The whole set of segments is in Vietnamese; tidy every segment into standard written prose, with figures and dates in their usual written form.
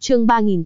Chương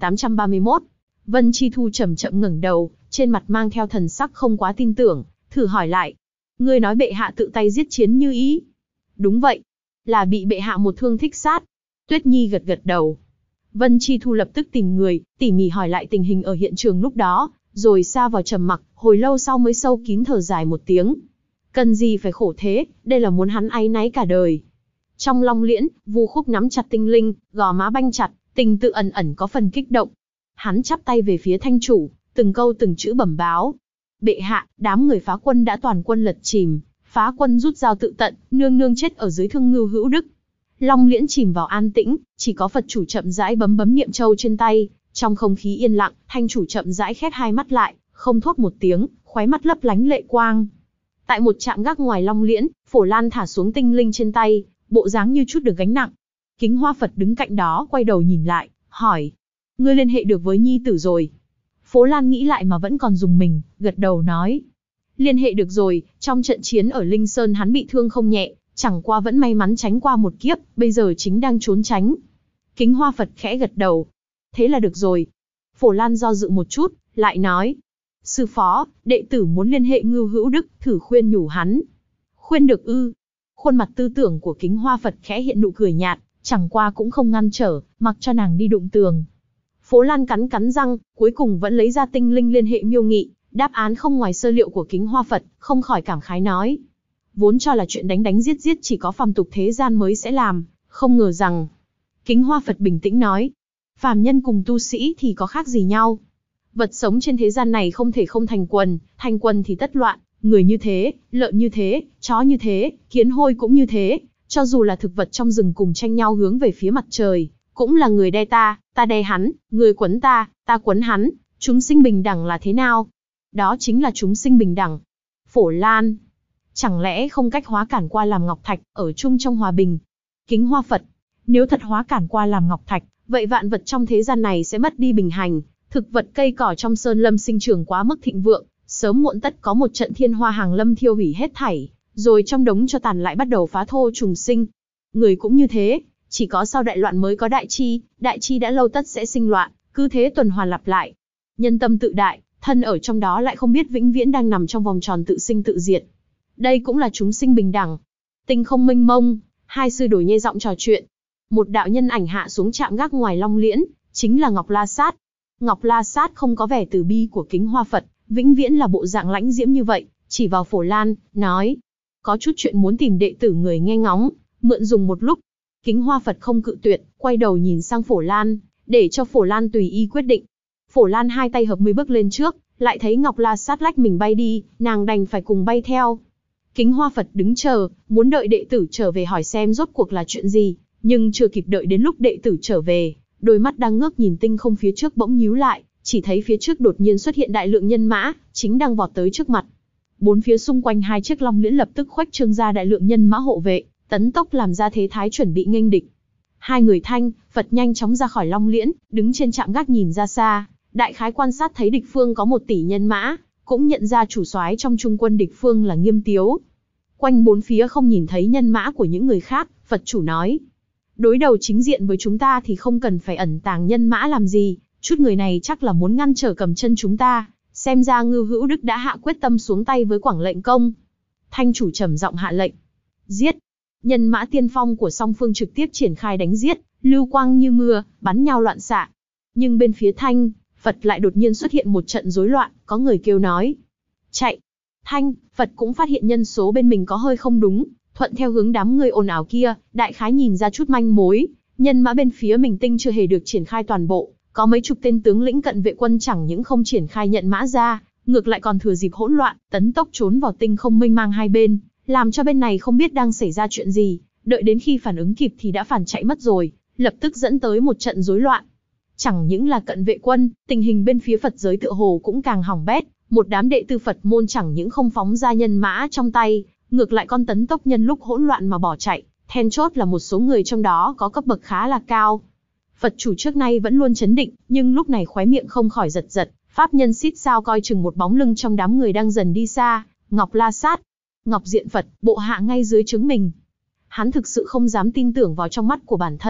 3831. Vân Chi Thu chậm chậm ngẩng đầu, trên mặt mang theo thần sắc không quá tin tưởng, thử hỏi lại. Ngươi nói bệ hạ tự tay giết Chiến Như Ý? Đúng vậy. Là bị bệ hạ một thương thích sát. Tuyết Nhi gật gật đầu. Vân Chi Thu lập tức tìm người, tỉ mỉ hỏi lại tình hình ở hiện trường lúc đó, rồi sa vào trầm mặc, hồi lâu sau mới sâu kín thở dài một tiếng. Cần gì phải khổ thế, đây là muốn hắn áy náy cả đời. Trong Long Liễn, Vu Khúc nắm chặt tinh linh, gò má banh chặt, tình tự ẩn ẩn có phần kích động. Hắn chắp tay về phía Thanh chủ, từng câu từng chữ bẩm báo. Bệ hạ, đám người phá quân đã toàn quân lật chìm, phá quân rút dao tự tận, nương nương chết ở dưới Thương Ngưu Hữu Đức. Long Liễn chìm vào an tĩnh, chỉ có Phật chủ chậm rãi bấm bấm niệm châu trên tay. Trong không khí yên lặng, Thanh chủ chậm rãi khép hai mắt lại, không thốt một tiếng, khóe mắt lấp lánh lệ quang. Tại một trạm gác ngoài Long Liễn, Phổ Lan thả xuống tinh linh trên tay, bộ dáng như chút được gánh nặng. Kính Hoa Phật đứng cạnh đó quay đầu nhìn lại, hỏi: Ngươi liên hệ được với nhi tử rồi? Phổ Lan nghĩ lại mà vẫn còn rùng mình, gật đầu nói: Liên hệ được rồi, trong trận chiến ở Linh Sơn hắn bị thương không nhẹ, chẳng qua vẫn may mắn tránh qua một kiếp, bây giờ chính đang trốn tránh. Kính Hoa Phật khẽ gật đầu. Thế là được rồi. Phổ Lan do dự một chút, lại nói: Sư phó, đệ tử muốn liên hệ Ngưu Hữu Đức, thử khuyên nhủ hắn. Khuyên được ư? Khuôn mặt tư tưởng của Kính Hoa Phật khẽ hiện nụ cười nhạt, chẳng qua cũng không ngăn trở, mặc cho nàng đi đụng tường. Phổ Lan cắn cắn răng, cuối cùng vẫn lấy ra tinh linh liên hệ Miêu Nghị, đáp án không ngoài sơ liệu của Kính Hoa Phật, không khỏi cảm khái nói: Vốn cho là chuyện đánh đánh giết giết chỉ có phàm tục thế gian mới sẽ làm, không ngờ rằng. Kính Hoa Phật bình tĩnh nói: Phàm nhân cùng tu sĩ thì có khác gì nhau? Vật sống trên thế gian này không thể không thành quần thì tất loạn, người như thế, lợn như thế, chó như thế, kiến hôi cũng như thế, cho dù là thực vật trong rừng cùng tranh nhau hướng về phía mặt trời, cũng là người đe ta đe hắn, người quấn ta quấn hắn, chúng sinh bình đẳng là thế nào? Đó chính là chúng sinh bình đẳng. Phổ Lan, chẳng lẽ không cách hóa cản qua làm ngọc thạch, ở chung trong hòa bình? Kính Hoa Phật, nếu thật hóa cản qua làm ngọc thạch, vậy vạn vật trong thế gian này sẽ mất đi bình hành, thực vật cây cỏ trong sơn lâm sinh trưởng quá mức thịnh vượng, sớm muộn tất có một trận thiên hoa hàng lâm thiêu hủy hết thảy, rồi trong đống cho tàn lại bắt đầu phá thô trùng sinh. Người cũng như thế, chỉ có sau đại loạn mới có đại chi đã lâu tất sẽ sinh loạn, cứ thế tuần hoàn lặp lại. Nhân tâm tự đại, thân ở trong đó lại không biết vĩnh viễn đang nằm trong vòng tròn tự sinh tự diệt. Đây cũng là chúng sinh bình đẳng. Tinh không mênh mông, hai sư đổi nhê giọng trò chuyện. Một đạo nhân ảnh hạ xuống trạm gác ngoài Long Liễn, chính là Ngọc La Sát. Ngọc La Sát không có vẻ từ bi của Kính Hoa Phật, vĩnh viễn là bộ dạng lãnh diễm như vậy, chỉ vào Phổ Lan, nói: Có chút chuyện muốn tìm đệ tử người nghe ngóng, mượn dùng một lúc. Kính Hoa Phật không cự tuyệt, quay đầu nhìn sang Phổ Lan, để cho Phổ Lan tùy ý quyết định. Phổ Lan hai tay hợp 10 bước lên trước, lại thấy Ngọc La Sát lách mình bay đi, nàng đành phải cùng bay theo. Kính Hoa Phật đứng chờ, muốn đợi đệ tử trở về hỏi xem rốt cuộc là chuyện gì, nhưng chưa kịp đợi đến lúc đệ tử trở về, đôi mắt đang ngước nhìn tinh không phía trước bỗng nhíu lại, chỉ thấy phía trước đột nhiên xuất hiện đại lượng nhân mã, chính đang vọt tới trước mặt. Bốn phía xung quanh hai chiếc Long Liễn lập tức khuếch trương ra đại lượng nhân mã hộ vệ, tấn tốc làm ra thế thái chuẩn bị nghênh địch. Hai người Thanh, Phật nhanh chóng ra khỏi Long Liễn, đứng trên trạm gác nhìn ra xa, đại khái quan sát thấy địch phương có 1 tỷ nhân mã, cũng nhận ra chủ soái trong trung quân địch phương là Nghiêm Tiếu. Quanh bốn phía không nhìn thấy nhân mã của những người khác, Phật chủ nói: Đối đầu chính diện với chúng ta thì không cần phải ẩn tàng nhân mã làm gì, chút người này chắc là muốn ngăn trở cầm chân chúng ta, xem ra Ngưu Hữu Đức đã hạ quyết tâm xuống tay với Quảng Lệnh Công. Thanh chủ trầm giọng hạ lệnh: Giết! Nhân mã tiên phong của song phương trực tiếp triển khai đánh giết, lưu quang như mưa, bắn nhau loạn xạ. Nhưng bên phía Thanh, Phật lại đột nhiên xuất hiện một trận rối loạn, có người kêu nói: Chạy! Thanh, Phật cũng phát hiện nhân số bên mình có hơi không đúng, thuận theo hướng đám người ồn ào kia, đại khái nhìn ra chút manh mối, nhân mã bên phía mình tinh chưa hề được triển khai toàn bộ, có mấy chục tên tướng lĩnh cận vệ quân chẳng những không triển khai nhận mã ra, ngược lại còn thừa dịp hỗn loạn, tấn tốc trốn vào tinh không mênh mang hai bên, làm cho bên này không biết đang xảy ra chuyện gì, đợi đến khi phản ứng kịp thì đã phản chạy mất rồi, lập tức dẫn tới một trận rối loạn. Chẳng những là cận vệ quân, tình hình bên phía Phật giới tựa hồ cũng càng hỏng bét, một đám đệ tử Phật môn chẳng những không phóng ra nhân mã trong tay, ngược lại còn tấn tốc nhân lúc hỗn loạn mà bỏ chạy, then chốt là một số người trong đó có cấp bậc khá là cao. Phật chủ trước nay vẫn luôn trấn định, nhưng lúc này khóe miệng không khỏi giật giật, pháp nhân xít sao coi chừng một bóng lưng trong đám người đang dần đi xa, Ngọc La Sát. Ngọc Diện Phật, bộ hạ ngay dưới trướng mình. Hắn thực sự không dám tin tưởng vào trong mắt của bản thân,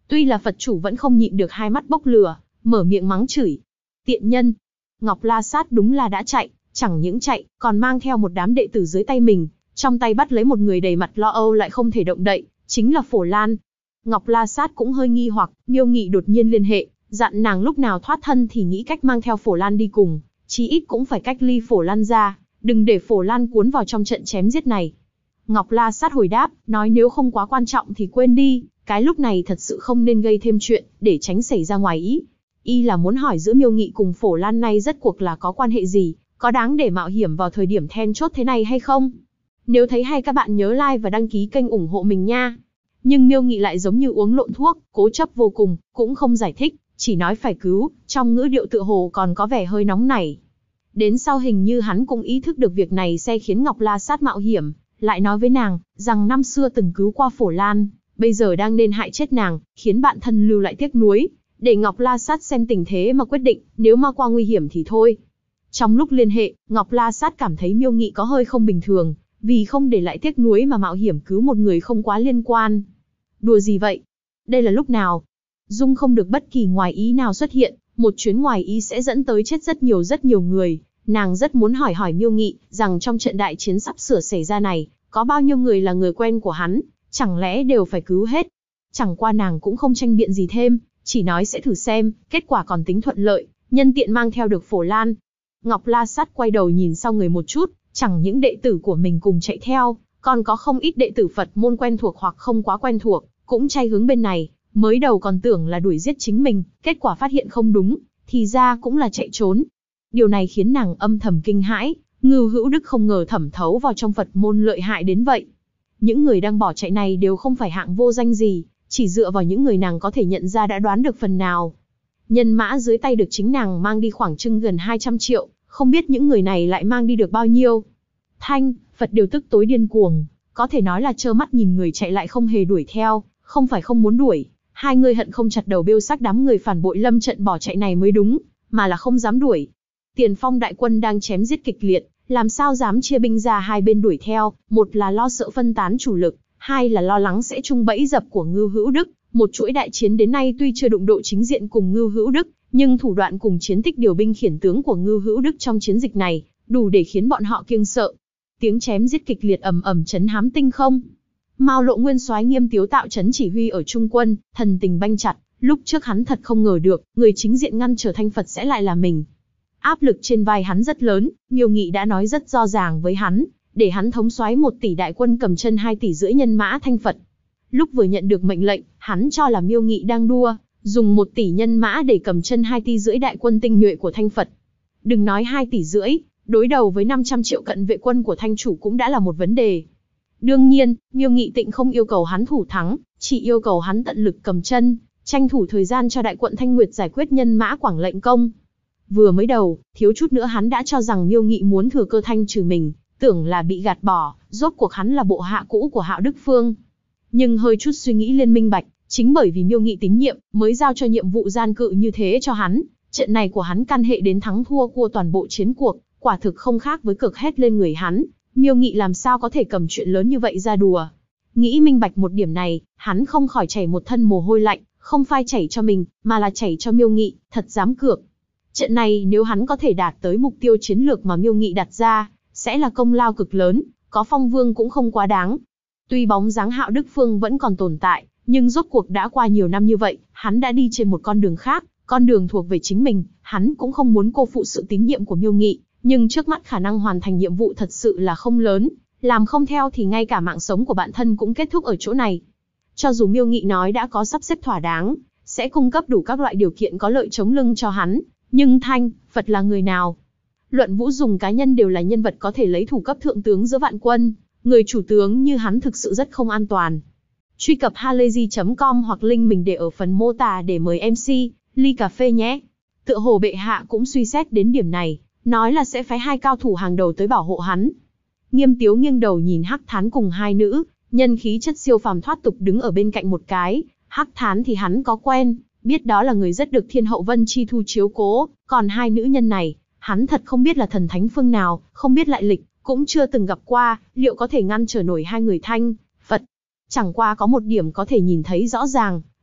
Tuy là Phật chủ vẫn không nhịn được hai mắt bốc lửa, mở miệng mắng chửi. Tiện nhân! Ngọc La Sát đúng là đã chạy, chẳng những chạy, còn mang theo một đám đệ tử dưới tay mình, trong tay bắt lấy một người đầy mặt lo âu lại không thể động đậy, chính là Phổ Lan. Ngọc La Sát cũng hơi nghi hoặc, Miêu Nghị đột nhiên liên hệ, dặn nàng lúc nào thoát thân thì nghĩ cách mang theo Phổ Lan đi cùng, chí ít cũng phải cách ly Phổ Lan ra, đừng để Phổ Lan cuốn vào trong trận chém giết này. Ngọc La Sát hồi đáp, nói nếu không quá quan trọng thì quên đi, cái lúc này thật sự không nên gây thêm chuyện, để tránh xảy ra ngoài ý. Y là muốn hỏi giữa Miêu Nghị cùng Phổ Lan này rốt cuộc là có quan hệ gì, có đáng để mạo hiểm vào thời điểm then chốt thế này hay không? Nếu thấy hay các bạn nhớ like và đăng ký kênh ủng hộ mình nha. Nhưng Miêu Nghị lại giống như uống lộn thuốc, cố chấp vô cùng, cũng không giải thích, chỉ nói phải cứu, trong ngữ điệu tựa hồ còn có vẻ hơi nóng nảy. Đến sau hình như hắn cũng ý thức được việc này sẽ khiến Ngọc La Sát mạo hiểm, lại nói với nàng, rằng năm xưa từng cứu qua Phổ Lan, bây giờ đang nên hại chết nàng, khiến bạn thân lưu lại tiếc nuối, để Ngọc La Sát xem tình thế mà quyết định, nếu mà qua nguy hiểm thì thôi. Trong lúc liên hệ, Ngọc La Sát cảm thấy Miêu Nghị có hơi không bình thường, vì không để lại tiếc nuối mà mạo hiểm cứu một người không quá liên quan. Đùa gì vậy? Đây là lúc nào? Dung không được bất kỳ ngoài ý nào xuất hiện, một chuyến ngoài ý sẽ dẫn tới chết rất nhiều người. Nàng rất muốn hỏi Miêu Nghị, rằng trong trận đại chiến sắp sửa xảy ra này, có bao nhiêu người là người quen của hắn, chẳng lẽ đều phải cứu hết? Chẳng qua nàng cũng không tranh biện gì thêm, chỉ nói sẽ thử xem, kết quả còn tính thuận lợi, nhân tiện mang theo được Phổ Lan. Ngọc La Sát quay đầu nhìn sau người một chút, chẳng những đệ tử của mình cùng chạy theo, còn có không ít đệ tử Phật môn quen thuộc hoặc không quá quen thuộc, cũng chay hướng bên này, mới đầu còn tưởng là đuổi giết chính mình, kết quả phát hiện không đúng, thì ra cũng là chạy trốn. Điều này khiến nàng âm thầm kinh hãi, Ngưu Hữu Đức không ngờ thẩm thấu vào trong Phật môn lợi hại đến vậy. Những người đang bỏ chạy này đều không phải hạng vô danh gì, chỉ dựa vào những người nàng có thể nhận ra đã đoán được phần nào. Nhân mã dưới tay được chính nàng mang đi khoảng chừng gần 200 triệu, không biết những người này lại mang đi được bao nhiêu. Thanh, Phật điều tức tối điên cuồng, có thể nói là trơ mắt nhìn người chạy lại không hề đuổi theo, không phải không muốn đuổi, hai người hận không chặt đầu bêu sắc đám người phản bội lâm trận bỏ chạy này mới đúng, mà là không dám đuổi. Tiền phong đại quân đang chém giết kịch liệt, làm sao dám chia binh ra hai bên đuổi theo, một là lo sợ phân tán chủ lực, hai là lo lắng sẽ chung bẫy dập của Ngưu Hữu Đức. Một chuỗi đại chiến đến nay tuy chưa đụng độ chính diện cùng Ngưu Hữu Đức, nhưng thủ đoạn cùng chiến tích điều binh khiển tướng của Ngưu Hữu Đức trong chiến dịch này, đủ để khiến bọn họ kiêng sợ. Tiếng chém giết kịch liệt ầm ầm chấn hám tinh không. Mao Lộ Nguyên soái Nghiêm Tiếu tạo trấn chỉ huy ở Trung quân, thần tình banh chặt, lúc trước hắn thật không ngờ được, người chính diện ngăn trở Thanh Phật sẽ lại là mình. Áp lực trên vai hắn rất lớn, Miêu Nghị đã nói rất rõ ràng với hắn, để hắn thống soái 1 tỷ đại quân cầm chân 2,5 tỷ nhân mã Thanh Phật. Lúc vừa nhận được mệnh lệnh, hắn cho là Miêu Nghị đang đua, dùng 1 tỷ nhân mã để cầm chân 2,5 tỷ đại quân tinh nhuệ của Thanh Phật. Đừng nói 2,5 tỷ, đối đầu với 500 triệu cận vệ quân của Thanh chủ cũng đã là một vấn đề. Đương nhiên, Miêu Nghị tịnh không yêu cầu hắn thủ thắng, chỉ yêu cầu hắn tận lực cầm chân, tranh thủ thời gian cho đại quận Thanh Nguyệt giải quyết nhân mã Quảng lệnh công. Vừa mới đầu, thiếu chút nữa hắn đã cho rằng Miêu Nghị muốn thừa cơ thanh trừ mình, tưởng là bị gạt bỏ, rốt cuộc hắn là bộ hạ cũ của Hạo Đức Phương. Nhưng hơi chút suy nghĩ liên minh bạch, chính bởi vì Miêu Nghị tín nhiệm, mới giao cho nhiệm vụ gian cự như thế cho hắn. Trận này của hắn căn hệ đến thắng thua của toàn bộ chiến cuộc, quả thực không khác với cực hết lên người hắn. Miêu Nghị làm sao có thể cầm chuyện lớn như vậy ra đùa. Nghĩ minh bạch một điểm này, hắn không khỏi chảy một thân mồ hôi lạnh, không phai chảy cho mình, mà là chảy cho Miêu Nghị, thật dám cược. Trận này nếu hắn có thể đạt tới mục tiêu chiến lược mà Miêu Nghị đặt ra, sẽ là công lao cực lớn, có phong vương cũng không quá đáng. Tuy bóng dáng Hạo Đức Phương vẫn còn tồn tại, nhưng rốt cuộc đã qua nhiều năm như vậy, hắn đã đi trên một con đường khác, con đường thuộc về chính mình, hắn cũng không muốn cô phụ sự tín nhiệm của Miêu Nghị, nhưng trước mắt khả năng hoàn thành nhiệm vụ thật sự là không lớn, làm không theo thì ngay cả mạng sống của bạn thân cũng kết thúc ở chỗ này. Cho dù Miêu Nghị nói đã có sắp xếp thỏa đáng, sẽ cung cấp đủ các loại điều kiện có lợi chống lưng cho hắn, nhưng Thanh, Phật là người nào? Luận Vũ dùng cá nhân đều là nhân vật có thể lấy thủ cấp thượng tướng giữa vạn quân, người chủ tướng như hắn thực sự rất không an toàn. Truy cập halayzi.com hoặc link mình để ở phần mô tả để mời MC, ly cà phê nhé. Tựa hồ bệ hạ cũng suy xét đến điểm này, nói là sẽ phái 2 cao thủ hàng đầu tới bảo hộ hắn. Nghiêm Tiếu nghiêng đầu nhìn Hắc Thán cùng 2 nữ, nhân khí chất siêu phàm thoát tục đứng ở bên cạnh một cái. Hắc Thán thì hắn có quen, biết đó là người rất được Thiên Hậu Vân Chi Thu chiếu cố, còn 2 nữ nhân này, hắn thật không biết là thần thánh phương nào, không biết lại lịch, cũng chưa từng gặp qua, liệu có thể ngăn trở nổi 2 người Thanh, Phật. Chẳng qua có một điểm có thể nhìn thấy rõ ràng,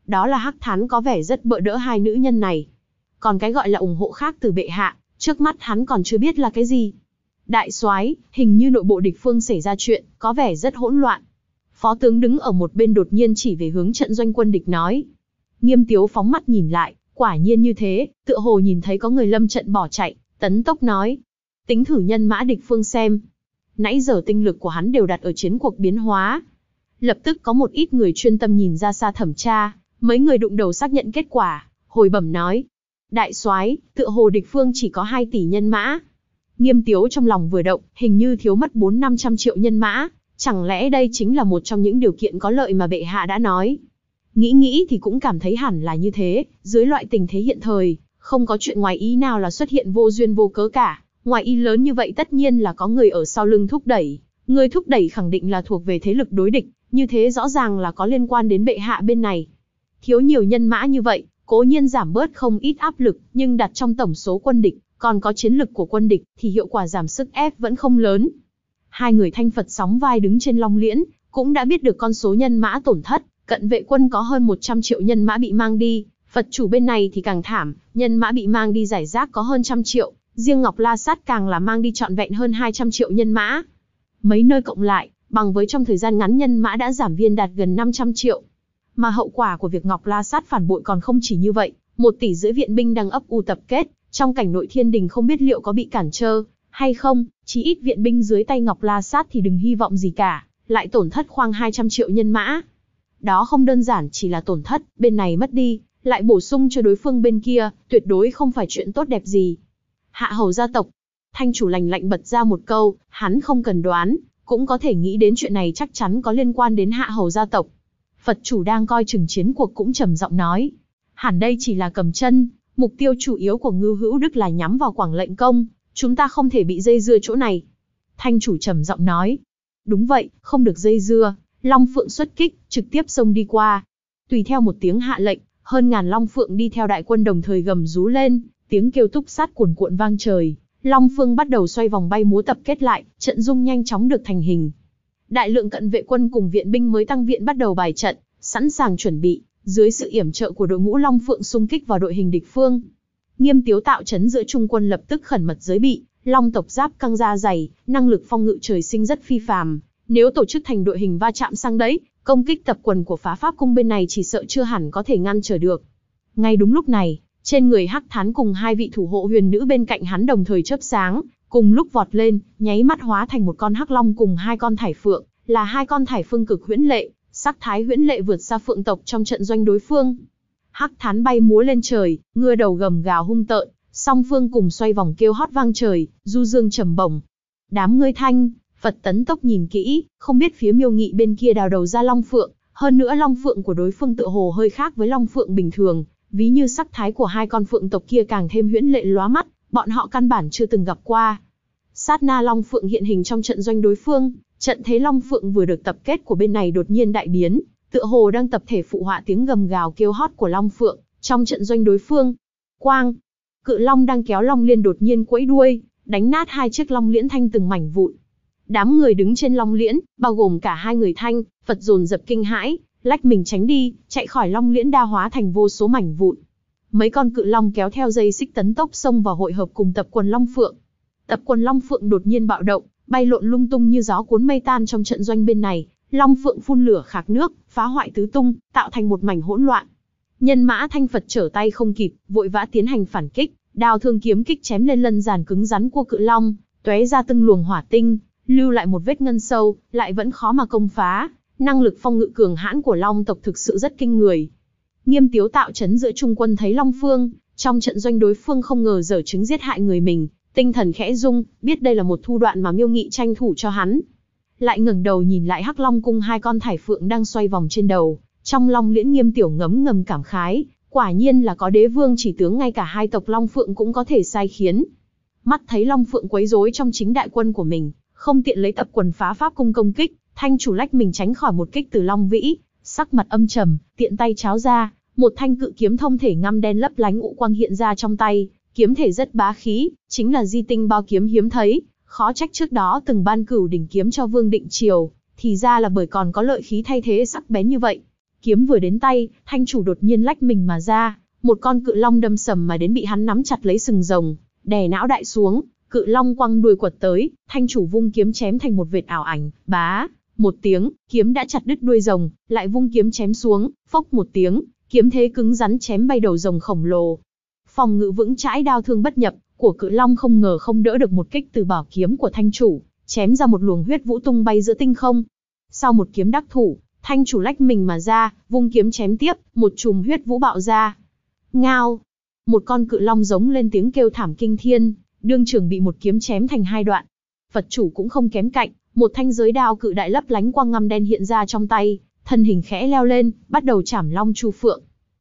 Đó là Hắc Thán có vẻ rất bợ đỡ hai nữ nhân này. Còn cái gọi là ủng hộ khác từ bệ hạ, trước mắt hắn còn chưa biết là cái gì. Đại soái, hình như nội bộ địch phương xảy ra chuyện, có vẻ rất hỗn loạn. Phó tướng đứng ở một bên đột nhiên chỉ về hướng trận doanh quân địch nói. Nghiêm Tiếu phóng mắt nhìn lại, quả nhiên như thế, tựa hồ nhìn thấy có người lâm trận bỏ chạy. Tấn Tốc nói, tính thử nhân mã địch phương xem. Nãy giờ tinh lực của hắn đều đặt ở chiến cuộc biến hóa. Lập tức có một ít người chuyên tâm nhìn ra xa thẩm tra, mấy người đụng đầu xác nhận kết quả, hồi bẩm nói. Đại soái, tựa hồ địch phương chỉ có 2 tỷ nhân mã. Nghiêm Tiếu trong lòng vừa động, hình như thiếu mất 400-500 triệu nhân mã, chẳng lẽ đây chính là một trong những điều kiện có lợi mà bệ hạ đã nói. Nghĩ thì cũng cảm thấy hẳn là như thế, dưới loại tình thế hiện thời, không có chuyện ngoài ý nào là xuất hiện vô duyên vô cớ cả, ngoài ý lớn như vậy tất nhiên là có người ở sau lưng thúc đẩy, người thúc đẩy khẳng định là thuộc về thế lực đối địch, như thế rõ ràng là có liên quan đến bệ hạ bên này. Thiếu nhiều nhân mã như vậy, cố nhiên giảm bớt không ít áp lực, nhưng đặt trong tổng số quân địch, còn có chiến lực của quân địch, thì hiệu quả giảm sức ép vẫn không lớn. Hai người Thanh Phật sóng vai đứng trên Long Liễn, cũng đã biết được con số nhân mã tổn thất, cận vệ quân có hơn 100 triệu nhân mã bị mang đi, Phật chủ bên này thì càng thảm, nhân mã bị mang đi giải rác có hơn 100 triệu, riêng Ngọc La Sát càng là mang đi trọn vẹn hơn 200 triệu nhân mã. Mấy nơi cộng lại, bằng với trong thời gian ngắn nhân mã đã giảm viên đạt gần 500 triệu. Mà hậu quả của việc Ngọc La Sát phản bội còn không chỉ như vậy, 1,5 tỷ viện binh đang ấp u tập kết, trong cảnh nội thiên đình không biết liệu có bị cản trở hay không, chí ít viện binh dưới tay Ngọc La Sát thì đừng hy vọng gì cả, lại tổn thất khoảng 200 triệu nhân mã. Đó không đơn giản chỉ là tổn thất, bên này mất đi, lại bổ sung cho đối phương bên kia, tuyệt đối không phải chuyện tốt đẹp gì. Hạ hầu gia tộc, Thanh chủ lạnh lạnh bật ra một câu, hắn không cần đoán, cũng có thể nghĩ đến chuyện này chắc chắn có liên quan đến Hạ hầu gia tộc. Phật chủ đang coi chừng chiến cuộc cũng trầm giọng nói, hẳn đây chỉ là cầm chân, mục tiêu chủ yếu của Ngưu Hữu Đức là nhắm vào Quảng Lệnh Công, chúng ta không thể bị dây dưa chỗ này. Thanh chủ trầm giọng nói, đúng vậy, không được dây dưa. Long Phượng xuất kích, trực tiếp xông đi qua. Tùy theo một tiếng hạ lệnh, hơn ngàn Long Phượng đi theo đại quân đồng thời gầm rú lên, tiếng kêu túc sát cuồn cuộn vang trời. Long Phượng bắt đầu xoay vòng bay múa tập kết lại, trận dung nhanh chóng được thành hình. Đại lượng cận vệ quân cùng viện binh mới tăng viện bắt đầu bài trận, sẵn sàng chuẩn bị, dưới sự yểm trợ của đội ngũ Long Phượng xung kích vào đội hình địch phương. Nghiêm Tiếu tạo trấn giữa trung quân lập tức khẩn mật giới bị, Long tộc giáp căng da dày, năng lực phong ngự trời sinh rất phi phàm. Nếu tổ chức thành đội hình va chạm sang đấy, công kích tập quần của Phá Pháp cung bên này chỉ sợ chưa hẳn có thể ngăn trở được. Ngay đúng lúc này, trên người Hắc Thán cùng 2 vị thủ hộ huyền nữ bên cạnh hắn đồng thời chớp sáng, cùng lúc vọt lên, nháy mắt hóa thành một con hắc long cùng 2 con thải phượng, là 2 con thải phương cực huyễn lệ, sắc thái huyễn lệ vượt xa phượng tộc trong trận doanh đối phương. Hắc Thán bay múa lên trời, ngựa đầu gầm gào hung tợn, song phương cùng xoay vòng kêu hót vang trời, du dương trầm bổng. Đám ngươi Thanh Phật Tấn Tốc nhìn kỹ, không biết phía Miêu Nghị bên kia đào đầu ra Long Phượng, hơn nữa Long Phượng của đối phương tựa hồ hơi khác với Long Phượng bình thường, ví như sắc thái của 2 con phượng tộc kia càng thêm huyễn lệ lóa mắt, bọn họ căn bản chưa từng gặp qua. Sát na Long Phượng hiện hình trong trận doanh đối phương, trận thế Long Phượng vừa được tập kết của bên này đột nhiên đại biến, tựa hồ đang tập thể phụ họa tiếng gầm gào kêu hót của Long Phượng trong trận doanh đối phương. Quang, cự long đang kéo long liên đột nhiên quẫy đuôi, đánh nát 2 chiếc long liễn thanh từng mảnh vụn. Đám người đứng trên long liễn, bao gồm cả 2 người Thanh Phật dồn dập kinh hãi, lách mình tránh đi, chạy khỏi long liễn đa hóa thành vô số mảnh vụn. Mấy con cự long kéo theo dây xích Tấn Tốc xông vào hội hợp cùng tập quần Long Phượng. Tập quần Long Phượng đột nhiên bạo động, bay lộn lung tung như gió cuốn mây tan trong trận doanh bên này, Long Phượng phun lửa khạc nước, phá hoại tứ tung, tạo thành một mảnh hỗn loạn. Nhân mã Thanh Phật trở tay không kịp, vội vã tiến hành phản kích, đao thương kiếm kích chém lên lân giàn cứng rắn của cự long, tóe ra từng luồng hỏa tinh, lưu lại một vết ngân sâu, lại vẫn khó mà công phá. Năng lực phong ngự cường hãn của Long tộc thực sự rất kinh người. Nghiêm Tiếu tạo trấn giữa trung quân thấy Long Phương, trong trận doanh đối phương không ngờ giở chứng giết hại người mình, tinh thần khẽ rung, biết đây là một thu đoạn mà Miêu Nghị tranh thủ cho hắn. Lại ngẩng đầu nhìn lại Hắc Long cung 2 con thải phượng đang xoay vòng trên đầu, trong Long liễn Nghiêm Tiểu ngấm ngầm cảm khái, quả nhiên là có đế vương chỉ tướng ngay cả 2 tộc Long Phượng cũng có thể sai khiến. Mắt thấy Long Phượng quấy rối trong chính đại quân của mình, không tiện lấy tập quần Phá Pháp cung công kích, Thanh chủ lách mình tránh khỏi một kích từ Long Vĩ, sắc mặt âm trầm, tiện tay cháo ra, một thanh cự kiếm thông thể ngăm đen lấp lánh ngũ quang hiện ra trong tay, kiếm thể rất bá khí, chính là di tinh bao kiếm hiếm thấy, khó trách trước đó từng ban cửu đỉnh kiếm cho Vương Định Triều, thì ra là bởi còn có lợi khí thay thế sắc bén như vậy. Kiếm vừa đến tay, thanh chủ đột nhiên lách mình mà ra, một con cự long đâm sầm mà đến bị hắn nắm chặt lấy sừng rồng, đè não đại xuống, cự long quăng đuôi quật tới, thanh chủ vung kiếm chém thành một vệt ảo ảnh, bá, một tiếng, kiếm đã chặt đứt đuôi rồng, lại vung kiếm chém xuống, phốc một tiếng, kiếm thế cứng rắn chém bay đầu rồng khổng lồ. Phòng ngự vững chãi đao thương bất nhập của cự long không ngờ không đỡ được một kích từ bảo kiếm của thanh chủ, chém ra một luồng huyết vũ tung bay giữa tinh không. Sau một kiếm đắc thủ, thanh chủ lách mình mà ra, vung kiếm chém tiếp, một chùm huyết vũ bạo ra. Ngao! Một con cự long giống lên tiếng kêu thảm kinh thiên, đương trường bị một kiếm chém thành hai đoạn. Phật chủ cũng không kém cạnh, một thanh giới đao cự đại lấp lánh quang ngăm đen hiện ra trong tay, thân hình khẽ leo lên, bắt đầu chảm long chu phượng.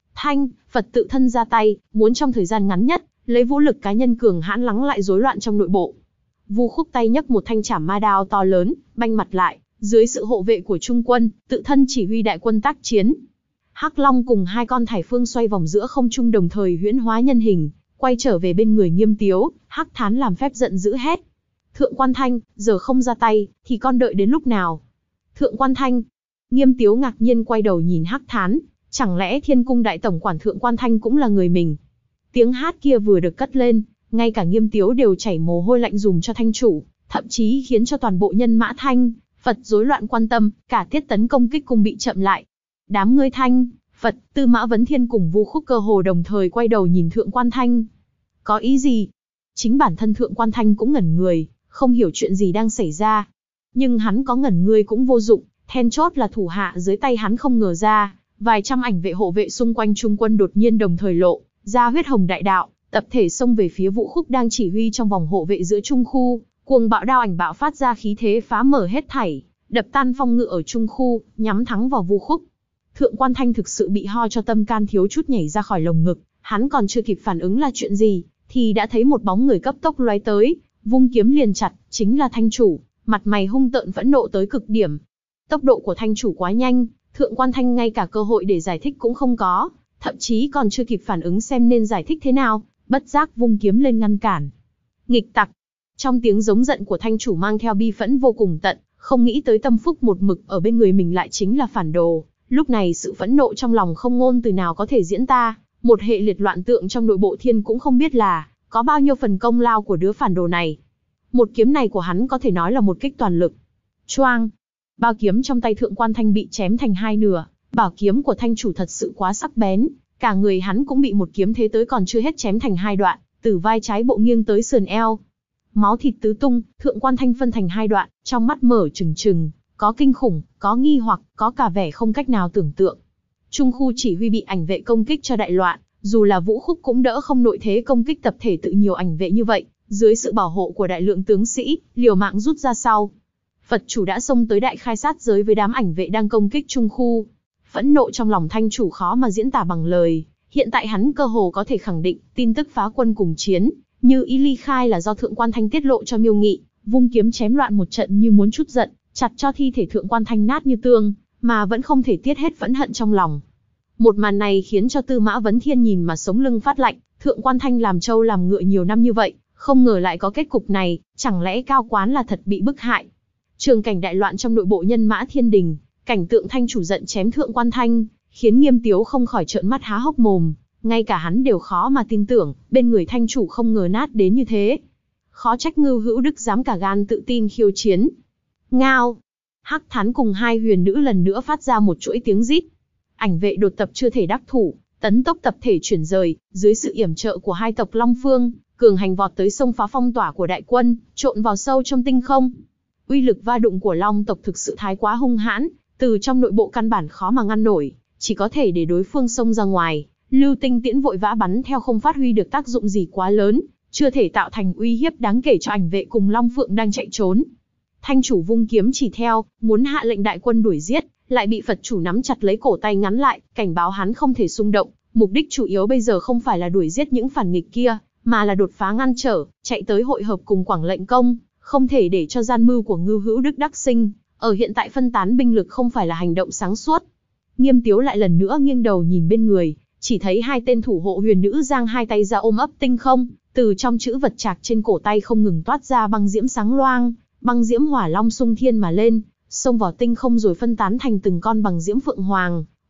Phật tự thân ra tay, muốn trong thời gian ngắn nhất, lấy vũ lực cá nhân cường hãn lắng lại rối loạn trong nội bộ. Vu Khúc tay nhấc một thanh chảm ma đao to lớn, banh mặt lại, dưới sự hộ vệ của trung quân, tự thân chỉ huy đại quân tác chiến. Hắc Long cùng hai con thải phương xoay vòng giữa không trung đồng thời huyễn hóa nhân hình, quay trở về bên người Nghiêm Tiếu. Hắc Thán làm phép giận dữ hét: Thượng Quan Thanh, giờ không ra tay, thì con đợi đến lúc nào? Thượng Quan Thanh. Nghiêm Tiếu ngạc nhiên quay đầu nhìn Hắc Thán, chẳng lẽ Thiên Cung đại tổng quản Thượng Quan Thanh cũng là người mình? Tiếng hát kia vừa được cất lên, ngay cả Nghiêm Tiếu đều chảy mồ hôi lạnh dùm cho thanh chủ, thậm chí khiến cho toàn bộ nhân mã Thanh, Phật rối loạn quan tâm, cả tiết tấn công kích cùng bị chậm lại. Đám ngươi Thanh, Phật, Tư Mã Vấn Thiên cùng Vu Khúc cơ hồ đồng thời quay đầu nhìn Thượng Quan Thanh. Có ý gì? Chính bản thân Thượng Quan Thanh cũng ngẩn người, không hiểu chuyện gì đang xảy ra. Nhưng hắn có ngẩn người cũng vô dụng, then chốt là thủ hạ dưới tay hắn không ngờ ra, vài trăm ảnh vệ hộ vệ xung quanh trung quân đột nhiên đồng thời lộ ra huyết hồng đại đạo, tập thể xông về phía Vũ Khúc đang chỉ huy trong vòng hộ vệ giữa trung khu, cuồng bạo đao ảnh bạo phát ra khí thế phá mở hết thảy, đập tan phong ngự ở trung khu, nhắm thẳng vào Vu Khúc. Thượng Quan Thanh thực sự bị ho cho tâm can thiếu chút nhảy ra khỏi lồng ngực, hắn còn chưa kịp phản ứng là chuyện gì, thì đã thấy một bóng người cấp tốc lóe tới, vung kiếm liền chặt, chính là thanh chủ, mặt mày hung tợn phẫn nộ tới cực điểm. Tốc độ của thanh chủ quá nhanh, Thượng Quan Thanh ngay cả cơ hội để giải thích cũng không có, thậm chí còn chưa kịp phản ứng xem nên giải thích thế nào, bất giác vung kiếm lên ngăn cản. Nghịch tặc! Trong tiếng giống giận của thanh chủ mang theo bi phẫn vô cùng tận, không nghĩ tới tâm phúc một mực ở bên người mình lại chính là phản đồ. Lúc này sự phẫn nộ trong lòng không ngôn từ nào có thể diễn tả, một hệ liệt loạn tượng trong nội bộ thiên cũng không biết là có bao nhiêu phần công lao của đứa phản đồ này. Một kiếm này của hắn có thể nói là một kích toàn lực. Choang! Bao kiếm trong tay Thượng Quan Thanh bị chém thành hai nửa, bảo kiếm của thanh chủ thật sự quá sắc bén, cả người hắn cũng bị một kiếm thế tới còn chưa hết chém thành hai đoạn, từ vai trái bộ nghiêng tới sườn eo. Máu thịt tứ tung, Thượng Quan Thanh phân thành hai đoạn, trong mắt mở trừng trừng, có kinh khủng, có nghi hoặc, có cả vẻ không cách nào tưởng tượng. Trung khu chỉ huy bị ảnh vệ công kích cho đại loạn, dù là Vũ Khúc cũng đỡ không nội thế công kích tập thể tự nhiều ảnh vệ như vậy, dưới sự bảo hộ của đại lượng tướng sĩ, liều mạng rút ra sau. Phật chủ đã xông tới đại khai sát giới với đám ảnh vệ đang công kích trung khu. Phẫn nộ trong lòng thanh chủ khó mà diễn tả bằng lời, hiện tại hắn cơ hồ có thể khẳng định, tin tức phá quân cùng chiến, như ý ly khai là do Thượng Quan Thanh tiết lộ cho Miêu Nghị, vung kiếm chém loạn một trận như muốn trút giận, chặt cho thi thể Thượng Quan Thanh nát như tương, mà vẫn không thể tiết hết phẫn hận trong lòng. Một màn này khiến cho Tư Mã Vấn Thiên nhìn mà sống lưng phát lạnh, Thượng Quan Thanh làm trâu làm ngựa nhiều năm như vậy, không ngờ lại có kết cục này, chẳng lẽ Cao Quán là thật bị bức hại. Trường cảnh đại loạn trong nội bộ nhân mã thiên đình, cảnh tượng thanh chủ giận chém Thượng Quan Thanh, khiến Nghiêm Tiếu không khỏi trợn mắt há hốc mồm, ngay cả hắn đều khó mà tin tưởng, bên người thanh chủ không ngờ nát đến như thế. Khó trách Ngưu Hữu Đức dám cả gan tự tin khiêu chiến. Ngao! Hắc Thán cùng hai huyền nữ lần nữa phát ra một chuỗi tiếng rít. Ảnh vệ đột tập chưa thể đắc thủ, tấn tốc tập thể chuyển rời, dưới sự yểm trợ của hai tộc Long Phương, cường hành vọt tới sông phá phong tỏa của đại quân, trộn vào sâu trong tinh không. Uy lực va đụng của Long tộc thực sự thái quá hung hãn, từ trong nội bộ căn bản khó mà ngăn nổi, chỉ có thể để đối phương xông ra ngoài. Lưu tinh tiễn vội vã bắn theo không phát huy được tác dụng gì quá lớn, chưa thể tạo thành uy hiếp đáng kể cho ảnh vệ cùng Long Phượng đang chạy trốn. Thanh chủ vung kiếm chỉ theo, muốn hạ lệnh đại quân đuổi giết, lại bị Phật chủ nắm chặt lấy cổ tay ngắn lại, cảnh báo hắn không thể xung động. Mục đích chủ yếu bây giờ không phải là đuổi giết những phản nghịch kia, mà là đột phá ngăn trở, chạy tới hội hợp cùng Quảng Lệnh Công, không thể để cho gian mưu của Ngưu Hữu Đức đắc sinh. Ở hiện tại phân tán binh lực không phải là hành động sáng suốt. Nghiêm Tiếu lại lần nữa nghiêng đầu nhìn bên người, chỉ thấy hai tên thủ hộ huyền nữ giang hai tay ra ôm ấp tinh không, từ trong chữ vật trạc trên cổ tay không ngừng toát ra băng diễm sáng loang, băng diễm hỏa long xung thiên mà lên, xông vào tinh không rồi phân tán thành từng con bằng diễm phượng hoàng,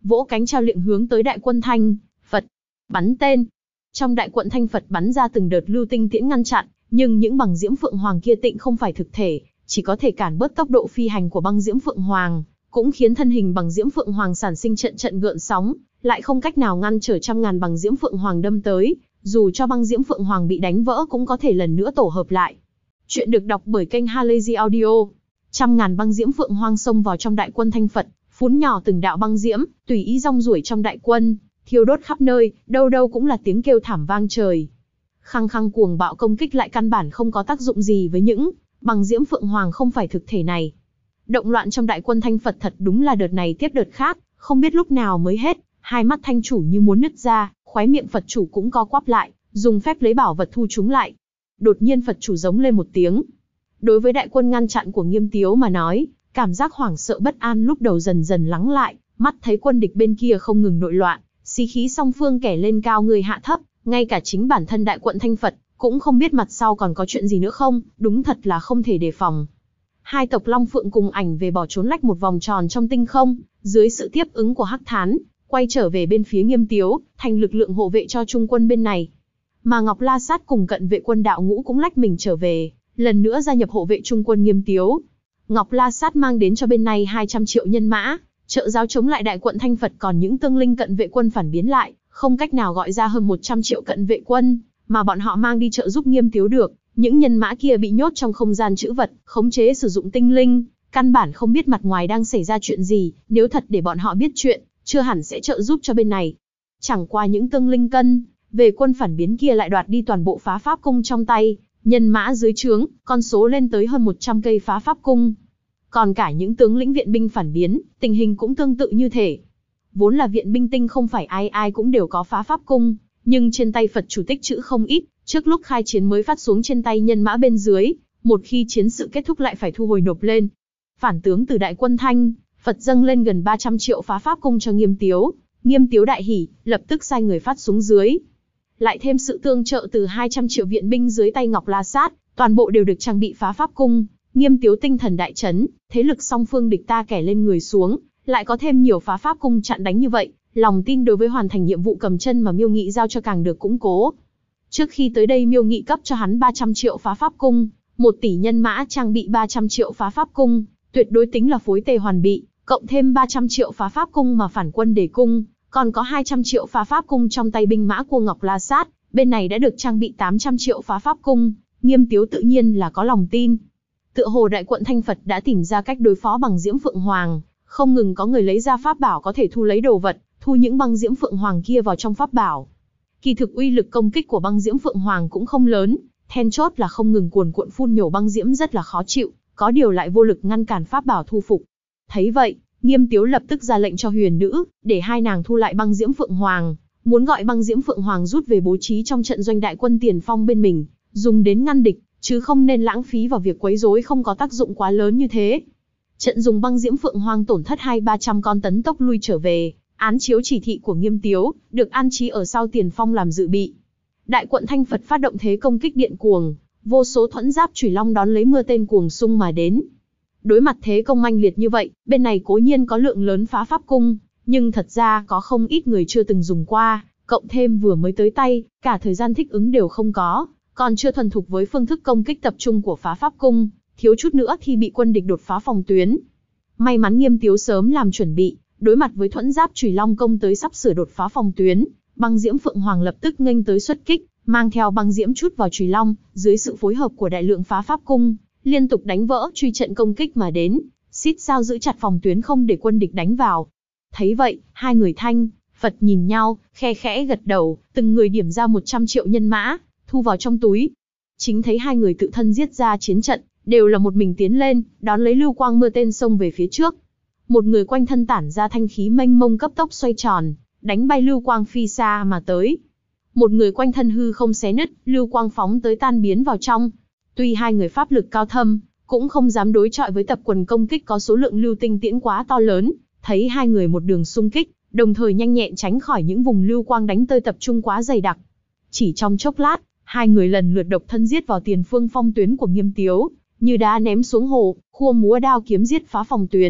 vỗ cánh trao lệnh hướng tới đại quân Thanh Phật. Bắn tên. Trong đại quận Thanh Phật bắn ra từng đợt lưu tinh tiễn ngăn chặn, nhưng những bằng diễm phượng hoàng kia tịnh không phải thực thể, chỉ có thể cản bớt tốc độ phi hành của băng diễm phượng hoàng, cũng khiến thân hình bằng diễm phượng hoàng sản sinh trận trận gợn sóng, lại không cách nào ngăn trở trăm ngàn bằng diễm phượng hoàng đâm tới, dù cho băng diễm phượng hoàng bị đánh vỡ cũng có thể lần nữa tổ hợp lại. Chuyện được đọc bởi kênh Halazy Audio. Trăm ngàn băng diễm phượng hoàng xông vào trong đại quân Thanh Phật, phún nhỏ từng đạo băng diễm, tùy ý rong ruổi trong đại quân, thiêu đốt khắp nơi, đâu đâu cũng là tiếng kêu thảm vang trời. Khăng khăng cuồng bạo công kích lại căn bản không có tác dụng gì với những bằng diễm phượng hoàng không phải thực thể này. Động loạn trong đại quân Thanh Phật thật đúng là đợt này tiếp đợt khác, không biết lúc nào mới hết. Hai mắt Thanh chủ như muốn nứt ra, khóe miệng Phật chủ cũng co quắp lại, dùng phép lấy bảo vật thu chúng lại. Đột nhiên Phật chủ giống lên một tiếng. Đối với đại quân ngăn chặn của Nghiêm Tiếu mà nói, cảm giác hoảng sợ bất an lúc đầu dần dần lắng lại, mắt thấy quân địch bên kia không ngừng nội loạn, xí khí song phương kẻ lên cao người hạ thấp, ngay cả chính bản thân đại quận Thanh Phật cũng không biết mặt sau còn có chuyện gì nữa không, đúng thật là không thể đề phòng. Hai tộc Long Phượng cùng ảnh về bỏ trốn lách một vòng tròn trong tinh không, dưới sự tiếp ứng của Hắc Thán, quay trở về bên phía Nghiêm Tiếu, thành lực lượng hộ vệ cho trung quân bên này. Mà Ngọc La Sát cùng cận vệ quân đạo ngũ cũng lách mình trở về, lần nữa gia nhập hộ vệ trung quân Nghiêm Tiếu. Ngọc La Sát mang đến cho bên này 200 triệu nhân mã, trợ giáo chống lại đại quận Thanh Phật, còn những tương linh cận vệ quân phản biến lại, không cách nào gọi ra hơn 100 triệu cận vệ quân, mà bọn họ mang đi trợ giúp Nghiêm Tiếu được. Những nhân mã kia bị nhốt trong không gian trữ vật, khống chế sử dụng tinh linh, căn bản không biết mặt ngoài đang xảy ra chuyện gì, nếu thật để bọn họ biết chuyện, chưa hẳn sẽ trợ giúp cho bên này. Chẳng qua những tương linh cân về quân phản biến kia lại đoạt đi toàn bộ phá pháp cung trong tay, nhân mã dưới trướng, con số lên tới hơn 100 cây phá pháp cung. Còn cả những tướng lĩnh viện binh phản biến, tình hình cũng tương tự như thể. Vốn là viện binh tinh không phải ai ai cũng đều có phá pháp cung, nhưng trên tay Phật chủ tích trữ không ít, trước lúc khai chiến mới phát xuống trên tay nhân mã bên dưới, một khi chiến sự kết thúc lại phải thu hồi nộp lên. Phản tướng từ đại quân Thanh Phật dâng lên gần 300 triệu phá pháp cung cho Nghiêm Tiếu. Nghiêm Tiếu đại hỉ, lập tức sai người phát xuống dưới. Lại thêm sự tương trợ từ 200 triệu viện binh dưới tay Ngọc La Sát, toàn bộ đều được trang bị phá pháp cung. Nghiêm Tiếu tinh thần đại chấn, thế lực song phương địch ta kẻ lên người xuống, lại có thêm nhiều phá pháp cung chặn đánh như vậy, lòng tin đối với hoàn thành nhiệm vụ cầm chân mà Miêu Nghị giao cho càng được củng cố. Trước khi tới đây Miêu Nghị cấp cho hắn 300 triệu phá pháp cung, 1 tỷ nhân mã trang bị 300 triệu phá pháp cung, tuyệt đối tính là phối tề hoàn bị, cộng thêm 300 triệu phá pháp cung mà phản quân đề cung, còn có 200 triệu phá pháp cung trong tay binh mã của Ngọc La Sát, bên này đã được trang bị 800 triệu phá pháp cung, Nghiêm Tiếu tự nhiên là có lòng tin. Tựa hồ đại quận Thanh Phật đã tìm ra cách đối phó bằng diễm phượng hoàng, không ngừng có người lấy ra pháp bảo có thể thu lấy đồ vật, thu những băng diễm phượng hoàng kia vào trong pháp bảo. Kỳ thực uy lực công kích của băng diễm phượng hoàng cũng không lớn, then chốt là không ngừng cuồn cuộn phun nhổ băng diễm rất là khó chịu, có điều lại vô lực ngăn cản pháp bảo thu phục. Thấy vậy, Nghiêm Tiếu lập tức ra lệnh cho huyền nữ, để hai nàng thu lại băng diễm phượng hoàng, muốn gọi băng diễm phượng hoàng rút về bố trí trong trận doanh đại quân tiền phong bên mình, dùng đến ngăn địch, chứ không nên lãng phí vào việc quấy rối không có tác dụng quá lớn như thế. Trận dùng băng diễm phượng hoàng tổn thất 200-300 con tấn tốc lui trở về, án chiếu chỉ thị của Nghiêm Tiếu, được an trí ở sau tiền phong làm dự bị. Đại quận Thanh Phật phát động thế công kích điện cuồng, vô số thuẫn giáp chủy long đón lấy mưa tên cuồng xung mà đến. Đối mặt thế công manh liệt như vậy, bên này cố nhiên có lượng lớn phá pháp cung, nhưng thật ra có không ít người chưa từng dùng qua, cộng thêm vừa mới tới tay, cả thời gian thích ứng đều không có, còn chưa thuần thục với phương thức công kích tập trung của phá pháp cung, thiếu chút nữa thì bị quân địch đột phá phòng tuyến. May mắn Nghiêm Tiếu sớm làm chuẩn bị, đối mặt với thuẫn giáp chủy long công tới sắp sửa đột phá phòng tuyến, băng diễm phượng hoàng lập tức nghênh tới xuất kích, mang theo băng diễm chút vào chủy long, dưới sự phối hợp của đại lượng phá pháp cung, liên tục đánh vỡ truy trận công kích mà đến, xít sao giữ chặt phòng tuyến không để quân địch đánh vào. Thấy vậy, hai người Thanh Phật nhìn nhau, khe khẽ gật đầu, từng người điểm ra 100 triệu nhân mã, thu vào trong túi. Chính thấy hai người tự thân giết ra chiến trận, đều là một mình tiến lên, đón lấy lưu quang mưa tên xông về phía trước. Một người quanh thân tản ra thanh khí mênh mông cấp tốc xoay tròn, đánh bay lưu quang phi xa mà tới. Một người quanh thân hư không xé nứt, lưu quang phóng tới tan biến vào trong. Tuy hai người pháp lực cao thâm, cũng không dám đối chọi với tập quần công kích có số lượng lưu tinh tiễn quá to lớn, thấy hai người một đường xung kích, đồng thời nhanh nhẹn tránh khỏi những vùng lưu quang đánh tơi tập trung quá dày đặc. Chỉ trong chốc lát, hai người lần lượt độc thân giết vào tiền phương phong tuyến của Nghiêm Tiếu, như đá ném xuống hồ, khua múa đao kiếm giết phá phòng tuyến,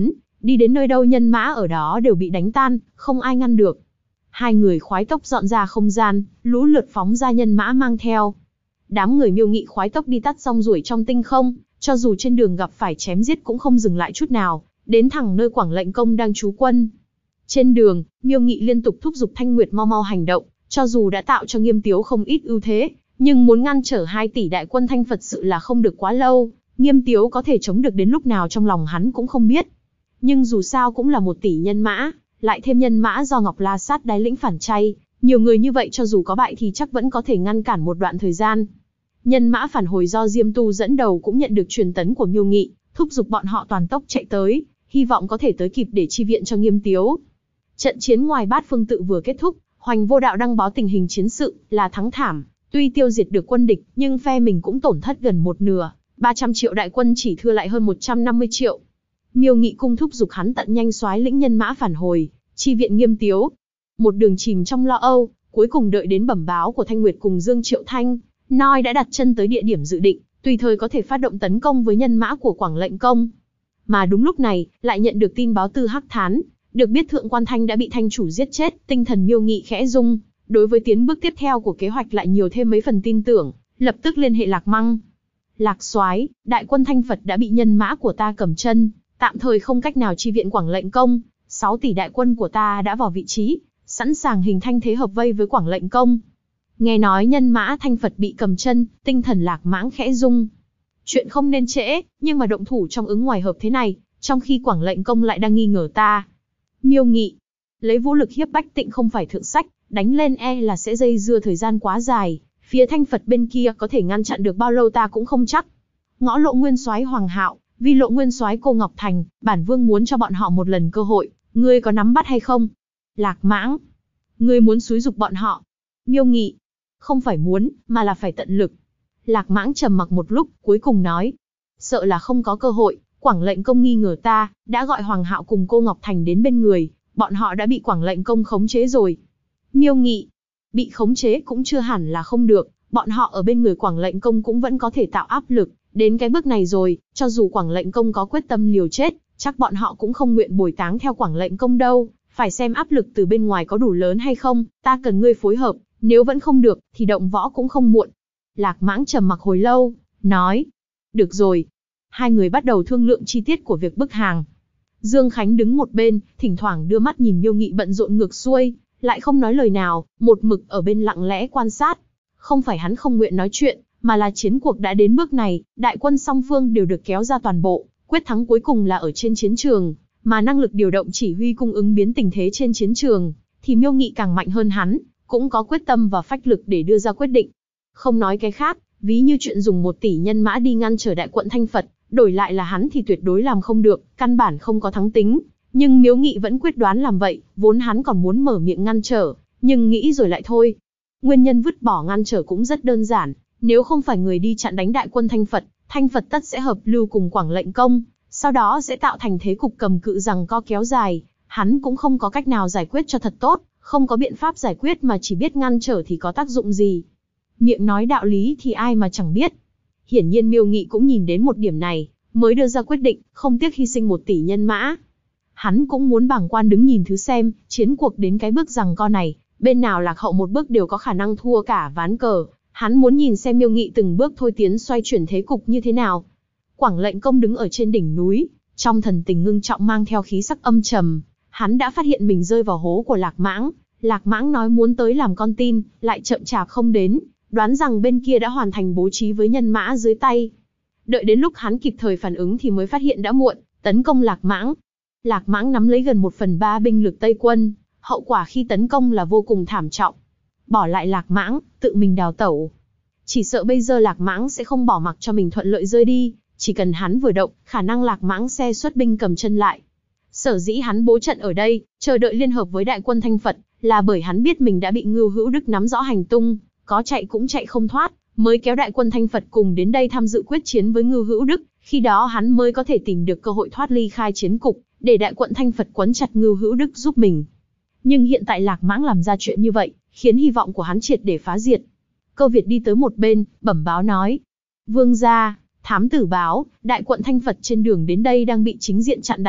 Đi đến nơi đâu nhân mã ở đó đều bị đánh tan, không ai ngăn được. Hai người khoái tốc dọn ra không gian, lũ lượt phóng ra nhân mã mang theo. Đám người Miêu Nghị khoái tốc đi tắt rong ruổi trong tinh không, cho dù trên đường gặp phải chém giết cũng không dừng lại chút nào, đến thẳng nơi Quảng Lệnh Công đang trú quân. Trên đường, Miêu Nghị liên tục thúc giục Thanh Nguyệt mau mau hành động, cho dù đã tạo cho Nghiêm Tiếu không ít ưu thế, nhưng muốn ngăn trở 2 tỷ đại quân Thanh Phật sự là không được quá lâu, Nghiêm Tiếu có thể chống được đến lúc nào trong lòng hắn cũng không biết. Nhưng dù sao cũng là 1 tỷ nhân mã, lại thêm nhân mã do Ngọc La Sát đái lĩnh phản chay, nhiều người như vậy cho dù có bại thì chắc vẫn có thể ngăn cản một đoạn thời gian. Nhân mã phản hồi do Diêm Tu dẫn đầu cũng nhận được truyền tấn của Miêu Nghị, thúc giục bọn họ toàn tốc chạy tới, hy vọng có thể tới kịp để chi viện cho Nghiêm Tiếu. Trận chiến ngoài Bát Phương Tự vừa kết thúc, Hoành Vô Đạo đăng báo tình hình chiến sự là thắng thảm, tuy tiêu diệt được quân địch, nhưng phe mình cũng tổn thất gần một nửa, 300 triệu đại quân chỉ thừa lại hơn 150 triệu. Miêu Nghị cung thúc giục hắn tận nhanh soái lĩnh nhân mã phản hồi, chi viện Nghiêm Tiếu. Một đường chìm trong lo âu, cuối cùng đợi đến bẩm báo của Thanh Nguyệt cùng Dương Triệu Thanh, Noi đã đặt chân tới địa điểm dự định, tùy thời có thể phát động tấn công với nhân mã của Quảng Lệnh Công. Mà đúng lúc này, lại nhận được tin báo từ Hắc Thán, được biết Thượng Quan Thanh đã bị Thanh chủ giết chết, tinh thần Miêu Nghị khẽ rung, đối với tiến bước tiếp theo của kế hoạch lại nhiều thêm mấy phần tin tưởng, lập tức liên hệ Lạc Măng. Lạc soái, đại quân Thanh Phật đã bị nhân mã của ta cầm chân, tạm thời không cách nào chi viện Quảng Lệnh Công, 6 tỷ đại quân của ta đã vào vị trí, sẵn sàng hình thành thế hợp vây với Quảng Lệnh Công. Nghe nói nhân mã Thanh Phật bị cầm chân, tinh thần Lạc Mãng khẽ rung. Chuyện không nên trễ, nhưng mà động thủ trong ứng ngoài hợp thế này, trong khi Quảng Lệnh Công lại đang nghi ngờ ta. Miêu Nghị, lấy vũ lực hiếp bách Tịnh không phải thượng sách, đánh lên là sẽ dây dưa thời gian quá dài, phía Thanh Phật bên kia có thể ngăn chặn được bao lâu ta cũng không chắc. Ngõ Lộ Nguyên soái Hoàng Hạo, Vi Lộ Nguyên soái Cô Ngọc Thành, bản vương muốn cho bọn họ một lần cơ hội, ngươi có nắm bắt hay không? Lạc Mãng, ngươi muốn xúi giục bọn họ. Miêu Nghị, không phải muốn, mà là phải tận lực. Lạc Mãng trầm mặc một lúc, cuối cùng nói, sợ là không có cơ hội, Quảng Lệnh Công nghi ngờ ta, đã gọi Hoàng Hạo cùng Cô Ngọc Thành đến bên người, bọn họ đã bị Quảng Lệnh Công khống chế rồi. Miêu Nghị, bị khống chế cũng chưa hẳn là không được, bọn họ ở bên người Quảng Lệnh Công cũng vẫn có thể tạo áp lực, đến cái bước này rồi, cho dù Quảng Lệnh Công có quyết tâm liều chết, chắc bọn họ cũng không nguyện bồi táng theo Quảng Lệnh Công đâu, phải xem áp lực từ bên ngoài có đủ lớn hay không, ta cần ngươi phối hợp, nếu vẫn không được, thì động võ cũng không muộn. Lạc Mãng trầm mặc hồi lâu, nói, được rồi. Hai người bắt đầu thương lượng chi tiết của việc bức hàng. Dương Khánh đứng một bên, thỉnh thoảng đưa mắt nhìn Miêu Nghị bận rộn ngược xuôi, lại không nói lời nào, một mực ở bên lặng lẽ quan sát. Không phải hắn không nguyện nói chuyện, mà là chiến cuộc đã đến bước này, đại quân song phương đều được kéo ra toàn bộ, quyết thắng cuối cùng là ở trên chiến trường, mà năng lực điều động chỉ huy cung ứng biến tình thế trên chiến trường, thì Miêu Nghị càng mạnh hơn hắn, cũng có quyết tâm và phách lực để đưa ra quyết định. Không nói cái khác, ví như chuyện dùng 1 tỷ nhân mã đi ngăn trở đại quận Thanh Phật, đổi lại là hắn thì tuyệt đối làm không được, căn bản không có thắng tính. Nhưng Miêu Nghị vẫn quyết đoán làm vậy, vốn hắn còn muốn mở miệng ngăn trở, nhưng nghĩ rồi lại thôi. Nguyên nhân vứt bỏ ngăn trở cũng rất đơn giản, nếu không phải người đi chặn đánh đại quân Thanh Phật tất sẽ hợp lưu cùng Quảng Lệnh Công, sau đó sẽ tạo thành thế cục cầm cự giằng co kéo dài, hắn cũng không có cách nào giải quyết cho thật tốt, không có biện pháp giải quyết mà chỉ biết ngăn trở thì có tác dụng gì. Miệng nói đạo lý thì ai mà chẳng biết. Hiển nhiên Miêu Nghị cũng nhìn đến một điểm này, mới đưa ra quyết định, không tiếc hy sinh 1 tỷ nhân mã. Hắn cũng muốn bàng quan đứng nhìn thứ xem, chiến cuộc đến cái bước giằng co này, bên nào lạc hậu một bước đều có khả năng thua cả ván cờ. Hắn muốn nhìn xem Miêu Nghị từng bước thôi tiến xoay chuyển thế cục như thế nào. Quảng Lệnh Công đứng ở trên đỉnh núi, trong thần tình ngưng trọng mang theo khí sắc âm trầm. Hắn đã phát hiện mình rơi vào hố của Lạc Mãng. Lạc Mãng nói muốn tới làm con tin, lại chậm chạp không đến, đoán rằng bên kia đã hoàn thành bố trí với nhân mã dưới tay. Đợi đến lúc hắn kịp thời phản ứng thì mới phát hiện đã muộn, tấn công Lạc Mãng. Lạc Mãng nắm lấy gần 1/3 binh lực Tây quân, hậu quả khi tấn công là vô cùng thảm trọng. Bỏ lại Lạc Mãng, tự mình đào tẩu. Chỉ sợ bây giờ Lạc Mãng sẽ không bỏ mặc cho mình thuận lợi rơi đi, chỉ cần hắn vừa động, khả năng Lạc Mãng sẽ xuất binh cầm chân lại. Sở dĩ hắn bố trận ở đây, chờ đợi liên hợp với đại quân Thanh Phật, là bởi hắn biết mình đã bị Ngưu Hữu Đức nắm rõ hành tung, có chạy cũng chạy không thoát, mới kéo đại quân Thanh Phật cùng đến đây tham dự quyết chiến với Ngưu Hữu Đức, khi đó hắn mới có thể tìm được cơ hội thoát ly khai chiến cục, để đại quận Thanh Phật quấn chặt Ngưu Hữu Đức giúp mình. Nhưng hiện tại Lạc Mãng làm ra chuyện như vậy, khiến hy vọng của hắn triệt để phá diệt. Cơ Việt đi tới một bên, bẩm báo nói: Vương gia, thám tử báo, đại quận Thanh Phật trên đường đến đây đang bị chính diện chặn đánh,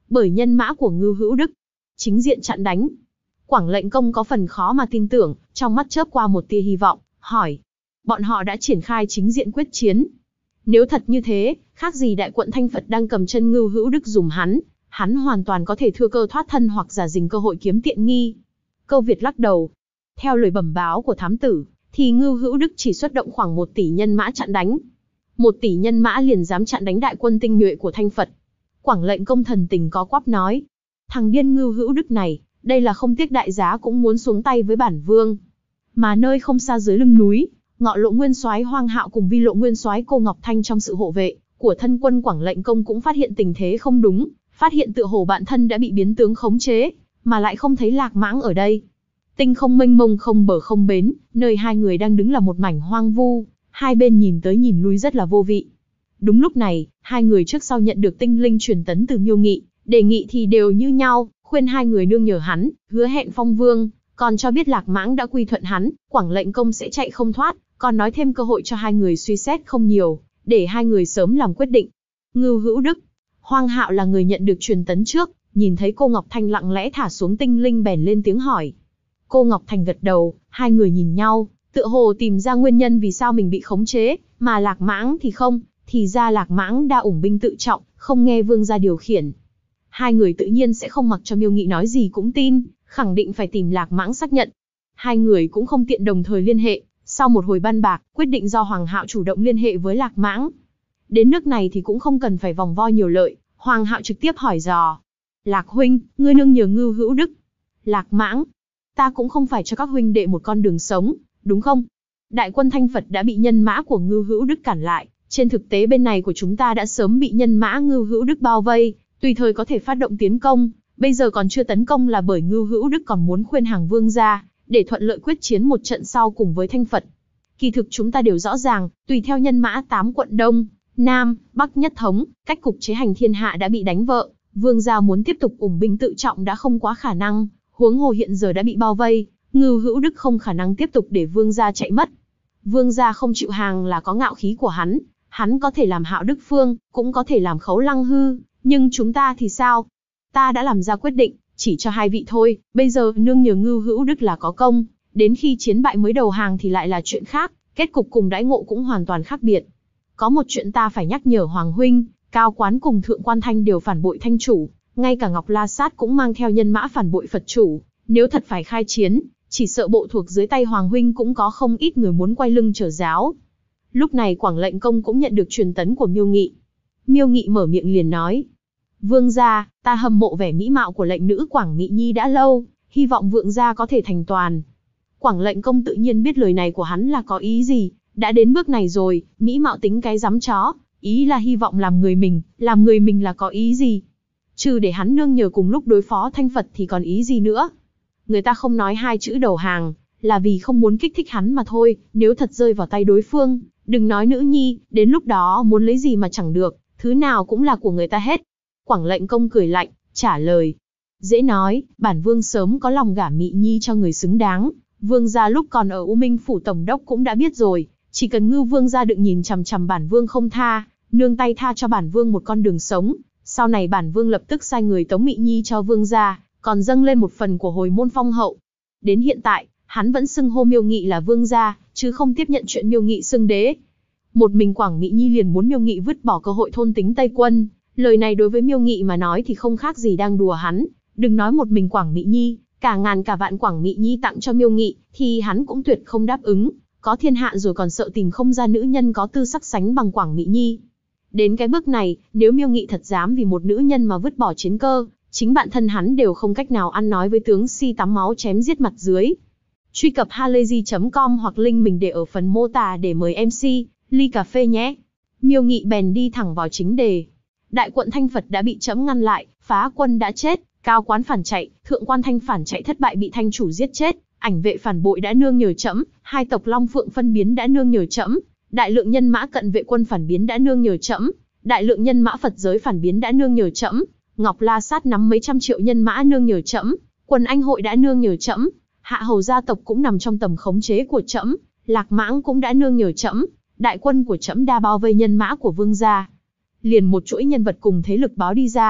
bởi nhân mã của Ngưu Hữu Đức. Chính diện chặn đánh. Quảng Lệnh Công có phần khó mà tin tưởng, trong mắt chớp qua một tia hy vọng, hỏi. Bọn họ đã triển khai chính diện quyết chiến. Nếu thật như thế, khác gì đại quận Thanh Phật đang cầm chân Ngưu Hữu Đức dùm hắn hoàn toàn có thể thừa cơ thoát thân hoặc giả dình cơ hội kiếm tiện nghi. Câu Việt lắc đầu. Theo lời bẩm báo của thám tử, thì Ngưu Hữu Đức chỉ xuất động khoảng 1 tỷ nhân mã chặn đánh. 1 tỷ nhân mã liền dám chặn đánh đại quân tinh nhuệ của Thanh Phật. Quảng Lệnh Công thần tình có quắp nói. Thằng điên Ngưu Hữu Đức này, đây là không tiếc đại giá cũng muốn xuống tay với bản vương. Mà nơi không xa dưới lưng núi, Ngọ Lộ Nguyên Soái Hoang Hạo cùng Vi Lộ Nguyên Soái Cô Ngọc Thanh trong sự hộ vệ của thân quân Quảng Lệnh Công cũng phát hiện tình thế không đúng, phát hiện tựa hồ bạn thân đã bị biến tướng khống chế, mà lại không thấy Lạc Mãng ở đây. Tinh không mênh mông không bờ không bến, nơi hai người đang đứng là một mảnh hoang vu, hai bên nhìn tới nhìn lui rất là vô vị. Đúng lúc này, hai người trước sau nhận được tinh linh truyền tấn từ Miêu Nghị, đề nghị thì đều như nhau, khuyên hai người nương nhờ hắn, hứa hẹn phong vương, còn cho biết Lạc Mãng đã quy thuận hắn, Quảng Lệnh Công sẽ chạy không thoát, còn nói thêm cơ hội cho hai người suy xét không nhiều, để hai người sớm làm quyết định. Ngưu Hữu Đức, Hoang Hạo là người nhận được truyền tấn trước, nhìn thấy cô Ngọc Thanh lặng lẽ thả xuống tinh linh bèn lên tiếng hỏi. Cô Ngọc Thanh gật đầu, hai người nhìn nhau, tựa hồ tìm ra nguyên nhân vì sao mình bị khống chế, mà Lạc Mãng thì không, thì ra Lạc Mãng đã ủng binh tự trọng, không nghe vương gia điều khiển. Hai người tự nhiên sẽ không mặc cho Miêu Nghị nói gì cũng tin, khẳng định phải tìm Lạc Mãng xác nhận. Hai người cũng không tiện đồng thời liên hệ, sau một hồi ban bạc, quyết định do Hoàng Hạo chủ động liên hệ với Lạc Mãng. Đến nước này thì cũng không cần phải vòng vo nhiều lợi, Hoàng Hạo trực tiếp hỏi dò. Lạc huynh, ngươi nương nhờ Ngưu Hữu Đức. Lạc Mãng, ta cũng không phải cho các huynh đệ một con đường sống, đúng không? Đại quân Thanh Phật đã bị nhân mã của Ngưu Hữu Đức cản lại, trên thực tế bên này của chúng ta đã sớm bị nhân mã Ngưu Hữu Đức bao vây, tùy thời có thể phát động tiến công, bây giờ còn chưa tấn công là bởi Ngưu Hữu Đức còn muốn khuyên hàng vương gia, để thuận lợi quyết chiến một trận sau cùng với Thanh Phật. Kỳ thực chúng ta đều rõ ràng, tùy theo nhân mã 8 quận Đông, Nam, Bắc nhất thống, cách cục chế hành thiên hạ đã bị đánh vỡ, vương gia muốn tiếp tục ủng binh tự trọng đã không quá khả năng, huống hồ hiện giờ đã bị bao vây, Ngưu Hữu Đức không khả năng tiếp tục để vương gia chạy mất. Vương gia không chịu hàng là có ngạo khí của hắn có thể làm Hạo Đức Phương, cũng có thể làm Khấu Lăng Hư, nhưng chúng ta thì sao? Ta đã làm ra quyết định, chỉ cho hai vị thôi, bây giờ nương nhờ Ngưu Hữu Đức là có công, đến khi chiến bại mới đầu hàng thì lại là chuyện khác, kết cục cùng đãi ngộ cũng hoàn toàn khác biệt. Có một chuyện ta phải nhắc nhở Hoàng huynh, Cao Quán cùng Thượng Quan Thanh đều phản bội Thanh chủ, ngay cả Ngọc La Sát cũng mang theo nhân mã phản bội Phật chủ, nếu thật phải khai chiến, chỉ sợ bộ thuộc dưới tay Hoàng huynh cũng có không ít người muốn quay lưng trở giáo. Lúc này Quảng Lệnh Công cũng nhận được truyền tấn của Miêu Nghị. Miêu Nghị mở miệng liền nói. Vương gia, ta hâm mộ vẻ mỹ mạo của lệnh nữ Quảng Nghị Nhi đã lâu, hy vọng vương gia có thể thành toàn. Quảng Lệnh Công tự nhiên biết lời này của hắn là có ý gì, đã đến bước này rồi, mỹ mạo tính cái giám chó, ý là hy vọng làm người mình là có ý gì. Trừ để hắn nương nhờ cùng lúc đối phó Thanh Phật thì còn ý gì nữa. Người ta không nói hai chữ đầu hàng, là vì không muốn kích thích hắn mà thôi, nếu thật rơi vào tay đối phương, đừng nói nữ nhi, đến lúc đó muốn lấy gì mà chẳng được, thứ nào cũng là của người ta hết. Quảng Lệnh Công cười lạnh, trả lời. Dễ nói, bản vương sớm có lòng gả Mị Nhi cho người xứng đáng, vương gia lúc còn ở U Minh Phủ Tổng đốc cũng đã biết rồi, chỉ cần Ngưu vương gia đừng nhìn chằm chằm bản vương không tha, nương tay tha cho bản vương một con đường sống, sau này bản vương lập tức sai người tống Mị Nhi cho vương gia, còn dâng lên một phần của hồi môn phong hậu. Đến hiện tại, hắn vẫn xưng hô Miêu Nghị là vương gia, chứ không tiếp nhận chuyện Miêu Nghị xưng đế. Một mình Quảng Mị Nhi liền muốn Miêu Nghị vứt bỏ cơ hội thôn tính Tây Quân, lời này đối với Miêu Nghị mà nói thì không khác gì đang đùa hắn, đừng nói một mình Quảng Mị Nhi, cả ngàn cả vạn Quảng Mị Nhi tặng cho Miêu Nghị, thì hắn cũng tuyệt không đáp ứng, có thiên hạ rồi còn sợ tìm không ra nữ nhân có tư sắc sánh bằng Quảng Mị Nhi. Đến cái bước này, nếu Miêu Nghị thật dám vì một nữ nhân mà vứt bỏ chiến cơ, chính bản thân hắn đều không cách nào ăn nói với tướng Si tắm máu chém giết mặt dưới. Truy cập halayzi.com hoặc link mình để ở phần mô tả để mời MC, ly cà phê nhé. Miêu Nghị bèn đi thẳng vào chính đề. Đại quận Thanh Phật đã bị trẫm ngăn lại, phá quân đã chết, Cao Quán phản chạy, Thượng Quan Thanh phản chạy thất bại bị Thanh chủ giết chết, ảnh vệ phản bội đã nương nhờ trẫm, hai tộc Long Phượng phân biến đã nương nhờ trẫm, đại lượng nhân mã cận vệ quân phản biến đã nương nhờ trẫm, đại lượng nhân mã Phật giới phản biến đã nương nhờ trẫm, Ngọc La Sát nắm mấy trăm triệu nhân mã nương nhờ trẫm, quần anh hội đã nương nhờ trẫm, hạ hầu gia tộc cũng nằm trong tầm khống chế của trẫm, Lạc Mãng cũng đã nương nhờ trẫm, đại quân của trẫm đa bao vây nhân mã của vương gia. Liền một chuỗi nhân vật cùng thế lực báo đi ra,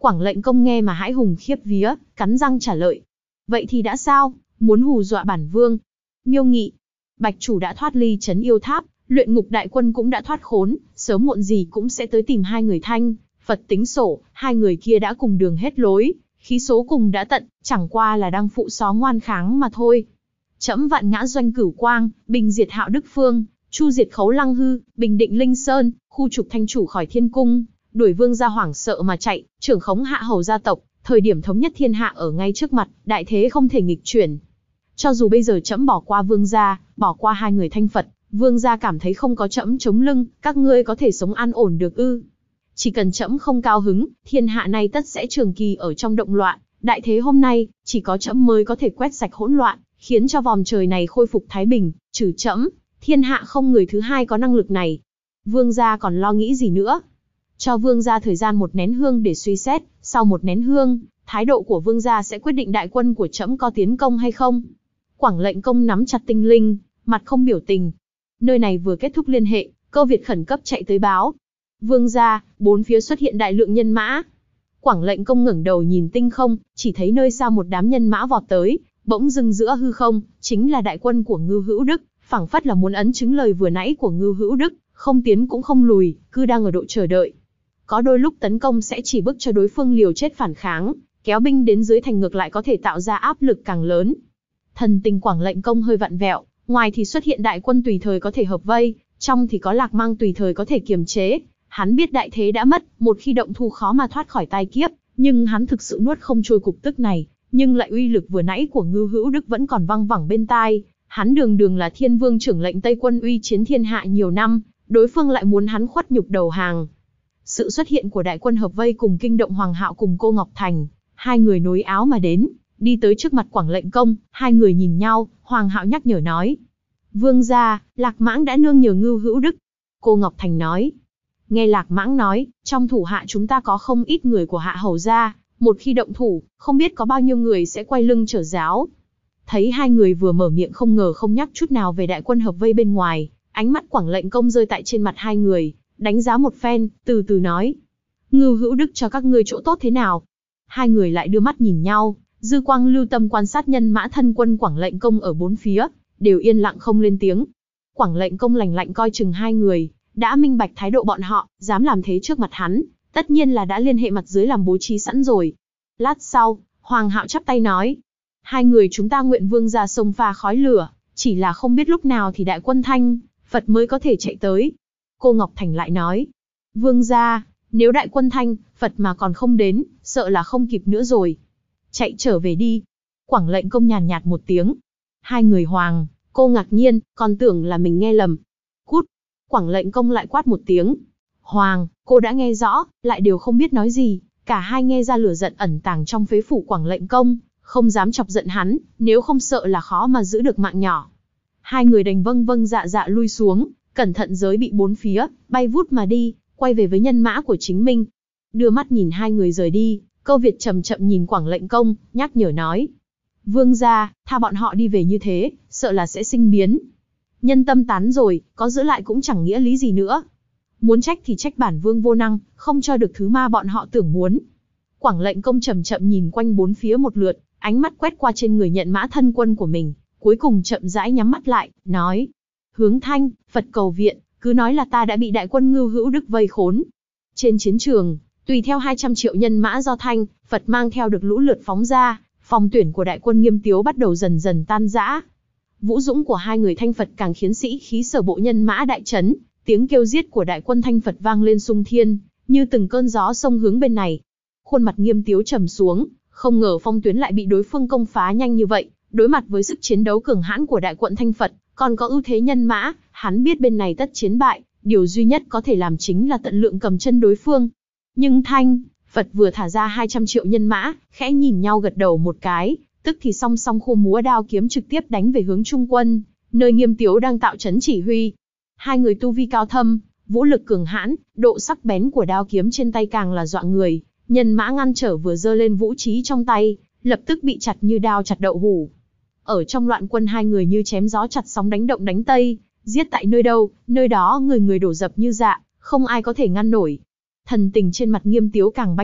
Quảng Lệnh Công nghe mà hãi hùng khiếp vía, cắn răng trả lời. Vậy thì đã sao, muốn hù dọa bản vương? Miêu Nghị, Bạch Chủ đã thoát ly trấn yêu tháp, luyện ngục đại quân cũng đã thoát khốn, sớm muộn gì cũng sẽ tới tìm hai người Thanh, Phật tính sổ, hai người kia đã cùng đường hết lối, khí số cùng đã tận, chẳng qua là đang phụ xó ngoan kháng mà thôi. Trẫm vạn ngã doanh cửu quang, bình diệt Hạo Đức Phương, chu diệt Khấu Lăng Hư, bình định Linh Sơn, khu trục Thanh Chủ khỏi thiên cung, đuổi vương gia hoảng sợ mà chạy, trưởng khống Hạ Hầu gia tộc, thời điểm thống nhất thiên hạ ở ngay trước mặt, đại thế không thể nghịch chuyển. Cho dù bây giờ trẫm bỏ qua vương gia, bỏ qua hai người Thanh Phật, vương gia cảm thấy không có trẫm chống lưng, các ngươi có thể sống an ổn được ư? Chỉ cần trẫm không cao hứng, thiên hạ này tất sẽ trường kỳ ở trong động loạn, đại thế hôm nay, chỉ có trẫm mới có thể quét sạch hỗn loạn, khiến cho vòm trời này khôi phục thái bình, trừ trẫm, thiên hạ không người thứ hai có năng lực này. Vương gia còn lo nghĩ gì nữa? Cho vương gia thời gian một nén hương để suy xét, sau một nén hương, thái độ của vương gia sẽ quyết định đại quân của trẫm có tiến công hay không. Quảng Lệnh Công nắm chặt tinh linh, mặt không biểu tình. Nơi này vừa kết thúc liên hệ, Cơ Việt khẩn cấp chạy tới báo. Vương gia, bốn phía xuất hiện đại lượng nhân mã. Quảng Lệnh Công ngẩng đầu nhìn tinh không, chỉ thấy nơi xa một đám nhân mã vọt tới, bỗng dưng giữa hư không, chính là đại quân của Ngưu Hữu Đức, phảng phất là muốn ấn chứng lời vừa nãy của Ngưu Hữu Đức, không tiến cũng không lùi, cứ đang ở độ chờ đợi. Có đôi lúc tấn công sẽ chỉ bức cho đối phương liều chết phản kháng, kéo binh đến dưới thành ngược lại có thể tạo ra áp lực càng lớn. Thần tình Quảng Lệnh Công hơi vặn vẹo, ngoài thì xuất hiện đại quân tùy thời có thể hợp vây, trong thì có Lạc Mang tùy thời có thể kiềm chế. Hắn biết đại thế đã mất, một khi động thủ khó mà thoát khỏi tai kiếp, nhưng hắn thực sự nuốt không trôi cục tức này, nhưng lại uy lực vừa nãy của Ngưu Hữu Đức vẫn còn văng vẳng bên tai. Hắn đường đường là Thiên Vương trưởng lệnh Tây Quân uy chiến thiên hạ nhiều năm, đối phương lại muốn hắn khuất nhục đầu hàng. Sự xuất hiện của đại quân hợp vây cùng kinh động Hoàng Hạo cùng cô Ngọc Thành, hai người nối áo mà đến, đi tới trước mặt Quảng Lệnh Công, hai người nhìn nhau, Hoàng Hạo nhắc nhở nói. Vương gia, Lạc Mãng đã nương nhờ Ngưu Hữu Đức. Cô Ngọc Thành nói. Nghe Lạc Mãng nói, trong thủ hạ chúng ta có không ít người của Hạ Hầu gia, một khi động thủ, không biết có bao nhiêu người sẽ quay lưng trở giáo. Thấy hai người vừa mở miệng không ngờ không nhắc chút nào về đại quân hợp vây bên ngoài, ánh mắt Quảng Lệnh Công rơi tại trên mặt hai người, đánh giá một phen, từ từ nói. Ngưu Hữu Đức cho các ngươi chỗ tốt thế nào? Hai người lại đưa mắt nhìn nhau, dư quang lưu tâm quan sát nhân mã thân quân Quảng Lệnh Công ở bốn phía, đều yên lặng không lên tiếng. Quảng Lệnh Công lạnh lạnh coi chừng hai người, đã minh bạch thái độ bọn họ, dám làm thế trước mặt hắn, tất nhiên là đã liên hệ mặt dưới làm bố trí sẵn rồi. Lát sau, Hoàng Hạo chắp tay nói. Hai người chúng ta nguyện vương ra sông pha khói lửa, chỉ là không biết lúc nào thì đại quân Thanh, Phật mới có thể chạy tới. Cô Ngọc Thành lại nói. Vương gia, nếu đại quân Thanh, Phật mà còn không đến, sợ là không kịp nữa rồi. Chạy trở về đi. Quảng Lệnh Công nhàn nhạt một tiếng. Hai người Hoàng, cô ngạc nhiên, còn tưởng là mình nghe lầm. Cút. Quảng Lệnh Công lại quát một tiếng. Hoàng, cô đã nghe rõ, lại đều không biết nói gì. Cả hai nghe ra lửa giận ẩn tàng trong phế phủ Quảng Lệnh Công, không dám chọc giận hắn, nếu không sợ là khó mà giữ được mạng nhỏ. Hai người đành vâng vâng dạ dạ lui xuống, cẩn thận giới bị bốn phía, bay vút mà đi, quay về với nhân mã của chính mình. Đưa mắt nhìn hai người rời đi, Câu Việt chậm chậm nhìn Quảng Lệnh Công, nhắc nhở nói. Vương gia, tha bọn họ đi về như thế, sợ là sẽ sinh biến. Nhân tâm tán rồi, có giữ lại cũng chẳng nghĩa lý gì nữa. Muốn trách thì trách bản vương vô năng, không cho được thứ ma bọn họ tưởng muốn. Quảng Lệnh Công chậm chậm nhìn quanh bốn phía một lượt, ánh mắt quét qua trên người nhận mã thân quân của mình, cuối cùng chậm rãi nhắm mắt lại, nói. Hướng Thanh, Phật cầu viện, cứ nói là ta đã bị đại quân Ngưu Hữu Đức vây khốn. Trên chiến trường, tùy theo 200 triệu nhân mã do Thanh, Phật mang theo được lũ lượt phóng ra, phòng tuyển của đại quân Nghiêm Tiếu bắt đầu dần dần tan rã. Vũ dũng của hai người Thanh Phật càng khiến sĩ khí sở bộ nhân mã đại chấn, tiếng kêu giết của đại quân Thanh Phật vang lên sung thiên, như từng cơn gió sông hướng bên này. Khuôn mặt Nghiêm Tiếu trầm xuống, không ngờ phong tuyến lại bị đối phương công phá nhanh như vậy, đối mặt với sức chiến đấu cường hãn của đại quận Thanh Phật, còn có ưu thế nhân mã, hắn biết bên này tất chiến bại, điều duy nhất có thể làm chính là tận lượng cầm chân đối phương. Nhưng Thanh, Phật vừa thả ra 200 triệu nhân mã, khẽ nhìn nhau gật đầu một cái, tức thì song song khô múa đao kiếm trực tiếp đánh về hướng Trung quân, nơi Nghiêm Tiếu đang tạo trấn chỉ huy. Hai người tu vi cao thâm, vũ lực cường hãn, độ sắc bén của đao kiếm trên tay càng là dọa người, nhân mã ngăn trở vừa giơ lên vũ khí trong tay, lập tức bị chặt như đao chặt đậu hủ. Ở trong loạn quân hai người như chém gió chặt sóng đánh động đánh tây, giết tại nơi đâu, nơi đó người người đổ dập như dạ, không ai có thể ngăn nổi. Thần tình trên mặt Nghiêm Tiếu càng banh chặt,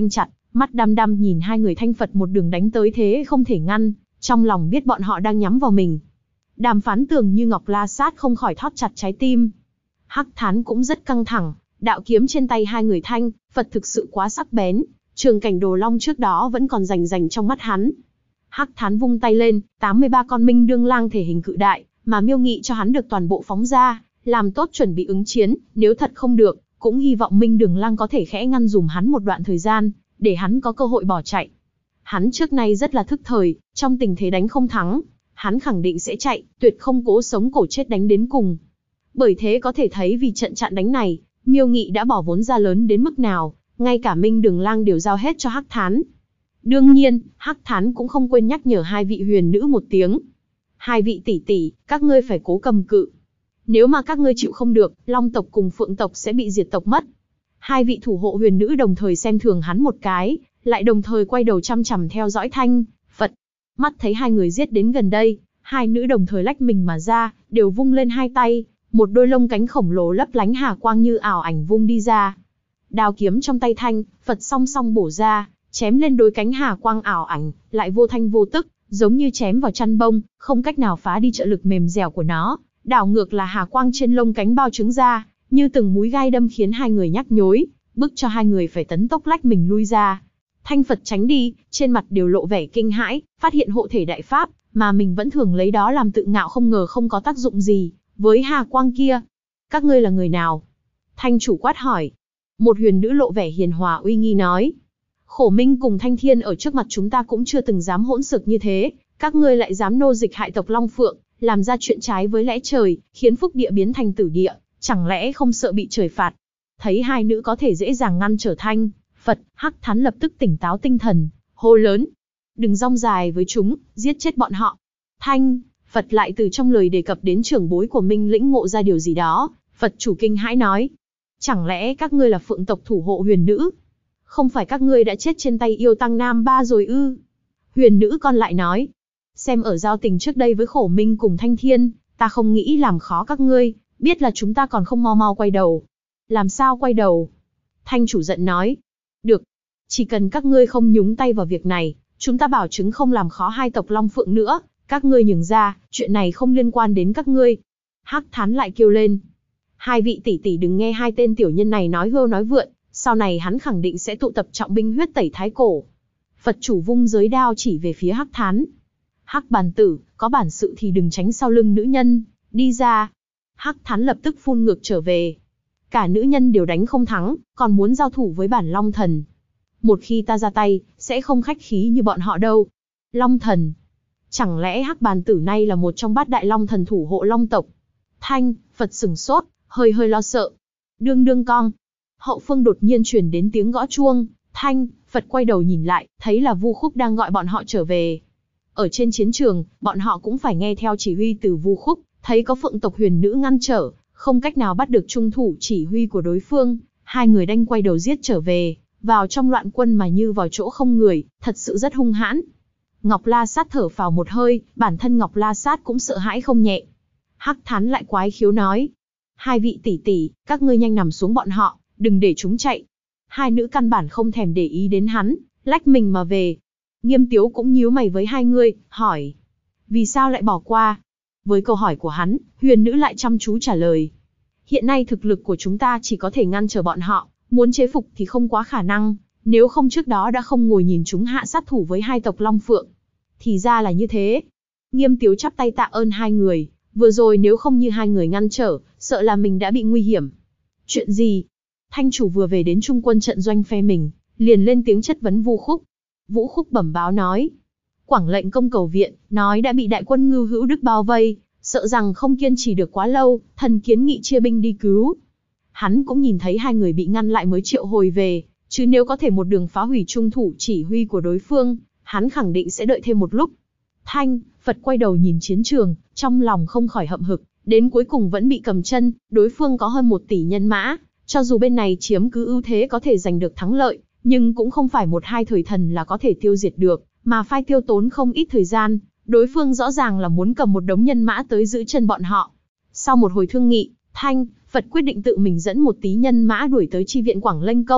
mắt đăm đăm nhìn hai người Thanh Phật một đường đánh tới thế không thể ngăn, trong lòng biết bọn họ đang nhắm vào mình. Đàm Phán Tường như Ngọc La Sát không khỏi thót chặt trái tim. Hắc Thán cũng rất căng thẳng, đạo kiếm trên tay hai người Thanh Phật thực sự quá sắc bén, trường cảnh Đồ Long trước đó vẫn còn rành rành trong mắt hắn. Hắc Thán vung tay lên, 83 con Minh Đương Lang thể hình cự đại, mà Miêu Nghị cho hắn được toàn bộ phóng ra, làm tốt chuẩn bị ứng chiến, nếu thật không được, cũng hy vọng Minh Đường Lang có thể khẽ ngăn dùm hắn một đoạn thời gian, để hắn có cơ hội bỏ chạy. Hắn trước nay rất là thức thời, trong tình thế đánh không thắng, hắn khẳng định sẽ chạy, tuyệt không cố sống cổ chết đánh đến cùng. Bởi thế có thể thấy vì trận chặn đánh này, Miêu Nghị đã bỏ vốn ra lớn đến mức nào, ngay cả Minh Đường Lang đều giao hết cho Hắc Thán. Đương nhiên, Hắc Thán cũng không quên nhắc nhở hai vị huyền nữ một tiếng. Hai vị tỷ tỷ, các ngươi phải cố cầm cự. Nếu mà các ngươi chịu không được, Long tộc cùng Phượng tộc sẽ bị diệt tộc mất. Hai vị thủ hộ huyền nữ đồng thời xem thường hắn một cái, lại đồng thời quay đầu chăm chằm theo dõi Thanh Phật. Mắt thấy hai người giết đến gần đây, hai nữ đồng thời lách mình mà ra, đều vung lên hai tay, một đôi lông cánh khổng lồ lấp lánh hà quang như ảo ảnh vung đi ra. Đao kiếm trong tay Thanh Phật song song bổ ra, chém lên đôi cánh hà quang ảo ảnh, lại vô thanh vô tức, giống như chém vào chăn bông, không cách nào phá đi trợ lực mềm dẻo của nó. Đảo ngược là hà quang trên lông cánh bao trứng ra, như từng mũi gai đâm khiến hai người nhắc nhối, bức cho hai người phải tấn tốc lách mình lui ra. Thanh Phật tránh đi, trên mặt đều lộ vẻ kinh hãi, phát hiện hộ thể đại pháp, mà mình vẫn thường lấy đó làm tự ngạo không ngờ không có tác dụng gì, với hà quang kia. Các ngươi là người nào? Thanh chủ quát hỏi. Một huyền nữ lộ vẻ hiền hòa uy nghi nói. Khổ Minh cùng Thanh Thiên ở trước mặt chúng ta cũng chưa từng dám hỗn xược như thế, các ngươi lại dám nô dịch hại tộc Long Phượng, làm ra chuyện trái với lẽ trời, khiến phúc địa biến thành tử địa, chẳng lẽ không sợ bị trời phạt? Thấy hai nữ có thể dễ dàng ngăn trở Thanh Phật, Hắc Thán lập tức tỉnh táo tinh thần, hô lớn. Đừng rong dài với chúng, giết chết bọn họ. Thanh Phật lại từ trong lời đề cập đến trưởng bối của Minh lĩnh ngộ ra điều gì đó, Phật chủ kinh hãi nói. Chẳng lẽ các ngươi là Phượng tộc thủ hộ huyền nữ? Không phải các ngươi đã chết trên tay yêu tăng Nam Ba rồi ư? Huyền nữ còn lại nói. Xem ở giao tình trước đây với Khổ Minh cùng Thanh Thiên, ta không nghĩ làm khó các ngươi, biết là chúng ta còn không mau mau quay đầu. Làm sao quay đầu? Thanh chủ giận nói. Được, chỉ cần các ngươi không nhúng tay vào việc này, chúng ta bảo chứng không làm khó hai tộc Long Phượng nữa, các ngươi nhường ra, chuyện này không liên quan đến các ngươi. Hắc Thán lại kêu lên. Hai vị tỷ tỷ đừng nghe hai tên tiểu nhân này nói hưu nói vượn, sau này hắn khẳng định sẽ tụ tập trọng binh huyết tẩy thái cổ. Phật chủ vung giới đao chỉ về phía Hắc Thán. Hắc bàn tử, có bản sự thì đừng tránh sau lưng nữ nhân, đi ra. Hắc Thán lập tức phun ngược trở về. Cả nữ nhân đều đánh không thắng, còn muốn giao thủ với bản Long Thần. Một khi ta ra tay, sẽ không khách khí như bọn họ đâu. Long Thần. Chẳng lẽ Hắc bàn tử này là một trong bát đại Long Thần thủ hộ Long tộc? Thanh Phật sửng sốt, hơi hơi lo sợ. Đương đương cong. Hậu phương đột nhiên truyền đến tiếng gõ chuông. Thanh Phật quay đầu nhìn lại, thấy là Vu Khúc đang gọi bọn họ trở về. Ở trên chiến trường, bọn họ cũng phải nghe theo chỉ huy từ Vu Khúc, thấy có Phượng tộc huyền nữ ngăn trở, không cách nào bắt được trung thủ chỉ huy của đối phương, hai người đành quay đầu giết trở về, vào trong loạn quân mà như vào chỗ không người, thật sự rất hung hãn. Ngọc La Sát thở phào một hơi, bản thân Ngọc La Sát cũng sợ hãi không nhẹ. Hắc Thán lại quái khiếu nói. Hai vị tỷ tỷ, các ngươi nhanh nằm xuống bọn họ, đừng để chúng chạy. Hai nữ căn bản không thèm để ý đến hắn, lách mình mà về. Nghiêm Tiếu cũng nhíu mày với hai người, hỏi. Vì sao lại bỏ qua? Với câu hỏi của hắn, huyền nữ lại chăm chú trả lời. Hiện nay thực lực của chúng ta chỉ có thể ngăn trở bọn họ, muốn chế phục thì không quá khả năng, nếu không trước đó đã không ngồi nhìn chúng hạ sát thủ với hai tộc Long Phượng. Thì ra là như thế. Nghiêm Tiếu chắp tay tạ ơn hai người, vừa rồi nếu không như hai người ngăn trở, sợ là mình đã bị nguy hiểm. Chuyện gì? Thanh chủ vừa về đến trung quân trận doanh phe mình, liền lên tiếng chất vấn Vu Khúc. Vũ Khúc bẩm báo nói. Quảng lệnh công cầu viện, nói đã bị đại quân Ngưu Hữu Đức bao vây, sợ rằng không kiên trì được quá lâu, thần kiến nghị chia binh đi cứu. Hắn cũng nhìn thấy hai người bị ngăn lại mới triệu hồi về, chứ nếu có thể một đường phá hủy trung thủ chỉ huy của đối phương, hắn khẳng định sẽ đợi thêm một lúc. Thanh Phật quay đầu nhìn chiến trường, trong lòng không khỏi hậm hực, đến cuối cùng vẫn bị cầm chân, đối phương có hơn 1 tỷ nhân mã, cho dù bên này chiếm cứ ưu thế có thể giành được thắng lợi, nhưng cũng không phải một hai thời thần là có thể tiêu diệt được, mà phải tiêu tốn không ít thời gian. Đối phương rõ ràng là muốn cầm một đống nhân mã tới giữ chân bọn họ. Sau một hồi thương nghị, Thanh Phật quyết định tự mình dẫn một tí nhân mã đuổi tới chi viện Quảng Lênh Công,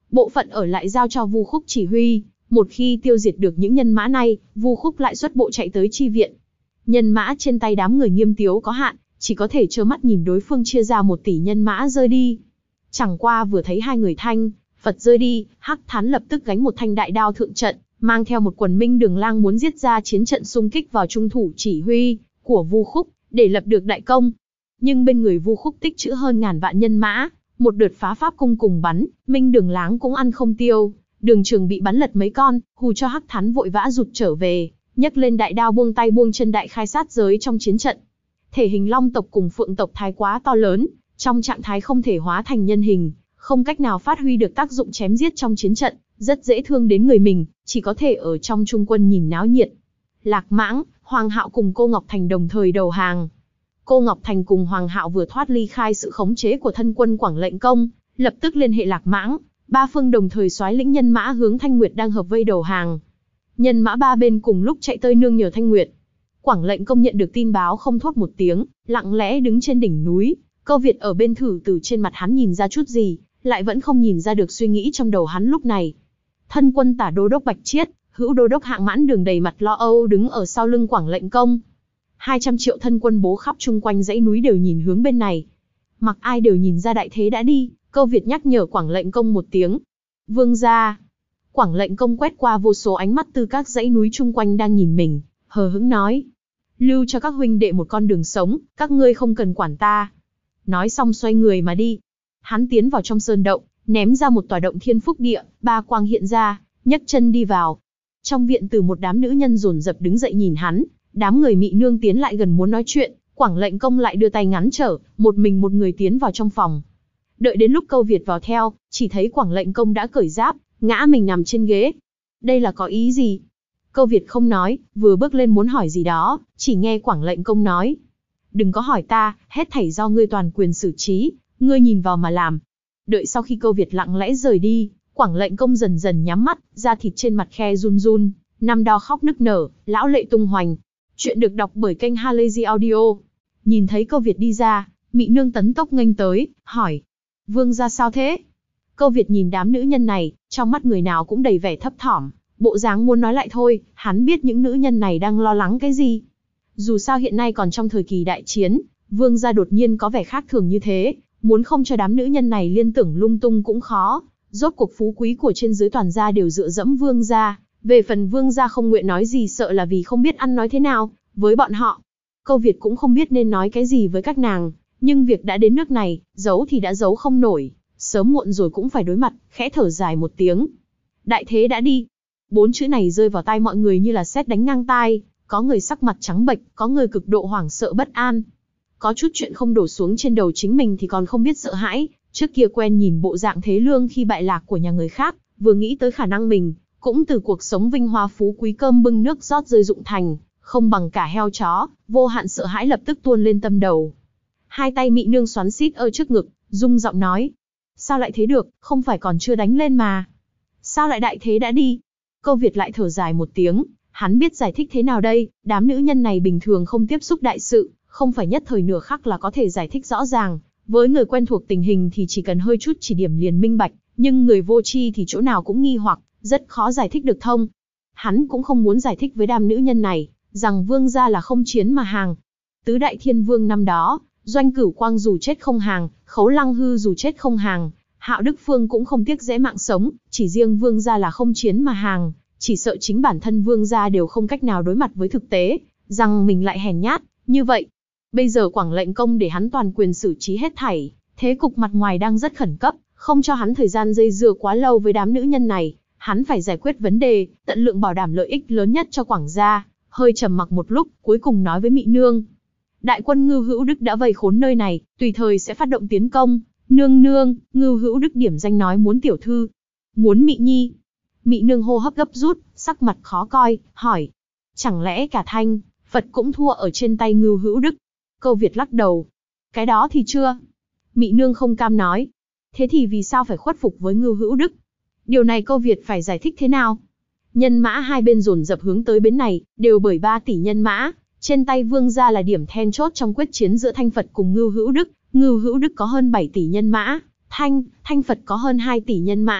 bộ phận ở lại giao cho Vu Khúc chỉ huy, một khi tiêu diệt được những nhân mã này, Vu Khúc lại xuất bộ chạy tới chi viện. Nhân mã trên tay đám người Nghiêm Tiếu có hạn, chỉ có thể trơ mắt nhìn đối phương chia ra 1 tỷ nhân mã rơi đi. Chẳng qua vừa thấy hai người Thanh, Phật rơi đi, Hắc Thán lập tức gánh một thanh đại đao thượng trận, mang theo một quần minh đường lang muốn giết ra chiến trận xung kích vào trung thủ chỉ huy của Vu Khúc, để lập được đại công. Nhưng bên người Vu Khúc tích trữ hơn ngàn vạn nhân mã, một đợt phá pháp cung cùng bắn, minh đường láng cũng ăn không tiêu, đường trường bị bắn lật mấy con, hù cho Hắc Thán vội vã rụt trở về, nhấc lên đại đao buông tay buông chân đại khai sát giới trong chiến trận. Thể hình Long tộc cùng Phượng tộc thái quá to lớn, trong trạng thái không thể hóa thành nhân hình, không cách nào phát huy được tác dụng chém giết trong chiến trận, rất dễ thương đến người mình, chỉ có thể ở trong trung quân nhìn náo nhiệt. Lạc Mãng, Hoàng Hạo cùng cô Ngọc Thành đồng thời đầu hàng. Cô Ngọc Thành cùng Hoàng Hạo vừa thoát ly khai sự khống chế của thân quân Quảng Lệnh Công, lập tức liên hệ Lạc Mãng, ba phương đồng thời soái lĩnh nhân mã hướng Thanh Nguyệt đang hợp vây đầu hàng. Nhân mã ba bên cùng lúc chạy tới nương nhờ Thanh Nguyệt. Quảng Lệnh Công nhận được tin báo không thốt một tiếng, lặng lẽ đứng trên đỉnh núi. Câu Việt ở bên thử từ trên mặt hắn nhìn ra chút gì, lại vẫn không nhìn ra được suy nghĩ trong đầu hắn lúc này. Thân quân tả đô đốc Bạch Chiết, hữu đô đốc Hạng Mãn Đường đầy mặt lo âu đứng ở sau lưng Quảng Lệnh Công. 200 triệu thân quân bố khắp chung quanh dãy núi đều nhìn hướng bên này. Mặc ai đều nhìn ra đại thế đã đi, Câu Việt nhắc nhở Quảng Lệnh Công một tiếng. Vương gia. Quảng Lệnh Công quét qua vô số ánh mắt từ các dãy núi chung quanh đang nhìn mình, hờ hững nói. Lưu cho các huynh đệ một con đường sống, các ngươi không cần quản ta. Nói xong xoay người mà đi. Hắn tiến vào trong sơn động, ném ra một tòa động thiên phúc địa, ba quang hiện ra, nhấc chân đi vào. Trong viện từ một đám nữ nhân dồn dập đứng dậy nhìn hắn, đám người Mị Nương tiến lại gần muốn nói chuyện, Quảng Lệnh Công lại đưa tay ngắn trở, một mình một người tiến vào trong phòng. Đợi đến lúc Câu Việt vào theo, chỉ thấy Quảng Lệnh Công đã cởi giáp, ngã mình nằm trên ghế. Đây là có ý gì? Câu Việt không nói, vừa bước lên muốn hỏi gì đó, chỉ nghe Quảng Lệnh Công nói. Đừng có hỏi ta, hết thảy do ngươi toàn quyền xử trí, ngươi nhìn vào mà làm. Đợi sau khi Câu Việt lặng lẽ rời đi, Quảng Lệnh Công dần dần nhắm mắt, da thịt trên mặt khe run run, năm đo khóc nức nở, lão lệ tung hoành. Chuyện được đọc bởi kênh Halazy Audio. Nhìn thấy Câu Việt đi ra, Mị Nương tấn tốc nghênh tới, hỏi. Vương gia sao thế? Câu Việt nhìn đám nữ nhân này, trong mắt người nào cũng đầy vẻ thấp thỏm, bộ dáng muốn nói lại thôi, hắn biết những nữ nhân này đang lo lắng cái gì. Dù sao hiện nay còn trong thời kỳ đại chiến, vương gia đột nhiên có vẻ khác thường như thế, muốn không cho đám nữ nhân này liên tưởng lung tung cũng khó. Rốt cuộc phú quý của trên dưới toàn gia đều dựa dẫm vương gia, về phần vương gia không nguyện nói gì sợ là vì không biết ăn nói thế nào với bọn họ. Câu Việt cũng không biết nên nói cái gì với các nàng, nhưng việc đã đến nước này, giấu thì đã giấu không nổi, sớm muộn rồi cũng phải đối mặt, khẽ thở dài một tiếng. Đại thế đã đi. 4 chữ này rơi vào tai mọi người như là sét đánh ngang tai, có người sắc mặt trắng bệch, có người cực độ hoảng sợ bất an. Có chút chuyện không đổ xuống trên đầu chính mình thì còn không biết sợ hãi, trước kia quen nhìn bộ dạng thế lương khi bại lạc của nhà người khác, vừa nghĩ tới khả năng mình, cũng từ cuộc sống vinh hoa phú quý cơm bưng nước rót rơi dụng thành, không bằng cả heo chó, vô hạn sợ hãi lập tức tuôn lên tâm đầu. Hai tay Mị Nương xoắn xít ở trước ngực, rung giọng nói. Sao lại thế được, không phải còn chưa đánh lên mà. Sao lại đại thế đã đi? Câu Việt lại thở dài một tiếng, hắn biết giải thích thế nào đây, đám nữ nhân này bình thường không tiếp xúc đại sự, không phải nhất thời nửa khắc là có thể giải thích rõ ràng. Với người quen thuộc tình hình thì chỉ cần hơi chút chỉ điểm liền minh bạch, nhưng người vô tri thì chỗ nào cũng nghi hoặc, rất khó giải thích được thông. Hắn cũng không muốn giải thích với đám nữ nhân này, rằng vương gia là không chiến mà hàng. Tứ đại thiên vương năm đó, Doanh Cửu Quang dù chết không hàng, Khấu Lăng Hư dù chết không hàng, Hạo Đức Phương cũng không tiếc dễ mạng sống, chỉ riêng vương gia là không chiến mà hàng, chỉ sợ chính bản thân vương gia đều không cách nào đối mặt với thực tế, rằng mình lại hèn nhát, như vậy. Bây giờ Quảng Lệnh Công để hắn toàn quyền xử trí hết thảy, thế cục mặt ngoài đang rất khẩn cấp, không cho hắn thời gian dây dưa quá lâu với đám nữ nhân này, hắn phải giải quyết vấn đề, tận lượng bảo đảm lợi ích lớn nhất cho Quảng gia. Hơi trầm mặc một lúc, cuối cùng nói với Mị Nương. Đại quân Ngưu Hữu Đức đã vây khốn nơi này, tùy thời sẽ phát động tiến công. Nương nương, Ngưu Hữu Đức điểm danh nói muốn tiểu thư. Muốn Mị Nhi. Mị Nương hô hấp gấp rút, sắc mặt khó coi, hỏi. Chẳng lẽ cả Thanh, Phật cũng thua ở trên tay Ngưu Hữu Đức? Câu Việt lắc đầu. Cái đó thì chưa. Mị Nương không cam nói. Thế thì vì sao phải khuất phục với Ngưu Hữu Đức? Điều này Câu Việt phải giải thích thế nào? Nhân mã hai bên dồn dập hướng tới bến này, đều bởi 3 tỷ nhân mã. Trên tay vương gia là điểm then chốt trong quyết chiến giữa Thanh Phật cùng Ngưu Hữu Đức. Ngưu Hữu Đức có hơn 7 tỷ nhân mã, Thanh Phật có hơn 2 tỷ nhân mã.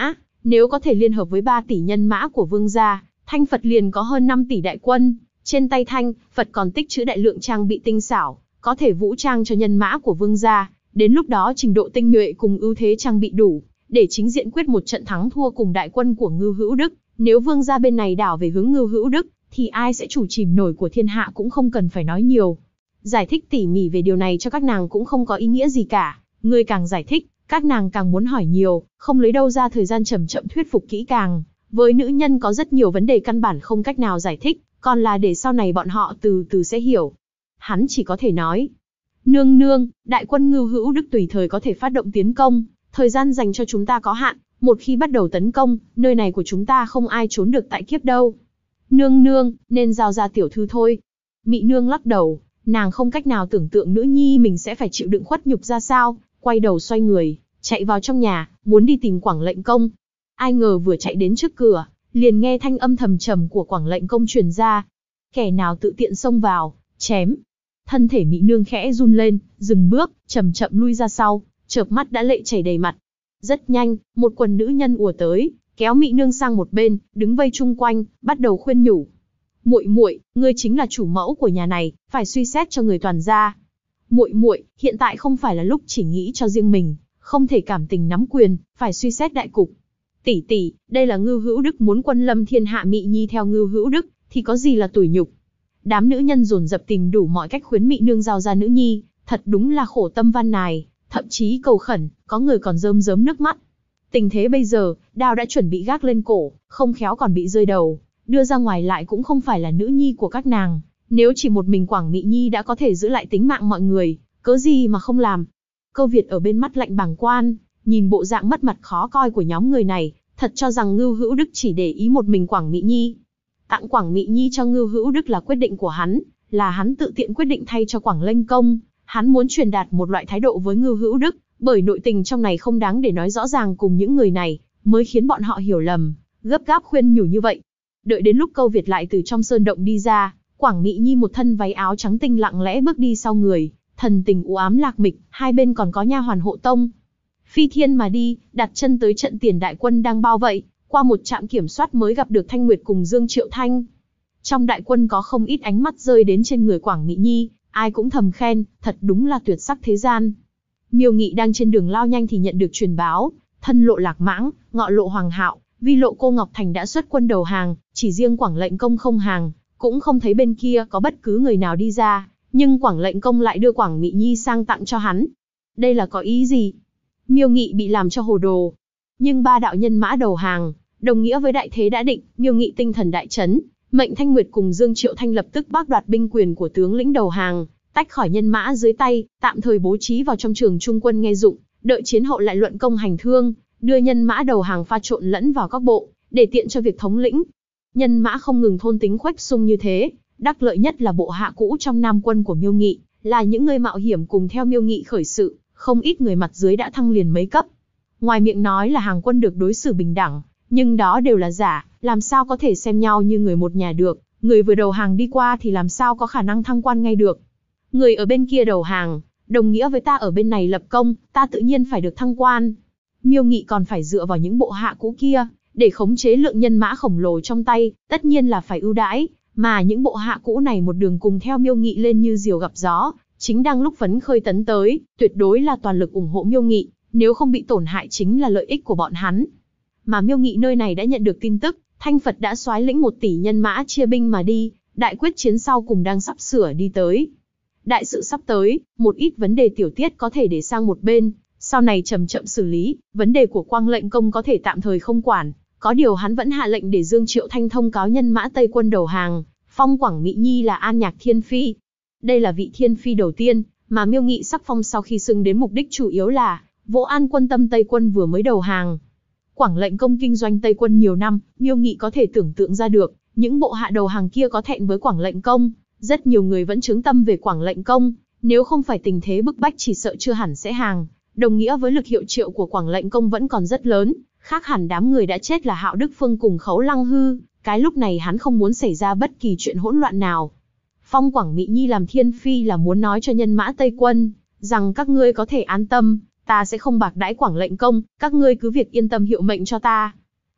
Nếu có thể liên hợp với 3 tỷ nhân mã của vương gia, Thanh Phật liền có hơn 5 tỷ đại quân. Trên tay Thanh Phật còn tích trữ đại lượng trang bị tinh xảo, có thể vũ trang cho nhân mã của vương gia. Đến lúc đó trình độ tinh nhuệ cùng ưu thế trang bị đủ, để chính diện quyết một trận thắng thua cùng đại quân của Ngưu Hữu Đức. Nếu vương gia bên này đảo về hướng Ngưu Hữu Đức, thì ai sẽ chủ chìm nổi của thiên hạ cũng không cần phải nói nhiều. Giải thích tỉ mỉ về điều này cho các nàng cũng không có ý nghĩa gì cả. Người càng giải thích, các nàng càng muốn hỏi nhiều, không lấy đâu ra thời gian chậm chậm thuyết phục kỹ càng. Với nữ nhân có rất nhiều vấn đề căn bản không cách nào giải thích, còn là để sau này bọn họ từ từ sẽ hiểu. Hắn chỉ có thể nói, nương nương, đại quân Ngưu Hữu Đức tùy thời có thể phát động tiến công, thời gian dành cho chúng ta có hạn, một khi bắt đầu tấn công, nơi này của chúng ta không ai trốn được tại kiếp đâu. Nương nương, nên giao ra tiểu thư thôi. Mị nương lắc đầu, nàng không cách nào tưởng tượng nữ nhi mình sẽ phải chịu đựng khuất nhục ra sao, quay đầu xoay người, chạy vào trong nhà, muốn đi tìm Quảng lệnh công. Ai ngờ vừa chạy đến trước cửa, liền nghe thanh âm thầm trầm của Quảng lệnh công truyền ra. Kẻ nào tự tiện xông vào, chém. Thân thể Mị nương khẽ run lên, dừng bước, chậm chậm lui ra sau, chợp mắt đã lệ chảy đầy mặt. Rất nhanh, một quần nữ nhân ùa tới, kéo Mị nương sang một bên, đứng vây chung quanh, bắt đầu khuyên nhủ. Muội muội, ngươi chính là chủ mẫu của nhà này, phải suy xét cho người toàn gia. Muội muội, hiện tại không phải là lúc chỉ nghĩ cho riêng mình, không thể cảm tình nắm quyền, phải suy xét đại cục. Tỷ tỷ, đây là Ngưu Hữu Đức muốn quân lâm thiên hạ, Mị nhi theo Ngưu Hữu Đức, thì có gì là tủi nhục. Đám nữ nhân dồn dập tìm đủ mọi cách khuyến Mị nương giao ra nữ nhi, thật đúng là khổ tâm van nài, thậm chí cầu khẩn, có người còn rơm rớm nước mắt. Tình thế bây giờ, đao đã chuẩn bị gác lên cổ, không khéo còn bị rơi đầu, đưa ra ngoài lại cũng không phải là nữ nhi của các nàng. Nếu chỉ một mình Quảng Mị nhi đã có thể giữ lại tính mạng mọi người, cớ gì mà không làm. Câu Việt ở bên mắt lạnh bàng quan, nhìn bộ dạng mất mặt khó coi của nhóm người này, thật cho rằng Ngưu Hữu Đức chỉ để ý một mình Quảng Mị nhi. Tặng Quảng Mị nhi cho Ngưu Hữu Đức là quyết định của hắn, là hắn tự tiện quyết định thay cho Quảng lệnh công. Hắn muốn truyền đạt một loại thái độ với Ngưu Hữu Đức, bởi nội tình trong này không đáng để nói rõ ràng cùng những người này, mới khiến bọn họ hiểu lầm, gấp gáp khuyên nhủ như vậy. Đợi đến lúc Câu Việt lại từ trong sơn động đi ra, Quảng Mị nhi một thân váy áo trắng tinh lặng lẽ bước đi sau người, thần tình u ám lạc mịch, hai bên còn có nha hoàn hộ tông. Phi thiên mà đi, đặt chân tới trận tiền đại quân đang bao vây, qua một trạm kiểm soát mới gặp được Thanh Nguyệt cùng Dương Triệu Thanh. Trong đại quân có không ít ánh mắt rơi đến trên người Quảng Mị nhi, ai cũng thầm khen, thật đúng là tuyệt sắc thế gian. Miêu Nghị đang trên đường lao nhanh thì nhận được truyền báo, thân lộ Lạc Mãng, ngọ lộ Hoàng Hạo, vi lộ Cô Ngọc Thành đã xuất quân đầu hàng, chỉ riêng Quảng lệnh công không hàng, cũng không thấy bên kia có bất cứ người nào đi ra, nhưng Quảng lệnh công lại đưa Quảng Mị nhi sang tặng cho hắn. Đây là có ý gì? Miêu Nghị bị làm cho hồ đồ. Nhưng 3 đạo nhân mã đầu hàng, đồng nghĩa với đại thế đã định, Miêu Nghị tinh thần đại chấn, mệnh Thanh Nguyệt cùng Dương Triệu Thanh lập tức bác đoạt binh quyền của tướng lĩnh đầu hàng, tách khỏi nhân mã dưới tay, tạm thời bố trí vào trong trường trung quân nghe dụng, đợi chiến hậu lại luận công hành thương, đưa nhân mã đầu hàng pha trộn lẫn vào các bộ, để tiện cho việc thống lĩnh. Nhân mã không ngừng thôn tính khuếch xung như thế, đắc lợi nhất là bộ hạ cũ trong Nam quân của Miêu Nghị, là những người mạo hiểm cùng theo Miêu Nghị khởi sự, không ít người mặt dưới đã thăng liền mấy cấp. Ngoài miệng nói là hàng quân được đối xử bình đẳng, nhưng đó đều là giả, làm sao có thể xem nhau như người một nhà được, người vừa đầu hàng đi qua thì làm sao có khả năng thăng quan ngay được. Người ở bên kia đầu hàng, đồng nghĩa với ta ở bên này lập công, ta tự nhiên phải được thăng quan. Miêu Nghị còn phải dựa vào những bộ hạ cũ kia, để khống chế lượng nhân mã khổng lồ trong tay, tất nhiên là phải ưu đãi, mà những bộ hạ cũ này một đường cùng theo Miêu Nghị lên như diều gặp gió, chính đang lúc phấn khơi tấn tới, tuyệt đối là toàn lực ủng hộ Miêu Nghị, nếu không bị tổn hại chính là lợi ích của bọn hắn. Mà Miêu Nghị nơi này đã nhận được tin tức, Thanh Phật đã soái lĩnh 1 tỷ nhân mã chia binh mà đi, đại quyết chiến sau cùng đang sắp sửa đi tới. Đại sự sắp tới, một ít vấn đề tiểu tiết có thể để sang một bên, sau này chậm chậm xử lý, vấn đề của Quang lệnh công có thể tạm thời không quản, có điều hắn vẫn hạ lệnh để Dương Triệu Thanh thông cáo nhân mã Tây quân đầu hàng, phong Quảng Mị nhi là An Nhạc Thiên Phi. Đây là vị Thiên Phi đầu tiên mà Miêu Nghị sắc phong sau khi xưng đến mục đích chủ yếu là vỗ an quân tâm Tây quân vừa mới đầu hàng. Quảng lệnh công kinh doanh Tây quân nhiều năm, Miêu Nghị có thể tưởng tượng ra được, những bộ hạ đầu hàng kia có thẹn với Quảng lệnh công, rất nhiều người vẫn chướng tâm về Quảng lệnh công, nếu không phải tình thế bức bách chỉ sợ chưa hẳn sẽ hàng, đồng nghĩa với lực hiệu triệu của Quảng lệnh công vẫn còn rất lớn, khác hẳn đám người đã chết là Hạo Đức Phương cùng Khấu Lăng Hư, cái lúc này hắn không muốn xảy ra bất kỳ chuyện hỗn loạn nào. Phong Quảng Mị nhi làm Thiên Phi là muốn nói cho nhân mã Tây quân, rằng các ngươi có thể an tâm, ta sẽ không bạc đãi Quảng lệnh công, các ngươi cứ việc yên tâm hiệu mệnh cho ta.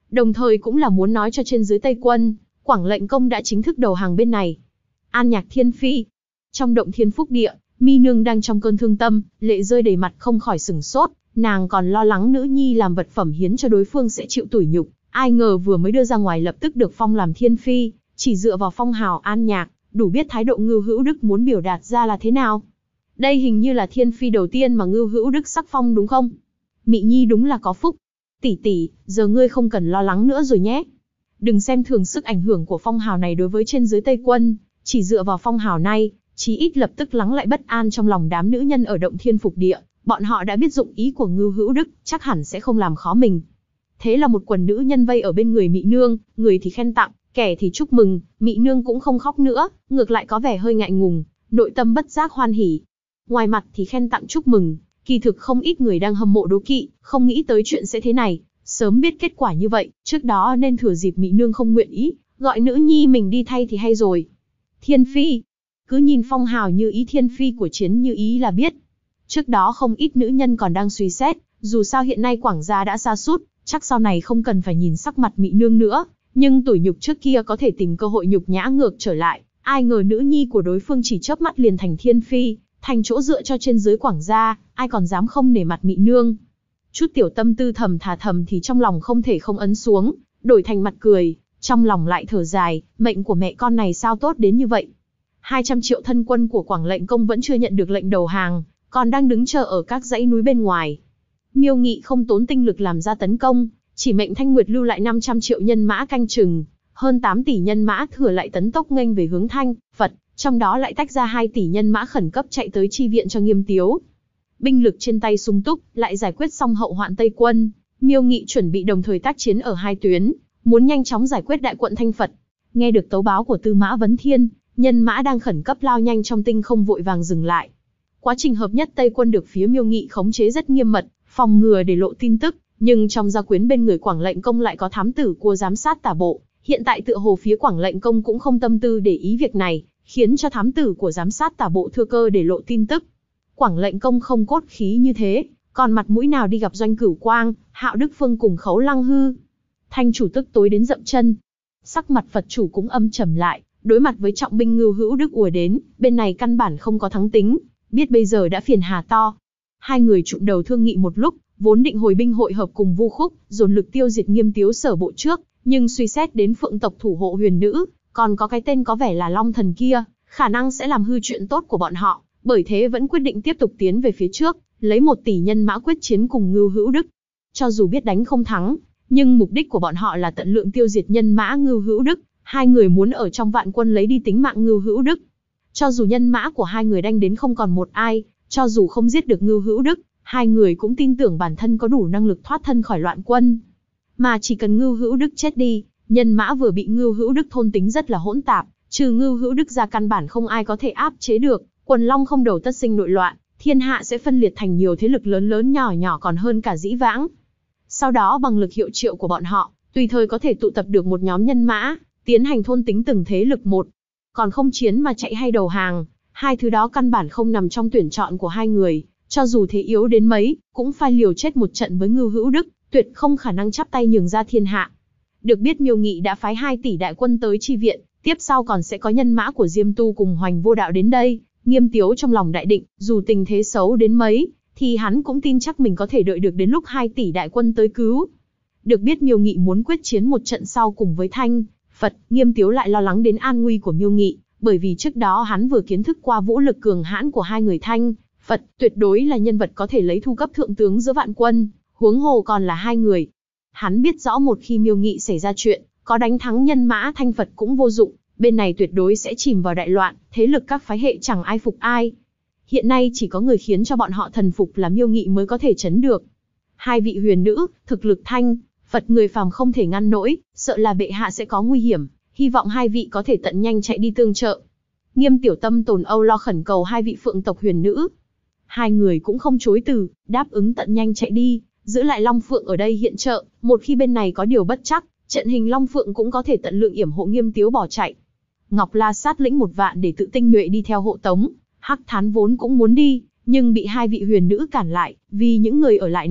đồng thời cũng là muốn nói cho trên dưới Tây Quân, Quảng Lệnh Công đã chính thức đầu hàng bên này. An Nhạc Thiên Phi. Trong động Thiên Phúc Địa, Mi Nương đang trong cơn thương tâm, lệ rơi đầy mặt không khỏi sửng sốt, nàng còn lo lắng nữ nhi làm vật phẩm hiến cho đối phương sẽ chịu tủi nhục, ai ngờ vừa mới đưa ra ngoài lập tức được phong làm Thiên Phi, chỉ dựa vào phong hào An Nhạc, đủ biết thái độ Ngưu Hữu Đức muốn biểu đạt ra là thế nào. Đây hình như là Thiên Phi đầu tiên mà Ngưu Hữu Đức sắc phong đúng không? Mị Nhi đúng là có phúc. Tỷ tỷ, giờ ngươi không cần lo lắng nữa rồi nhé. Đừng xem thường sức ảnh hưởng của phong hào này đối với trên dưới Tây Quân, chỉ dựa vào phong hào này, chí ít lập tức lắng lại bất an trong lòng đám nữ nhân ở động Thiên Phục Địa, bọn họ đã biết dụng ý của Ngưu Hữu Đức, chắc hẳn sẽ không làm khó mình. Thế là một quần nữ nhân vây ở bên người Mị Nương, người thì khen tặng, kẻ thì chúc mừng, Mị Nương cũng không khóc nữa, ngược lại có vẻ hơi ngại ngùng, nội tâm bất giác hoan hỉ. Ngoài mặt thì khen tặng chúc mừng, kỳ thực không ít người đang hâm mộ đố kỵ, không nghĩ tới chuyện sẽ thế này, sớm biết kết quả như vậy, trước đó nên thừa dịp Mị Nương không nguyện ý, gọi nữ nhi mình đi thay thì hay rồi. Thiên Phi. Cứ nhìn phong hào Như Ý Thiên Phi của Chiến Như Ý là biết. Trước đó không ít nữ nhân còn đang suy xét, dù sao hiện nay Quảng gia đã sa sút, chắc sau này không cần phải nhìn sắc mặt Mị Nương nữa, nhưng tủi nhục trước kia có thể tìm cơ hội nhục nhã ngược trở lại, ai ngờ nữ nhi của đối phương chỉ chớp mắt liền thành Thiên Phi, thành chỗ dựa cho trên dưới Quảng gia, ai còn dám không nể mặt Mị Nương. Chút tiểu tâm tư thầm thà thầm thì trong lòng không thể không ấn xuống, đổi thành mặt cười, trong lòng lại thở dài, mệnh của mẹ con này sao tốt đến như vậy. 200 triệu thân quân của Quảng Lệnh Công vẫn chưa nhận được lệnh đầu hàng, còn đang đứng chờ ở các dãy núi bên ngoài. Miêu Nghị không tốn tinh lực làm ra tấn công, chỉ mệnh Thanh Nguyệt lưu lại 500 triệu nhân mã canh chừng, hơn 8 tỷ nhân mã thừa lại tấn tốc nghênh về hướng Thanh, Phật, trong đó lại tách ra 2 tỷ nhân mã khẩn cấp chạy tới chi viện cho Nghiêm Tiếu. Binh lực trên tay sung túc, lại giải quyết xong hậu hoạn Tây Quân, Miêu Nghị chuẩn bị đồng thời tác chiến ở hai tuyến, muốn nhanh chóng giải quyết đại quận Thanh Phật. Nghe được tấu báo của Tư Mã Vấn Thiên, nhân mã đang khẩn cấp lao nhanh trong tinh không vội vàng dừng lại. Quá trình hợp nhất Tây Quân được phía Miêu Nghị khống chế rất nghiêm mật, phòng ngừa để lộ tin tức, nhưng trong gia quyến bên người Quảng Lệnh Công lại có thám tử cua giám sát tả bộ. Hiện tại tựa hồ phía Quảng Lệnh Công cũng không tâm tư để ý việc này, khiến cho thám tử của giám sát tả bộ thừa cơ để lộ tin tức. Quảng Lệnh Công không cốt khí như thế, còn mặt mũi nào đi gặp Doanh Cửu Quang, Hạo Đức Phương cùng Khấu Lăng Hư. Thanh chủ tức tối đến dậm chân. Sắc mặt Phật chủ cũng âm trầm lại, đối mặt với trọng binh Ngưu Hữu Đức ùa đến, bên này căn bản không có thắng tính, biết bây giờ đã phiền hà to. Hai người trụm đầu thương nghị một lúc, vốn định hồi binh hội hợp cùng Vu Khúc, dồn lực tiêu diệt Nghiêm Tiếu sở bộ trước, nhưng suy xét đến Phượng tộc thủ hộ huyền nữ, còn có cái tên có vẻ là Long Thần kia, khả năng sẽ làm hư chuyện tốt của bọn họ, bởi thế vẫn quyết định tiếp tục tiến về phía trước, lấy 1 tỷ nhân mã quyết chiến cùng Ngưu Hữu Đức. Cho dù biết đánh không thắng, nhưng mục đích của bọn họ là tận lượng tiêu diệt nhân mã Ngưu Hữu Đức, hai người muốn ở trong vạn quân lấy đi tính mạng Ngưu Hữu Đức. Cho dù nhân mã của hai người đanh đến không còn một ai, cho dù không giết được Ngưu Hữu Đức, hai người cũng tin tưởng bản thân có đủ năng lực thoát thân khỏi loạn quân. Mà chỉ cần Ngưu Hữu Đức chết đi, nhân mã vừa bị Ngưu Hữu Đức thôn tính rất là hỗn tạp, trừ Ngưu Hữu Đức ra căn bản không ai có thể áp chế được, quần long không đầu tất sinh nội loạn, thiên hạ sẽ phân liệt thành nhiều thế lực lớn lớn nhỏ nhỏ còn hơn cả dĩ vãng. Sau đó bằng lực hiệu triệu của bọn họ, tùy thời có thể tụ tập được một nhóm nhân mã, tiến hành thôn tính từng thế lực một. Còn không chiến mà chạy hay đầu hàng, hai thứ đó căn bản không nằm trong tuyển chọn của hai người, cho dù thế yếu đến mấy, cũng phải liều chết một trận với Ngưu Hữu Đức, tuyệt không khả năng chắp tay nhường ra thiên hạ. Được biết Miêu Nghị đã phái 2 tỷ đại quân tới chi viện, tiếp sau còn sẽ có nhân mã của Diêm Tu cùng Hoành Vô Đạo đến đây. Nghiêm Tiếu trong lòng đại định, dù tình thế xấu đến mấy, thì hắn cũng tin chắc mình có thể đợi được đến lúc 2 tỷ đại quân tới cứu. Được biết Miêu Nghị muốn quyết chiến một trận sau cùng với Thanh, Phật, Nghiêm Tiếu lại lo lắng đến an nguy của Miêu Nghị, bởi vì trước đó hắn vừa kiến thức qua vũ lực cường hãn của hai người Thanh, Phật, tuyệt đối là nhân vật có thể lấy thu cấp thượng tướng giữa vạn quân, huống hồ còn là hai người. Hắn biết rõ một khi Miêu Nghị xảy ra chuyện, có đánh thắng nhân mã Thanh Phật cũng vô dụng, bên này tuyệt đối sẽ chìm vào đại loạn, thế lực các phái hệ chẳng ai phục ai. Hiện nay chỉ có người khiến cho bọn họ thần phục là Miêu Nghị mới có thể chấn được. Hai vị huyền nữ, thực lực Thanh, Phật người phàm không thể ngăn nổi, sợ là bệ hạ sẽ có nguy hiểm, hy vọng hai vị có thể tận nhanh chạy đi tương trợ. Nghiêm Tiểu Tâm tồn âu lo khẩn cầu hai vị Phượng tộc huyền nữ. Hai người cũng không chối từ, đáp ứng tận nhanh chạy đi, giữ lại Long Phượng ở đây hiện trợ, một khi bên này có điều bất chắc, trận hình Long Phượng cũng có thể tận lượng yểm hộ Nghiêm Tiếu bỏ chạy. Ngọc La sát lĩnh 1 vạn để tự tinh nhuệ đi theo hộ tống, Hắc Thán vốn cũng muốn đi, nhưng bị hai vị huyền nữ cản lại, vì những người ở lại này,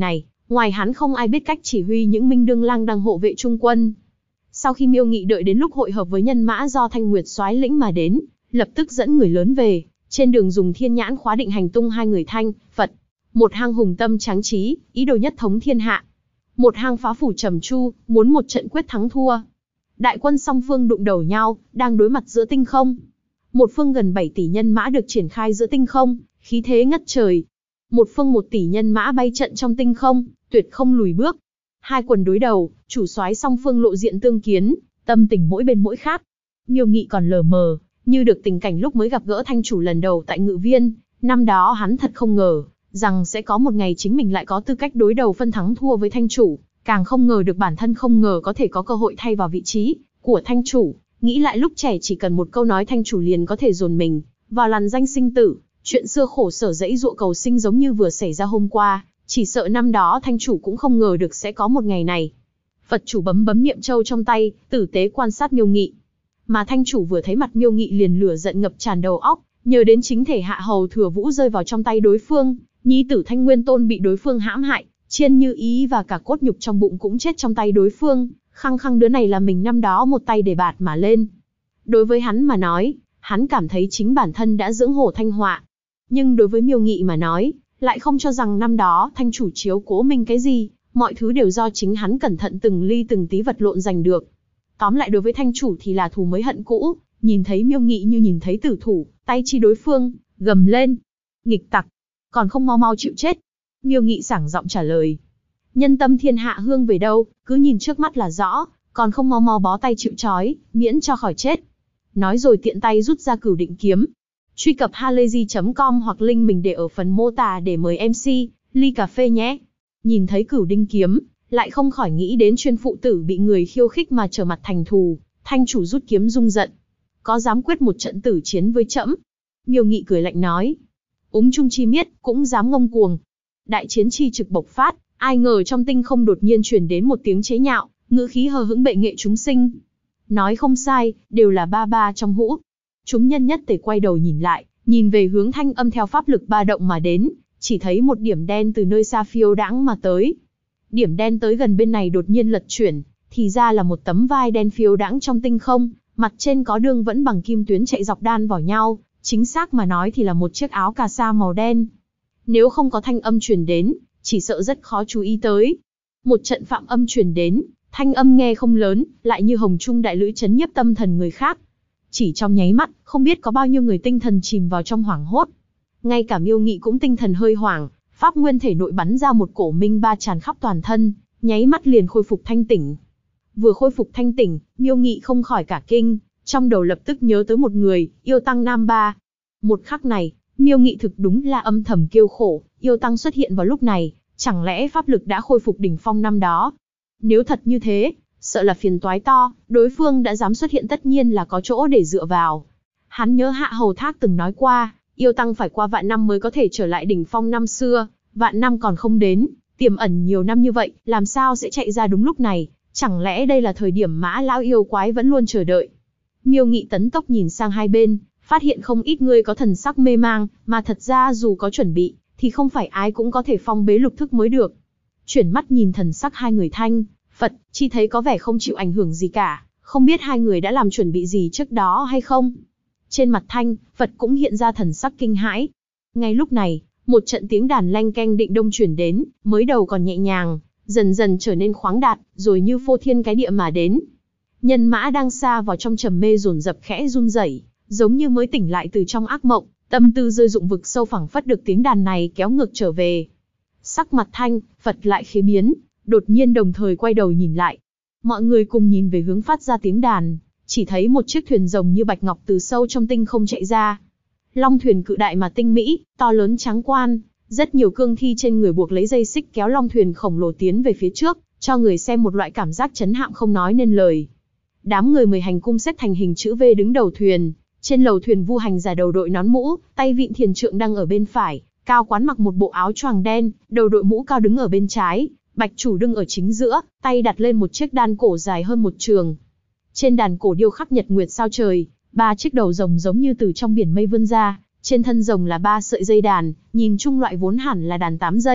Ngoài hắn không ai biết cách chỉ huy những Minh Đương Lang đang hộ vệ trung quân. Sau khi Miêu Nghị đợi đến lúc hội hợp với nhân mã do Thanh Nguyệt soái lĩnh mà đến, lập tức dẫn người lớn về, trên đường dùng thiên nhãn khóa định hành tung hai người Thanh, Phật. Một hang hùng tâm tráng trí, ý đồ nhất thống thiên hạ. Một hang phá phủ trầm tru, muốn một trận quyết thắng thua. Đại quân song phương đụng đầu nhau, đang đối mặt giữa tinh không. Một phương gần 7 tỷ nhân mã được triển khai giữa tinh không, khí thế ngất trời. Một phương 1 tỷ nhân mã bay trận trong tinh không, tuyệt không lùi bước. Hai quần đối đầu, chủ soái song phương lộ diện tương kiến, tâm tình mỗi bên mỗi khác. Miêu Nghị còn lờ mờ, như được tình cảnh lúc mới gặp gỡ Thanh chủ lần đầu tại Ngự Viên. Năm đó hắn thật không ngờ rằng sẽ có một ngày chính mình lại có tư cách đối đầu phân thắng thua với Thanh chủ, càng không ngờ được bản thân không ngờ có thể có cơ hội thay vào vị trí của Thanh chủ. Nghĩ lại lúc trẻ chỉ cần một câu nói Thanh chủ liền có thể dồn mình vào lằn danh sinh tử, chuyện xưa khổ sở dẫy dụa cầu sinh giống như vừa xảy ra hôm qua, chỉ sợ năm đó Thanh chủ cũng không ngờ được sẽ có một ngày này. Phật chủ bấm bấm niệm châu trong tay, tử tế quan sát Miêu Nghị. Mà Thanh chủ vừa thấy mặt Miêu Nghị liền lửa giận ngập tràn đầu óc, nhớ đến chính thể Hạ Hầu Thừa Vũ rơi vào trong tay đối phương, nhi tử Thanh Nguyên Tôn bị đối phương hãm hại, Chiên Như Ý và cả cốt nhục trong bụng cũng chết trong tay đối phương, khăng khăng đứa này là mình năm đó một tay để bạt mà lên. Đối với hắn mà nói, hắn cảm thấy chính bản thân đã dưỡng hổ thanh họa. Nhưng đối với Miêu Nghị mà nói, lại không cho rằng năm đó Thanh chủ chiếu cố mình cái gì, mọi thứ đều do chính hắn cẩn thận từng ly từng tí vật lộn giành được. Tóm lại đối với Thanh chủ thì là thù mới hận cũ, nhìn thấy Miêu Nghị như nhìn thấy tử thủ, tay chi đối phương, gầm lên. Nghịch tặc, còn không mau mau chịu chết. Miêu Nghị sảng giọng trả lời. Nhân tâm thiên hạ hương về đâu, cứ nhìn trước mắt là rõ, còn không mau mau bó tay chịu trói, miễn cho khỏi chết. Nói rồi tiện tay rút ra Cửu Định kiếm. Truy cập halayzi.com hoặc link mình để ở phần mô tả để mời MC, ly cà phê nhé. Nhìn thấy Cửu Đinh kiếm, lại không khỏi nghĩ đến chuyên phụ tử bị người khiêu khích mà trở mặt thành thù. Thanh chủ rút kiếm rung giận. Có dám quyết một trận tử chiến với trẫm? Miêu Nghị cười lạnh nói. Úng Trung chi miết, cũng dám ngông cuồng. Đại chiến chi trực bộc phát, ai ngờ trong tinh không đột nhiên truyền đến một tiếng chế nhạo, ngữ khí hờ hững bệ nghệ chúng sinh. Nói không sai, đều là ba ba trong hũ. Chúng nhân nhất tề quay đầu nhìn lại, nhìn về hướng thanh âm theo pháp lực ba động mà đến, chỉ thấy một điểm đen từ nơi xa phiêu đãng mà tới. Điểm đen tới gần bên này đột nhiên lật chuyển, thì ra là một tấm vai đen phiêu đãng trong tinh không, mặt trên có đường vẫn bằng kim tuyến chạy dọc đan vào nhau, chính xác mà nói thì là một chiếc áo cà sa màu đen. Nếu không có thanh âm truyền đến, chỉ sợ rất khó chú ý tới. Một trận phạm âm truyền đến, thanh âm nghe không lớn, lại như hồng trung đại lữ chấn nhiếp tâm thần người khác. Chỉ trong nháy mắt, không biết có bao nhiêu người tinh thần chìm vào trong hoảng hốt. Ngay cả Miêu Nghị cũng tinh thần hơi hoảng, pháp nguyên thể nội bắn ra một cổ minh ba tràn khắp toàn thân, nháy mắt liền khôi phục thanh tỉnh. Vừa khôi phục thanh tỉnh, Miêu Nghị không khỏi cả kinh, trong đầu lập tức nhớ tới một người, Yêu Tăng Nam Ba. Một khắc này, Miêu Nghị thực đúng là âm thầm kêu khổ, Yêu Tăng xuất hiện vào lúc này, chẳng lẽ pháp lực đã khôi phục đỉnh phong năm đó? Nếu thật như thế, sợ là phiền toái to, đối phương đã dám xuất hiện tất nhiên là có chỗ để dựa vào. Hắn nhớ Hạ Hầu Thác từng nói qua, Yêu Tăng phải qua vạn năm mới có thể trở lại đỉnh phong năm xưa, vạn năm còn không đến, tiềm ẩn nhiều năm như vậy, làm sao sẽ chạy ra đúng lúc này? Chẳng lẽ đây là thời điểm Mã lão yêu quái vẫn luôn chờ đợi? Miêu Nghị tấn tốc nhìn sang hai bên, phát hiện không ít người có thần sắc mê mang, mà thật ra dù có chuẩn bị, thì không phải ai cũng có thể phong bế lục thức mới được. Chuyển mắt nhìn thần sắc hai người Thanh, Phật, chỉ thấy có vẻ không chịu ảnh hưởng gì cả, không biết hai người đã làm chuẩn bị gì trước đó hay không. Trên mặt Thanh, Phật cũng hiện ra thần sắc kinh hãi. Ngay lúc này, một trận tiếng đàn leng keng định đông chuyển đến, mới đầu còn nhẹ nhàng, dần dần trở nên khoáng đạt, rồi như phô thiên cái địa mà đến. Nhân mã đang xa vào trong trầm mê dồn dập khẽ run rẩy, giống như mới tỉnh lại từ trong ác mộng, tâm tư rơi dụng vực sâu phẳng phất được tiếng đàn này kéo ngược trở về. Sắc mặt Thanh, Phật lại khế biến, đột nhiên đồng thời quay đầu nhìn lại. Mọi người cùng nhìn về hướng phát ra tiếng đàn, chỉ thấy một chiếc thuyền rồng như bạch ngọc từ sâu trong tinh không chạy ra. Long thuyền cự đại mà tinh mỹ, to lớn tráng quan, rất nhiều cương thi trên người buộc lấy dây xích kéo long thuyền khổng lồ tiến về phía trước, cho người xem một loại cảm giác chấn hạm không nói nên lời. Đám người mười hành cung xếp thành hình chữ V đứng đầu thuyền, trên lầu thuyền Vu Hành giả đầu đội nón mũ, tay vịn thiền trượng đang ở bên phải, Cao Quán mặc một bộ áo choàng đen, đầu đội mũ cao đứng ở bên trái, Bạch Chủ đứng ở chính giữa, tay đặt lên một chiếc đàn cổ dài hơn một trường. Trên đàn cổ điêu khắc nhật nguyệt sao trời, ba chiếc đầu rồng giống như từ trong biển mây vươn ra, trên thân rồng là ba sợi dây đàn, nhìn chung loại vốn hẳn là đàn 8 dây,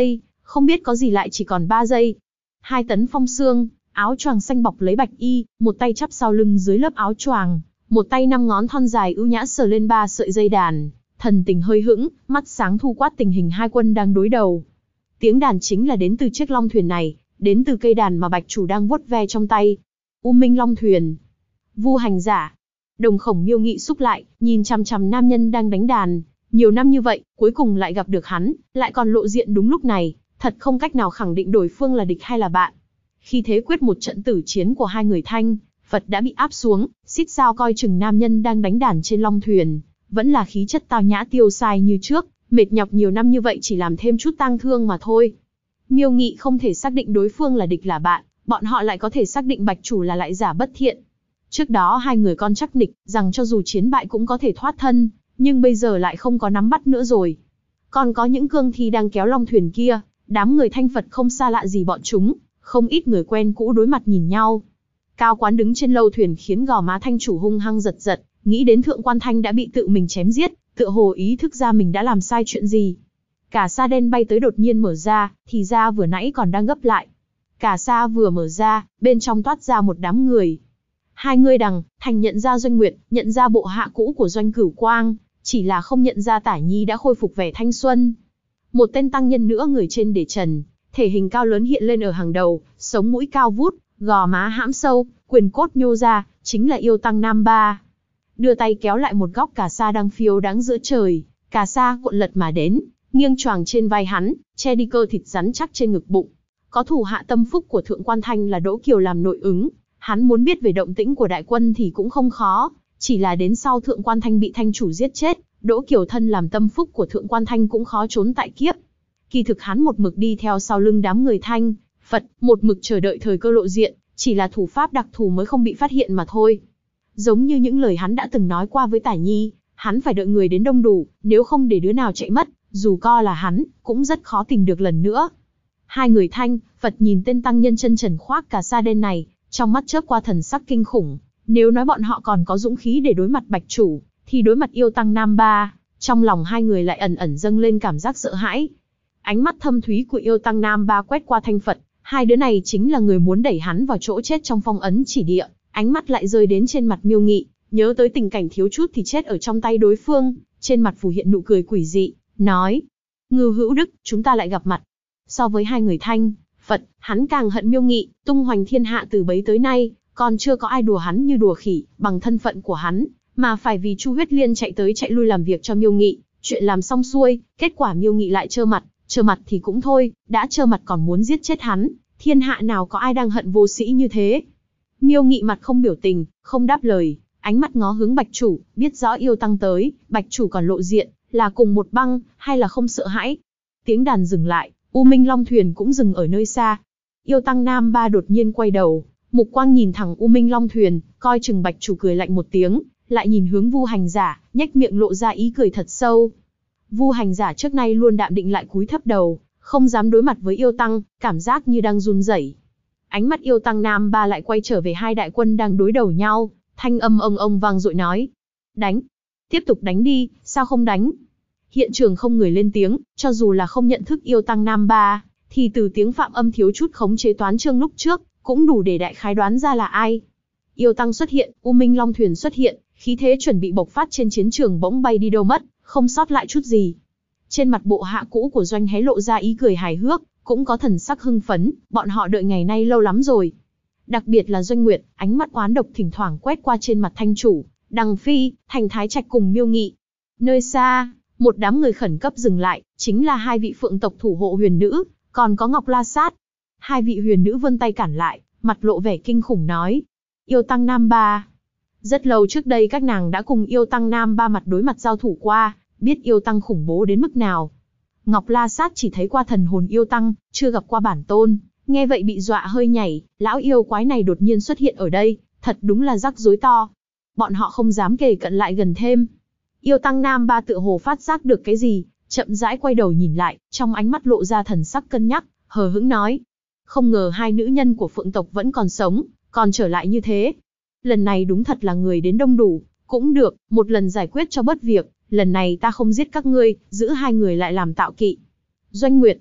Không biết có gì lại chỉ còn 3 giây. 2 tấn phong xương, áo choàng xanh bọc lấy bạch y, một tay chắp sau lưng dưới lớp áo choàng, một tay 5 ngón thon dài ưu nhã sờ lên 3 sợi dây đàn, thần tình hơi hững, mắt sáng thu quát tình hình hai quân đang đối đầu. Tiếng đàn chính là đến từ chiếc long thuyền này, đến từ cây đàn mà bạch chủ đang vuốt ve trong tay. U Minh Long Thuyền. Vu hành giả. Đồng khổng Miêu Nghị xúc lại, nhìn chằm chằm nam nhân đang đánh đàn. Nhiều năm như vậy, cuối cùng lại gặp được hắn, lại còn lộ diện đúng lúc này, thật không cách nào khẳng định đối phương là địch hay là bạn. Khi thế quyết một trận tử chiến của hai người Thanh, Phật đã bị áp xuống, xít sao coi chừng nam nhân đang đánh đàn trên long thuyền, vẫn là khí chất tao nhã tiêu sai như trước, mệt nhọc nhiều năm như vậy chỉ làm thêm chút tang thương mà thôi. Miêu Nghị không thể xác định đối phương là địch là bạn, bọn họ lại có thể xác định bạch chủ là lại giả bất thiện. Trước đó hai người con chắc nịch, rằng cho dù chiến bại cũng có thể thoát thân, nhưng bây giờ lại không có nắm bắt nữa rồi. Còn có những cương thi đang kéo long thuyền kia, đám người Thanh Phật không xa lạ gì bọn chúng, không ít người quen cũ đối mặt nhìn nhau. Cao Quán đứng trên lâu thuyền khiến gò má Thanh chủ hung hăng giật giật, nghĩ đến Thượng Quan Thanh đã bị tự mình chém giết, tựa hồ ý thức ra mình đã làm sai chuyện gì. Cả sa đen bay tới đột nhiên mở ra, thì ra vừa nãy còn đang gấp lại. Cả sa vừa mở ra, bên trong toát ra một đám người. Hai người Đằng, Thành nhận ra Doanh Nguyệt, nhận ra bộ hạ cũ của Doanh Cửu Quang, chỉ là không nhận ra Tả Nhi đã khôi phục vẻ thanh xuân. Một tên tăng nhân nữa người trên để trần, thể hình cao lớn hiện lên ở hàng đầu, sống mũi cao vút, gò má hãm sâu, quyền cốt nhô ra, chính là yêu tăng Nam Ba. Đưa tay kéo lại một góc cà sa đang phiêu đáng giữa trời, cà sa cuộn lật mà đến, nghiêng choàng trên vai hắn, che đi cơ thịt rắn chắc trên ngực bụng. Có thủ hạ tâm phúc của Thượng Quan Thanh là Đỗ Kiều làm nội ứng, hắn muốn biết về động tĩnh của đại quân thì cũng không khó, chỉ là đến sau Thượng Quan Thanh bị Thanh chủ giết chết, Đỗ Kiều thân làm tâm phúc của Thượng Quan Thanh cũng khó trốn tại kiếp. Kỳ thực hắn một mực đi theo sau lưng đám người Thanh, Phật, một mực chờ đợi thời cơ lộ diện, chỉ là thủ pháp đặc thù mới không bị phát hiện mà thôi. Giống như những lời hắn đã từng nói qua với Tả Nhi, hắn phải đợi người đến đông đủ, nếu không để đứa nào chạy mất, dù co là hắn, cũng rất khó tìm được lần nữa. Hai người Thanh, Phật nhìn tên tăng nhân chân trần khoác cà sa đen này, trong mắt chớp qua thần sắc kinh khủng. Nếu nói bọn họ còn có dũng khí để đối mặt bạch chủ, thì đối mặt yêu tăng Nam Ba, trong lòng hai người lại ẩn ẩn dâng lên cảm giác sợ hãi. Ánh mắt thâm thúy của yêu tăng Nam Ba quét qua Thanh Phật, hai đứa này chính là người muốn đẩy hắn vào chỗ chết trong phong ấn chỉ địa. Ánh mắt lại rơi đến trên mặt Miêu Nghị, nhớ tới tình cảnh thiếu chút thì chết ở trong tay đối phương, trên mặt phủ hiện nụ cười quỷ dị, nói: Ngưu Hữu Đức, chúng ta lại gặp mặt. So với hai người Thanh, Phật, hắn càng hận Miêu Nghị, tung hoành thiên hạ từ bấy tới nay, còn chưa có ai đùa hắn như đùa khỉ, bằng thân phận của hắn, mà phải vì Chu Huyết Liên chạy tới chạy lui làm việc cho Miêu Nghị, chuyện làm xong xuôi, kết quả Miêu Nghị lại trơ mặt thì cũng thôi, đã trơ mặt còn muốn giết chết hắn, thiên hạ nào có ai đang hận vô sĩ như thế. Miêu Nghị mặt không biểu tình, không đáp lời, ánh mắt ngó hướng bạch chủ, biết rõ yêu tăng tới, bạch chủ còn lộ diện, là cùng một băng, hay là không sợ hãi. Tiếng đàn dừng lại, U Minh Long Thuyền cũng dừng ở nơi xa. Yêu tăng Nam Ba đột nhiên quay đầu, mục quang nhìn thẳng U Minh Long Thuyền, coi chừng bạch chủ cười lạnh một tiếng, lại nhìn hướng Vu hành giả, nhếch miệng lộ ra ý cười thật sâu. Vu hành giả trước nay luôn đạm định lại cúi thấp đầu, không dám đối mặt với yêu tăng, cảm giác như đang run rẩy. Ánh mắt yêu tăng Nam Ba lại quay trở về hai đại quân đang đối đầu nhau, thanh âm ông vang dội nói: Đánh! Tiếp tục đánh đi, sao không đánh? Hiện trường không người lên tiếng, cho dù là không nhận thức yêu tăng Nam Ba, thì từ tiếng Phạm Âm thiếu chút khống chế toán chương lúc trước, cũng đủ để đại khái đoán ra là ai. Yêu tăng xuất hiện, U Minh Long Thuyền xuất hiện, khí thế chuẩn bị bộc phát trên chiến trường bỗng bay đi đâu mất, không sót lại chút gì. Trên mặt bộ hạ cũ của Doanh hé lộ ra ý cười hài hước, cũng có thần sắc hưng phấn, bọn họ đợi ngày nay lâu lắm rồi. Đặc biệt là Doanh Nguyệt, ánh mắt oán độc thỉnh thoảng quét qua trên mặt Thanh chủ, Đằng Phi, Thành Thái Trạch cùng Miêu Nghị. Nơi xa, một đám người khẩn cấp dừng lại, chính là hai vị phượng tộc thủ hộ huyền nữ, còn có Ngọc La Sát. Hai vị huyền nữ vươn tay cản lại, mặt lộ vẻ kinh khủng nói: Yêu tăng Nam Ba. Rất lâu trước đây các nàng đã cùng yêu tăng Nam Ba mặt đối mặt giao thủ qua, biết yêu tăng khủng bố đến mức nào. Ngọc La Sát chỉ thấy qua thần hồn yêu tăng, chưa gặp qua bản tôn, nghe vậy bị dọa hơi nhảy, lão yêu quái này đột nhiên xuất hiện ở đây, thật đúng là rắc rối to. Bọn họ không dám kề cận lại gần thêm. Yêu tăng Nam Ba tựa hồ phát giác được cái gì, chậm rãi quay đầu nhìn lại, trong ánh mắt lộ ra thần sắc cân nhắc, hờ hững nói: Không ngờ hai nữ nhân của phượng tộc vẫn còn sống, còn trở lại như thế. Lần này đúng thật là người đến đông đủ, cũng được, một lần giải quyết cho bớt việc, lần này ta không giết các ngươi, giữ hai người lại làm tạo kỵ. Doanh Nguyệt,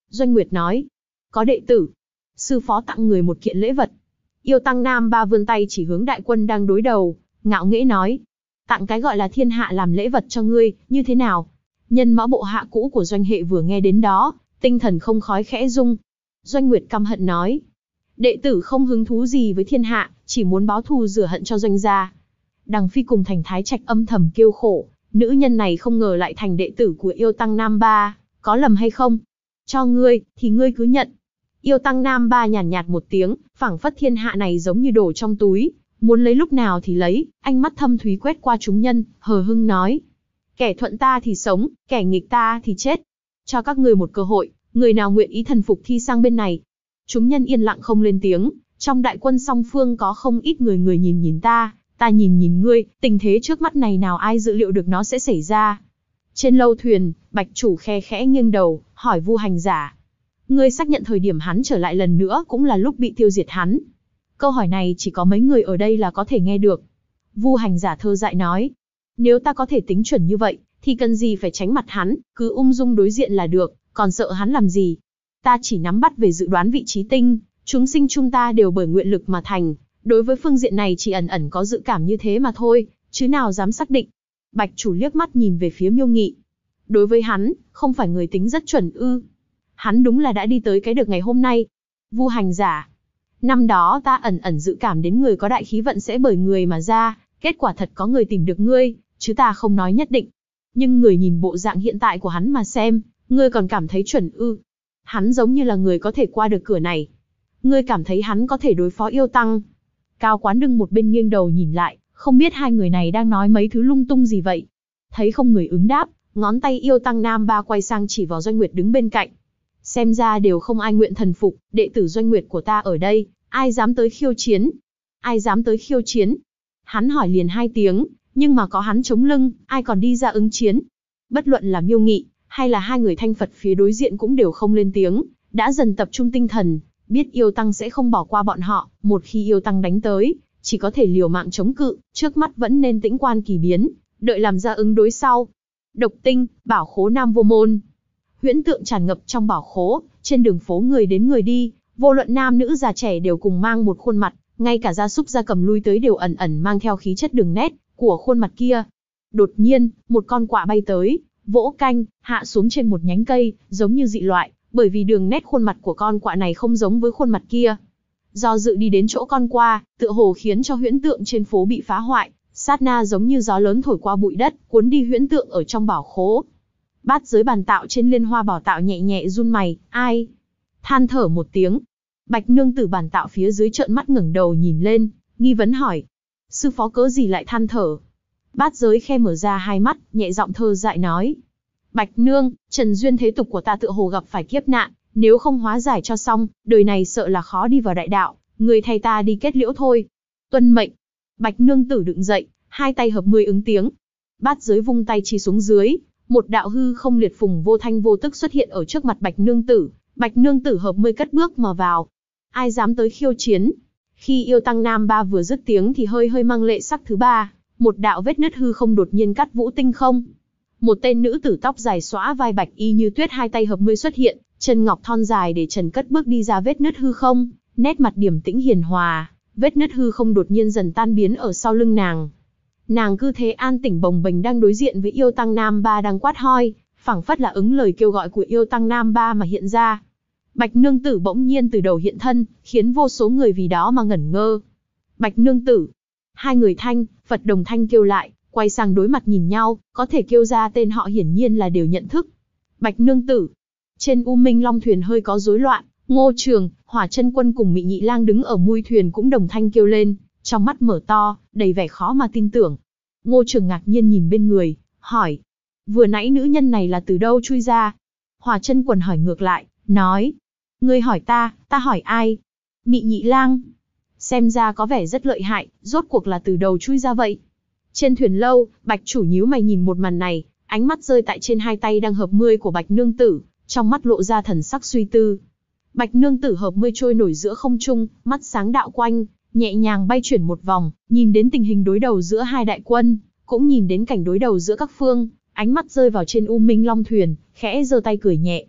Doanh Nguyệt nói, có đệ tử. Sư phó tặng người một kiện lễ vật. Yêu Tăng Nam Ba vươn tay chỉ hướng đại quân đang đối đầu, ngạo nghễ nói, tặng cái gọi là thiên hạ làm lễ vật cho ngươi, như thế nào? Nhân mã bộ hạ cũ của Doanh Hệ vừa nghe đến đó, tinh thần không khói khẽ rung. Doanh Nguyệt căm hận nói, đệ tử không hứng thú gì với thiên hạ, chỉ muốn báo thù rửa hận cho Doanh gia. Đằng Phi cùng Thành Thái Trạch âm thầm kêu khổ, nữ nhân này không ngờ lại thành đệ tử của Yêu Tăng Nam Ba, có lầm hay không? Cho ngươi, thì ngươi cứ nhận. Yêu Tăng Nam Ba nhàn nhạt một tiếng, phảng phất thiên hạ này giống như đổ trong túi, muốn lấy lúc nào thì lấy, ánh mắt thâm thúy quét qua chúng nhân, hờ hững nói, kẻ thuận ta thì sống, kẻ nghịch ta thì chết. Cho các ngươi một cơ hội, người nào nguyện ý thần phục thi sang bên này. Chúng nhân yên lặng không lên tiếng, trong đại quân song phương có không ít người người nhìn nhìn ta nhìn ngươi, tình thế trước mắt này nào ai dự liệu được nó sẽ xảy ra. Trên lâu thuyền, Bạch chủ khe khẽ nghiêng đầu, hỏi Vu Hành Giả, ngươi xác nhận thời điểm hắn trở lại lần nữa cũng là lúc bị tiêu diệt hắn? Câu hỏi này chỉ có mấy người ở đây là có thể nghe được. Vu Hành Giả thơ dại nói, nếu ta có thể tính chuẩn như vậy, thì cần gì phải tránh mặt hắn, cứ ung dung đối diện là được, còn sợ hắn làm gì? Ta chỉ nắm bắt về dự đoán vị trí tinh, chúng sinh chúng ta đều bởi nguyện lực mà thành, đối với phương diện này chỉ ẩn ẩn có dự cảm như thế mà thôi, chứ nào dám xác định. Bạch chủ liếc mắt nhìn về phía Miêu Nghị. Đối với hắn, không phải người tính rất chuẩn ư? Hắn đúng là đã đi tới cái được ngày hôm nay. Vu Hành Giả, năm đó ta ẩn ẩn dự cảm đến người có đại khí vận sẽ bởi người mà ra, kết quả thật có người tìm được ngươi, chứ ta không nói nhất định. Nhưng người nhìn bộ dạng hiện tại của hắn mà xem, ngươi còn cảm thấy chuẩn ư? Hắn giống như là người có thể qua được cửa này. Ngươi cảm thấy hắn có thể đối phó Yêu Tăng? Cao Quán đứng một bên nghiêng đầu nhìn lại, không biết hai người này đang nói mấy thứ lung tung gì vậy. Thấy không người ứng đáp, ngón tay Yêu Tăng Nam Ba quay sang chỉ vào Doanh Nguyệt đứng bên cạnh. Xem ra đều không ai nguyện thần phục, đệ tử Doanh Nguyệt của ta ở đây, ai dám tới khiêu chiến? Ai dám tới khiêu chiến? Hắn hỏi liền hai tiếng, nhưng mà có hắn chống lưng, ai còn đi ra ứng chiến? Bất luận là Miêu Nghị, hay là hai người thanh Phật phía đối diện cũng đều không lên tiếng, đã dần tập trung tinh thần, biết Yêu Tăng sẽ không bỏ qua bọn họ, một khi Yêu Tăng đánh tới, chỉ có thể liều mạng chống cự, trước mắt vẫn nên tĩnh quan kỳ biến, đợi làm ra ứng đối sau. Độc tinh, bảo khố Nam Vô Môn. Huyễn tượng tràn ngập trong bảo khố, trên đường phố người đến người đi, vô luận nam nữ già trẻ đều cùng mang một khuôn mặt, ngay cả gia súc gia cầm lui tới đều ẩn ẩn mang theo khí chất đường nét của khuôn mặt kia. Đột nhiên, một con quạ bay tới, vỗ canh, hạ xuống trên một nhánh cây, giống như dị loại, bởi vì đường nét khuôn mặt của con quạ này không giống với khuôn mặt kia. Do dự đi đến chỗ con quạ, tựa hồ khiến cho huyễn tượng trên phố bị phá hoại, sát na giống như gió lớn thổi qua bụi đất, cuốn đi huyễn tượng ở trong bảo khố. Bát giới bàn tạo trên liên hoa bảo tạo nhẹ nhẹ run mày, ai? Than thở một tiếng. Bạch nương tử bàn tạo phía dưới trợn mắt ngẩng đầu nhìn lên, nghi vấn hỏi. Sư phó cớ gì lại than thở? Bát giới khe mở ra hai mắt, nhẹ giọng thơ dại nói. Bạch nương, trần duyên thế tục của ta tựa hồ gặp phải kiếp nạn, nếu không hóa giải cho xong, đời này sợ là khó đi vào đại đạo, người thay ta đi kết liễu thôi. Tuân mệnh. Bạch nương tử đứng dậy, hai tay hợp mười ứng tiếng. Bát giới vung tay chỉ xuống dưới, một đạo hư không liệt phùng vô thanh vô tức xuất hiện ở trước mặt Bạch nương tử. Bạch nương tử hợp mười cất bước mà vào. Ai dám tới khiêu chiến? Khi Yêu Tăng Nam Ba vừa dứt tiếng thì hơi hơi mang lệ sắc thứ ba, một đạo vết nứt hư không đột nhiên cắt vũ tinh không. Một tên nữ tử tóc dài xõa vai bạch y như tuyết hai tay hợp mươi xuất hiện, chân ngọc thon dài để trần cất bước đi ra vết nứt hư không, nét mặt điềm tĩnh hiền hòa, vết nứt hư không đột nhiên dần tan biến ở sau lưng nàng. Nàng cứ thế an tĩnh bồng bềnh đang đối diện với Yêu Tăng Nam Ba đang quát hoi, phảng phất là ứng lời kêu gọi của Yêu Tăng Nam Ba mà hiện ra. Bạch nương tử bỗng nhiên từ đầu hiện thân, khiến vô số người vì đó mà ngẩn ngơ. Bạch nương tử. Hai người thanh, Phật đồng thanh kêu lại, quay sang đối mặt nhìn nhau, có thể kêu ra tên họ hiển nhiên là đều nhận thức. Bạch nương tử. Trên U Minh Long thuyền hơi có rối loạn, Ngô Trường, Hỏa Chân Quân cùng Mị Nhị Lang đứng ở mui thuyền cũng đồng thanh kêu lên, trong mắt mở to, đầy vẻ khó mà tin tưởng. Ngô Trường ngạc nhiên nhìn bên người, hỏi: vừa nãy nữ nhân này là từ đâu chui ra? Hỏa Chân Quân hỏi ngược lại, nói: ngươi hỏi ta hỏi ai? Mị Nhị Lang. Xem ra có vẻ rất lợi hại, rốt cuộc là từ đầu chui ra vậy. Trên thuyền lâu, Bạch chủ nhíu mày nhìn một màn này, ánh mắt rơi tại trên hai tay đang hợp mươi của Bạch nương tử, trong mắt lộ ra thần sắc suy tư. Bạch nương tử hợp mươi trôi nổi giữa không trung, mắt sáng đạo quanh, nhẹ nhàng bay chuyển một vòng, nhìn đến tình hình đối đầu giữa hai đại quân, cũng nhìn đến cảnh đối đầu giữa các phương, ánh mắt rơi vào trên U Minh Long thuyền, khẽ giơ tay cười nhẹ.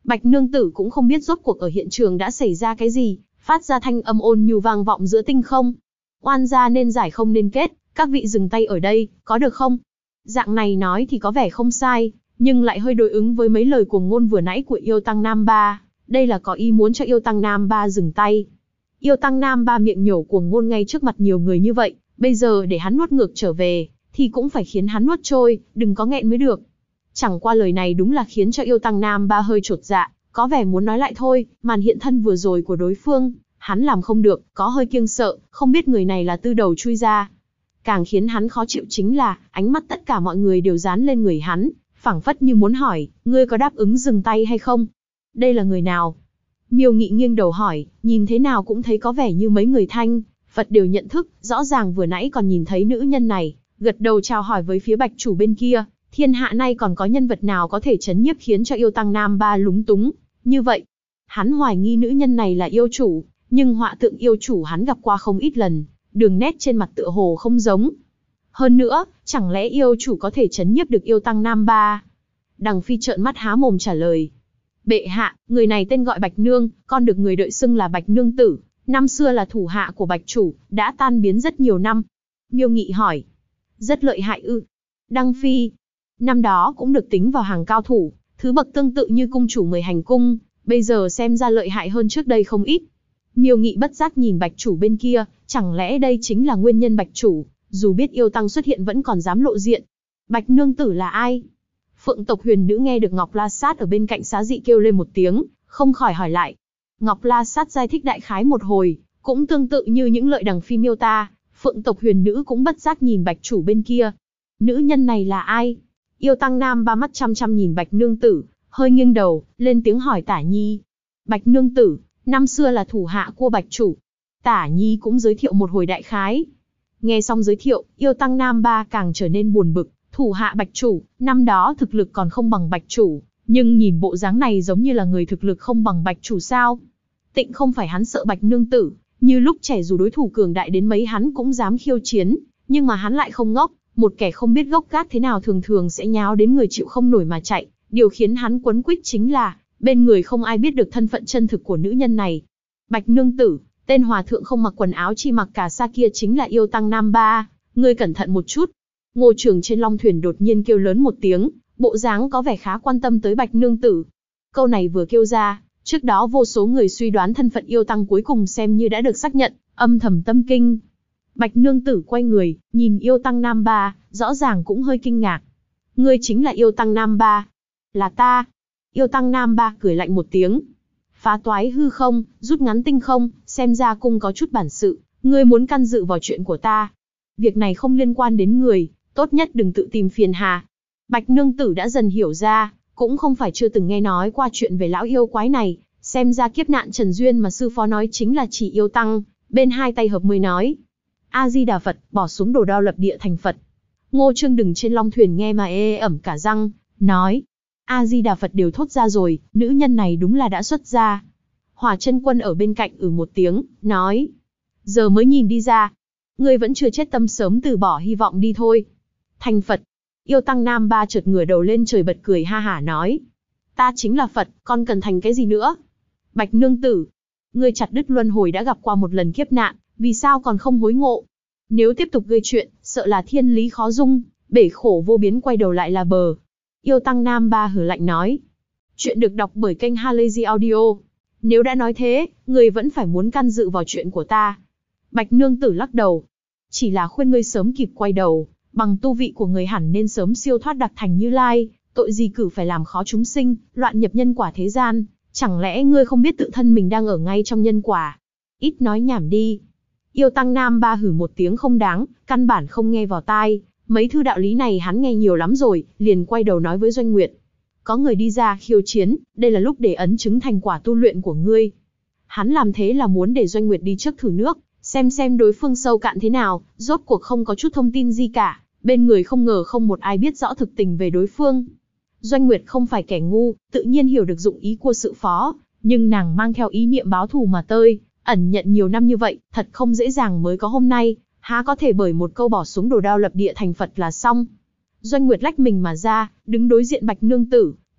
Bạch nương tử cũng không biết rốt cuộc ở hiện trường đã xảy ra cái gì, phát ra thanh âm ôn nhu vang vọng giữa tinh không. Oan gia nên giải không nên kết, các vị dừng tay ở đây, có được không? Dạng này nói thì có vẻ không sai, nhưng lại hơi đối ứng với mấy lời cuồng ngôn vừa nãy của Yêu Tăng Nam Ba. Đây là có ý muốn cho Yêu Tăng Nam Ba dừng tay. Yêu Tăng Nam Ba miệng nhổ cuồng ngôn ngay trước mặt nhiều người như vậy, bây giờ để hắn nuốt ngược trở về, thì cũng phải khiến hắn nuốt trôi, đừng có nghẹn mới được. Chẳng qua lời này đúng là khiến cho Yêu Tăng Nam Ba hơi chột dạ, có vẻ muốn nói lại thôi, màn hiện thân vừa rồi của đối phương, hắn làm không được, có hơi kiêng sợ, không biết người này là từ đầu chui ra. Càng khiến hắn khó chịu chính là, ánh mắt tất cả mọi người đều dán lên người hắn, phảng phất như muốn hỏi, ngươi có đáp ứng dừng tay hay không? Đây là người nào? Miêu Nghị nghiêng đầu hỏi, nhìn thế nào cũng thấy có vẻ như mấy người Thanh Phật đều nhận thức, rõ ràng vừa nãy còn nhìn thấy nữ nhân này, gật đầu chào hỏi với phía Bạch chủ bên kia, thiên hạ nay còn có nhân vật nào có thể chấn nhiếp khiến cho Yêu Tăng Nam Ba lúng túng, như vậy. Hắn hoài nghi nữ nhân này là yêu chủ, nhưng họa tượng yêu chủ hắn gặp qua không ít lần, đường nét trên mặt tựa hồ không giống. Hơn nữa, chẳng lẽ yêu chủ có thể chấn nhiếp được Yêu Tăng Nam Ba? Đằng Phi trợn mắt há mồm trả lời. Bệ hạ, người này tên gọi Bạch Nương, con được người đợi xưng là Bạch Nương Tử, năm xưa là thủ hạ của Bạch chủ, đã tan biến rất nhiều năm. Miêu Nghị hỏi. Rất lợi hại ư? Đăng Phi. Năm đó cũng được tính vào hàng cao thủ, thứ bậc tương tự như cung chủ 10 hành cung, bây giờ xem ra lợi hại hơn trước đây không ít. Miêu Nghị bất giác nhìn Bạch chủ bên kia, chẳng lẽ đây chính là nguyên nhân Bạch chủ, dù biết yêu tăng xuất hiện vẫn còn dám lộ diện. Bạch Nương Tử là ai? Phượng tộc huyền nữ nghe được Ngọc La Sát ở bên cạnh Xá Dị kêu lên một tiếng, không khỏi hỏi lại. Ngọc La Sát giải thích đại khái một hồi, cũng tương tự như những lời Đằng Phi miêu tả, Phượng tộc huyền nữ cũng bất giác nhìn Bạch chủ bên kia. Nữ nhân này là ai? Yêu Tăng Nam Ba mắt chăm chăm nhìn Bạch Nương Tử, hơi nghiêng đầu, lên tiếng hỏi Tả Nhi. Bạch Nương Tử, năm xưa là thủ hạ của Bạch chủ. Tả Nhi cũng giới thiệu một hồi đại khái. Nghe xong giới thiệu, Yêu Tăng Nam Ba càng trở nên buồn bực. Thủ hạ Bạch chủ, năm đó thực lực còn không bằng Bạch chủ, nhưng nhìn bộ dáng này giống như là người thực lực không bằng Bạch chủ sao? Tịnh không phải hắn sợ Bạch Nương Tử, như lúc trẻ dù đối thủ cường đại đến mấy hắn cũng dám khiêu chiến, nhưng mà hắn lại không ngốc, một kẻ không biết gốc gác thế nào thường thường sẽ nháo đến người chịu không nổi mà chạy. Điều khiến hắn quấn quýt chính là, bên người không ai biết được thân phận chân thực của nữ nhân này. Bạch Nương Tử, tên hòa thượng không mặc quần áo chi mặc cả sa kia chính là Yêu Tăng Nam Ba, ngươi cẩn thận một chút. Ngô Trường trên long thuyền đột nhiên kêu lớn một tiếng, bộ dáng có vẻ khá quan tâm tới Bạch Nương Tử. Câu này vừa kêu ra, trước đó vô số người suy đoán thân phận yêu tăng cuối cùng xem như đã được xác nhận, âm thầm tâm kinh. Bạch Nương Tử quay người, nhìn Yêu Tăng Nam Ba, rõ ràng cũng hơi kinh ngạc. Ngươi chính là Yêu Tăng Nam Ba. Là ta. Yêu Tăng Nam Ba cười lạnh một tiếng. Phá toái hư không, rút ngắn tinh không, xem ra cung có chút bản sự, ngươi muốn can dự vào chuyện của ta. Việc này không liên quan đến người, tốt nhất đừng tự tìm phiền hà. Bạch Nương Tử đã dần hiểu ra, cũng không phải chưa từng nghe nói qua chuyện về lão yêu quái này, xem ra kiếp nạn Trần Duyên mà sư phó nói chính là chỉ yêu tăng, bên hai tay hợp mới nói. A-di-đà Phật, bỏ xuống đồ đao lập địa thành Phật. Ngô Trương đứng trên long thuyền nghe mà ê ẩm cả răng, nói. A-di-đà Phật đều thốt ra rồi, nữ nhân này đúng là đã xuất ra. Hỏa Chân Quân ở bên cạnh một tiếng, nói. Giờ mới nhìn đi ra. Ngươi vẫn chưa chết tâm sớm từ bỏ hy vọng đi thôi. Thành Phật. Yêu Tăng Nam Ba chợt ngửa đầu lên trời bật cười ha hả nói. Ta chính là Phật, con cần thành cái gì nữa? Bạch Nương Tử. Ngươi chặt đứt luân hồi đã gặp qua một lần kiếp nạn, vì sao còn không hối ngộ? Nếu tiếp tục gây chuyện, sợ là thiên lý khó dung, bể khổ vô biến quay đầu lại là bờ. Yêu Tăng Nam Ba hử lạnh nói. Chuyện được đọc bởi kênh Halazy Audio. Nếu đã nói thế, ngươi vẫn phải muốn can dự vào chuyện của ta. Bạch Nương Tử lắc đầu. Chỉ là khuyên ngươi sớm kịp quay đầu, bằng tu vị của người hẳn nên sớm siêu thoát đặc thành Như Lai, tội gì cử phải làm khó chúng sinh, loạn nhập nhân quả thế gian, chẳng lẽ ngươi không biết tự thân mình đang ở ngay trong nhân quả? Ít nói nhảm đi. Yêu Tăng Nam Ba hử một tiếng không đáng, căn bản không nghe vào tai, mấy thư đạo lý này hắn nghe nhiều lắm rồi, liền quay đầu nói với Doanh Nguyệt. Có người đi ra khiêu chiến, đây là lúc để ấn chứng thành quả tu luyện của ngươi. Hắn làm thế là muốn để Doanh Nguyệt đi trước thử nước, xem đối phương sâu cạn thế nào, rốt cuộc không có chút thông tin gì cả, bên người không ngờ không một ai biết rõ thực tình về đối phương. Doanh Nguyệt không phải kẻ ngu, tự nhiên hiểu được dụng ý của sự phó, nhưng nàng mang theo ý niệm báo thù mà tơi, ẩn nhận nhiều năm như vậy, thật không dễ dàng mới có hôm nay, há có thể bởi một câu bỏ xuống đồ đao lập địa thành Phật là xong. Doanh Nguyệt lách mình mà ra, đứng đối diện Bạch Nương Tử,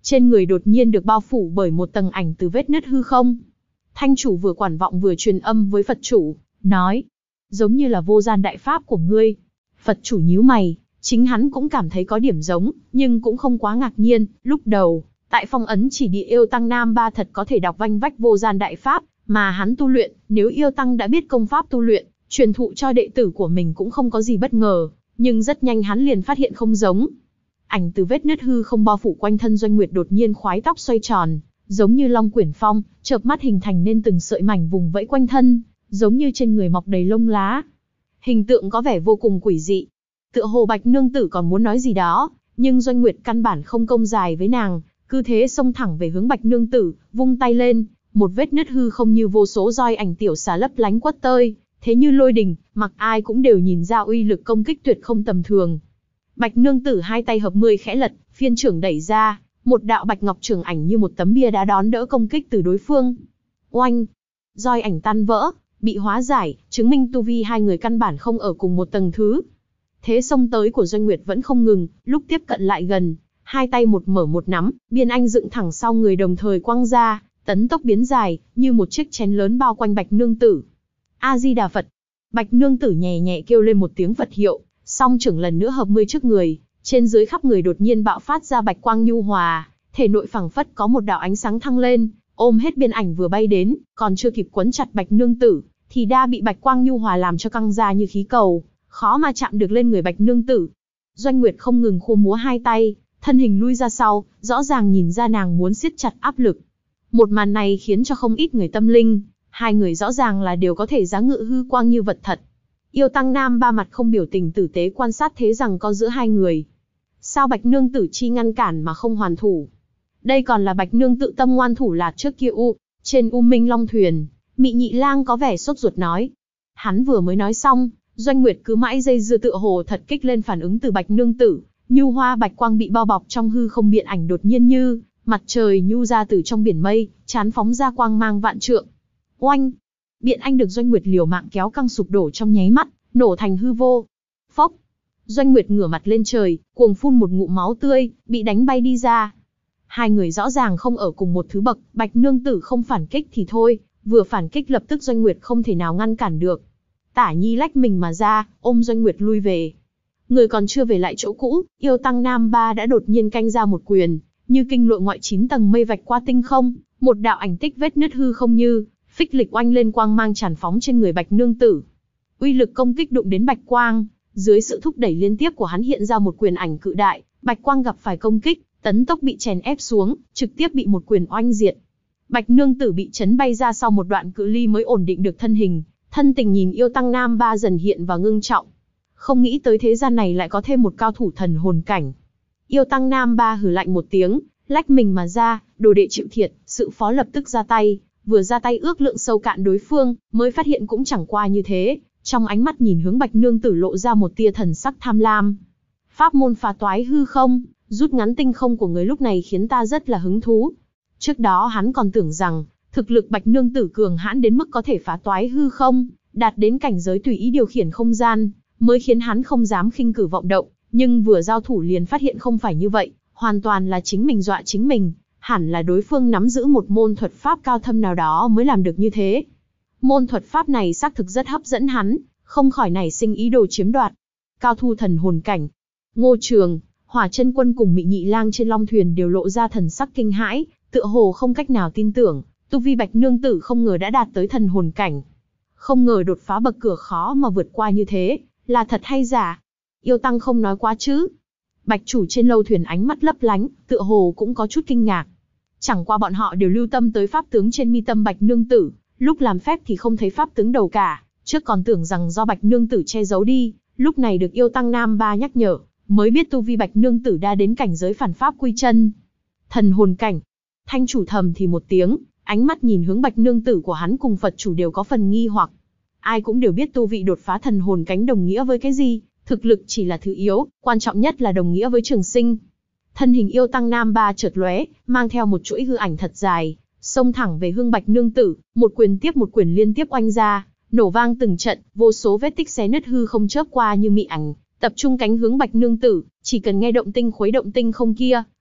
trên người đột nhiên được bao phủ bởi một tầng ảnh từ vết nứt hư không. Thanh chủ vừa quản vọng vừa truyền âm với Phật chủ, nói, giống như là vô gian đại pháp của ngươi. Phật chủ nhíu mày, chính hắn cũng cảm thấy có điểm giống, nhưng cũng không quá ngạc nhiên. Lúc đầu, tại phong ấn chỉ địa yêu tăng Nam Ba thật có thể đọc vanh vách vô gian đại pháp, mà hắn tu luyện, nếu yêu tăng đã biết công pháp tu luyện, truyền thụ cho đệ tử của mình cũng không có gì bất ngờ, nhưng rất nhanh hắn liền phát hiện không giống. Ảnh từ vết nứt hư không bao phủ quanh thân Doanh Nguyệt đột nhiên khoái tóc xoay tròn, giống như long quyển phong, chợp mắt hình thành nên từng sợi mảnh vùng vẫy quanh thân, giống như trên người mọc đầy lông lá. Hình tượng có vẻ vô cùng quỷ dị. Tựa hồ Bạch nương tử còn muốn nói gì đó, nhưng Doanh Nguyệt căn bản không công dài với nàng, cứ thế xông thẳng về hướng Bạch nương tử, vung tay lên, một vết nứt hư không như vô số roi ảnh tiểu xà lấp lánh quất tơi, thế như lôi đình, mặc ai cũng đều nhìn ra uy lực công kích tuyệt không tầm thường. Bạch nương tử hai tay hợp mười khẽ lật, phiên trưởng đẩy ra, một đạo bạch ngọc trường ảnh như một tấm bia đá đón đỡ công kích từ đối phương. Oanh! Roi ảnh tan vỡ, bị hóa giải, chứng minh tu vi hai người căn bản không ở cùng một tầng thứ. Thế xông tới của Doanh Nguyệt vẫn không ngừng, lúc tiếp cận lại gần, hai tay một mở một nắm, biên anh dựng thẳng sau người đồng thời quăng ra, tấn tốc biến dài, như một chiếc chén lớn bao quanh Bạch nương tử. A Di Đà Phật! Bạch nương tử nhẹ nhẹ kêu lên một tiếng Phật hiệu, song trưởng lần nữa hợp mười trước người, trên dưới khắp người đột nhiên bạo phát ra bạch quang nhu hòa, thể nội phảng phất có một đạo ánh sáng thăng lên, ôm hết biên ảnh vừa bay đến, còn chưa kịp quấn chặt Bạch nương tử, thì đã bị bạch quang nhu hòa làm cho căng ra như khí cầu, khó mà chạm được lên người Bạch nương tử. Doanh Nguyệt không ngừng khua múa hai tay, thân hình lui ra sau, rõ ràng nhìn ra nàng muốn siết chặt áp lực. Một màn này khiến cho không ít người tâm linh, hai người rõ ràng là đều có thể giá ngự hư quang như vật thật. Yêu tăng Nam Ba mặt không biểu tình tử tế quan sát thế rằng có giữa hai người. Sao Bạch nương tử chi ngăn cản mà không hoàn thủ? Đây còn là Bạch nương tự tâm ngoan thủ lạc trước kia trên U Minh Long thuyền, Mị Nhị Lang có vẻ sốt ruột nói. Hắn vừa mới nói xong, Doanh Nguyệt cứ mãi dây dưa tựa hồ thật kích lên phản ứng từ Bạch nương tử, nhu hoa bạch quang bị bao bọc trong hư không biện ảnh đột nhiên như mặt trời nhu ra từ trong biển mây, chán phóng ra quang mang vạn trượng. Oanh! Biện anh được Doanh Nguyệt liều mạng kéo căng sụp đổ trong nháy mắt, nổ thành hư vô. Phốc! Doanh Nguyệt ngửa mặt lên trời, cuồng phun một ngụm máu tươi, bị đánh bay đi ra. Hai người rõ ràng không ở cùng một thứ bậc, Bạch nương tử không phản kích thì thôi, vừa phản kích lập tức Doanh Nguyệt không thể nào ngăn cản được. Tả Nhi lách mình mà ra, ôm Doanh Nguyệt lui về. Người còn chưa về lại chỗ cũ, yêu tăng Nam Ba đã đột nhiên canh ra một quyền, như kinh lội ngoại 9 tầng mây vạch qua tinh không, một đạo ảnh tích vết nứt hư không như phích lịch oanh lên quang mang tràn phóng trên người Bạch nương tử. Uy lực công kích đụng đến bạch quang, dưới sự thúc đẩy liên tiếp của hắn hiện ra một quyền ảnh cự đại, bạch quang gặp phải công kích, tấn tốc bị chèn ép xuống, trực tiếp bị một quyền oanh diệt. Bạch nương tử bị chấn bay ra sau một đoạn cự ly mới ổn định được thân hình, thân tình nhìn yêu tăng Nam Ba dần hiện và ngưng trọng. Không nghĩ tới thế gian này lại có thêm một cao thủ thần hồn cảnh. Yêu tăng Nam Ba hừ lạnh một tiếng, lách mình mà ra, đồ đệ chịu thiệt, sự phó lập tức ra tay, vừa ra tay ước lượng sâu cạn đối phương, mới phát hiện cũng chẳng qua như thế, trong ánh mắt nhìn hướng Bạch nương tử lộ ra một tia thần sắc tham lam. Pháp môn phá toái hư không, rút ngắn tinh không của người lúc này khiến ta rất là hứng thú. Trước đó hắn còn tưởng rằng, thực lực Bạch nương tử cường hãn đến mức có thể phá toái hư không, đạt đến cảnh giới tùy ý điều khiển không gian, mới khiến hắn không dám khinh cử vọng động, nhưng vừa giao thủ liền phát hiện không phải như vậy, hoàn toàn là chính mình dọa chính mình, hẳn là đối phương nắm giữ một môn thuật pháp cao thâm nào đó mới làm được như thế. Môn thuật pháp này xác thực rất hấp dẫn hắn, không khỏi nảy sinh ý đồ chiếm đoạt. Cao thu thần hồn cảnh. Ngô Trường, Hỏa Chân Quân cùng Mị Nhị Lang trên long thuyền đều lộ ra thần sắc kinh hãi, tựa hồ không cách nào tin tưởng, tu vi Bạch nương tử không ngờ đã đạt tới thần hồn cảnh. Không ngờ đột phá bậc cửa khó mà vượt qua như thế, là thật hay giả? Yêu tăng không nói quá chứ? Bạch chủ trên lâu thuyền ánh mắt lấp lánh, tựa hồ cũng có chút kinh ngạc. Chẳng qua bọn họ đều lưu tâm tới pháp tướng trên mi tâm Bạch nương tử, lúc làm phép thì không thấy pháp tướng đầu cả, trước còn tưởng rằng do Bạch nương tử che giấu đi, lúc này được yêu tăng Nam Ba nhắc nhở, mới biết tu vi Bạch nương tử đã đến cảnh giới phản pháp quy chân. Thần hồn cảnh. Thanh chủ thầm thì một tiếng, ánh mắt nhìn hướng Bạch nương tử của hắn cùng Phật chủ đều có phần nghi hoặc. Ai cũng đều biết tu vị đột phá thần hồn cánh đồng nghĩa với cái gì, thực lực chỉ là thứ yếu, quan trọng nhất là đồng nghĩa với trường sinh. Thân hình yêu tăng Nam Ba chợt lóe, mang theo một chuỗi hư ảnh thật dài, xông thẳng về hướng Bạch nương tử, một quyền tiếp một quyền liên tiếp oanh ra, nổ vang từng trận, vô số vết tích xé nứt hư không chớp qua như mị ảnh, tập trung cánh hướng Bạch nương tử, chỉ cần nghe động tinh khuấy động tinh không kia,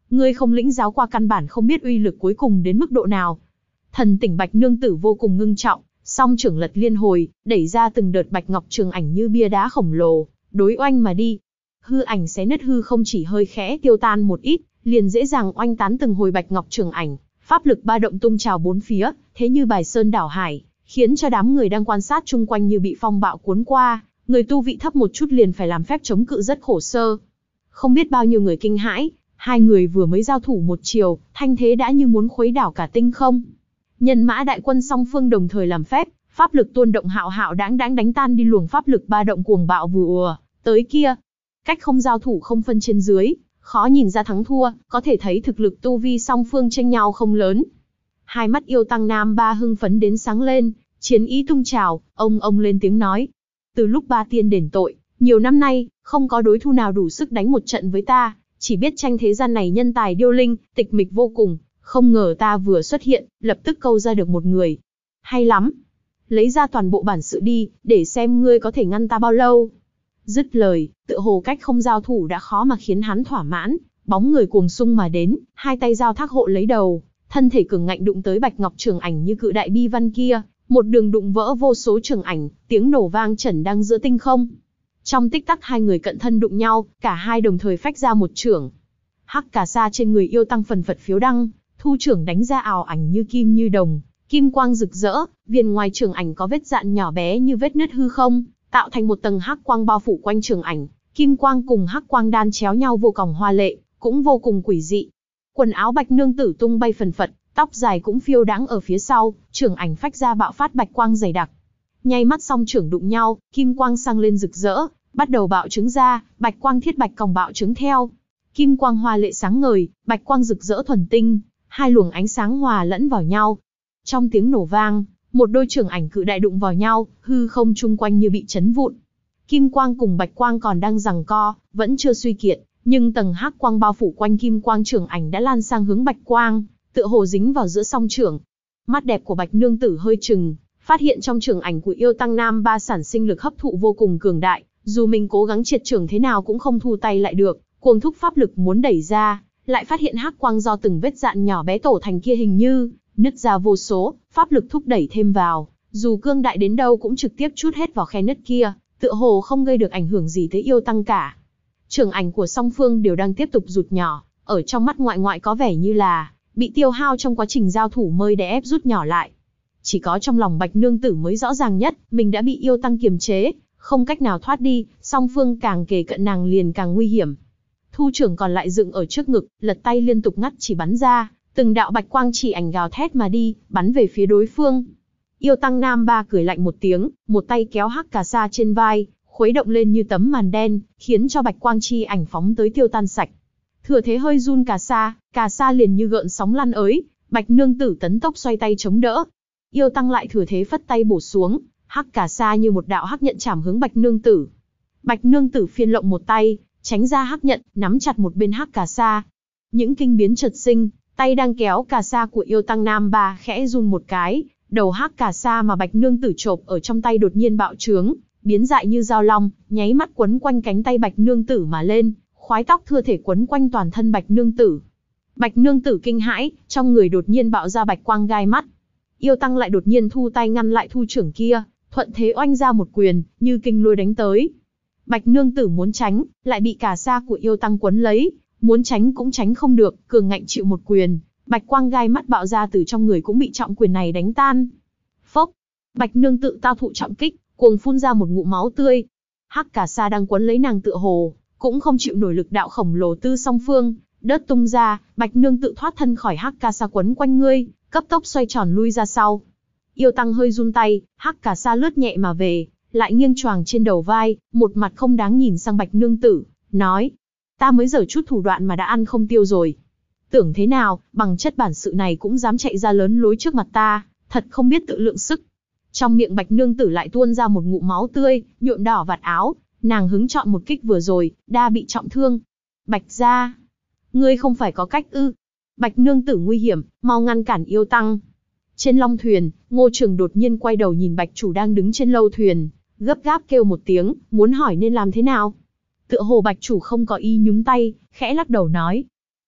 ngươi không lĩnh giáo qua căn bản không biết uy lực cuối cùng đến mức độ nào. Thần tỉnh Bạch Nương Tử vô cùng ngưng trọng, song trưởng lật liên hồi, đẩy ra từng đợt bạch ngọc trường ảnh như bia đá khổng lồ, đối oanh mà đi. Hư ảnh xé nứt hư không chỉ hơi khẽ tiêu tan một ít, liền dễ dàng oanh tán từng hồi bạch ngọc trường ảnh, pháp lực ba động tung trào bốn phía, thế như bài sơn đảo hải, khiến cho đám người đang quan sát chung quanh như bị phong bạo cuốn qua, người tu vị thấp một chút liền phải làm phép chống cự rất khổ sơ. Không biết bao nhiêu người kinh hãi, hai người vừa mới giao thủ một chiều, thanh thế đã như muốn khuấy đảo cả tinh không. Nhân mã đại quân song phương đồng thời làm phép, pháp lực tuôn động hạo hạo đãng đãng đánh tan đi luồng pháp lực ba động cuồng bạo vừa ùa tới kia. Cách không giao thủ không phân trên dưới, khó nhìn ra thắng thua, có thể thấy thực lực tu vi song phương tranh nhau không lớn. Hai mắt yêu tăng nam ba hưng phấn đến sáng lên, chiến ý tung trào, ông lên tiếng nói. Từ lúc ba tiên đền tội, nhiều năm nay, không có đối thủ nào đủ sức đánh một trận với ta, chỉ biết tranh thế gian này nhân tài điêu linh, tịch mịch vô cùng, không ngờ ta vừa xuất hiện, lập tức câu ra được một người. Hay lắm! Lấy ra toàn bộ bản sự đi, để xem ngươi có thể ngăn ta bao lâu. Dứt lời, tựa hồ cách không giao thủ đã khó mà khiến hắn thỏa mãn, bóng người cuồng xung mà đến, hai tay giao thác hộ lấy đầu, thân thể cường ngạnh đụng tới bạch ngọc trường ảnh như cự đại bi văn kia, một đường đụng vỡ vô số trường ảnh, tiếng nổ vang trần đang giữa tinh không. Trong tích tắc hai người cận thân đụng nhau, cả hai đồng thời phách ra một chưởng. Hắc Cà Sa trên người yêu tăng phần phật phiếu đăng, thu chưởng đánh ra ào ảnh như kim như đồng, kim quang rực rỡ, viền ngoài chưởng ảnh có vết dạn nhỏ bé như vết nứt hư không, tạo thành một tầng hắc quang bao phủ quanh chưởng ảnh, kim quang cùng hắc quang đan chéo nhau vô cùng hoa lệ, cũng vô cùng quỷ dị. Quần áo Bạch Nương Tử tung bay phần phật, tóc dài cũng phiêu đãng ở phía sau, chưởng ảnh phách ra bạo phát bạch quang dày đặc. Nháy mắt song chưởng đụng nhau, kim quang sang lên rực rỡ, bắt đầu bạo trứng ra, bạch quang thiết bạch còng bạo trứng theo. Kim quang hoa lệ sáng ngời, bạch quang rực rỡ thuần tinh, hai luồng ánh sáng hòa lẫn vào nhau. Trong tiếng nổ vang, một đôi chưởng ảnh cự đại đụng vào nhau, hư không chung quanh như bị chấn vụn. Kim quang cùng bạch quang còn đang giằng co, vẫn chưa suy kiệt, nhưng tầng hắc quang bao phủ quanh kim quang chưởng ảnh đã lan sang hướng bạch quang, tựa hồ dính vào giữa song chưởng. Mắt đẹp của Bạch Nương Tử hơi trừng, phát hiện trong chưởng ảnh của yêu tăng nam ba sản sinh lực hấp thụ vô cùng cường đại, dù mình cố gắng triệt chưởng thế nào cũng không thu tay lại được, cuồng thúc pháp lực muốn đẩy ra, lại phát hiện hắc quang do từng vết dạn nhỏ bé tổ thành kia hình như nứt ra vô số, pháp lực thúc đẩy thêm vào, dù cương đại đến đâu cũng trực tiếp trút hết vào khe nứt kia, tựa hồ không gây được ảnh hưởng gì tới yêu tăng cả. Chưởng ảnh của song phương đều đang tiếp tục rụt nhỏ, ở trong mắt ngoại ngoại có vẻ như là bị tiêu hao trong quá trình giao thủ mới đè ép rút nhỏ lại. Chỉ có trong lòng Bạch Nương Tử mới rõ ràng nhất, mình đã bị yêu tăng kiềm chế, không cách nào thoát đi, song phương càng kề cận nàng liền càng nguy hiểm. Thu trưởng còn lại dựng ở trước ngực, lật tay liên tục ngắt chỉ bắn ra, từng đạo bạch quang chỉ ảnh gào thét mà đi, bắn về phía đối phương. Yêu tăng nam ba cười lạnh một tiếng, một tay kéo Hắc Cà Sa trên vai, khuấy động lên như tấm màn đen, khiến cho bạch quang chi ảnh phóng tới tiêu tan sạch. Thừa thế hơi run Cà Sa liền như gợn sóng lăn ới, Bạch Nương Tử tấn tốc xoay tay chống đỡ. Yêu tăng lại thừa thế phất tay bổ xuống, Hắc Cà Sa như một đạo hắc nhận chạm hướng Bạch Nương Tử. Bạch Nương Tử phiên lộng một tay, tránh ra hắc nhận, nắm chặt một bên Hắc Cà Sa. Những kinh biến chợt sinh, tay đang kéo Cà Sa của yêu tăng nam ba khẽ run một cái, đầu Hắc Cà Sa mà Bạch Nương Tử chộp ở trong tay đột nhiên bạo trướng, biến dại như dao long, nháy mắt quấn quanh cánh tay Bạch Nương Tử mà lên, khoái tóc thưa thể quấn quanh toàn thân Bạch Nương Tử. Bạch Nương Tử kinh hãi, trong người đột nhiên bạo ra bạch quang gai mắt. Yêu tăng lại đột nhiên thu tay ngăn lại thu trưởng kia, thuận thế oanh ra một quyền, như kinh lôi đánh tới. Bạch Nương Tử muốn tránh, lại bị Cà Sa của yêu tăng quấn lấy, muốn tránh cũng tránh không được, cường ngạnh chịu một quyền, bạch quang gai mắt bạo ra từ trong người cũng bị trọng quyền này đánh tan. Phốc, Bạch Nương Tử tao thụ trọng kích, cuồng phun ra một ngụm máu tươi. Hắc Cà Sa đang quấn lấy nàng tựa hồ cũng không chịu nổi lực đạo khổng lồ tư song phương, đớt tung ra, Bạch Nương Tử thoát thân khỏi Hắc Cà Sa quấn quanh ngươi, cấp tốc xoay tròn lui ra sau. Yêu tăng hơi run tay, Hắc Cà Sa lướt nhẹ mà về, lại nghiêng choàng trên đầu vai, một mặt không đáng nhìn sang Bạch Nương Tử, nói: ta mới giở chút thủ đoạn mà đã ăn không tiêu rồi. Tưởng thế nào, bằng chất bản sự này cũng dám chạy ra lớn lối trước mặt ta, thật không biết tự lượng sức. Trong miệng Bạch Nương Tử lại tuôn ra một ngụm máu tươi, nhuộm đỏ vạt áo, nàng hứng chọn một kích vừa rồi, đa bị trọng thương. Bạch gia, ngươi không phải có cách ư? Bạch Nương Tử nguy hiểm, mau ngăn cản yêu tăng. Trên long thuyền, Ngô Trường đột nhiên quay đầu nhìn Bạch chủ đang đứng trên lâu thuyền, gấp gáp kêu một tiếng, muốn hỏi nên làm thế nào. Tựa hồ Bạch chủ không có ý nhúng tay, khẽ lắc đầu nói: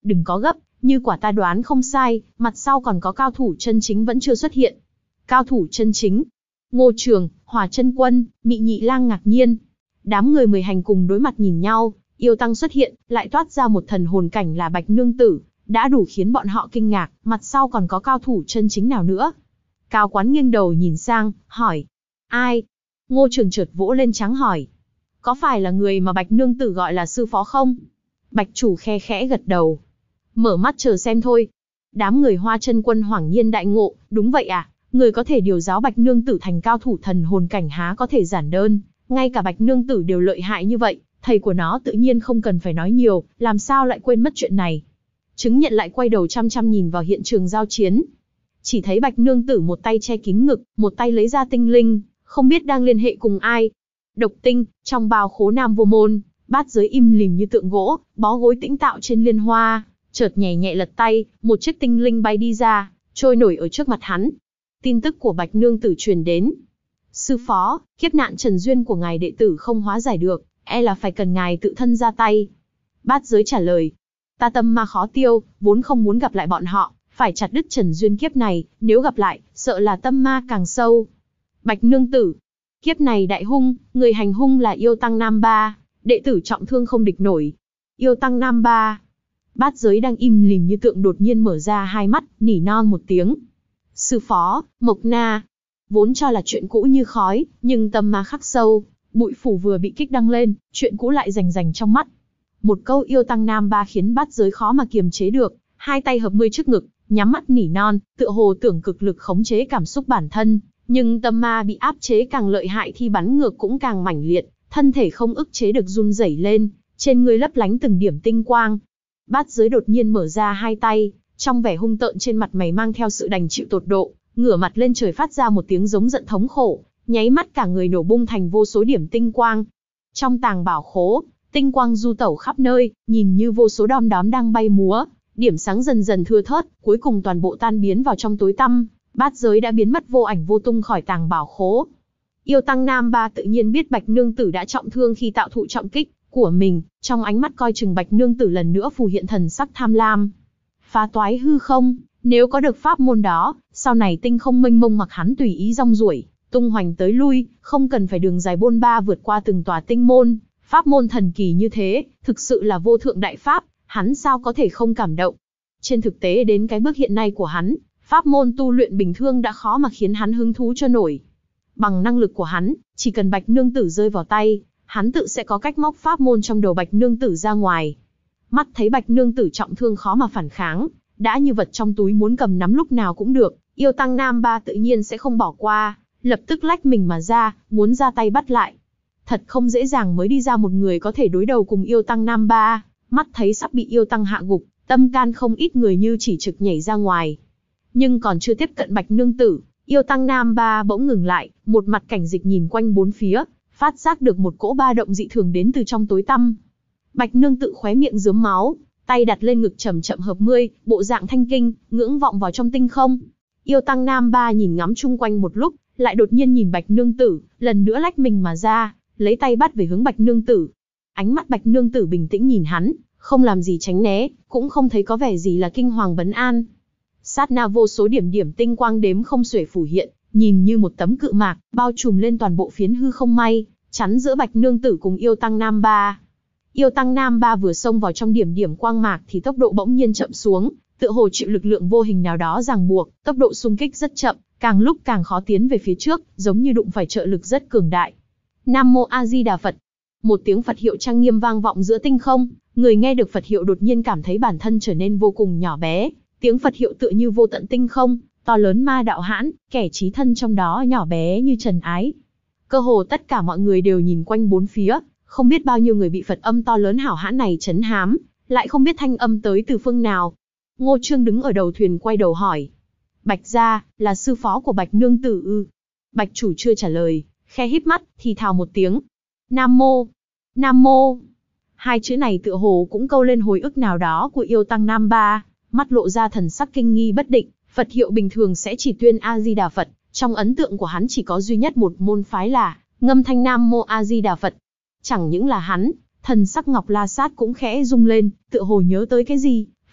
đừng có gấp, như quả ta đoán không sai, mặt sau còn có cao thủ chân chính vẫn chưa xuất hiện. Cao thủ chân chính? Ngô Trường, Hỏa Chân Quân, Mị Nhị Lang ngạc nhiên. Đám người 10 hành cùng đối mặt nhìn nhau, yêu tăng xuất hiện, lại toát ra một thần hồn cảnh là Bạch Nương Tử, đã đủ khiến bọn họ kinh ngạc, mặt sau còn có cao thủ chân chính nào nữa. Cao Quán nghiêng đầu nhìn sang, hỏi. Ai? Ngô Trường chợt vỗ lên trán hỏi. Có phải là người mà Bạch Nương Tử gọi là sư phó không? Bạch chủ khe khẽ gật đầu. Mở mắt chờ xem thôi. Đám người Hoa Chân Quân hoảng nhiên đại ngộ, đúng vậy à, người có thể điều giáo Bạch Nương Tử thành cao thủ thần hồn cảnh há có thể giản đơn, ngay cả Bạch Nương Tử đều lợi hại như vậy, thầy của nó tự nhiên không cần phải nói nhiều, làm sao lại quên mất chuyện này. Chứng nhận lại quay đầu chăm chăm nhìn vào hiện trường giao chiến. Chỉ thấy Bạch Nương Tử một tay che kín ngực, một tay lấy ra tinh linh, không biết đang liên hệ cùng ai. Độc tinh, trong bao khố Nam Vô Môn, Bát Giới im lìm như tượng gỗ, bó gối tĩnh tạo trên liên hoa, chợt nhẹ nhẹ lật tay, một chiếc tinh linh bay đi ra, trôi nổi ở trước mặt hắn. Tin tức của Bạch Nương Tử truyền đến. Sư phó, kiếp nạn trần duyên của ngài đệ tử không hóa giải được, e là phải cần ngài tự thân ra tay. Bát Giới trả lời. Ta tâm ma khó tiêu, vốn không muốn gặp lại bọn họ, phải chặt đứt trần duyên kiếp này, nếu gặp lại, sợ là tâm ma càng sâu. Bạch Nương Tử, kiếp này đại hung, người hành hung là yêu tăng Nam Ba, đệ tử trọng thương không địch nổi. Yêu tăng Nam Ba. Bát Giới đang im lìm như tượng đột nhiên mở ra hai mắt, nỉ non một tiếng. Sư phó, Mộc Na. Vốn cho là chuyện cũ như khói, nhưng tâm ma khắc sâu, bụi phủ vừa bị kích đăng lên, chuyện cũ lại rành rành trong mắt. Một câu yêu tăng Nam Ba khiến Bát Giới khó mà kiềm chế được, hai tay hợp mươi trước ngực, nhắm mắt nỉ non, tựa hồ tưởng cực lực khống chế cảm xúc bản thân, nhưng tâm ma bị áp chế càng lợi hại thì bắn ngược cũng càng mãnh liệt, thân thể không ức chế được run rẩy lên, trên người lấp lánh từng điểm tinh quang. Bát Giới đột nhiên mở ra hai tay, trong vẻ hung tợn trên mặt mày mang theo sự đành chịu tột độ, ngửa mặt lên trời phát ra một tiếng giống giận thống khổ, nháy mắt cả người nổ bung thành vô số điểm tinh quang. Trong tàng bảo khố, tinh quang du tẩu khắp nơi, nhìn như vô số đom đóm đang bay múa, điểm sáng dần dần thưa thớt, cuối cùng toàn bộ tan biến vào trong tối tăm. Bát Giới đã biến mất vô ảnh vô tung khỏi tàng bảo khố. Yêu tăng Nam Ba tự nhiên biết Bạch Nương Tử đã trọng thương khi tạo thụ trọng kích của mình, trong ánh mắt coi chừng Bạch Nương Tử lần nữa phù hiện thần sắc tham lam. Phá toái hư không, nếu có được pháp môn đó, sau này tinh không mênh mông mặc hắn tùy ý rong ruổi, tung hoành tới lui, không cần phải đường dài bôn ba vượt qua từng tòa tinh môn. Pháp môn thần kỳ như thế, thực sự là vô thượng đại pháp, hắn sao có thể không cảm động. Trên thực tế đến cái bước hiện nay của hắn, pháp môn tu luyện bình thường đã khó mà khiến hắn hứng thú cho nổi. Bằng năng lực của hắn, chỉ cần Bạch Nương Tử rơi vào tay, hắn tự sẽ có cách móc pháp môn trong đầu Bạch Nương Tử ra ngoài. Mắt thấy Bạch Nương Tử trọng thương khó mà phản kháng, đã như vật trong túi muốn cầm nắm lúc nào cũng được, yêu tăng Nam Ba tự nhiên sẽ không bỏ qua, lập tức lách mình mà ra, muốn ra tay bắt lại. Thật không dễ dàng mới đi ra một người có thể đối đầu cùng yêu tăng Nam Ba, mắt thấy sắp bị yêu tăng hạ gục, tâm can không ít người như chỉ trực nhảy ra ngoài. Nhưng còn chưa tiếp cận Bạch Nương Tử, yêu tăng Nam Ba bỗng ngừng lại, một mặt cảnh dịch nhìn quanh bốn phía, phát giác được một cỗ ba động dị thường đến từ trong tối tăm. Bạch Nương Tử khóe miệng rớm máu, tay đặt lên ngực chậm chậm hợp mươi, bộ dạng thanh kinh, ngưỡng vọng vào trong tinh không. Yêu tăng Nam Ba nhìn ngắm chung quanh một lúc, lại đột nhiên nhìn Bạch Nương Tử, lần nữa lách mình mà ra, lấy tay bắt về hướng Bạch Nương Tử. Ánh mắt Bạch Nương Tử bình tĩnh nhìn hắn, không làm gì tránh né, cũng không thấy có vẻ gì là kinh hoàng bấn an. Sát na vô số điểm điểm tinh quang đếm không xuể phủ hiện, nhìn như một tấm cự mạc, bao trùm lên toàn bộ phiến hư không may, chắn giữa Bạch Nương Tử cùng yêu tăng Nam Ba. Yêu tăng Nam Ba vừa xông vào trong điểm điểm quang mạc thì tốc độ bỗng nhiên chậm xuống, tựa hồ chịu lực lượng vô hình nào đó ràng buộc, tốc độ xung kích rất chậm, càng lúc càng khó tiến về phía trước, giống như đụng phải trợ lực rất cường đại. Nam Mô A Di Đà Phật. Một tiếng Phật hiệu trang nghiêm vang vọng giữa tinh không, người nghe được Phật hiệu đột nhiên cảm thấy bản thân trở nên vô cùng nhỏ bé, tiếng Phật hiệu tựa như vô tận tinh không, to lớn ma đạo hãn, kẻ chí thân trong đó nhỏ bé như trần ái. Cơ hồ tất cả mọi người đều nhìn quanh bốn phía, không biết bao nhiêu người bị Phật âm to lớn hảo hãn này trấn hám, lại không biết thanh âm tới từ phương nào. Ngô Trương đứng ở đầu thuyền quay đầu hỏi. Bạch gia, là sư phó của Bạch Nương Tử ư? Bạch chủ chưa trả lời, khẽ híp mắt, thì thào một tiếng. Nam Mô, Nam Mô. Hai chữ này tựa hồ cũng câu lên hồi ức nào đó của yêu tăng Nam Ba, mắt lộ ra thần sắc kinh nghi bất định. Phật hiệu bình thường sẽ chỉ tuyên A Di Đà Phật, trong ấn tượng của hắn chỉ có duy nhất một môn phái là ngâm thanh Nam Mô A Di Đà Phật. Chẳng những là hắn, thần sắc Ngọc La Sát cũng khẽ rung lên, tựa hồ nhớ tới cái gì,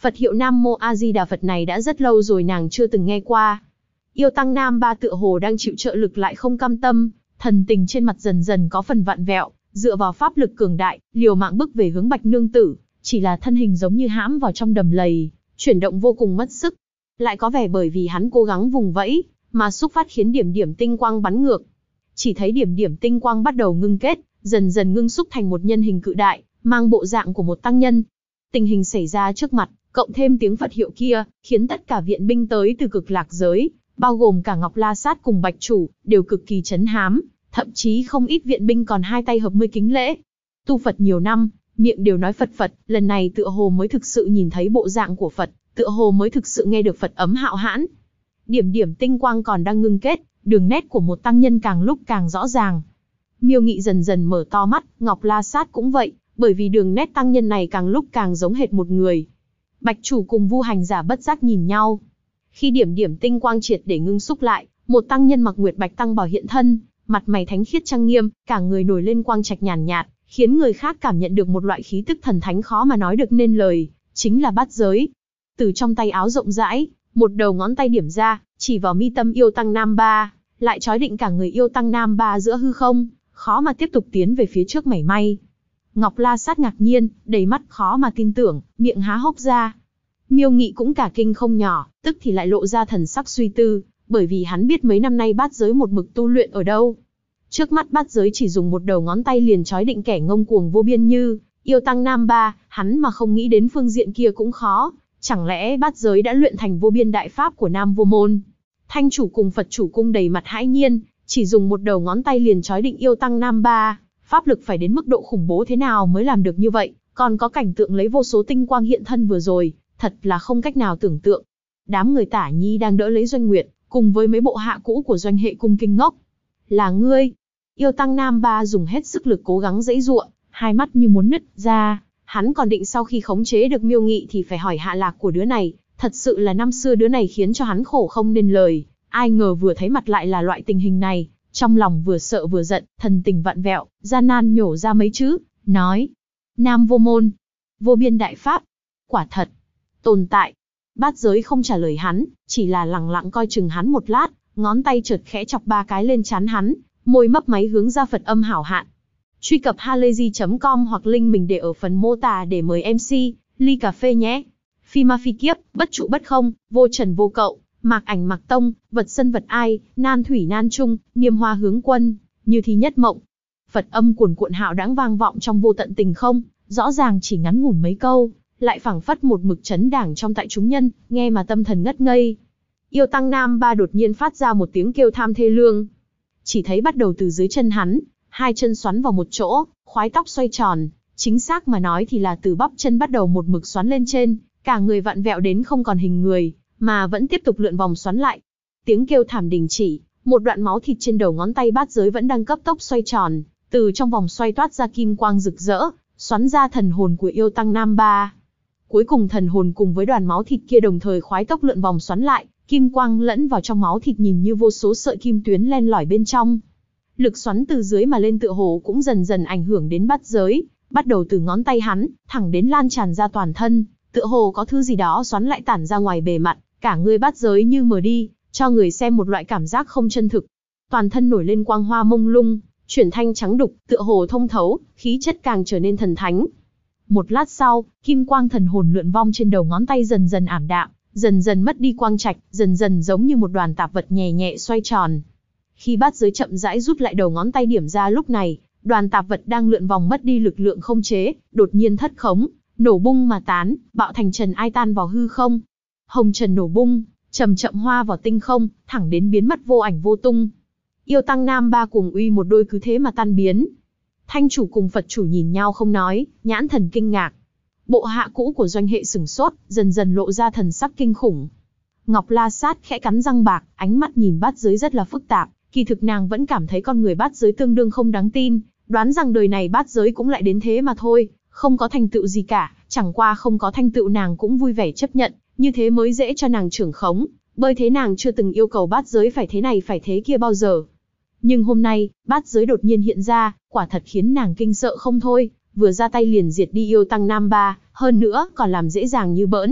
Phật hiệu Nam Mô A Di Đà Phật này đã rất lâu rồi nàng chưa từng nghe qua. Yêu tăng Nam Ba tựa hồ đang chịu trợ lực lại không cam tâm, thần tình trên mặt dần dần có phần vặn vẹo, dựa vào pháp lực cường đại, liều mạng bước về hướng Bạch nương tử, chỉ là thân hình giống như hãm vào trong đầm lầy, chuyển động vô cùng mất sức. Lại có vẻ bởi vì hắn cố gắng vùng vẫy, mà xúc phát khiến điểm điểm tinh quang bắn ngược. Chỉ thấy điểm điểm tinh quang bắt đầu ngưng kết, dần dần ngưng xúc thành một nhân hình cự đại, mang bộ dạng của một tăng nhân. Tình hình xảy ra trước mặt, cộng thêm tiếng Phật hiệu kia, khiến tất cả viện binh tới từ cực lạc giới, bao gồm cả Ngọc La Sát cùng Bạch Chủ, đều cực kỳ chấn hám, thậm chí không ít viện binh còn hai tay hợp mươi kính lễ. Tu Phật nhiều năm, miệng đều nói Phật Phật, lần này tựa hồ mới thực sự nhìn thấy bộ dạng của Phật, tựa hồ mới thực sự nghe được Phật ấm hạo hãn. Điểm điểm tinh quang còn đang ngưng kết, đường nét của một tăng nhân càng lúc càng rõ ràng. Miêu Nghị dần dần mở to mắt, Ngọc La Sát cũng vậy, bởi vì đường nét tăng nhân này càng lúc càng giống hệt một người. Bạch Chủ cùng Vu Hành Giả bất giác nhìn nhau. Khi điểm điểm tinh quang triệt để ngưng xúc lại, một tăng nhân mặc nguyệt bạch tăng bào hiện thân, mặt mày thánh khiết trang nghiêm, cả người nổi lên quang trạch nhàn nhạt, khiến người khác cảm nhận được một loại khí tức thần thánh khó mà nói được nên lời, chính là bát giới. Từ trong tay áo rộng rãi, một đầu ngón tay điểm ra, chỉ vào mi tâm yêu tăng Nam Ba, lại trói định cả người yêu tăng Nam Ba giữa hư không, khó mà tiếp tục tiến về phía trước mảy may. Ngọc La Sát ngạc nhiên, đầy mắt khó mà tin tưởng, miệng há hốc ra. Miêu Nghị cũng cả kinh không nhỏ, tức thì lại lộ ra thần sắc suy tư, bởi vì hắn biết mấy năm nay bát giới một mực tu luyện ở đâu. Trước mắt bát giới chỉ dùng một đầu ngón tay liền trói định kẻ ngông cuồng vô biên như yêu tăng Nam Ba, hắn mà không nghĩ đến phương diện kia cũng khó. Chẳng lẽ bát giới đã luyện thành vô biên đại pháp của Nam Vô Môn? Thanh Chủ cùng Phật Chủ cung đầy mặt hãi nhiên, chỉ dùng một đầu ngón tay liền trói định yêu tăng Nam Ba, pháp lực phải đến mức độ khủng bố thế nào mới làm được như vậy? Còn có cảnh tượng lấy vô số tinh quang hiện thân vừa rồi, thật là không cách nào tưởng tượng. Đám người Tả Nhi đang đỡ lấy Doanh Nguyệt, cùng với mấy bộ hạ cũ của Doanh Hệ cung kinh ngốc. Là ngươi? Yêu tăng Nam Ba dùng hết sức lực cố gắng giãy giụa, hai mắt như muốn nứt ra. Hắn còn định sau khi khống chế được Miêu Nghị thì phải hỏi hạ lạc của đứa này, thật sự là năm xưa đứa này khiến cho hắn khổ không nên lời, ai ngờ vừa thấy mặt lại là loại tình hình này, trong lòng vừa sợ vừa giận, thần tình vặn vẹo, gian nan nhổ ra mấy chữ, nói: Nam Vô Môn, vô biên đại pháp, quả thật tồn tại. Bát giới không trả lời hắn, chỉ là lẳng lặng coi chừng hắn một lát, ngón tay chợt khẽ chọc ba cái lên trán hắn, môi mấp máy hướng ra Phật âm hảo hạn. Truy cập halayzi.com hoặc link mình để ở phần mô tả để mời MC, ly cà phê nhé. Phi ma phi kiếp, bất trụ bất không, vô trần vô cậu, mạc ảnh mạc tông, vật sân vật ai, nan thủy nan trung, niêm hoa hướng quân, như thi nhất mộng. Phật âm cuồn cuộn hạo đãng vang vọng trong vô tận tình không, rõ ràng chỉ ngắn ngủn mấy câu, lại phảng phất một mực chấn đảng trong tại chúng nhân, nghe mà tâm thần ngất ngây. Yêu tăng Nam Ba đột nhiên phát ra một tiếng kêu tham thê lương. Chỉ thấy bắt đầu từ dưới chân hắn, hai chân xoắn vào một chỗ, khoái tóc xoay tròn, chính xác mà nói thì là từ bắp chân bắt đầu một mực xoắn lên trên, cả người vặn vẹo đến không còn hình người, mà vẫn tiếp tục lượn vòng xoắn lại. Tiếng kêu thảm đình chỉ, một đoạn máu thịt trên đầu ngón tay bát giới vẫn đang cấp tốc xoay tròn, từ trong vòng xoay toát ra kim quang rực rỡ, xoắn ra thần hồn của yêu tăng Nam Ba. Cuối cùng thần hồn cùng với đoàn máu thịt kia đồng thời khoái tốc lượn vòng xoắn lại, kim quang lẫn vào trong máu thịt nhìn như vô số sợi kim tuyến len lỏi bên trong. Lực xoắn từ dưới mà lên tựa hồ cũng dần dần ảnh hưởng đến bát giới, bắt đầu từ ngón tay hắn, thẳng đến lan tràn ra toàn thân, tựa hồ có thứ gì đó xoắn lại tản ra ngoài bề mặt, cả người bát giới như mờ đi, cho người xem một loại cảm giác không chân thực. Toàn thân nổi lên quang hoa mông lung, chuyển thanh trắng đục, tựa hồ thông thấu, khí chất càng trở nên thần thánh. Một lát sau, kim quang thần hồn lượn vong trên đầu ngón tay dần dần ảm đạm, dần dần mất đi quang trạch, dần dần giống như một đoàn tạp vật nhẹ nhẹ xoay tròn. Khi bát giới chậm rãi rút lại đầu ngón tay điểm ra lúc này, đoàn tạp vật đang lượn vòng mất đi lực lượng không chế, đột nhiên thất khống, nổ bung mà tán, bạo thành trần ai tan vào hư không. Hồng trần nổ bung, chậm chậm hoa vào tinh không, thẳng đến biến mất vô ảnh vô tung. Yêu tăng Nam Ba cùng uy một đôi cứ thế mà tan biến. Thanh Chủ cùng Phật Chủ nhìn nhau không nói, nhãn thần kinh ngạc. Bộ hạ cũ của Doanh Hệ sửng sốt, dần dần lộ ra thần sắc kinh khủng. Ngọc La Sát khẽ cắn răng bạc, ánh mắt nhìn bát giới rất là phức tạp, kỳ thực nàng vẫn cảm thấy con người bát giới tương đương không đáng tin, đoán rằng đời này bát giới cũng lại đến thế mà thôi, không có thành tựu gì cả, chẳng qua không có thành tựu nàng cũng vui vẻ chấp nhận, như thế mới dễ cho nàng trưởng khống, bởi thế nàng chưa từng yêu cầu bát giới phải thế này phải thế kia bao giờ. Nhưng hôm nay, bát giới đột nhiên hiện ra, quả thật khiến nàng kinh sợ không thôi, vừa ra tay liền diệt đi yêu tăng Nam Ba, hơn nữa còn làm dễ dàng như bỡn,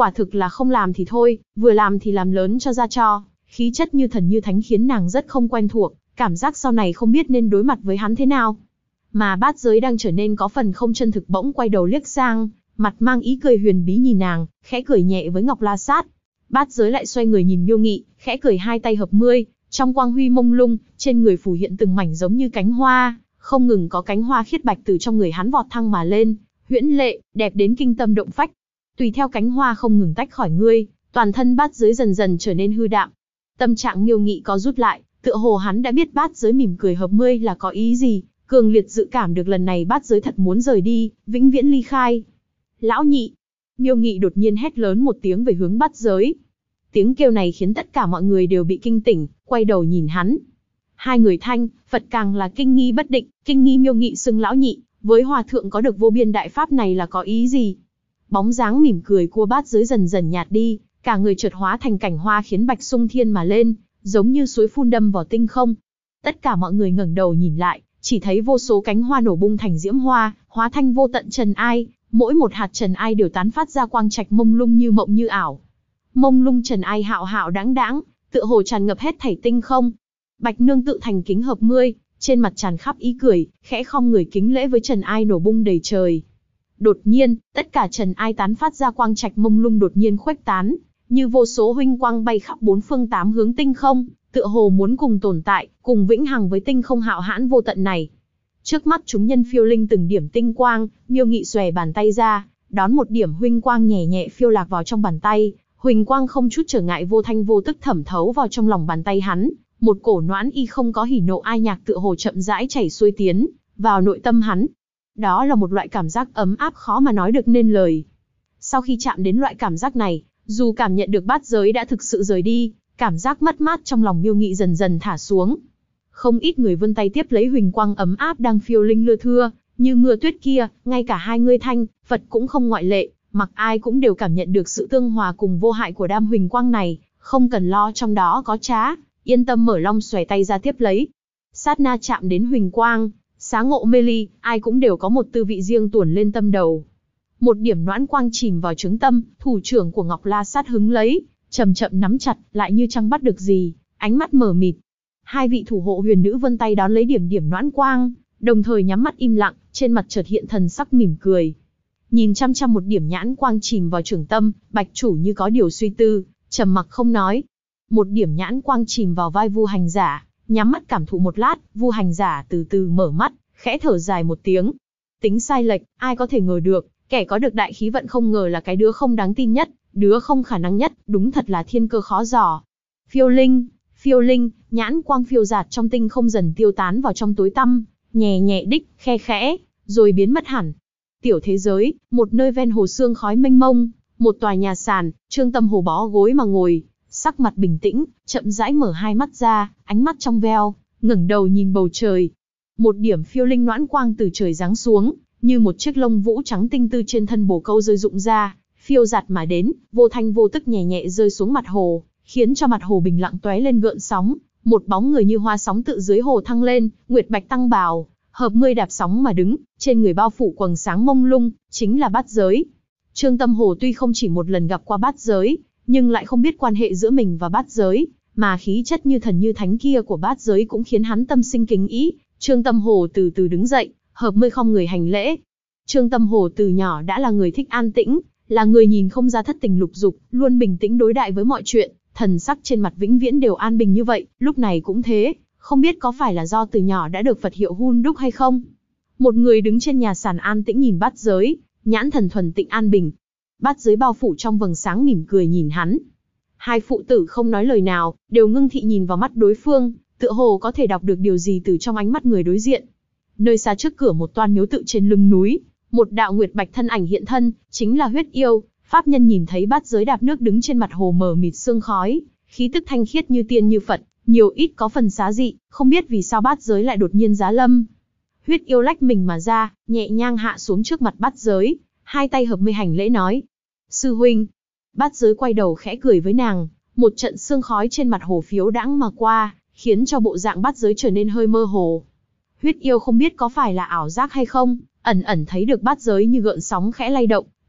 Quả thực là không làm thì thôi, vừa làm thì làm lớn cho ra cho, khí chất như thần như thánh khiến nàng rất không quen thuộc, cảm giác sau này không biết nên đối mặt với hắn thế nào. Mà bát giới đang trở nên có phần không chân thực bỗng quay đầu liếc sang, mặt mang ý cười huyền bí nhìn nàng, khẽ cười nhẹ với Ngọc La Sát. Bát giới lại xoay người nhìn Miêu Nghị, khẽ cười hai tay hợp mươi, trong quang huy mông lung, trên người phủ hiện từng mảnh giống như cánh hoa, không ngừng có cánh hoa khiết bạch từ trong người hắn vọt thăng mà lên, huyễn lệ, đẹp đến kinh tâm động phách. Tùy theo cánh hoa không ngừng tách khỏi ngươi, toàn thân bát giới dần dần trở nên hư đạm. Tâm trạng Miêu Nghị có rút lại, tựa hồ hắn đã biết bát giới mỉm cười hợp mươi là có ý gì, cường liệt dự cảm được lần này bát giới thật muốn rời đi, vĩnh viễn ly khai. Lão nhị! Miêu Nghị đột nhiên hét lớn một tiếng về hướng bát giới. Tiếng kêu này khiến tất cả mọi người đều bị kinh tỉnh, quay đầu nhìn hắn. Hai người Thanh, Phật càng là kinh nghi bất định, kinh nghi Miêu Nghị xưng lão nhị, với hòa thượng có được vô biên đại pháp này là có ý gì? Bóng dáng mỉm cười của bát giới dần dần nhạt đi, cả người chợt hóa thành cảnh hoa khiến bạch sung thiên mà lên, giống như suối phun đâm vào tinh không. Tất cả mọi người ngẩng đầu nhìn lại, chỉ thấy vô số cánh hoa nổ bung thành diễm hoa, hóa thành vô tận trần ai, mỗi một hạt trần ai đều tán phát ra quang trạch mông lung như mộng như ảo. Mông lung trần ai hạo hạo đãng đãng, tựa hồ tràn ngập hết thảy tinh không. Bạch nương tự thành kính hợp mươi, trên mặt tràn khắp ý cười, khẽ khom người kính lễ với trần ai nổ bung đầy trời. Đột nhiên, tất cả trần ai tán phát ra quang trạch mông lung đột nhiên khuếch tán, như vô số huỳnh quang bay khắp bốn phương tám hướng tinh không, tựa hồ muốn cùng tồn tại, cùng vĩnh hằng với tinh không hạo hãn vô tận này. Trước mắt chúng nhân phiêu linh từng điểm tinh quang, Miêu Nghị xòe bàn tay ra, đón một điểm huỳnh quang nhẹ nhẹ phiêu lạc vào trong bàn tay, huỳnh quang không chút trở ngại vô thanh vô tức thẩm thấu vào trong lòng bàn tay hắn, một cổ noãn y không có hỉ nộ ai nhạc tựa hồ chậm rãi chảy xuôi tiến vào nội tâm hắn. Đó là một loại cảm giác ấm áp khó mà nói được nên lời. Sau khi chạm đến loại cảm giác này, dù cảm nhận được bát giới đã thực sự rời đi, cảm giác mất mát trong lòng Miêu Nghị dần dần thả xuống. Không ít người vươn tay tiếp lấy huỳnh quang ấm áp đang phiêu linh lưa thưa, như mưa tuyết kia, ngay cả hai người Thanh, Phật cũng không ngoại lệ, mặc ai cũng đều cảm nhận được sự tương hòa cùng vô hại của đam huỳnh quang này, không cần lo trong đó có trá, yên tâm mở long xòe tay ra tiếp lấy. Sát na chạm đến huỳnh quang, xá ngộ mê ly, ai cũng đều có một tư vị riêng tuồn lên tâm đầu. Một điểm noãn quang chìm vào trứng tâm, thủ trưởng của Ngọc La Sát hứng lấy, chậm chậm nắm chặt, lại như chẳng bắt được gì, ánh mắt mờ mịt. Hai vị thủ hộ huyền nữ vươn tay đón lấy điểm điểm noãn quang, đồng thời nhắm mắt im lặng, trên mặt chợt hiện thần sắc mỉm cười. Nhìn chăm chăm một điểm nhãn quang chìm vào trưởng tâm, bạch chủ như có điều suy tư, trầm mặc không nói. Một điểm nhãn quang chìm vào vai Vu Hành Giả, nhắm mắt cảm thụ một lát, Vu Hành Giả từ từ mở mắt, khẽ thở dài một tiếng. Tính sai lệch, ai có thể ngờ được, kẻ có được đại khí vận không ngờ là cái đứa không đáng tin nhất, đứa không khả năng nhất, đúng thật là thiên cơ khó dò. Phiêu linh, nhãn quang phiêu dạt trong tinh không dần tiêu tán vào trong tối tăm, nhẹ nhẹ đích, khe khẽ, rồi biến mất hẳn. Tiểu thế giới, một nơi ven hồ sương khói mênh mông, một tòa nhà sàn, Trương Tâm Hồ bó gối mà ngồi, sắc mặt bình tĩnh, chậm rãi mở hai mắt ra, ánh mắt trong veo, ngẩng đầu nhìn bầu trời. Một điểm phiêu linh noãn quang từ trời giáng xuống, như một chiếc lông vũ trắng tinh tư trên thân bồ câu rơi rụng ra, phiêu giạt mà đến, vô thanh vô tức nhẹ nhẹ rơi xuống mặt hồ, khiến cho mặt hồ bình lặng tóe lên gợn sóng, một bóng người như hoa sóng tự dưới hồ thăng lên, nguyệt bạch tăng bào, hợp mươi đạp sóng mà đứng, trên người bao phủ quầng sáng mông lung, chính là bát giới. Trương Tâm Hồ tuy không chỉ một lần gặp qua bát giới, nhưng lại không biết quan hệ giữa mình và bát giới, mà khí chất như thần như thánh kia của bát giới cũng khiến hắn tâm sinh kính ý. Trương Tâm Hồ từ từ đứng dậy, hợp mươi không người hành lễ. Trương Tâm Hồ từ nhỏ đã là người thích an tĩnh, là người nhìn không ra thất tình lục dục, luôn bình tĩnh đối đại với mọi chuyện, thần sắc trên mặt vĩnh viễn đều an bình như vậy, lúc này cũng thế, không biết có phải là do từ nhỏ đã được Phật hiệu hun đúc hay không. Một người đứng trên nhà sàn an tĩnh nhìn bát giới, nhãn thần thuần tịnh an bình. Bát giới bao phủ trong vầng sáng mỉm cười nhìn hắn. Hai phụ tử không nói lời nào, đều ngưng thị nhìn vào mắt đối phương, tựa hồ có thể đọc được điều gì từ trong ánh mắt người đối diện. Nơi xa trước cửa một toan miếu tự trên lưng núi, một đạo nguyệt bạch thân ảnh hiện thân, chính là Huyết Yêu. Pháp nhân nhìn thấy bát giới đạp nước đứng trên mặt hồ mờ mịt sương khói, khí tức thanh khiết như tiên như Phật, nhiều ít có phần xá dị, không biết vì sao bát giới lại đột nhiên giá lâm. Huyết Yêu lách mình mà ra, nhẹ nhàng hạ xuống trước mặt bát giới, hai tay hợp mươi hành lễ nói: "Sư huynh." Bát giới quay đầu khẽ cười với nàng, một trận sương khói trên mặt hồ phiếu đãng mà qua, khiến cho bộ dạng bát giới trở nên hơi mơ hồ. Huyết Yêu không biết có phải là ảo giác hay không, ẩn ẩn thấy được bát giới như gợn sóng khẽ lay động,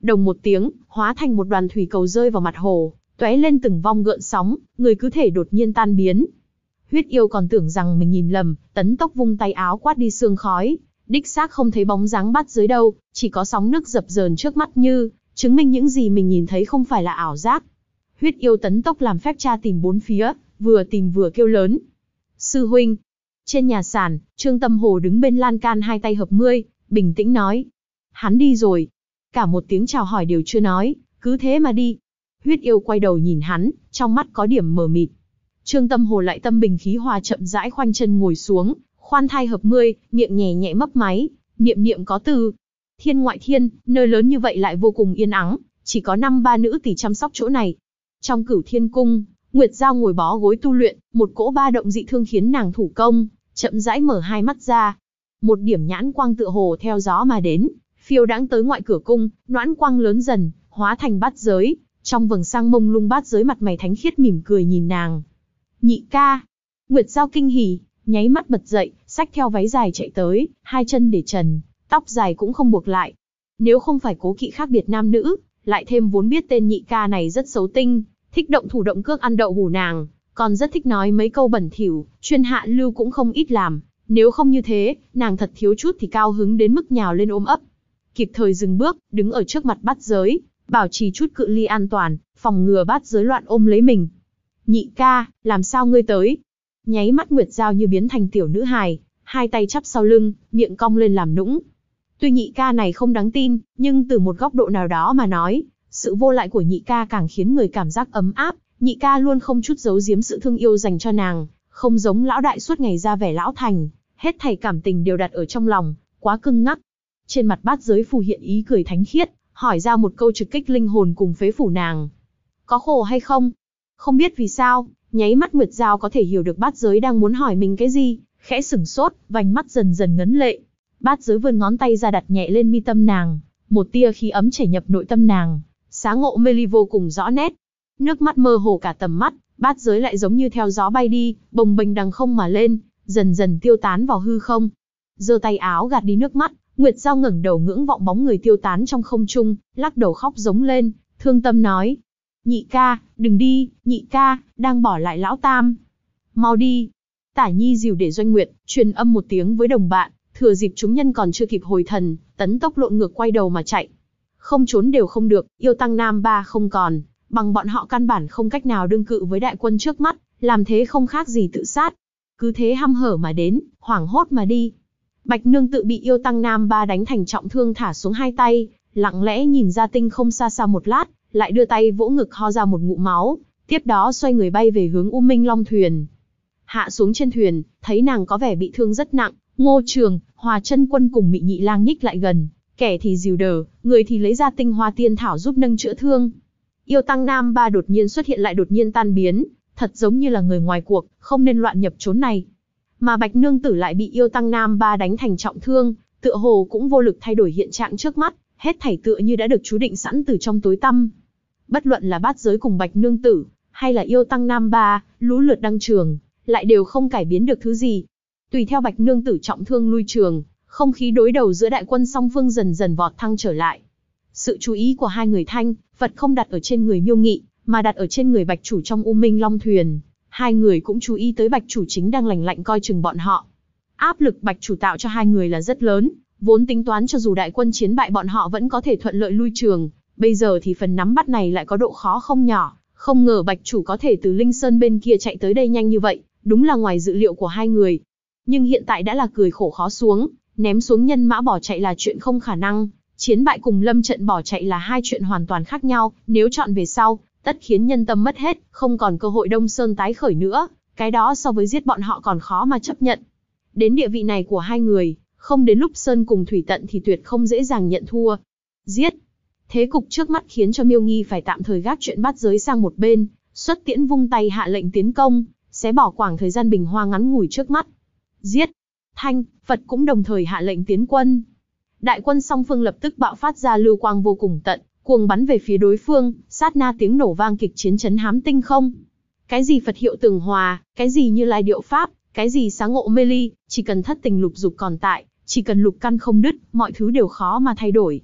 Đồng một tiếng, hóa thành một đoàn thủy cầu rơi vào mặt hồ, tóe lên từng vòng gợn sóng, người cứ thể đột nhiên tan biến. Huyết yêu còn tưởng rằng mình nhìn lầm, Tấn Tốc vung tay áo quát đi sương khói, đích xác không thấy bóng dáng Bát Giới đâu, chỉ có sóng nước dập dờn trước mắt như chứng minh những gì mình nhìn thấy không phải là ảo giác. Huyết yêu Tấn Tốc làm phép tra tìm bốn phía, vừa tìm vừa kêu lớn. Sư huynh. Trên nhà sàn, Trương Tâm Hồ đứng bên lan can hai tay hợp mươi, bình tĩnh nói. Hắn đi rồi. Cả một tiếng chào hỏi đều chưa nói, cứ thế mà đi. Huyết yêu quay đầu nhìn hắn, trong mắt có điểm mờ mịt. Trương Tâm Hồ lại tâm bình khí hòa chậm rãi khoanh chân ngồi xuống, khoan thai hợp mươi, miệng nhẹ nhẹ mấp máy, niệm niệm có từ. Thiên ngoại thiên, nơi lớn như vậy lại vô cùng yên ắng, chỉ có 5-3 nữ tỷ chăm sóc chỗ này. Trong Cửu Thiên Cung, Nguyệt Giao ngồi bó gối tu luyện, một cỗ ba động dị thương khiến nàng thủ công, chậm rãi mở hai mắt ra. Một điểm nhãn quang tựa hồ theo gió mà đến, phiêu đãng tới ngoại cửa cung, noãn quang lớn dần, hóa thành Bát Giới. Trong vầng sáng mông lung Bát Giới mặt mày thánh khiết mỉm cười nhìn nàng. Nhị ca. Nguyệt Giao kinh hỉ, nháy mắt bật dậy, xách theo váy dài chạy tới, hai chân để trần, tóc dài cũng không buộc lại. Nếu không phải cố kỵ khác biệt nam nữ, lại thêm vốn biết tên nhị ca này rất xấu tinh, thích động thủ động cước ăn đậu hủ nàng, còn rất thích nói mấy câu bẩn thỉu, chuyên hạ lưu cũng không ít làm. Nếu không như thế, nàng thật thiếu chút thì cao hứng đến mức nhào lên ôm ấp. Kịp thời dừng bước, đứng ở trước mặt Bát Giới, bảo trì chút cự ly an toàn, phòng ngừa Bát Giới loạn ôm lấy mình. Nhị ca, làm sao ngươi tới? Nháy mắt Nguyệt Giao như biến thành tiểu nữ hài, hai tay chắp sau lưng, miệng cong lên làm nũng. Tuy nhị ca này không đáng tin, nhưng từ một góc độ nào đó mà nói, sự vô lại của nhị ca càng khiến người cảm giác ấm áp. Nhị ca luôn không chút giấu giếm sự thương yêu dành cho nàng, không giống lão đại suốt ngày ra vẻ lão thành, hết thảy cảm tình đều đặt ở trong lòng, quá cưng ngắc. Trên mặt Bát Giới phù hiện ý cười thánh khiết, hỏi ra một câu trực kích linh hồn cùng phế phủ nàng. Có khổ hay không? Không biết vì sao, nháy mắt Nguyệt Giao có thể hiểu được Bát Giới đang muốn hỏi mình cái gì, khẽ sửng sốt, vành mắt dần dần ngấn lệ. Bát Giới vươn ngón tay ra đặt nhẹ lên mi tâm nàng, một tia khí ấm chảy nhập nội tâm nàng, xá ngộ mê ly vô cùng rõ nét. Nước mắt mơ hồ cả tầm mắt, Bát Giới lại giống như theo gió bay đi, bồng bềnh đằng không mà lên, dần dần tiêu tán vào hư không. Giơ tay áo gạt đi nước mắt, Nguyệt Giao ngẩng đầu ngưỡng vọng bóng người tiêu tán trong không trung, lắc đầu khóc giống lên, thương tâm nói. Nhị ca, đừng đi, nhị ca, đang bỏ lại lão tam. Mau đi. Tả Nhi dìu để Doanh Nguyệt, truyền âm một tiếng với đồng bạn, thừa dịp chúng nhân còn chưa kịp hồi thần, Tấn Tốc lộn ngược quay đầu mà chạy. Không trốn đều không được, yêu tăng nam ba không còn, bằng bọn họ căn bản không cách nào đương cự với đại quân trước mắt, làm thế không khác gì tự sát. Cứ thế hăm hở mà đến, hoảng hốt mà đi. Bạch Nương tự bị yêu tăng nam ba đánh thành trọng thương thả xuống hai tay, lặng lẽ nhìn ra tinh không xa xa một lát, lại đưa tay vỗ ngực ho ra một ngụm máu, tiếp đó xoay người bay về hướng U Minh Long thuyền. Hạ xuống trên thuyền, thấy nàng có vẻ bị thương rất nặng, Ngô Trường, Hòa Chân Quân cùng Mị Nhị Lang nhích lại gần, kẻ thì dìu đờ, người thì lấy ra tinh hoa tiên thảo giúp nâng chữa thương. Yêu tăng nam ba đột nhiên xuất hiện lại đột nhiên tan biến, thật giống như là người ngoài cuộc, không nên loạn nhập chốn này. Mà Bạch Nương tử lại bị yêu tăng nam ba đánh thành trọng thương, tựa hồ cũng vô lực thay đổi hiện trạng trước mắt, hết thảy tựa như đã được chú định sẵn từ trong tối tăm. Bất luận là Bát Giới cùng Bạch Nương tử, hay là yêu tăng nam ba, lũ lượt đăng trường, lại đều không cải biến được thứ gì. Tùy theo Bạch Nương tử trọng thương lui trường, không khí đối đầu giữa đại quân song phương dần dần vọt thăng trở lại. Sự chú ý của hai người Thanh, Phật không đặt ở trên người Miêu Nghị, mà đặt ở trên người Bạch chủ trong U Minh Long thuyền. Hai người cũng chú ý tới Bạch chủ chính đang lạnh lạnh coi chừng bọn họ. Áp lực Bạch chủ tạo cho hai người là rất lớn, vốn tính toán cho dù đại quân chiến bại bọn họ vẫn có thể thuận lợi lui trường, bây giờ thì phần nắm bắt này lại có độ khó không nhỏ. Không ngờ Bạch chủ có thể từ Linh Sơn bên kia chạy tới đây nhanh như vậy, đúng là ngoài dự liệu của hai người. Nhưng hiện tại đã là cười khổ khó xuống, ném xuống nhân mã bỏ chạy là chuyện không khả năng, chiến bại cùng lâm trận bỏ chạy là hai chuyện hoàn toàn khác nhau, nếu chọn về sau, tất khiến nhân tâm mất hết, không còn cơ hội Đông Sơn tái khởi nữa, cái đó so với giết bọn họ còn khó mà chấp nhận. Đến địa vị này của hai người, không đến lúc Sơn cùng Thủy tận thì tuyệt không dễ dàng nhận thua. Giết! Thế cục trước mắt khiến cho Miêu Nghi phải tạm thời gác chuyện Bát Giới sang một bên, xuất tiễn vung tay hạ lệnh tiến công, sẽ bỏ quảng thời gian bình hoa ngắn ngủi trước mắt. Giết! Thanh, Phật cũng đồng thời hạ lệnh tiến quân. Đại quân song phương lập tức bạo phát ra lưu quang vô cùng tận, cuồng bắn về phía đối phương, sát na tiếng nổ vang kịch chiến chấn hám tinh không. Cái gì Phật hiệu tường hòa, cái gì Như Lai điệu pháp, cái gì sáng ngộ mê ly, chỉ cần thất tình lục dục còn tại, chỉ cần lục căn không đứt, mọi thứ đều khó mà thay đổi.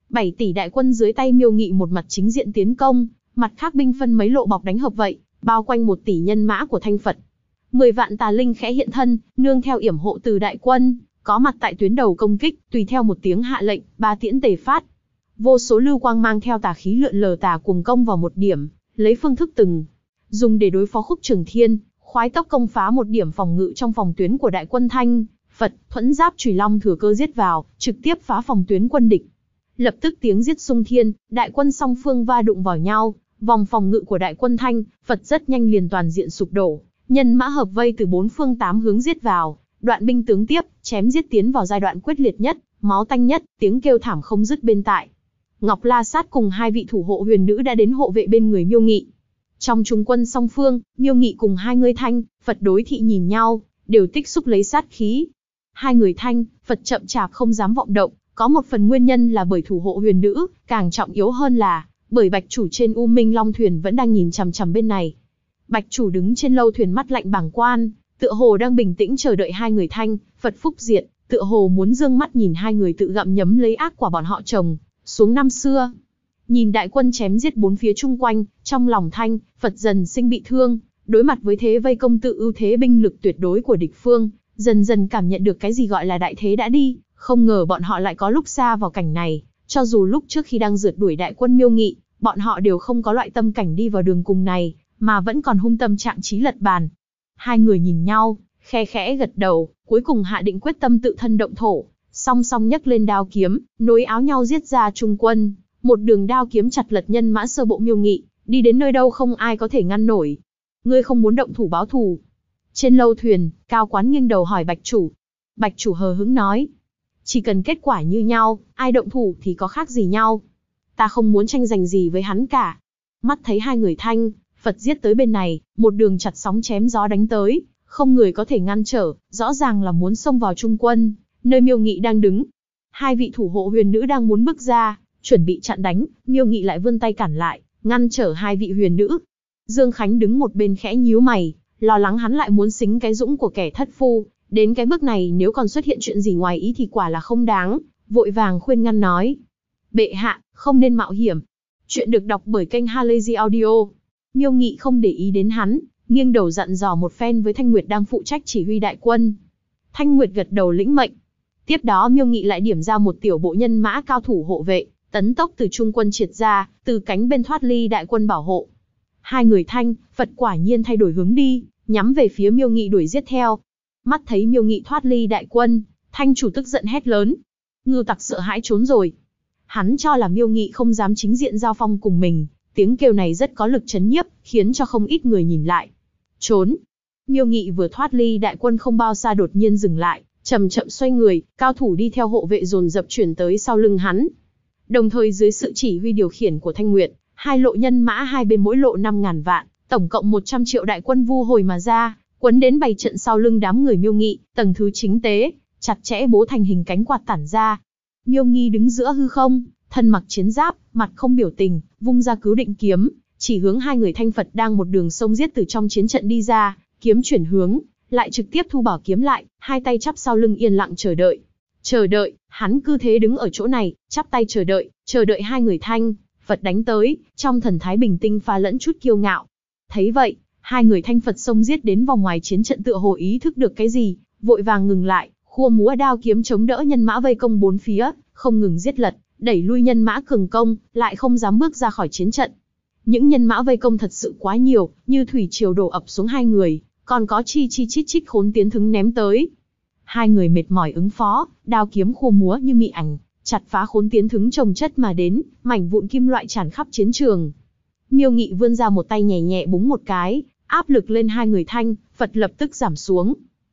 7 tỷ đại quân dưới tay Miêu Nghị một mặt chính diện tiến công, mặt khác binh phân mấy lộ bọc đánh hợp vậy, bao quanh 1 tỷ nhân mã của Thanh Phật. 10 vạn tà linh khẽ hiện thân, nương theo yểm hộ từ đại quân, có mặt tại tuyến đầu công kích, tùy theo một tiếng hạ lệnh, 3 tiễn tề phát. Vô số lưu quang mang theo tà khí lượn lờ tà cuồng công vào một điểm, lấy phương thức từng dùng để đối phó Khúc Trường Thiên, khoái tốc công phá một điểm phòng ngự trong phòng tuyến của đại quân Thanh Phật. Thuẫn Giáp Chùy Long thừa cơ giết vào, trực tiếp phá phòng tuyến quân địch. Lập tức tiếng giết sung thiên, đại quân song phương va đụng vào nhau, vòng phòng ngự của đại quân Thanh Phật rất nhanh liền toàn diện sụp đổ, nhân mã hợp vây từ 4 phương 8 hướng giết vào, đoạn binh tướng tiếp, chém giết tiến vào giai đoạn quyết liệt nhất, máu tanh nhất, tiếng kêu thảm không dứt bên tại. Ngọc La Sát cùng 2 vị thủ hộ huyền nữ đã đến hộ vệ bên người Miêu Nghị. Trong trung quân song phương, Miêu Nghị cùng 2 người Thanh Phật đối thị nhìn nhau, đều tích xúc lấy sát khí. 2 người Thanh Phật chậm chạp không dám vọng động, có một phần nguyên nhân là bởi thủ hộ huyền nữ, càng trọng yếu hơn là bởi Bạch Chủ trên U Minh Long thuyền vẫn đang nhìn chằm chằm bên này. Bạch Chủ đứng trên lâu thuyền mắt lạnh bàng quan, tựa hồ đang bình tĩnh chờ đợi 2 người Thanh Phật phúc diệt, tựa hồ muốn dương mắt nhìn 2 người tự gặm nhấm lấy ác quả bọn họ trồng xuống năm xưa. Nhìn đại quân chém giết 4 phía chung quanh, trong lòng Thanh Phật dần sinh bị thương, đối mặt với thế vây công tự ưu thế binh lực tuyệt đối của địch phương, dần dần cảm nhận được cái gì gọi là đại thế đã đi, không ngờ bọn họ lại có lúc xa vào cảnh này, cho dù lúc trước khi đang rượt đuổi đại quân Miêu Nghị, bọn họ đều không có loại tâm cảnh đi vào đường cùng này, mà vẫn còn hung tâm trạng trí lật bàn. 2 người nhìn nhau, khe khẽ gật đầu, cuối cùng hạ định quyết tâm tự thân động thổ, song song nhấc lên đao kiếm, nối áo nhau giết ra trung quân, một đường đao kiếm chặt lật nhân mã sơ bộ Miêu Nghị, đi đến nơi đâu không ai có thể ngăn nổi. Ngươi không muốn động thủ báo thù? Trên lâu thuyền, Cao Quán nghiêng đầu hỏi Bạch Chủ. Bạch Chủ hờ hững nói, chỉ cần kết quả như nhau, ai động thủ thì có khác gì nhau. Ta không muốn tranh giành gì với hắn cả. Mắt thấy 2 người Thanh Phật giết tới bên này, một đường chặt sóng chém gió đánh tới, không người có thể ngăn trở, rõ ràng là muốn xông vào trung quân, nơi Miêu Nghị đang đứng. 2 vị thủ hộ huyền nữ đang muốn bước ra, chuẩn bị chặn đánh, Miêu Nghị lại vươn tay cản lại, ngăn trở 2 vị huyền nữ. Dương Khánh đứng một bên khẽ nhíu mày, lo lắng hắn lại muốn xính cái dũng của kẻ thất phu, đến cái bước này nếu còn xuất hiện chuyện gì ngoài ý thì quả là không đáng, vội vàng khuyên ngăn nói. Bệ hạ, không nên mạo hiểm. Chuyện được đọc bởi kênh Halazy Audio. Miêu Nghị không để ý đến hắn, nghiêng đầu dặn dò một phen với Thanh Nguyệt đang phụ trách chỉ huy đại quân. Thanh Nguyệt gật đầu lĩnh mệnh. Tiếp đó Miêu Nghị lại điểm ra một tiểu bộ nhân mã cao thủ hộ vệ, tấn tốc từ trung quân triệt ra, từ cánh bên thoát ly đại quân bảo hộ. 2 người Thanh Phật quả nhiên thay đổi hướng đi, nhắm về phía Miêu Nghị đuổi giết theo. Mắt thấy Miêu Nghị thoát ly đại quân, Thanh chủ tức giận hét lớn. Ngưu tặc sợ hãi trốn rồi. Hắn cho là Miêu Nghị không dám chính diện giao phong cùng mình, tiếng kêu này rất có lực chấn nhiếp, khiến cho không ít người nhìn lại. Trốn. Miêu Nghị vừa thoát ly đại quân không bao xa đột nhiên dừng lại, chậm chậm xoay người, cao thủ đi theo hộ vệ dồn dập chuyển tới sau lưng hắn. Đồng thời dưới sự chỉ huy điều khiển của Thanh Nguyệt, 2 lộ nhân mã hai bên mỗi lộ 5.000 vạn, tổng cộng 100 triệu đại quân vu hồi mà ra, quấn đến bày trận sau lưng đám người Miêu Nghị, tầng thứ chính tế, chặt chẽ bố thành hình cánh quạt tản ra. Miêu Nghị đứng giữa hư không, thân mặc chiến giáp, mặt không biểu tình, vung ra cứu định kiếm, chỉ hướng 2 người Thanh Phật đang một đường sông giết từ trong chiến trận đi ra, kiếm chuyển hướng, lại trực tiếp thu bảo kiếm lại, 2 tay chắp sau lưng yên lặng chờ đợi. Chờ đợi, hắn cứ thế đứng ở chỗ này, chắp tay chờ đợi 2 người Thanh Phật đánh tới, trong thần thái bình tĩnh pha lẫn chút kiêu ngạo. Thấy vậy, 2 người Thanh Phật xông giết đến vòng ngoài chiến trận tựa hồ ý thức được cái gì, vội vàng ngừng lại, khua múa đao kiếm chống đỡ nhân mã vây công 4 phía, không ngừng giết lật, đẩy lui nhân mã cường công, lại không dám bước ra khỏi chiến trận. Những nhân mã vây công thật sự quá nhiều, như thủy triều đổ ập xuống 2 người, còn có chi chít chít khốn tiến thứng ném tới. 2 người mệt mỏi ứng phó, đao kiếm khua múa như mị ảnh, chặt phá khốn tiến thứng chồng chất mà đến, mảnh vụn kim loại tràn khắp chiến trường. Miêu Nghị vươn ra một tay nhẹ nhẹ búng một cái, áp lực lên 2 người Thanh Phật lập tức giảm xuống.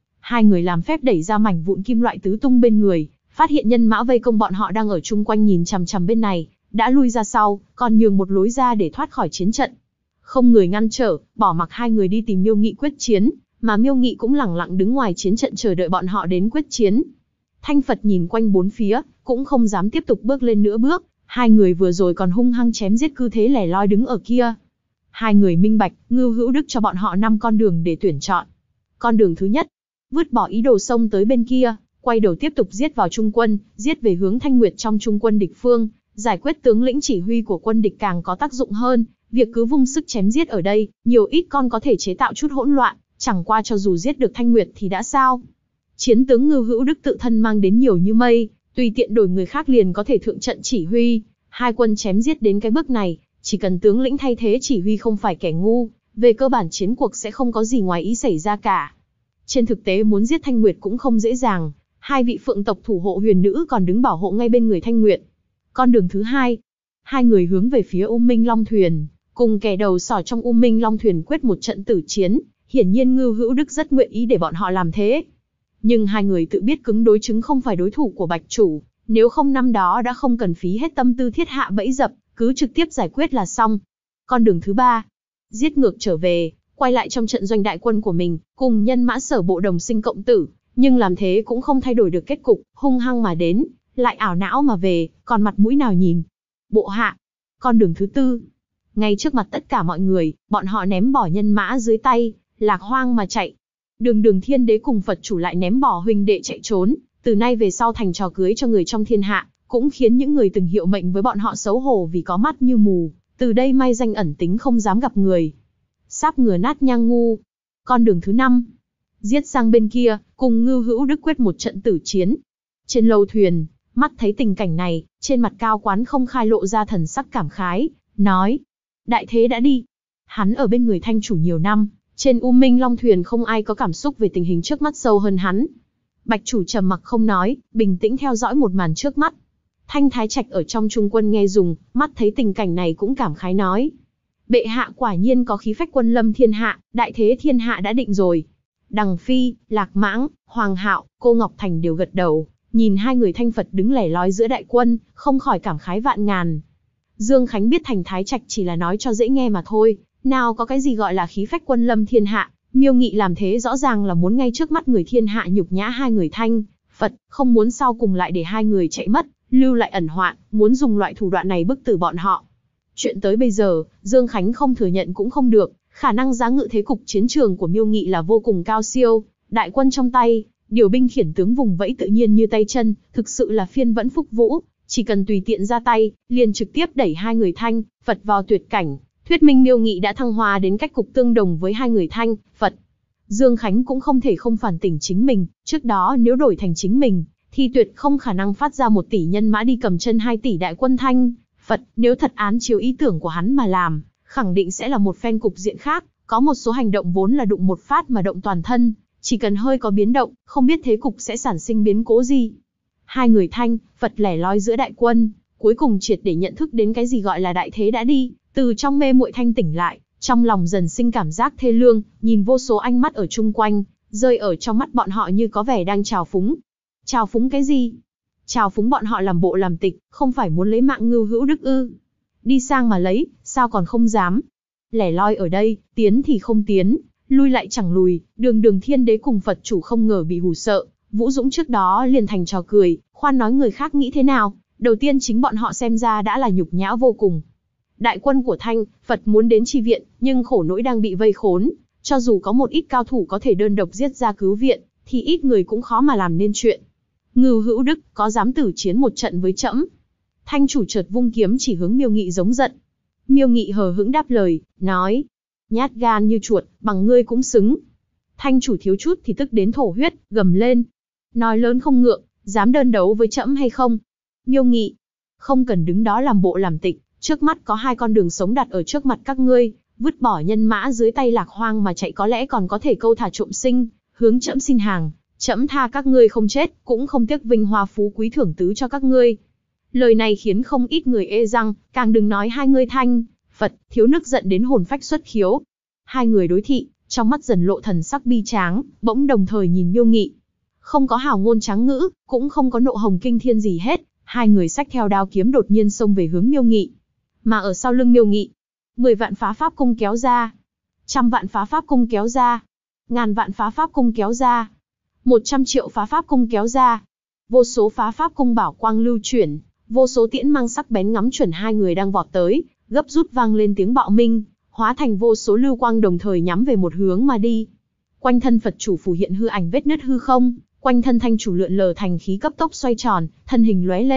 2 người làm phép đẩy ra mảnh vụn kim loại tứ tung bên người, phát hiện nhân mã vây công bọn họ đang ở chung quanh nhìn chằm chằm bên này, đã lui ra sau, còn nhường một lối ra để thoát khỏi chiến trận. Không người ngăn trở, bỏ mặc 2 người đi tìm Miêu Nghị quyết chiến, mà Miêu Nghị cũng lẳng lặng đứng ngoài chiến trận chờ đợi bọn họ đến quyết chiến. Thanh Phật nhìn quanh 4 phía, cũng không dám tiếp tục bước lên nữa bước, 2 người vừa rồi còn hung hăng chém giết cứ thế lẻ loi đứng ở kia. 2 người minh bạch, Ngưu Hữu Đức cho bọn họ 5 con đường để tuyển chọn. Con đường thứ nhất, vứt bỏ ý đồ xông tới bên kia, quay đầu tiếp tục giết vào trung quân, giết về hướng Thanh Nguyệt trong trung quân địch phương, Giải quyết tướng lĩnh chỉ huy của quân địch càng có tác dụng hơn, việc cứ vung sức chém giết ở đây, nhiều ít con có thể chế tạo chút hỗn loạn, chẳng qua cho dù giết được Thanh Nguyệt thì đã sao. Chiến tướng Ngưu Hữu Đức tự thân mang đến nhiều như mây, tùy tiện đổi người khác liền có thể thượng trận chỉ huy. Hai quân chém giết đến cái bước này, chỉ cần tướng lĩnh thay thế chỉ huy không phải kẻ ngu, về cơ bản chiến cuộc sẽ không có gì ngoài ý xảy ra cả. Trên thực tế muốn giết Thanh Nguyệt cũng không dễ dàng, hai vị phượng tộc thủ hộ huyền nữ còn đứng bảo hộ ngay bên người Thanh Nguyệt. Con đường thứ hai, hai người hướng về phía U Minh Long Thuyền, cùng kẻ đầu sỏ trong U Minh Long Thuyền quyết một trận tử chiến, hiển nhiên Ngưu Hữu Đức rất nguyện ý để bọn họ làm thế. Nhưng hai người tự biết cứng đối chứng không phải đối thủ của Bạch Chủ, nếu không năm đó đã không cần phí hết tâm tư thiết hạ bẫy dập, cứ trực tiếp giải quyết là xong. Con đường thứ ba, giết ngược trở về, quay lại trong trận doanh đại quân của mình, cùng nhân mã Sở Bộ đồng sinh cộng tử, nhưng làm thế cũng không thay đổi được kết cục, hung hăng mà đến, lại ảo não mà về, còn mặt mũi nào nhìn. Bộ hạ, con đường thứ tư, ngay trước mặt tất cả mọi người, bọn họ ném bỏ nhân mã dưới tay, lạc hoang mà chạy. Đường Thiên Đế cùng Phật Chủ lại ném bỏ huynh đệ chạy trốn, từ nay về sau thành trò cưới cho người trong thiên hạ, cũng khiến những người từng hiệu mệnh với bọn họ xấu hổ vì có mắt như mù, từ đây mai danh ẩn tính không dám gặp người. Sáp ngửa nát nhang ngu. Con đường thứ năm, giết sang bên kia, cùng Ngưu Hữu Đức quyết một trận tử chiến. Trên lâu thuyền, mắt thấy tình cảnh này, trên mặt Cao Quán không khai lộ ra thần sắc cảm khái, nói: đại thế đã đi. Hắn ở bên người Thanh Chủ nhiều năm, trên U Minh Long Thuyền không ai có cảm xúc về tình hình trước mắt sâu hơn hắn. Bạch Chủ trầm mặc không nói, bình tĩnh theo dõi một màn trước mắt. Thanh Thái Trạch ở trong trung quân nghe dùng, mắt thấy tình cảnh này cũng cảm khái nói: bệ hạ quả nhiên có khí phách quân lâm thiên hạ, đại thế thiên hạ đã định rồi. Đằng Phi, Lạc Mãng, Hoàng Hạo, Cô Ngọc Thành đều gật đầu, nhìn hai người Thanh Phật đứng lẻ loi giữa đại quân, không khỏi cảm khái vạn ngàn. Dương Khánh biết Thành Thái Trạch chỉ là nói cho dễ nghe mà thôi, nào có cái gì gọi là khí phách quân lâm thiên hạ. Miêu Nghị làm thế rõ ràng là muốn ngay trước mắt người thiên hạ nhục nhã hai người Thanh Phật, không muốn sau cùng lại để hai người chạy mất, lưu lại ẩn hoạn, muốn dùng loại thủ đoạn này bức tử bọn họ. Chuyện tới bây giờ, Dương Khánh không thừa nhận cũng không được, khả năng giá ngự thế cục chiến trường của Miêu Nghị là vô cùng cao siêu, đại quân trong tay, điều binh khiển tướng vùng vẫy tự nhiên như tay chân, thực sự là phiên vẫn phúc vũ, chỉ cần tùy tiện ra tay, liền trực tiếp đẩy hai người Thanh Phật vào tuyệt cảnh, thuyết minh Miêu Nghị đã thăng hoa đến cách cục tương đồng với hai người Thanh Phật. Dương Khánh cũng không thể không phản tỉnh chính mình, trước đó nếu đổi thành chính mình, thì tuyệt không khả năng phát ra 1 tỷ nhân mã đi cầm chân 2 tỷ đại quân Thanh Phật, nếu thật án chiếu ý tưởng của hắn mà làm, khẳng định sẽ là một phen cục diện khác, có một số hành động vốn là đụng một phát mà động toàn thân, chỉ cần hơi có biến động, không biết thế cục sẽ sản sinh biến cố gì. Hai người Thanh Phật lẻ loi giữa đại quân, cuối cùng triệt để nhận thức đến cái gì gọi là đại thế đã đi, từ trong mê muội thanh tỉnh lại, trong lòng dần sinh cảm giác thê lương, nhìn vô số ánh mắt ở chung quanh, rơi ở trong mắt bọn họ như có vẻ đang trào phúng. Trào phúng cái gì? Trào phúng bọn họ làm bộ làm tịch, không phải muốn lấy mạng Ngưu Hữu Đức ư? Đi sang mà lấy, sao còn không dám? Lẻ loi ở đây, tiến thì không tiến, lui lại chẳng lùi, đường Thiên Đế cùng Phật Chủ không ngờ bị hù sợ, Vũ Dũng trước đó liền thành trò cười, khoan nói người khác nghĩ thế nào, đầu tiên chính bọn họ xem ra đã là nhục nhã vô cùng. Đại quân của Thanh Phật muốn đến chi viện, nhưng khổ nỗi đang bị vây khốn, cho dù có một ít cao thủ có thể đơn độc giết ra cứu viện, thì ít người cũng khó mà làm nên chuyện. Ngưu Hữu Đức có dám tử chiến một trận với trẫm? Thanh Chủ chợt vung kiếm chỉ hướng Miêu Nghị giống giận. Miêu Nghị hờ hững đáp lời, nói: nhát gan như chuột, bằng ngươi cũng xứng. Thanh Chủ thiếu chút thì tức đến thổ huyết, gầm lên: nói lớn không ngượng, dám đơn đấu với trẫm hay không? Miêu Nghị: không cần đứng đó làm bộ làm tịch, trước mắt có 2 con đường sống đặt ở trước mặt các ngươi, vứt bỏ nhân mã dưới tay lạc hoang mà chạy có lẽ còn có thể câu thả trộm sinh, hướng trẫm xin hàng, trẫm tha các ngươi không chết, cũng không tiếc vinh hoa phú quý thưởng tứ cho các ngươi. Lời này khiến không ít người ê răng, càng đừng nói hai người Thanh Phật, thiếu nước giận đến hồn phách xuất khiếu. Hai người đối thị, trong mắt dần lộ thần sắc bi tráng, bỗng đồng thời nhìn Miêu Nghị. Không có hào ngôn tráng ngữ, cũng không có nộ hồng kinh thiên gì hết, hai người xách theo đao kiếm đột nhiên xông về hướng Miêu Nghị. Mà ở sau lưng Miêu Nghị, 10 vạn phá pháp cung kéo ra, 100 vạn phá pháp cung kéo ra, ngàn vạn phá pháp cung kéo ra, 100 triệu phá pháp cung kéo ra. Vô số phá pháp cung bảo quang lưu chuyển, vô số tiễn mang sắc bén ngắm chuẩn hai người đang vọt tới, gấp rút vang lên tiếng bạo minh, hóa thành vô số lưu quang đồng thời nhắm về một hướng mà đi. Quanh thân Phật Chủ phù hiện hư ảnh vết nứt hư không, quanh thân Thanh Chủ lượn lờ thành khí cấp tốc xoay tròn, thân hình lóe lên,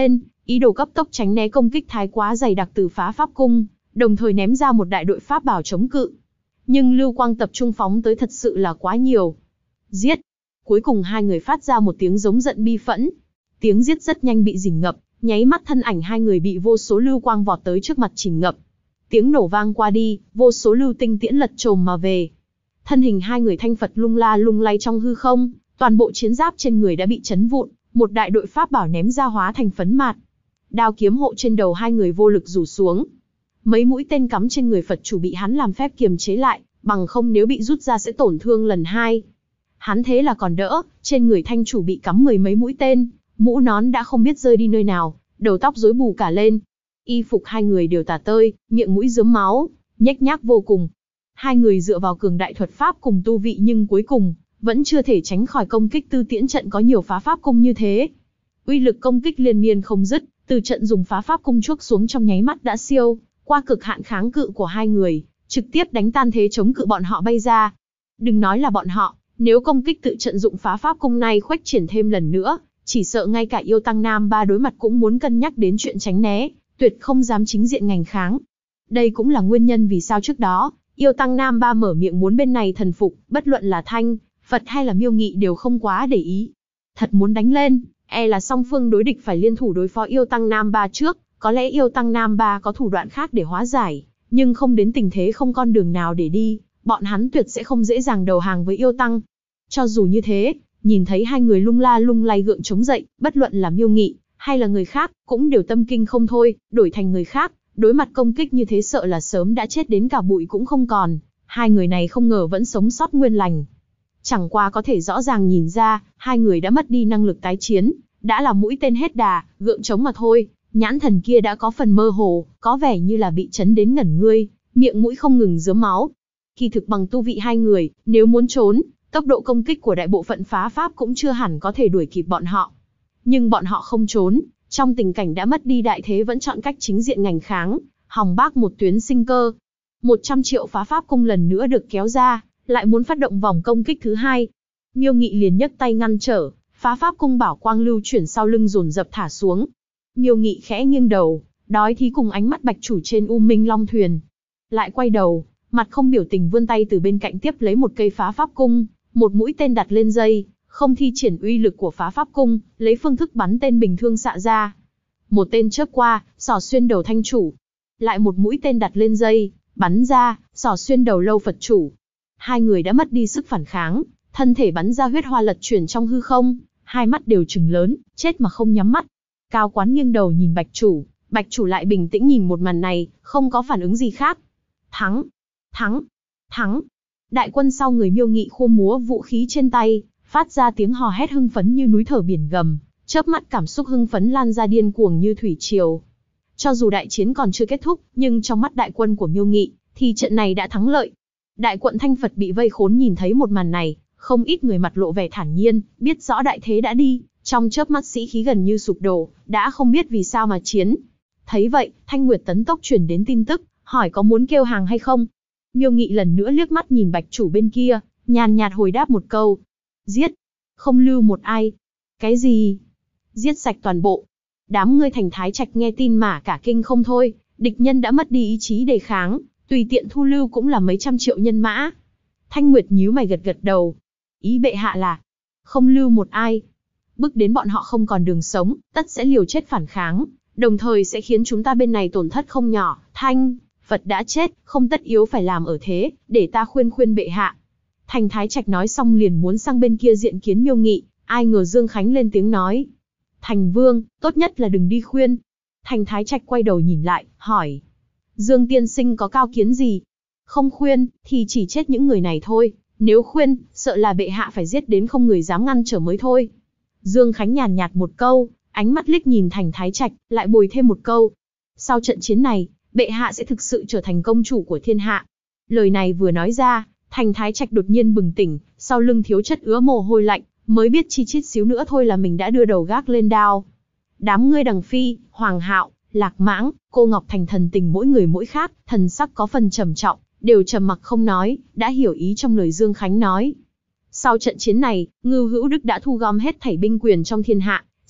ý đồ cấp tốc tránh né công kích thái quá dày đặc từ phá pháp cung, đồng thời ném ra một đại đội pháp bảo chống cự. Nhưng lưu quang tập trung phóng tới thật sự là quá nhiều. Giết! Cuối cùng hai người phát ra một tiếng giống giận bi phẫn. Tiếng giết rất nhanh bị rình ngập, nháy mắt thân ảnh hai người bị vô số lưu quang vọt tới trước mặt chìm ngập. Tiếng nổ vang qua đi, vô số lưu tinh tiễn lật chồm mà về. Thân hình hai người thanh Phật lung la lung lay trong hư không, toàn bộ chiến giáp trên người đã bị chấn vụn, một đại đội pháp bảo ném ra hóa thành phấn mạt. Đao kiếm hộ trên đầu hai người vô lực rủ xuống. Mấy mũi tên cắm trên người Phật chủ bị hắn làm phép kiềm chế lại, bằng không nếu bị rút ra sẽ tổn thương lần hai. Hắn thế là còn đỡ, trên người thanh chủ bị cắm mười mấy mũi tên, mũ nón đã không biết rơi đi nơi nào, đầu tóc rối bù cả lên. Y phục hai người đều tả tơi, miệng mũi rớm máu, nhếch nhác vô cùng. Hai người dựa vào cường đại thuật pháp cùng tu vị nhưng cuối cùng vẫn chưa thể tránh khỏi công kích tư tiễn trận có nhiều phá pháp cung như thế. Uy lực công kích liên miên không dứt, từ trận dùng phá pháp cung chuốc xuống trong nháy mắt đã siêu qua cực hạn kháng cự của hai người, trực tiếp đánh tan thế chống cự bọn họ bay ra. Đừng nói là bọn họ, nếu công kích tự trận dụng phá pháp cung này khuếch triển thêm lần nữa, chỉ sợ ngay cả yêu tăng nam ba đối mặt cũng muốn cân nhắc đến chuyện tránh né, tuyệt không dám chính diện ngành kháng. Đây cũng là nguyên nhân vì sao trước đó, yêu tăng nam ba mở miệng muốn bên này thần phục, bất luận là Thanh, Phật hay là Miêu Nghị đều không quá để ý. Thật muốn đánh lên, e là song phương đối địch phải liên thủ đối phó yêu tăng nam ba trước, có lẽ yêu tăng nam ba có thủ đoạn khác để hóa giải, nhưng không đến tình thế không con đường nào để đi, bọn hắn tuyệt sẽ không dễ dàng đầu hàng với yêu tăng. Cho dù như thế, nhìn thấy hai người lung la lung lay gượng chống dậy, bất luận là Miêu Nghị hay là người khác, cũng đều tâm kinh không thôi, đổi thành người khác, đối mặt công kích như thế sợ là sớm đã chết đến cả bụi cũng không còn. Hai người này không ngờ vẫn sống sót nguyên lành. Chẳng qua có thể rõ ràng nhìn ra, hai người đã mất đi năng lực tái chiến, đã là mũi tên hết đà, gượng chống mà thôi. Nhãn thần kia đã có phần mơ hồ, có vẻ như là bị chấn đến ngẩn ngươi, miệng mũi không ngừng rớm máu. Kỳ thực bằng tu vị hai người, nếu muốn trốn, tốc độ công kích của đại bộ phận phá pháp cũng chưa hẳn có thể đuổi kịp bọn họ. Nhưng bọn họ không trốn, trong tình cảnh đã mất đi đại thế vẫn chọn cách chính diện ngành kháng, hòng bác một tuyến sinh cơ. 100 triệu phá pháp cung lần nữa được kéo ra, lại muốn phát động vòng công kích thứ hai. Miêu Nghị liền nhấc tay ngăn trở, phá pháp cung bảo quang lưu chuyển sau lưng dồn dập thả xuống. Miêu Nghị khẽ nghiêng đầu, đói thí cùng ánh mắt bạch chủ trên U Minh Long thuyền. Lại quay đầu, mặt không biểu tình vươn tay từ bên cạnh tiếp lấy một cây phá pháp cung, một mũi tên đặt lên dây, không thi triển uy lực của phá pháp cung, lấy phương thức bắn tên bình thường xạ ra. Một tên chớp qua, xỏ xuyên đầu thanh chủ. Lại một mũi tên đặt lên dây, bắn ra, xỏ xuyên đầu Lâu Phật chủ. Hai người đã mất đi sức phản kháng, thân thể bắn ra huyết hoa lật chuyển trong hư không, hai mắt đều trừng lớn, chết mà không nhắm mắt. Cao Quán nghiêng đầu nhìn Bạch chủ lại bình tĩnh nhìn một màn này, không có phản ứng gì khác. Thắng, thắng, thắng. Đại quân sau người Miêu Nghị khua múa vũ khí trên tay, phát ra tiếng hò hét hưng phấn như núi thở biển gầm, chớp mắt cảm xúc hưng phấn lan ra điên cuồng như thủy triều. Cho dù đại chiến còn chưa kết thúc, nhưng trong mắt đại quân của Miêu Nghị, thì trận này đã thắng lợi. Đại quận Thanh Phật bị vây khốn nhìn thấy một màn này, không ít người mặt lộ vẻ thản nhiên, biết rõ đại thế đã đi, trong chớp mắt sĩ khí gần như sụp đổ, đã không biết vì sao mà chiến. Thấy vậy, Thanh Nguyệt tấn tốc truyền đến tin tức, hỏi có muốn kêu hàng hay không. Miêu Nghị lần nữa liếc mắt nhìn Bạch chủ bên kia, nhàn nhạt hồi đáp một câu. Giết! Không lưu một ai. Cái gì? Giết sạch toàn bộ. Đám ngươi Thành Thái Trạch nghe tin mà cả kinh không thôi, địch nhân đã mất đi ý chí đề kháng, tùy tiện thu lưu cũng là mấy trăm triệu nhân mã. Thanh Nguyệt nhíu mày gật gật đầu. Ý bệ hạ là không lưu một ai. Bước đến bọn họ không còn đường sống, tất sẽ liều chết phản kháng, đồng thời sẽ khiến chúng ta bên này tổn thất không nhỏ. Thanh, Phật đã chết, không tất yếu phải làm ở thế, để ta khuyên bệ hạ. Thành Thái Trạch nói xong liền muốn sang bên kia diện kiến Miêu Nghị, ai ngờ Dương Khánh lên tiếng nói. Thành Vương, tốt nhất là đừng đi khuyên. Thành Thái Trạch quay đầu nhìn lại, hỏi. Dương tiên sinh có cao kiến gì? Không khuyên, thì chỉ chết những người này thôi. Nếu khuyên, sợ là bệ hạ phải giết đến không người dám ngăn trở mới thôi. Dương Khánh nhàn nhạt một câu, ánh mắt liếc nhìn Thành Thái Trạch, lại bồi thêm một câu. Sau trận chiến này, bệ hạ sẽ thực sự trở thành công chủ của thiên hạ. Lời này vừa nói ra, Thành Thái Trạch đột nhiên bừng tỉnh, sau lưng thiếu chất ứa mồ hôi lạnh, mới biết chi chít xíu nữa thôi là mình đã đưa đầu gác lên đao. Đám ngươi Đằng Phi, Hoàng Hạo, Lạc Mãng, Cô Ngọc Thành thần tình mỗi người mỗi khác, thần sắc có phần trầm trọng, đều trầm mặc không nói, đã hiểu ý trong lời Dương Khánh nói. Sau trận chiến này, Ngưu Hữu Đức đã thu gom hết thảy binh quyền trong thiên hạ,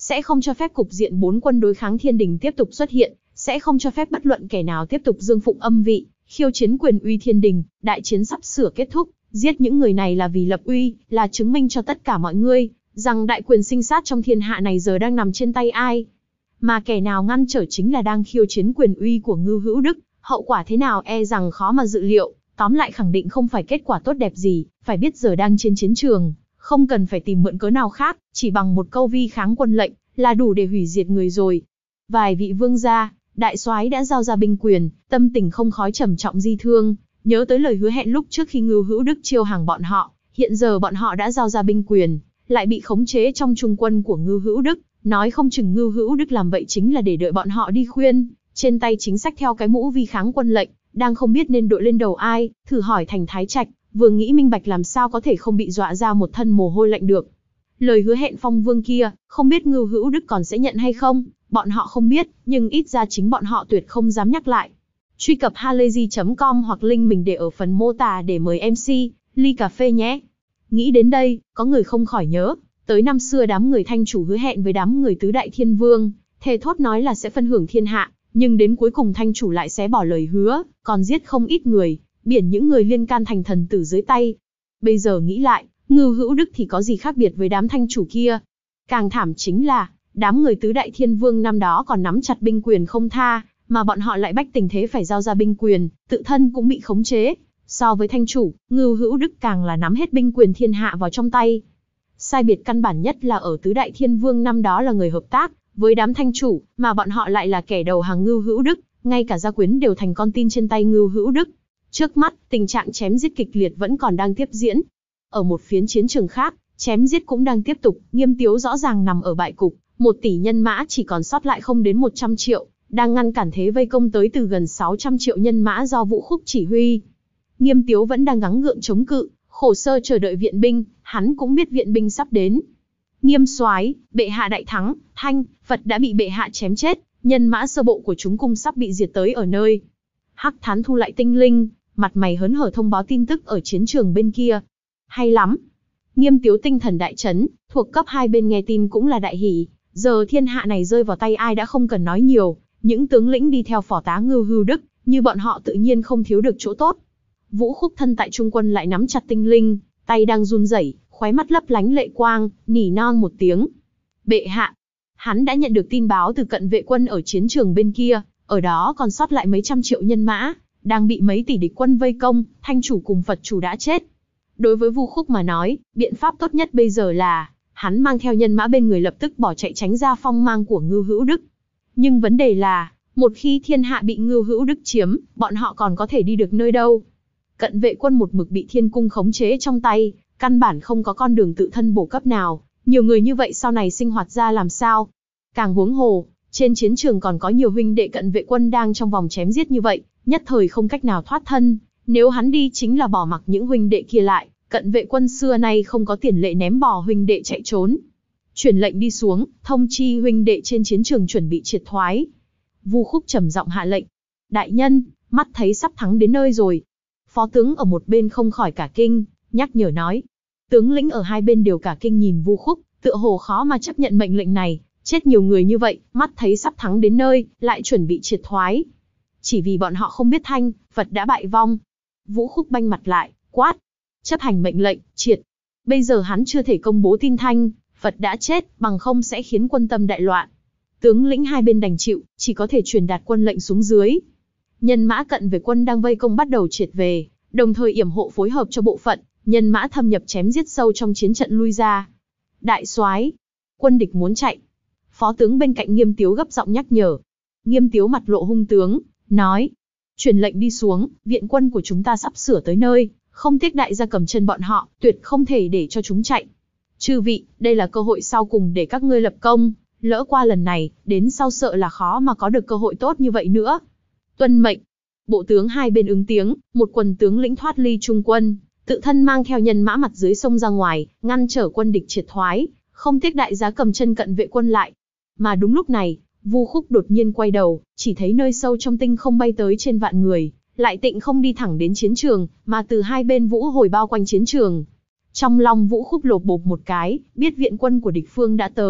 sẽ không cho phép cục diện 4 quân đối kháng thiên đình tiếp tục xuất hiện, sẽ không cho phép bất luận kẻ nào tiếp tục dương phụng âm vị, khiêu chiến quyền uy thiên đình. Đại chiến sắp sửa kết thúc, giết những người này là vì lập uy, là chứng minh cho tất cả mọi người rằng đại quyền sinh sát trong thiên hạ này giờ đang nằm trên tay ai. Mà kẻ nào ngăn trở chính là đang khiêu chiến quyền uy của Ngưu Hữu Đức, hậu quả thế nào e rằng khó mà dự liệu, tóm lại khẳng định không phải kết quả tốt đẹp gì, phải biết giờ đang trên chiến trường, không cần phải tìm mượn cớ nào khác, chỉ bằng một câu vi kháng quân lệnh là đủ để hủy diệt người rồi. Vài vị vương gia, đại soái đã giao ra binh quyền, tâm tình không khói trầm trọng di thương, nhớ tới lời hứa hẹn lúc trước khi Ngưu Hữu Đức chiêu hàng bọn họ, hiện giờ bọn họ đã giao ra binh quyền, lại bị khống chế trong trung quân của Ngưu Hữu Đức, nói không chừng Ngưu Hữu Đức làm vậy chính là để đợi bọn họ đi khuyên, trên tay chính sách theo cái mũ vi kháng quân lệnh, đang không biết nên đội lên đầu ai, thử hỏi Thành Thái Trạch, vừa nghĩ minh bạch làm sao có thể không bị dọa ra một thân mồ hôi lạnh được. Lời hứa hẹn Phong Vương kia, không biết Ngưu Hữu Đức còn sẽ nhận hay không, bọn họ không biết, nhưng ít ra chính bọn họ tuyệt không dám nhắc lại. Truy cập halayzi.com hoặc link mình để ở phần mô tả để mời MC, ly cà phê nhé. Nghĩ đến đây, có người không khỏi nhớ, tới năm xưa đám người Thanh chủ hứa hẹn với đám người Tứ Đại Thiên Vương, thề thốt nói là sẽ phân hưởng thiên hạ, nhưng đến cuối cùng Thanh chủ lại xé bỏ lời hứa, còn giết không ít người, biển những người liên can thành thần tử dưới tay. Bây giờ nghĩ lại, Ngưu Hữu Đức thì có gì khác biệt với đám Thanh chủ kia. Càng thảm chính là, đám người Tứ Đại Thiên Vương năm đó còn nắm chặt binh quyền không tha, mà bọn họ lại bách tình thế phải giao ra binh quyền, tự thân cũng bị khống chế. So với Thanh chủ, Ngưu Hữu Đức càng là nắm hết binh quyền thiên hạ vào trong tay. Sai biệt căn bản nhất là ở Tứ Đại Thiên Vương năm đó là người hợp tác với đám Thanh chủ, mà bọn họ lại là kẻ đầu hàng Ngưu Hữu Đức, ngay cả gia quyến đều thành con tin trên tay Ngưu Hữu Đức. Trước mắt, tình trạng chém giết kịch liệt vẫn còn đang tiếp diễn. Ở một phiến chiến trường khác, chém giết cũng đang tiếp tục, Nghiêm Tiếu rõ ràng nằm ở bại cục, 1 tỷ nhân mã chỉ còn sót lại không đến 100 triệu, đang ngăn cản thế vây công tới từ gần 600 triệu nhân mã do Vũ Khúc chỉ huy. Nghiêm Tiếu vẫn đang gắng gượng chống cự, khổ sở chờ đợi viện binh, hắn cũng biết viện binh sắp đến. Nghiêm soái, bệ hạ đại thắng, Thanh, Phật đã bị bệ hạ chém chết, nhân mã sơ bộ của chúng cung sắp bị diệt tới ở nơi. Hắc Thán thu lại tinh linh, mặt mày hớn hở thông báo tin tức ở chiến trường bên kia. Hay lắm. Nghiêm Tiếu tinh thần đại chấn, thuộc cấp hai bên nghe tin cũng là đại hỉ, giờ thiên hạ này rơi vào tay ai đã không cần nói nhiều, những tướng lĩnh đi theo phò tá Ngưu Hữu Đức, như bọn họ tự nhiên không thiếu được chỗ tốt. Vũ Khúc thân tại trung quân lại nắm chặt tinh linh, tay đang run rẩy, khóe mắt lấp lánh lệ quang, nỉ non một tiếng. Bệ hạ, hắn đã nhận được tin báo từ cận vệ quân ở chiến trường bên kia, ở đó còn sót lại mấy trăm triệu nhân mã, đang bị mấy tỷ địch quân vây công, Thanh chủ cùng Phật chủ đã chết. Đối với Vu Khúc mà nói, biện pháp tốt nhất bây giờ là, hắn mang theo nhân mã bên người lập tức bỏ chạy tránh ra phong mang của Ngưu Hữu Đức. Nhưng vấn đề là, một khi thiên hạ bị Ngưu Hữu Đức chiếm, bọn họ còn có thể đi được nơi đâu. Cận vệ quân một mực bị thiên cung khống chế trong tay, căn bản không có con đường tự thân bổ cấp nào, nhiều người như vậy sau này sinh hoạt ra làm sao. Càng huống hồ, trên chiến trường còn có nhiều huynh đệ cận vệ quân đang trong vòng chém giết như vậy, nhất thời không cách nào thoát thân. Nếu hắn đi chính là bỏ mặc những huynh đệ kia lại, cận vệ quân xưa nay không có tiền lệ ném bỏ huynh đệ chạy trốn. Truyền lệnh đi xuống, thông chi huynh đệ trên chiến trường chuẩn bị triệt thoái. Vu Khúc trầm giọng hạ lệnh. Đại nhân, mắt thấy sắp thắng đến nơi rồi. Phó tướng ở một bên không khỏi cả kinh, nhắc nhở nói. Tướng lĩnh ở hai bên đều cả kinh nhìn Vu Khúc, tựa hồ khó mà chấp nhận mệnh lệnh này, chết nhiều người như vậy, mắt thấy sắp thắng đến nơi, lại chuẩn bị triệt thoái. Chỉ vì bọn họ không biết Thanh, Phật đã bại vong. Vũ Khúc banh mặt lại, quát. Chấp hành mệnh lệnh, triệt. Bây giờ hắn chưa thể công bố tin Thanh, Phật đã chết, bằng không sẽ khiến quân tâm đại loạn. Tướng lĩnh hai bên đành chịu, chỉ có thể truyền đạt quân lệnh xuống dưới. Nhân mã cận về quân đang vây công bắt đầu triệt về, đồng thời yểm hộ phối hợp cho bộ phận, nhân mã thâm nhập chém giết sâu trong chiến trận lui ra. Đại soái, quân địch muốn chạy. Phó tướng bên cạnh Nghiêm Tiếu gấp giọng nhắc nhở. Nghiêm Tiếu mặt lộ hung tướng, nói. Truyền lệnh đi xuống, viện quân của chúng ta sắp sửa tới nơi, không tiếc đại gia cầm chân bọn họ, tuyệt không thể để cho chúng chạy. Chư vị, đây là cơ hội sau cùng để các ngươi lập công, lỡ qua lần này, đến sau sợ là khó mà có được cơ hội tốt như vậy nữa. Tuân mệnh. Bộ tướng hai bên ứng tiếng, một quần tướng lĩnh thoát ly trung quân, tự thân mang theo nhân mã mặt dưới sông ra ngoài, ngăn trở quân địch triệt thoái, không tiếc đại giá cầm chân cận vệ quân lại. Mà đúng lúc này, Vu Khúc đột nhiên quay đầu, chỉ thấy nơi sâu trong tinh không bay tới trên vạn người, lại tịnh không đi thẳng đến chiến trường, mà từ hai bên vũ hồi bao quanh chiến trường. Trong lòng Vũ Khúc lột bột một cái, biết viện quân của địch phương đã tới,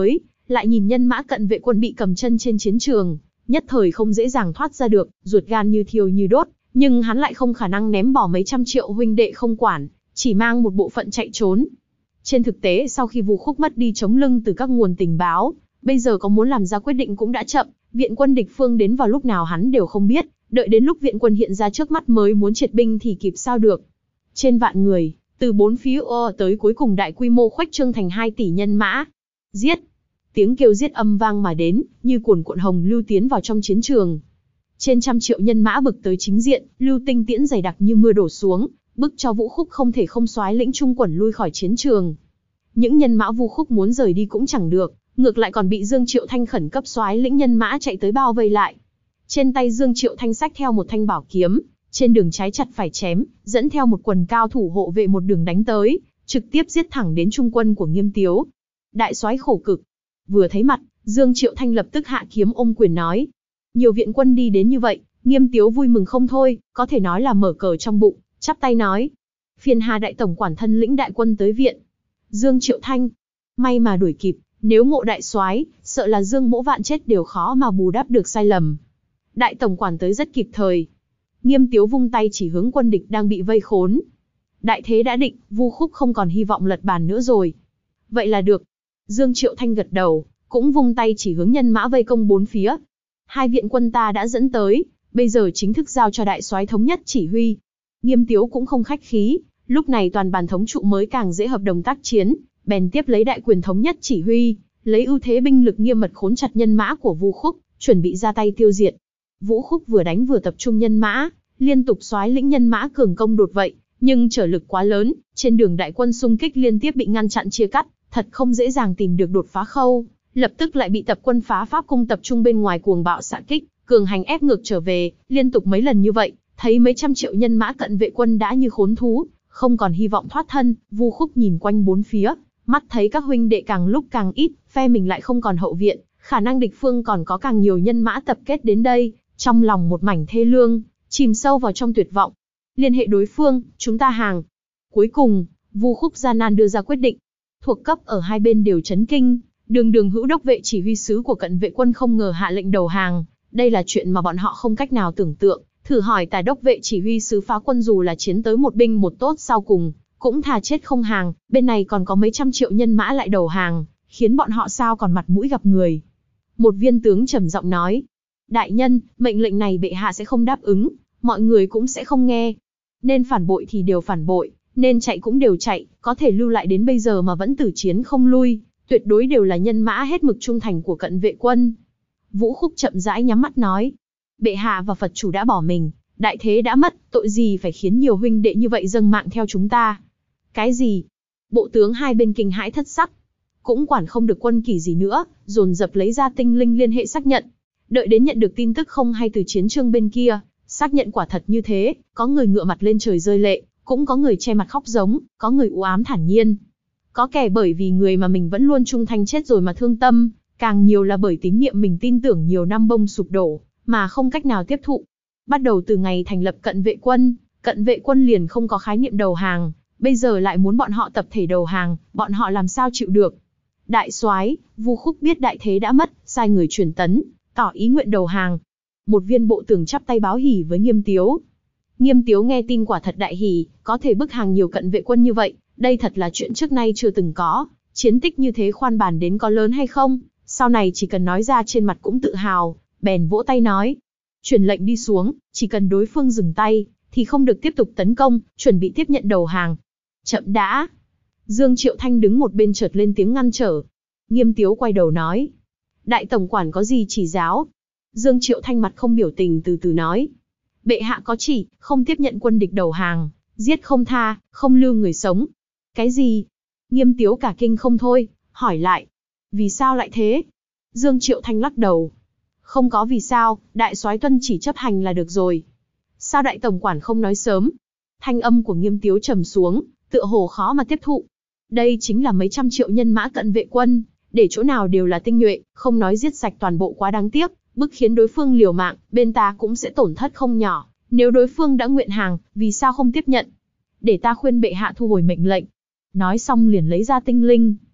lại nhìn nhân mã cận vệ quân bị cầm chân trên chiến trường, nhất thời không dễ dàng thoát ra được, ruột gan như thiêu như đốt, nhưng hắn lại không khả năng ném bỏ mấy trăm triệu huynh đệ không quản, chỉ mang một bộ phận chạy trốn. Trên thực tế sau khi Vu Khúc mất đi chống lưng từ các nguồn tình báo, bây giờ có muốn làm ra quyết định cũng đã chậm, viện quân địch phương đến vào lúc nào hắn đều không biết, đợi đến lúc viện quân hiện ra trước mắt mới muốn triệt binh thì kịp sao được. Trên vạn người, từ bốn phía tới cuối cùng đại quy mô khuếch trương thành 2 tỷ nhân mã. Giết! Tiếng kêu giết âm vang mà đến, như cuồn cuộn hồng lưu tiến vào trong chiến trường. Trên trăm triệu nhân mã bực tới chính diện, lưu tinh tiễn dày đặc như mưa đổ xuống, bức cho Vũ Khúc không thể không soái lĩnh trung quần lui khỏi chiến trường. Những nhân mã Vu Khúc muốn rời đi cũng chẳng được, ngược lại còn bị Dương Triệu Thanh khẩn cấp soái lĩnh nhân mã chạy tới bao vây lại. Trên tay Dương Triệu Thanh xách theo một thanh bảo kiếm, trên đường trái chặt phải chém, dẫn theo một quần cao thủ hộ vệ một đường đánh tới, trực tiếp giết thẳng đến trung quân của Nghiêm Tiếu. Đại soái khổ cực. Vừa thấy mặt, Dương Triệu Thanh lập tức hạ kiếm ôm quyền nói: nhiều viện quân đi đến như vậy, Nghiêm Tiếu vui mừng không thôi, có thể nói là mở cờ trong bụng, chắp tay nói: phiền hà đại tổng quản thân lĩnh đại quân tới viện. Dương Triệu Thanh: may mà đuổi kịp, nếu ngộ đại soái, sợ là Dương Mỗ vạn chết đều khó mà bù đắp được sai lầm. Đại tổng quản tới rất kịp thời. Nghiêm Tiếu vung tay chỉ hướng quân địch đang bị vây khốn. Đại thế đã định, Vu Khúc không còn hy vọng lật bàn nữa rồi. Vậy là được. Dương Triệu Thanh gật đầu, cũng vung tay chỉ hướng nhân mã vây công bốn phía. 2 viện quân ta đã dẫn tới, bây giờ chính thức giao cho đại soái thống nhất chỉ huy. Nghiêm Tiếu cũng không khách khí, lúc này toàn bàn thống trụ mới càng dễ hợp đồng tác chiến, bèn tiếp lấy đại quyền thống nhất chỉ huy, lấy ưu thế binh lực nghiêm mật khốn chặt nhân mã của Vu Khúc, chuẩn bị ra tay tiêu diệt. Vũ Khúc vừa đánh vừa tập trung nhân mã, liên tục soái lĩnh nhân mã cường công đột vậy, nhưng trở lực quá lớn, trên đường đại quân xung kích liên tiếp bị ngăn chặn chia cắt, thật không dễ dàng tìm được đột phá khâu, lập tức lại bị tập quân phá pháp cung tập trung bên ngoài cuồng bạo xạ kích, cường hành ép ngược trở về, liên tục mấy lần như vậy, thấy mấy trăm triệu nhân mã cận vệ quân đã như khốn thú, không còn hy vọng thoát thân. Vu Khúc nhìn quanh bốn phía, mắt thấy các huynh đệ càng lúc càng ít, phe mình lại không còn hậu viện, khả năng địch phương còn có càng nhiều nhân mã tập kết đến đây, trong lòng một mảnh thê lương, chìm sâu vào trong tuyệt vọng. Liên hệ đối phương, chúng ta hàng. Cuối cùng, Vu Khúc gian nan đưa ra quyết định. Thuộc cấp ở hai bên đều chấn kinh, Đường Hữu đốc vệ chỉ huy sứ của cận vệ quân không ngờ hạ lệnh đầu hàng, đây là chuyện mà bọn họ không cách nào tưởng tượng. Thử hỏi Tài đốc vệ chỉ huy sứ phá quân dù là chiến tới một binh một tốt sau cùng, cũng thà chết không hàng, bên này còn có mấy trăm triệu nhân mã lại đầu hàng, khiến bọn họ sao còn mặt mũi gặp người. Một viên tướng trầm giọng nói: đại nhân, mệnh lệnh này bệ hạ sẽ không đáp ứng, mọi người cũng sẽ không nghe. Nên phản bội thì đều phản bội, nên chạy cũng đều chạy, có thể lưu lại đến bây giờ mà vẫn tử chiến không lui, tuyệt đối đều là nhân mã hết mực trung thành của cận vệ quân. Vũ Khúc chậm rãi nhắm mắt nói: bệ hạ và Phật chủ đã bỏ mình, đại thế đã mất, tội gì phải khiến nhiều huynh đệ như vậy dâng mạng theo chúng ta. Cái gì? Bộ tướng hai bên kinh hãi thất sắc, cũng quản không được quân kỷ gì nữa, dồn dập lấy ra tinh linh liên hệ xác nhận. Đợi đến nhận được tin tức không hay từ chiến trường bên kia, xác nhận quả thật như thế, có người ngựa mặt lên trời rơi lệ, cũng có người che mặt khóc giống, có người u ám thản nhiên. Có kẻ bởi vì người mà mình vẫn luôn trung thành chết rồi mà thương tâm, càng nhiều là bởi tín niệm mình tin tưởng nhiều năm bông sụp đổ, mà không cách nào tiếp thụ. Bắt đầu từ ngày thành lập cận vệ quân liền không có khái niệm đầu hàng, bây giờ lại muốn bọn họ tập thể đầu hàng, bọn họ làm sao chịu được. Đại soái, Vu Khúc biết đại thế đã mất, sai người truyền tấn, tỏ ý nguyện đầu hàng. Một viên bộ tướng chắp tay báo hỉ với Nghiêm Tiếu. Nghiêm Tiếu nghe tin quả thật đại hỉ, có thể bức hàng nhiều cận vệ quân như vậy, đây thật là chuyện trước nay chưa từng có, chiến tích như thế khoan bàn đến có lớn hay không, sau này chỉ cần nói ra trên mặt cũng tự hào, bèn vỗ tay nói: truyền lệnh đi xuống, chỉ cần đối phương dừng tay, thì không được tiếp tục tấn công, chuẩn bị tiếp nhận đầu hàng. Chậm đã. Dương Triệu Thanh đứng một bên chợt lên tiếng ngăn trở. Nghiêm Tiếu quay đầu nói: đại tổng quản có gì chỉ giáo? Dương Triệu Thanh mặt không biểu tình từ từ nói: bệ hạ có chỉ, không tiếp nhận quân địch đầu hàng, giết không tha, không lưu người sống. Cái gì? Nghiêm Tiếu cả kinh không thôi, hỏi lại: vì sao lại thế? Dương Triệu Thanh lắc đầu: không có vì sao, đại soái tuân chỉ chấp hành là được rồi. Sao đại tổng quản không nói sớm? Thanh âm của Nghiêm Tiếu trầm xuống, tựa hồ khó mà tiếp thụ. Đây chính là mấy trăm triệu nhân mã cận vệ quân, để chỗ nào đều là tinh nhuệ, không nói giết sạch toàn bộ quá đáng tiếc, bức khiến đối phương liều mạng, bên ta cũng sẽ tổn thất không nhỏ. Nếu đối phương đã nguyện hàng, vì sao không tiếp nhận? Để ta khuyên bệ hạ thu hồi mệnh lệnh. Nói xong liền lấy ra tinh linh.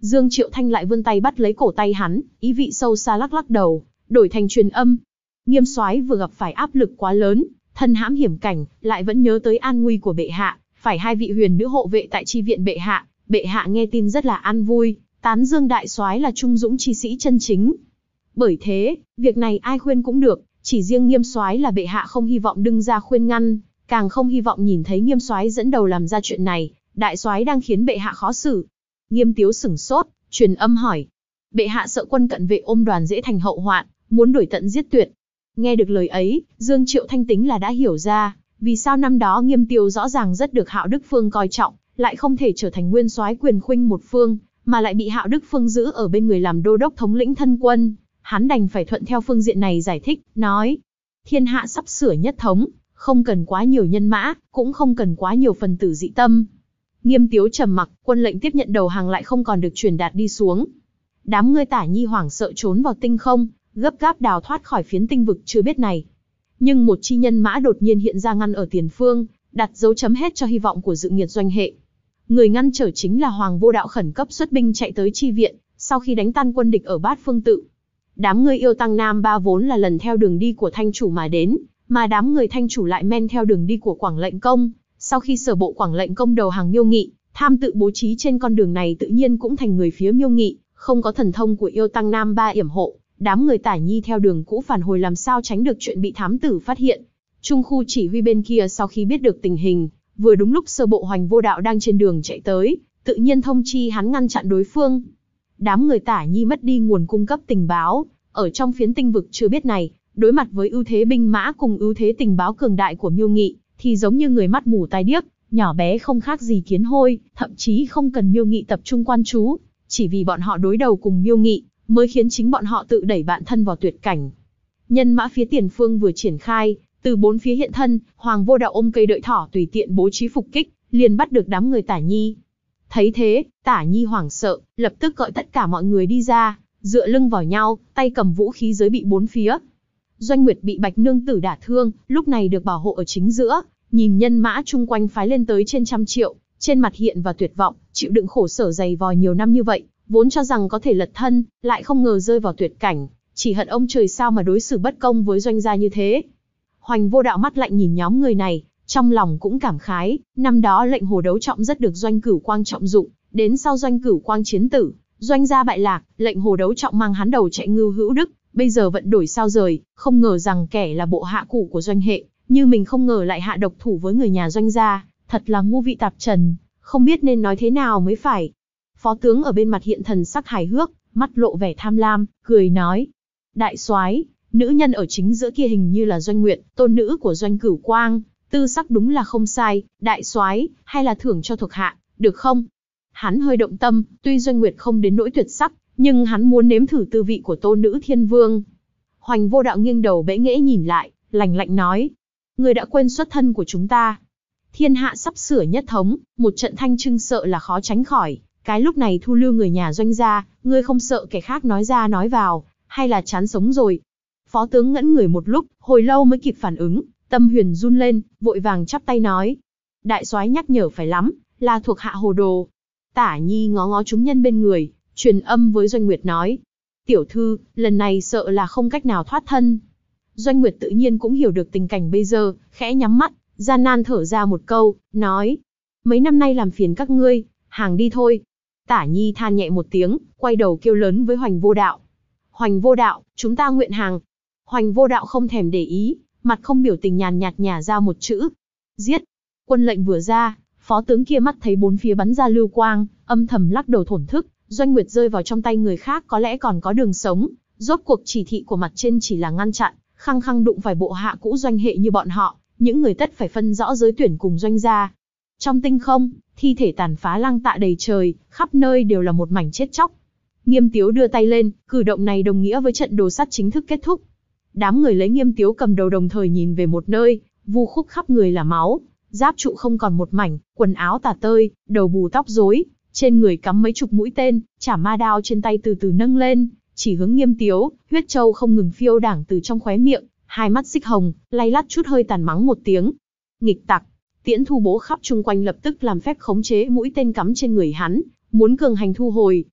Dương Triệu Thanh lại vươn tay bắt lấy cổ tay hắn, ý vị sâu xa lắc lắc đầu, đổi thành truyền âm. Nghiêm soái vừa gặp phải áp lực quá lớn, thân hãm hiểm cảnh, lại vẫn nhớ tới an nguy của bệ hạ, phải hai vị huyền nữ hộ vệ tại chi viện bệ hạ nghe tin rất là an vui, tán dương đại soái là trung dũng chi sĩ chân chính. Bởi thế, việc này ai khuyên cũng được, chỉ riêng Nghiêm soái là bệ hạ không hy vọng đứng ra khuyên ngăn, càng không hy vọng nhìn thấy Nghiêm soái dẫn đầu làm ra chuyện này, đại soái đang khiến bệ hạ khó xử. Nghiêm Tiếu sửng sốt, truyền âm hỏi. Bệ hạ sợ quân cận vệ ôm đoàn dễ thành hậu hoạn, muốn đuổi tận giết tuyệt. Nghe được lời ấy, Dương Triệu Thanh tính là đã hiểu ra, vì sao năm đó Nghiêm Tiếu rõ ràng rất được Hạo Đức Phương coi trọng, lại không thể trở thành nguyên soái quyền khuynh một phương, mà lại bị Hạo Đức Phương giữ ở bên người làm đô đốc thống lĩnh thân quân. Hắn đành phải thuận theo phương diện này giải thích, nói: thiên hạ sắp sửa nhất thống, không cần quá nhiều nhân mã, cũng không cần quá nhiều phần tử dị tâm. Nghiêm Tiếu trầm mặc, quân lệnh tiếp nhận đầu hàng lại không còn được truyền đạt đi xuống. Đám ngươi Tả Nhi hoảng sợ trốn vào tinh không, gấp gáp đào thoát khỏi phiến tinh vực chưa biết này. Nhưng một chi nhân mã đột nhiên hiện ra ngăn ở tiền phương, đặt dấu chấm hết cho hy vọng của dự nghiệt doanh hệ. Người ngăn trở chính là Hoàng Vô Đạo khẩn cấp xuất binh chạy tới chi viện, sau khi đánh tan quân địch ở Bát Phương Tự. Đám người Yêu Tăng Nam Ba vốn là lần theo đường đi của Thanh Chủ mà đến, mà đám người Thanh Chủ lại men theo đường đi của Quảng Lệnh Công. Sau khi Sở Bộ Quảng Lệnh Công đầu hàng Miêu Nghị, tham tự bố trí trên con đường này tự nhiên cũng thành người phía Miêu Nghị, không có thần thông của Yêu Tăng Nam Ba yểm hộ, đám người Tả Nhi theo đường cũ phản hồi làm sao tránh được chuyện bị thám tử phát hiện. Trung khu chỉ huy bên kia sau khi biết được tình hình, vừa đúng lúc Sơ Bộ Hoành Vô Đạo đang trên đường chạy tới, tự nhiên thông chi hắn ngăn chặn đối phương. Đám người Tả Nhi mất đi nguồn cung cấp tình báo, ở trong phiến tinh vực chưa biết này, đối mặt với ưu thế binh mã cùng ưu thế tình báo cường đại của Miêu Nghị, thì giống như người mắt mù tai điếc, nhỏ bé không khác gì kiến hôi, thậm chí không cần Miêu Nghị tập trung quan chú, chỉ vì bọn họ đối đầu cùng Miêu Nghị, mới khiến chính bọn họ tự đẩy bản thân vào tuyệt cảnh. Nhân mã phía tiền phương vừa triển khai, từ bốn phía hiện thân, Hoàng Vô Đạo ôm cây đợi thỏ tùy tiện bố trí phục kích, liền bắt được đám người Tả Nhi. Thấy thế, Tả Nhi hoảng sợ, lập tức gọi tất cả mọi người đi ra, dựa lưng vào nhau, tay cầm vũ khí giới bị bốn phía. Doanh Nguyệt bị Bạch Nương Tử đả thương, lúc này được bảo hộ ở chính giữa, nhìn nhân mã chung quanh phái lên tới trên 100 triệu, trên mặt hiện và tuyệt vọng, chịu đựng khổ sở dày vò nhiều năm như vậy, vốn cho rằng có thể lật thân, lại không ngờ rơi vào tuyệt cảnh, chỉ hận ông trời sao mà đối xử bất công với Doanh gia như thế. Hoành Vô Đạo mắt lạnh nhìn nhóm người này, trong lòng cũng cảm khái, năm đó lệnh hồ đấu trọng rất được Doanh Cửu Quang trọng dụng, đến sau Doanh Cửu Quang chiến tử, Doanh gia bại lạc, lệnh hồ đấu trọng mang hắn đầu chạy Ngưu Hữu Đức, bây giờ vận đổi sao rời, không ngờ rằng kẻ là bộ hạ cũ của Doanh hệ, như mình không ngờ lại hạ độc thủ với người nhà Doanh gia, thật là ngu vị tạp trần, không biết nên nói thế nào mới phải. Phó tướng ở bên mặt hiện thần sắc hài hước, mắt lộ vẻ tham lam, cười nói: đại soái, nữ nhân ở chính giữa kia hình như là Doanh Nguyệt, tôn nữ của Doanh Cửu Quang, tư sắc đúng là không sai, đại soái, hay là thưởng cho thuộc hạ, được không? Hắn hơi động tâm, tuy Doanh Nguyệt không đến nỗi tuyệt sắc, nhưng hắn muốn nếm thử tư vị của tôn nữ thiên vương. Hoành Vô Đạo nghiêng đầu bẽ nghễ nhìn lại, lạnh lạnh nói: người đã quên xuất thân của chúng ta. Thiên hạ sắp sửa nhất thống, một trận thanh trưng sợ là khó tránh khỏi. Cái lúc này thu lưu người nhà Doanh gia, ngươi không sợ kẻ khác nói ra nói vào, hay là chán sống rồi? Phó tướng ngẩn người một lúc, hồi lâu mới kịp phản ứng, tâm huyền run lên, vội vàng chắp tay nói: đại soái nhắc nhở phải lắm, là thuộc hạ hồ đồ. Tả Nhi ngó ngó chúng nhân bên người, truyền âm với Doanh Nguyệt nói: tiểu thư, lần này sợ là không cách nào thoát thân. Doanh Nguyệt tự nhiên cũng hiểu được tình cảnh bây giờ, khẽ nhắm mắt, gian nan thở ra một câu, nói: mấy năm nay làm phiền các ngươi, hàng đi thôi. Tả Nhi than nhẹ một tiếng, quay đầu kêu lớn với Hoành Vô Đạo: Hoành Vô Đạo, chúng ta nguyện hàng. Hoành Vô Đạo không thèm để ý, mặt không biểu tình nhàn nhạt nhả ra một chữ: giết. Quân lệnh vừa ra, phó tướng kia mắt thấy bốn phía bắn ra lưu quang, âm thầm lắc đầu thổn thức, Doanh Nguyệt rơi vào trong tay người khác có lẽ còn có đường sống, rốt cuộc chỉ thị của mặt trên chỉ là ngăn chặn, khăng khăng đụng phải bộ hạ cũ Doanh hệ như bọn họ, những người tất phải phân rõ giới tuyển cùng Doanh gia. Trong tinh không, thi thể tàn phá lăng tạ đầy trời, khắp nơi đều là một mảnh chết chóc. Nghiêm Tiếu đưa tay lên, cử động này đồng nghĩa với trận đồ sắt chính thức kết thúc. Đám người lấy Nghiêm Tiếu cầm đầu đồng thời nhìn về một nơi, vu khúc khắp người là máu, giáp trụ không còn một mảnh, quần áo tả tơi, đầu bù tóc rối, trên người cắm mấy chục mũi tên, chả ma đao trên tay từ từ nâng lên, chỉ hướng Nghiêm Tiếu, huyết châu không ngừng phiêu đảng từ trong khóe miệng, hai mắt xích hồng, lay lắt chút hơi tàn mắng một tiếng. Nghịch tặc. Tiễn Thu Bố khắp chung quanh lập tức làm phép khống chế mũi tên cắm trên người hắn, muốn cường hành thu hồi.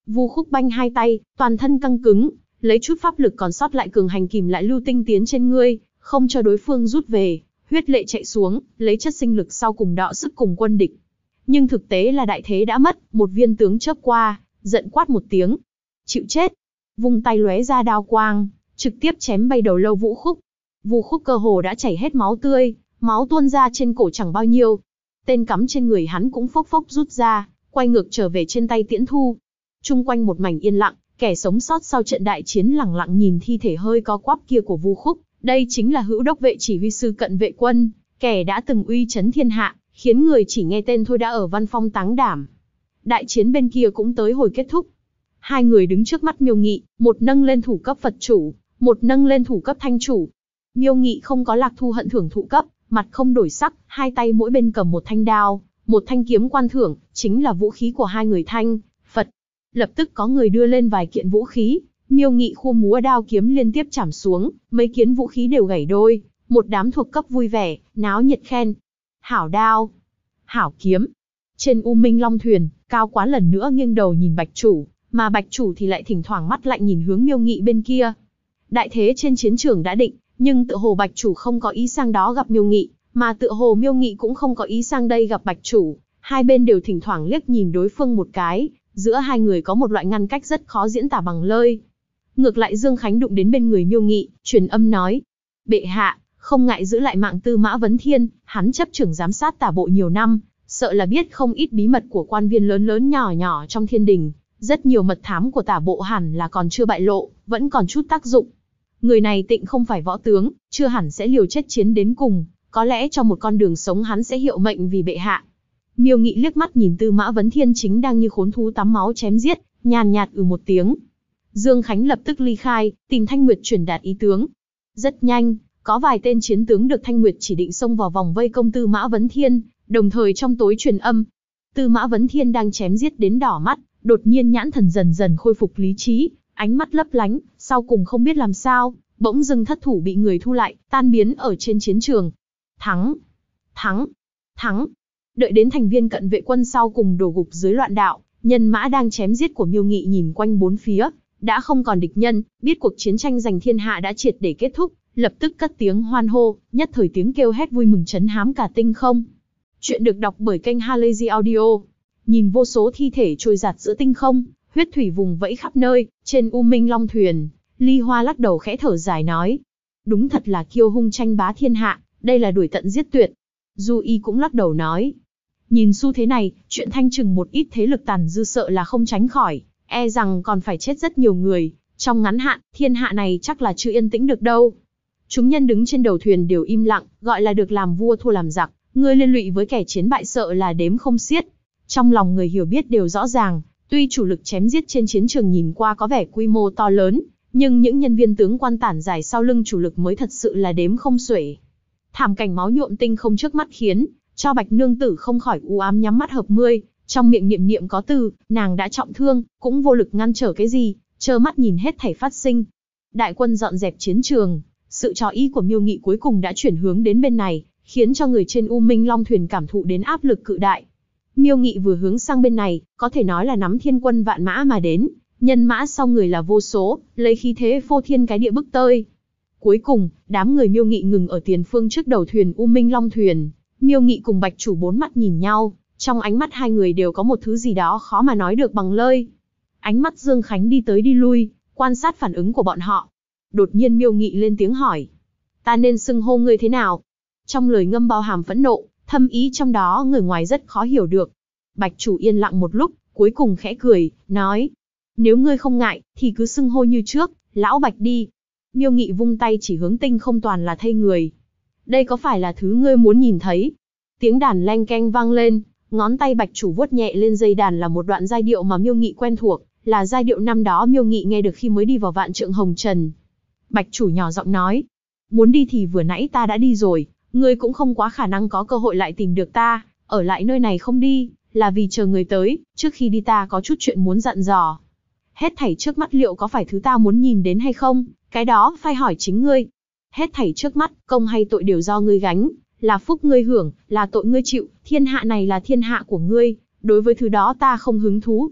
Vu Khúc banh hai tay, toàn thân căng cứng, lấy chút pháp lực còn sót lại cường hành kìm lại lưu tinh tiến trên ngươi, không cho đối phương rút về, huyết lệ chạy xuống, lấy chất sinh lực sau cùng đọ sức cùng quân địch. Nhưng thực tế là đại thế đã mất, một viên tướng chớp qua, giận quát một tiếng. Chịu chết! Vung tay lóe ra đao quang, trực tiếp chém bay đầu lâu Vũ Khúc. Vu Khúc cơ hồ đã chảy hết máu tươi, máu tuôn ra trên cổ chẳng bao nhiêu. Tên cắm trên người hắn cũng phốc phốc rút ra, quay ngược trở về trên tay Tiễn Thu. Chung quanh một mảnh yên lặng, kẻ sống sót sau trận đại chiến lẳng lặng nhìn thi thể hơi có quắp kia của Vu Khúc. Đây chính là Hữu Đốc vệ chỉ huy sư Cận Vệ Quân, kẻ đã từng uy chấn thiên hạ, khiến người chỉ nghe tên thôi đã ở văn phong táng đảm. Đại chiến bên kia cũng tới hồi kết thúc. Hai người đứng trước mắt Miêu Nghị, một nâng lên thủ cấp Phật chủ, một nâng lên thủ cấp Thanh chủ. Miêu Nghị không có Lạc Thu Hận thưởng thụ cấp, mặt không đổi sắc, hai tay mỗi bên cầm một thanh đao, một thanh kiếm quan thưởng, chính là vũ khí của hai người Thanh, Phật. Lập tức có người đưa lên vài kiện vũ khí, Miêu Nghị khua múa đao kiếm liên tiếp chảm xuống, mấy kiến vũ khí đều gãy đôi, một đám thuộc cấp vui vẻ, náo nhiệt khen. Hảo đao, hảo kiếm. Trên U Minh Long thuyền, Cao Quán lần nữa nghiêng đầu nhìn Bạch chủ, mà Bạch chủ thì lại thỉnh thoảng mắt lạnh nhìn hướng Miêu Nghị bên kia. Đại thế trên chiến trường đã định, nhưng tựa hồ Bạch chủ không có ý sang đó gặp Miêu Nghị, mà tựa hồ Miêu Nghị cũng không có ý sang đây gặp Bạch chủ. Hai bên đều thỉnh thoảng liếc nhìn đối phương một cái, giữa hai người có một loại ngăn cách rất khó diễn tả bằng lời. Ngược lại Dương Khánh đụng đến bên người Miêu Nghị, truyền âm nói: bệ hạ, không ngại giữ lại mạng Tư Mã Vấn Thiên, hắn chấp trưởng giám sát tả bộ nhiều năm, sợ là biết không ít bí mật của quan viên lớn lớn nhỏ nhỏ trong thiên đình, rất nhiều mật thám của tả bộ hẳn là còn chưa bại lộ, vẫn còn chút tác dụng. Người này tịnh không phải võ tướng, chưa hẳn sẽ liều chết chiến đến cùng, có lẽ trong một con đường sống hắn sẽ hiệu mệnh vì bệ hạ. Miêu Nghị liếc mắt nhìn Tư Mã Vấn Thiên chính đang như khốn thú tắm máu chém giết, nhàn nhạt một tiếng. Dương Khánh lập tức ly khai, tìm Thanh Nguyệt truyền đạt ý tướng. Rất nhanh, có vài tên chiến tướng được Thanh Nguyệt chỉ định xông vào vòng vây công Tư Mã Vấn Thiên, đồng thời trong tối truyền âm. Tư Mã Vấn Thiên đang chém giết đến đỏ mắt, đột nhiên nhãn thần dần dần khôi phục lý trí, ánh mắt lấp lánh, sau cùng không biết làm sao, bỗng dưng thất thủ bị người thu lại, tan biến ở trên chiến trường. Thắng! Thắng! Thắng! Đợi đến thành viên Cận Vệ Quân sau cùng đổ gục dưới loạn đạo, nhân mã đang chém giết của Miêu Nghị nhìn quanh bốn phía, đã không còn địch nhân, biết cuộc chiến tranh giành thiên hạ đã triệt để kết thúc, lập tức cất tiếng hoan hô, nhất thời tiếng kêu hét vui mừng chấn hám cả tinh không. Chuyện được đọc bởi kênh Halazy Audio. Nhìn vô số thi thể trôi giạt giữa tinh không, huyết thủy vùng vẫy khắp nơi, trên U Minh Long thuyền, Ly Hoa lắc đầu khẽ thở dài nói: đúng thật là kiêu hung tranh bá thiên hạ, đây là đuổi tận giết tuyệt. Du Y cũng lắc đầu nói: nhìn xu thế này, chuyện thanh trừng một ít thế lực tàn dư sợ là không tránh khỏi, e rằng còn phải chết rất nhiều người, trong ngắn hạn, thiên hạ này chắc là chưa yên tĩnh được đâu. Chúng nhân đứng trên đầu thuyền đều im lặng, gọi là được làm vua thua làm giặc, người liên lụy với kẻ chiến bại sợ là đếm không xiết. Trong lòng người hiểu biết đều rõ ràng, tuy chủ lực chém giết trên chiến trường nhìn qua có vẻ quy mô to lớn, nhưng những nhân viên tướng quan tản dài sau lưng chủ lực mới thật sự là đếm không xuể. Thảm cảnh máu nhuộm tinh không trước mắt khiến cho Bạch nương tử không khỏi u ám nhắm mắt hợp mươi, trong miệng niệm niệm có từ, nàng đã trọng thương, cũng vô lực ngăn trở cái gì, trơ mắt nhìn hết thảy phát sinh. Đại quân dọn dẹp chiến trường, sự chú ý của Miêu Nghị cuối cùng đã chuyển hướng đến bên này, khiến cho người trên U Minh Long thuyền cảm thụ đến áp lực cự đại. Miêu Nghị vừa hướng sang bên này, có thể nói là nắm thiên quân vạn mã mà đến, nhân mã sau người là vô số, lấy khí thế phô thiên cái địa bức tơi. Cuối cùng, đám người Miêu Nghị ngừng ở tiền phương trước đầu thuyền U Minh Long thuyền. Miêu Nghị cùng Bạch chủ bốn mắt nhìn nhau, trong ánh mắt hai người đều có một thứ gì đó khó mà nói được bằng lời. Ánh mắt Dương Khánh đi tới đi lui, quan sát phản ứng của bọn họ. Đột nhiên Miêu Nghị lên tiếng hỏi: ta nên xưng hô ngươi thế nào? Trong lời ngâm bao hàm phẫn nộ, thâm ý trong đó người ngoài rất khó hiểu được. Bạch chủ yên lặng một lúc, cuối cùng khẽ cười, nói: nếu ngươi không ngại, thì cứ xưng hô như trước, lão Bạch đi. Miêu Nghị vung tay chỉ hướng tinh không toàn là thây người. Đây có phải là thứ ngươi muốn nhìn thấy? Tiếng đàn leng keng vang lên, ngón tay Bạch chủ vuốt nhẹ lên dây đàn là một đoạn giai điệu mà Miêu Nghị quen thuộc, là giai điệu năm đó Miêu Nghị nghe được khi mới đi vào Vạn Trượng Hồng Trần. Bạch chủ nhỏ giọng nói: muốn đi thì vừa nãy ta đã đi rồi, ngươi cũng không quá khả năng có cơ hội lại tìm được ta, ở lại nơi này không đi, là vì chờ người tới, trước khi đi ta có chút chuyện muốn dặn dò. Hết thảy trước mắt liệu có phải thứ ta muốn nhìn đến hay không, cái đó phải hỏi chính ngươi. Hết thảy trước mắt, công hay tội đều do ngươi gánh, là phúc ngươi hưởng, là tội ngươi chịu, thiên hạ này là thiên hạ của ngươi, đối với thứ đó ta không hứng thú.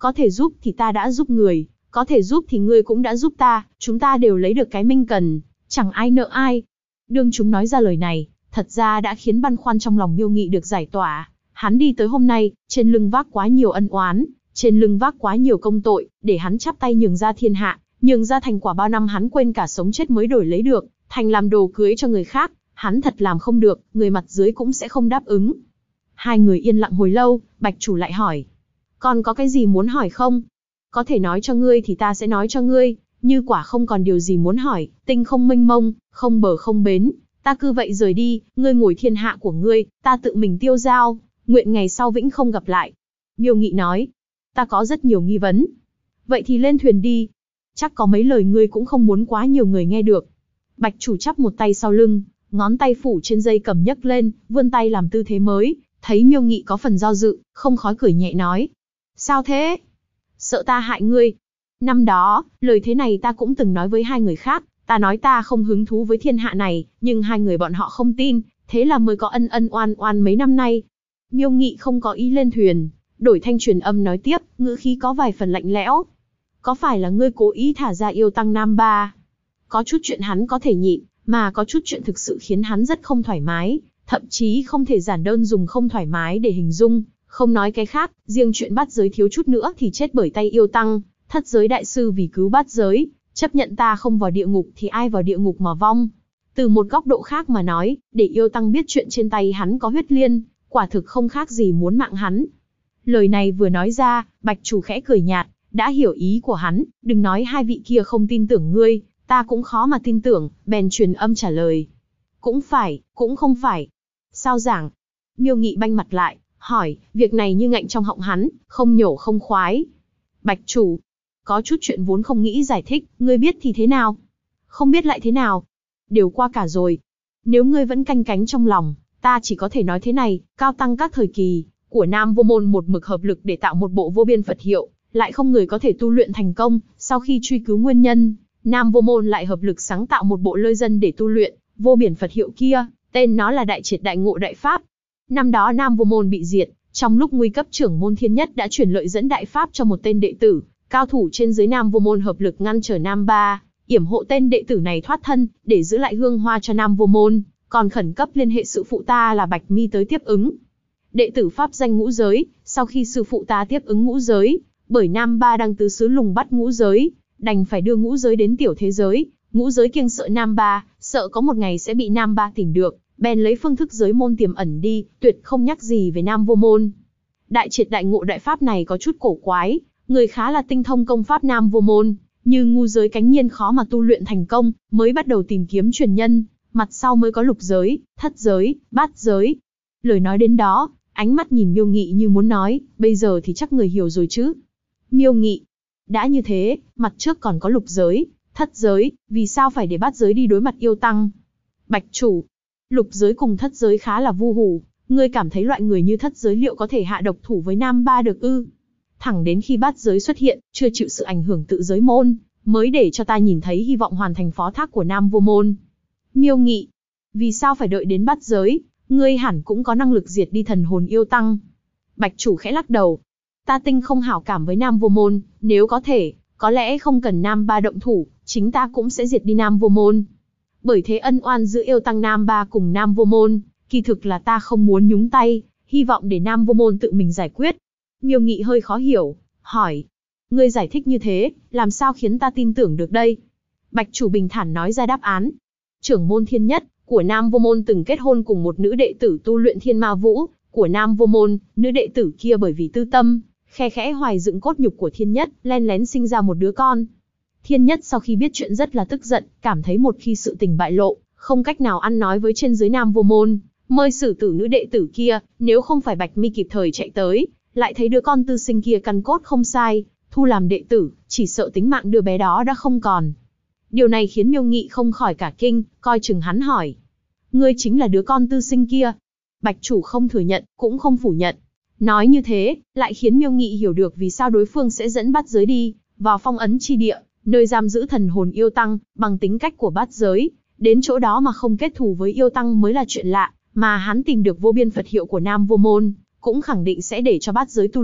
Có thể giúp thì ta đã giúp người, có thể giúp thì ngươi cũng đã giúp ta, chúng ta đều lấy được cái mình cần, chẳng ai nợ ai. Đương chúng nói ra lời này, thật ra đã khiến băn khoăn trong lòng Miêu Nghị được giải tỏa. Hắn đi tới hôm nay, trên lưng vác quá nhiều ân oán, trên lưng vác quá nhiều công tội, để hắn chắp tay nhường ra thiên hạ, nhường ra thành quả bao năm hắn quên cả sống chết mới đổi lấy được, thành làm đồ cưới cho người khác, hắn thật làm không được, người mặt dưới cũng sẽ không đáp ứng. Hai người yên lặng hồi lâu, Bạch chủ lại hỏi. Còn có cái gì muốn hỏi không? Có thể nói cho ngươi thì ta sẽ nói cho ngươi, như quả không còn điều gì muốn hỏi, tinh không mênh mông, không bờ không bến, ta cứ vậy rời đi, ngươi ngồi thiên hạ của ngươi, ta tự mình tiêu dao, nguyện ngày sau vĩnh không gặp lại. Miêu Nghị nói, ta có rất nhiều nghi vấn. Vậy thì lên thuyền đi. Chắc có mấy lời ngươi cũng không muốn quá nhiều người nghe được. Bạch chủ chắp một tay sau lưng, ngón tay phủ trên dây cầm nhấc lên, vươn tay làm tư thế mới, thấy Miêu Nghị có phần do dự, không khói cười nhẹ nói. Sao thế? Sợ ta hại ngươi. Năm đó, lời thế này ta cũng từng nói với hai người khác, ta nói ta không hứng thú với thiên hạ này, nhưng hai người bọn họ không tin, thế là mới có ân ân oan oan mấy năm nay. Miêu Nghị không có ý lên thuyền, đổi thanh truyền âm nói tiếp, ngữ khí có vài phần lạnh lẽo. Có phải là ngươi cố ý thả ra yêu tăng Nam Ba? Có chút chuyện hắn có thể nhịn, mà có chút chuyện thực sự khiến hắn rất không thoải mái, thậm chí không thể giản đơn dùng không thoải mái để hình dung, không nói cái khác, riêng chuyện bắt giới thiếu chút nữa thì chết bởi tay yêu tăng, thất giới đại sư vì cứu bắt giới, chấp nhận ta không vào địa ngục thì ai vào địa ngục mà vong. Từ một góc độ khác mà nói, để yêu tăng biết chuyện trên tay hắn có huyết liên, quả thực không khác gì muốn mạng hắn. Lời này vừa nói ra, Bạch chủ khẽ cười nhạt, đã hiểu ý của hắn, đừng nói hai vị kia không tin tưởng ngươi, ta cũng khó mà tin tưởng, bèn truyền âm trả lời. Cũng phải, cũng không phải. Sao giảng? Miêu Nghị banh mặt lại, hỏi, việc này như ngạnh trong họng hắn, không nhổ không khoái. Bạch chủ, có chút chuyện vốn không nghĩ giải thích, ngươi biết thì thế nào? Không biết lại thế nào? Đều qua cả rồi. Nếu ngươi vẫn canh cánh trong lòng, ta chỉ có thể nói thế này, cao tăng các thời kỳ của Nam Vô Môn một mực hợp lực để tạo một bộ vô biên Phật hiệu, lại không người có thể tu luyện thành công, sau khi truy cứu nguyên nhân, Nam Vô Môn lại hợp lực sáng tạo một bộ lơi dân để tu luyện, vô biển Phật hiệu kia, tên nó là Đại Triệt Đại Ngộ Đại Pháp. Năm đó Nam Vô Môn bị diệt, trong lúc nguy cấp trưởng môn Thiên Nhất đã chuyển lợi dẫn đại pháp cho một tên đệ tử, cao thủ trên dưới Nam Vô Môn hợp lực ngăn trở Nam Ba, yểm hộ tên đệ tử này thoát thân, để giữ lại hương hoa cho Nam Vô Môn, còn khẩn cấp liên hệ sư phụ ta là Bạch Mi tới tiếp ứng. Đệ tử pháp danh ngũ giới, sau khi sư phụ ta tiếp ứng ngũ giới, bởi Nam Ba đang tứ xứ lùng bắt ngũ giới, đành phải đưa ngũ giới đến tiểu thế giới, ngũ giới kiêng sợ Nam Ba, sợ có một ngày sẽ bị Nam Ba tìm được, bèn lấy phương thức giới môn tiềm ẩn đi, tuyệt không nhắc gì về Nam Vô Môn. Đại Triệt Đại Ngộ Đại Pháp này có chút cổ quái, người khá là tinh thông công pháp Nam Vô Môn, nhưng ngũ giới cánh nhiên khó mà tu luyện thành công, mới bắt đầu tìm kiếm truyền nhân, mặt sau mới có lục giới, thất giới, bát giới. Lời nói đến đó, ánh mắt nhìn Miêu Nghị như muốn nói, bây giờ thì chắc người hiểu rồi chứ. Miêu Nghị, đã như thế, mặt trước còn có lục giới, thất giới, vì sao phải để bát giới đi đối mặt yêu tăng? Bạch chủ, lục giới cùng thất giới khá là vu hủ, ngươi cảm thấy loại người như thất giới liệu có thể hạ độc thủ với Nam Ba được ư? Thẳng đến khi bát giới xuất hiện, chưa chịu sự ảnh hưởng tự giới môn, mới để cho ta nhìn thấy hy vọng hoàn thành phó thác của Nam Vô Môn. Miêu Nghị, vì sao phải đợi đến bát giới? Ngươi hẳn cũng có năng lực diệt đi thần hồn yêu tăng. Bạch chủ khẽ lắc đầu. Ta tinh không hảo cảm với Nam Vô Môn, nếu có thể, có lẽ không cần Nam Ba động thủ, chính ta cũng sẽ diệt đi Nam Vô Môn. Bởi thế ân oan giữa yêu tăng Nam Ba cùng Nam Vô Môn, kỳ thực là ta không muốn nhúng tay, hy vọng để Nam Vô Môn tự mình giải quyết. Miêu Nghị hơi khó hiểu, hỏi. Ngươi giải thích như thế, làm sao khiến ta tin tưởng được đây? Bạch chủ bình thản nói ra đáp án. Trưởng môn Thiên Nhất của Nam Vô Môn từng kết hôn cùng một nữ đệ tử tu luyện Thiên Ma Vũ của Nam Vô Môn, nữ đệ tử kia bởi vì tư tâm, khe khẽ hoài dựng cốt nhục của Thiên Nhất, len lén sinh ra một đứa con. Thiên Nhất sau khi biết chuyện rất là tức giận, cảm thấy một khi sự tình bại lộ, không cách nào ăn nói với trên dưới Nam Vô Môn, mời xử tử nữ đệ tử kia, nếu không phải Bạch Mi kịp thời chạy tới, lại thấy đứa con tư sinh kia căn cốt không sai, thu làm đệ tử, chỉ sợ tính mạng đứa bé đó đã không còn. Điều này khiến Miêu Nghị không khỏi cả kinh, coi chừng hắn hỏi. Ngươi chính là đứa con tư sinh kia? Bạch chủ không thừa nhận, cũng không phủ nhận. Nói như thế, lại khiến Miêu Nghị hiểu được vì sao đối phương sẽ dẫn bát giới đi, vào phong ấn chi địa, nơi giam giữ thần hồn yêu tăng, bằng tính cách của bát giới. Đến chỗ đó mà không kết thù với yêu tăng mới là chuyện lạ, mà hắn tìm được vô biên Phật hiệu của Nam Vô Môn, cũng khẳng định sẽ để cho bát giới tu luyện,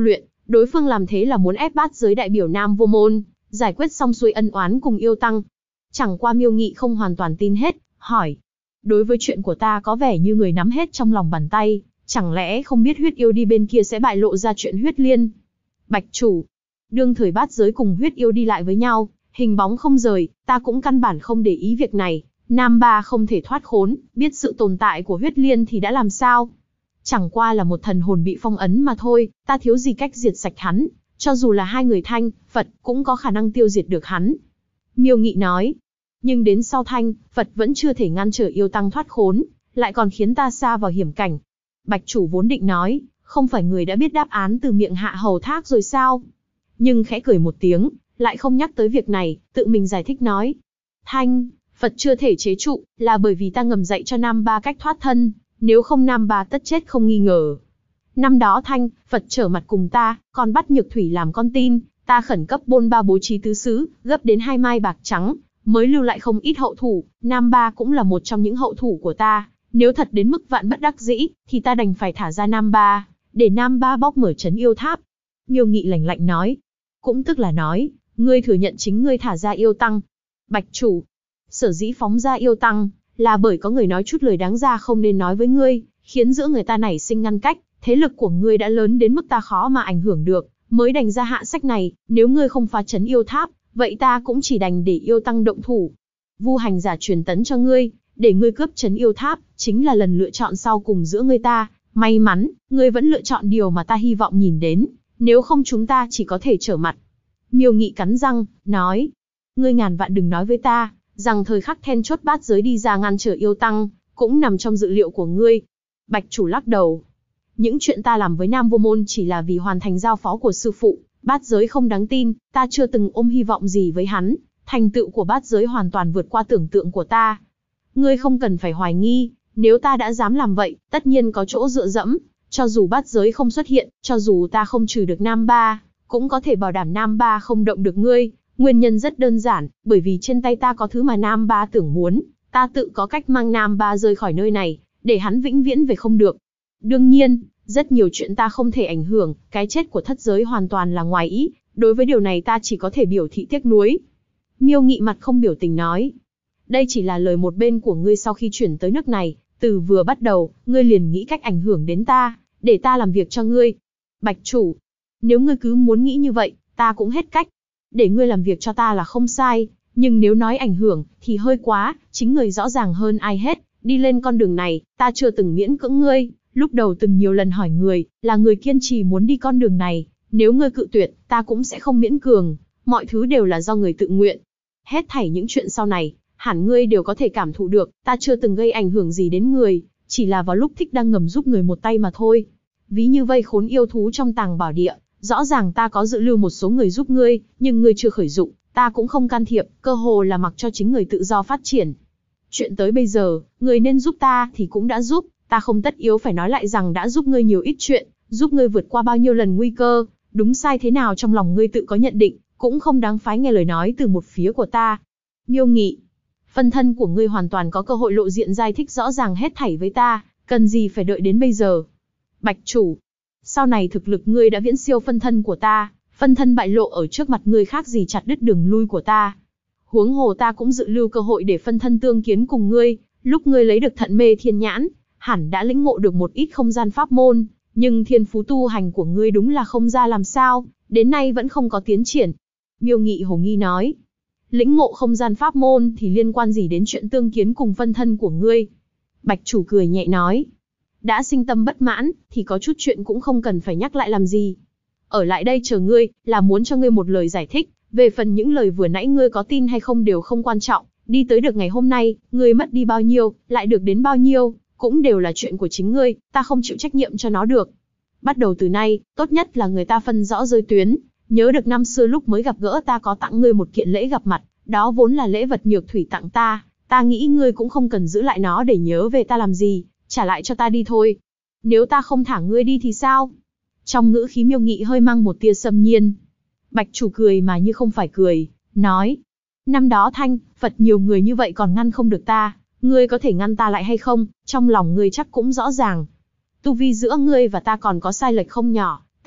Đối phương làm thế là muốn ép Bát Giới đại biểu Nam Vô Môn, giải quyết xong xuôi ân oán cùng yêu tăng. Chẳng qua Miêu Nghị không hoàn toàn tin hết, hỏi. Đối với chuyện của ta có vẻ như người nắm hết trong lòng bàn tay, chẳng lẽ không biết huyết yêu đi bên kia sẽ bại lộ ra chuyện huyết liên? Bạch chủ, đương thời Bát Giới cùng huyết yêu đi lại với nhau, hình bóng không rời, ta cũng căn bản không để ý việc này. Nam Ba không thể thoát khốn, biết sự tồn tại của huyết liên thì đã làm sao? Chẳng qua là một thần hồn bị phong ấn mà thôi, ta thiếu gì cách diệt sạch hắn, cho dù là hai người Thanh, Phật cũng có khả năng tiêu diệt được hắn. Miêu Nghị nói, nhưng đến sau Thanh, Phật vẫn chưa thể ngăn trở yêu tăng thoát khốn, lại còn khiến ta sa vào hiểm cảnh. Bạch chủ vốn định nói, không phải người đã biết đáp án từ miệng Hạ Hầu Thác rồi sao? Nhưng khẽ cười một tiếng, lại không nhắc tới việc này, tự mình giải thích nói. Thanh, Phật chưa thể chế trụ, là bởi vì ta ngầm dạy cho Nam Ba cách thoát thân, nếu không Nam Ba tất chết không nghi ngờ. Năm đó Thanh, Phật trở mặt cùng ta, còn bắt Nhược Thủy làm con tin, ta khẩn cấp bôn ba bố trí tứ xứ, gấp đến 2 mai bạc trắng, mới lưu lại không ít hậu thủ, Nam Ba cũng là một trong những hậu thủ của ta. Nếu thật đến mức vạn bất đắc dĩ, thì ta đành phải thả ra Nam Ba, để Nam Ba bóc mở trấn yêu tháp. Miêu Nghị lạnh lạnh nói. Cũng tức là nói, ngươi thừa nhận chính ngươi thả ra yêu tăng. Bạch chủ, sở dĩ phóng ra yêu tăng, là bởi có người nói chút lời đáng ra không nên nói với ngươi, khiến giữa người ta nảy sinh ngăn cách, thế lực của ngươi đã lớn đến mức ta khó mà ảnh hưởng được, mới đành ra hạ sách này, nếu ngươi không phá trấn yêu tháp, vậy ta cũng chỉ đành để yêu tăng động thủ. Vu hành giả truyền tấn cho ngươi, để ngươi cướp trấn yêu tháp, chính là lần lựa chọn sau cùng giữa ngươi ta, may mắn, ngươi vẫn lựa chọn điều mà ta hy vọng nhìn đến, nếu không chúng ta chỉ có thể trở mặt. Miêu Nghị cắn răng, nói, ngươi ngàn vạn đừng nói với ta, rằng thời khắc then chốt Bát Giới đi ra ngăn trở yêu tăng, cũng nằm trong dự liệu của ngươi. Bạch chủ lắc đầu. Những chuyện ta làm với Nam Vô Môn chỉ là vì hoàn thành giao phó của sư phụ, Bát Giới không đáng tin, ta chưa từng ôm hy vọng gì với hắn, thành tựu của Bát Giới hoàn toàn vượt qua tưởng tượng của ta. Ngươi không cần phải hoài nghi, nếu ta đã dám làm vậy, tất nhiên có chỗ dựa dẫm, cho dù Bát Giới không xuất hiện, cho dù ta không trừ được Nam Ba, cũng có thể bảo đảm Nam Ba không động được ngươi. Nguyên nhân rất đơn giản, bởi vì trên tay ta có thứ mà Nam Ba tưởng muốn, ta tự có cách mang Nam Ba rời khỏi nơi này, để hắn vĩnh viễn về không được. Đương nhiên, rất nhiều chuyện ta không thể ảnh hưởng, cái chết của Thất Giới hoàn toàn là ngoài ý, đối với điều này ta chỉ có thể biểu thị tiếc nuối. Miêu Nghị mặt không biểu tình nói, đây chỉ là lời một bên của ngươi sau khi chuyển tới nước này, từ vừa bắt đầu, ngươi liền nghĩ cách ảnh hưởng đến ta, để ta làm việc cho ngươi. Bạch chủ, nếu ngươi cứ muốn nghĩ như vậy, ta cũng hết cách. Để ngươi làm việc cho ta là không sai, nhưng nếu nói ảnh hưởng, thì hơi quá, chính ngươi rõ ràng hơn ai hết, đi lên con đường này, ta chưa từng miễn cưỡng ngươi, lúc đầu từng nhiều lần hỏi người, là người kiên trì muốn đi con đường này, nếu ngươi cự tuyệt, ta cũng sẽ không miễn cường, mọi thứ đều là do người tự nguyện. Hết thảy những chuyện sau này, hẳn ngươi đều có thể cảm thụ được, ta chưa từng gây ảnh hưởng gì đến người, chỉ là vào lúc thích đang ngầm giúp người một tay mà thôi. Ví như vây khốn yêu thú trong tàng bảo địa, rõ ràng ta có dự lưu một số người giúp ngươi, nhưng ngươi chưa khởi dụng, ta cũng không can thiệp, cơ hồ là mặc cho chính người tự do phát triển. Chuyện tới bây giờ, ngươi nên giúp ta thì cũng đã giúp, ta không tất yếu phải nói lại rằng đã giúp ngươi nhiều ít chuyện, giúp ngươi vượt qua bao nhiêu lần nguy cơ, đúng sai thế nào trong lòng ngươi tự có nhận định, cũng không đáng phái nghe lời nói từ một phía của ta. Miêu Nghị, phân thân của ngươi hoàn toàn có cơ hội lộ diện giải thích rõ ràng hết thảy với ta, cần gì phải đợi đến bây giờ. Bạch chủ, sau này thực lực ngươi đã viễn siêu phân thân của ta, phân thân bại lộ ở trước mặt ngươi khác gì chặt đứt đường lui của ta. Huống hồ ta cũng dự lưu cơ hội để phân thân tương kiến cùng ngươi, lúc ngươi lấy được Thận Mê Thiên Nhãn, hẳn đã lĩnh ngộ được một ít không gian pháp môn, nhưng thiên phú tu hành của ngươi đúng là không ra làm sao, đến nay vẫn không có tiến triển. Miêu Nghị hồ nghi nói, lĩnh ngộ không gian pháp môn thì liên quan gì đến chuyện tương kiến cùng phân thân của ngươi? Bạch chủ cười nhẹ nói, đã sinh tâm bất mãn, thì có chút chuyện cũng không cần phải nhắc lại làm gì. Ở lại đây chờ ngươi, là muốn cho ngươi một lời giải thích, về phần những lời vừa nãy ngươi có tin hay không đều không quan trọng, đi tới được ngày hôm nay, ngươi mất đi bao nhiêu, lại được đến bao nhiêu, cũng đều là chuyện của chính ngươi, ta không chịu trách nhiệm cho nó được. Bắt đầu từ nay, tốt nhất là người ta phân rõ giới tuyến, nhớ được năm xưa lúc mới gặp gỡ ta có tặng ngươi một kiện lễ gặp mặt, đó vốn là lễ vật Nhược Thủy tặng ta nghĩ ngươi cũng không cần giữ lại nó để nhớ về ta làm gì, trả lại cho ta đi thôi. Nếu ta không thả ngươi đi thì sao? Trong ngữ khí Miêu Nghị hơi mang một tia xâm nhiên. Bạch chủ cười mà như không phải cười, nói, năm đó Thanh, Phật nhiều người như vậy còn ngăn không được ta, ngươi có thể ngăn ta lại hay không, trong lòng ngươi chắc cũng rõ ràng. Tu vi giữa ngươi và ta còn có sai lệch không nhỏ,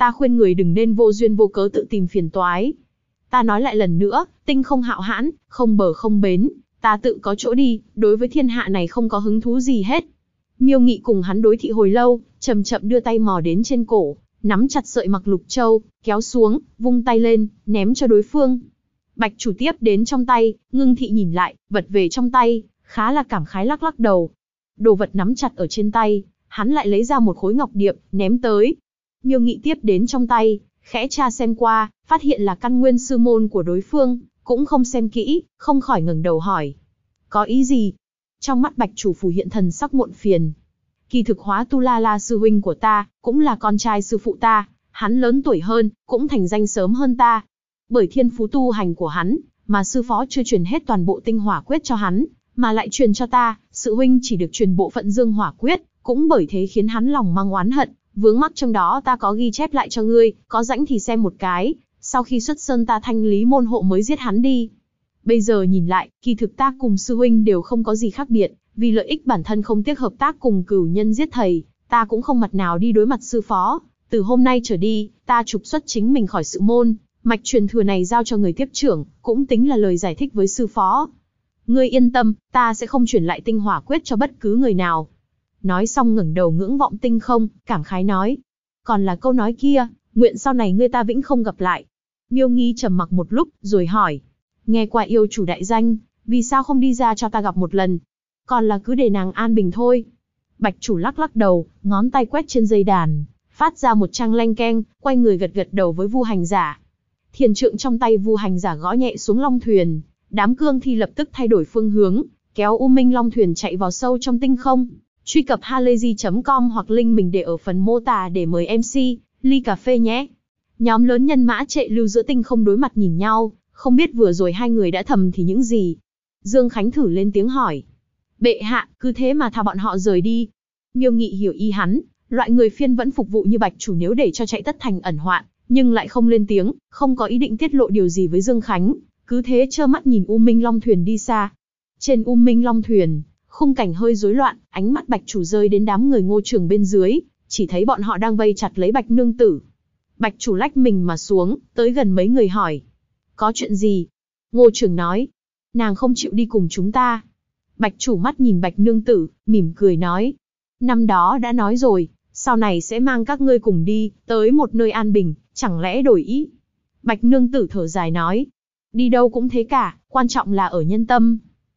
Ta khuyên người đừng nên vô duyên vô cớ tự tìm phiền toái. Ta nói lại lần nữa, tinh không hạo hãn, không bờ không bến, ta tự có chỗ đi, đối với thiên hạ này không có hứng thú gì hết. Miêu Nghị cùng hắn đối thị hồi lâu, chậm chậm đưa tay mò đến trên cổ, nắm chặt sợi mặc lục châu, kéo xuống, vung tay lên, ném cho đối phương. Bạch chủ tiếp đến trong tay, ngưng thị nhìn lại, vật về trong tay, khá là cảm khái lắc lắc đầu. Đồ vật nắm chặt ở trên tay, hắn lại lấy ra một khối ngọc điệp, ném tới. Miêu Nghị tiếp đến trong tay, khẽ tra xem qua, phát hiện là căn nguyên sư môn của đối phương, cũng không xem kỹ, không khỏi ngẩng đầu hỏi. Có ý gì? Trong mắt bạch chủ phủ hiện thần sắc muộn phiền. Kỳ thực Hóa Tu La là sư huynh của ta, cũng là con trai sư phụ ta, hắn lớn tuổi hơn, cũng thành danh sớm hơn ta. Bởi thiên phú tu hành của hắn, mà sư phó chưa truyền hết toàn bộ tinh hỏa quyết cho hắn, mà lại truyền cho ta, sự huynh chỉ được truyền bộ phận dương hỏa quyết, cũng bởi thế khiến hắn lòng mang oán hận, vướng mắc trong đó ta có ghi chép lại cho ngươi, có rãnh thì xem một cái, sau khi xuất sơn ta thanh lý môn hộ mới giết hắn đi. Bây giờ nhìn lại, kỳ thực ta cùng sư huynh đều không có gì khác biệt, vì lợi ích bản thân không tiếc hợp tác cùng cửu nhân giết thầy, ta cũng không mặt nào đi đối mặt sư phó, từ hôm nay trở đi, ta trục xuất chính mình khỏi sự môn, mạch truyền thừa này giao cho người tiếp trưởng, cũng tính là lời giải thích với sư phó. Ngươi yên tâm, ta sẽ không truyền lại tinh hỏa quyết cho bất cứ người nào. Nói xong ngẩng đầu ngưỡng vọng tinh không, cảm khái nói. Còn là câu nói kia, nguyện sau này ngươi ta vĩnh không gặp lại. Miêu Nghi trầm mặc một lúc, rồi hỏi. Nghe qua yêu chủ đại danh, vì sao không đi ra cho ta gặp một lần? Còn là cứ để nàng an bình thôi. Bạch chủ lắc lắc đầu, ngón tay quét trên dây đàn, phát ra một trang leng keng, quay người gật gật đầu với Vu Hành Giả. Thiền trượng trong tay Vu Hành Giả gõ nhẹ xuống long thuyền, đám cương thi lập tức thay đổi phương hướng, kéo U Minh long thuyền chạy vào sâu trong tinh không. Truy cập halayzi.com hoặc link mình để ở phần mô tả để mời MC, ly cà phê nhé. Nhóm lớn nhân mã trệ lưu giữa tinh không đối mặt nhìn nhau, không biết vừa rồi hai người đã thầm thì những gì. Dương Khánh thử lên tiếng hỏi. Bệ hạ, cứ thế mà thả bọn họ rời đi. Miêu Nghị hiểu ý hắn, loại người phiên vẫn phục vụ như bạch chủ nếu để cho chạy tất thành ẩn hoạn, nhưng lại không lên tiếng, không có ý định tiết lộ điều gì với Dương Khánh, cứ thế trơ mắt nhìn U Minh long thuyền đi xa. Trên U Minh long thuyền, khung cảnh hơi rối loạn, ánh mắt bạch chủ rơi đến đám người Ngô Trường bên dưới, chỉ thấy bọn họ đang vây chặt lấy bạch nương tử. Bạch chủ lách mình mà xuống, tới gần mấy người hỏi. Có chuyện gì? Ngô Trường nói. Nàng không chịu đi cùng chúng ta. Bạch chủ mắt nhìn bạch nương tử, mỉm cười nói. Năm đó đã nói rồi, sau này sẽ mang các ngươi cùng đi, tới một nơi an bình, chẳng lẽ đổi ý? Bạch nương tử thở dài nói. Đi đâu cũng thế cả, quan trọng là ở nhân tâm.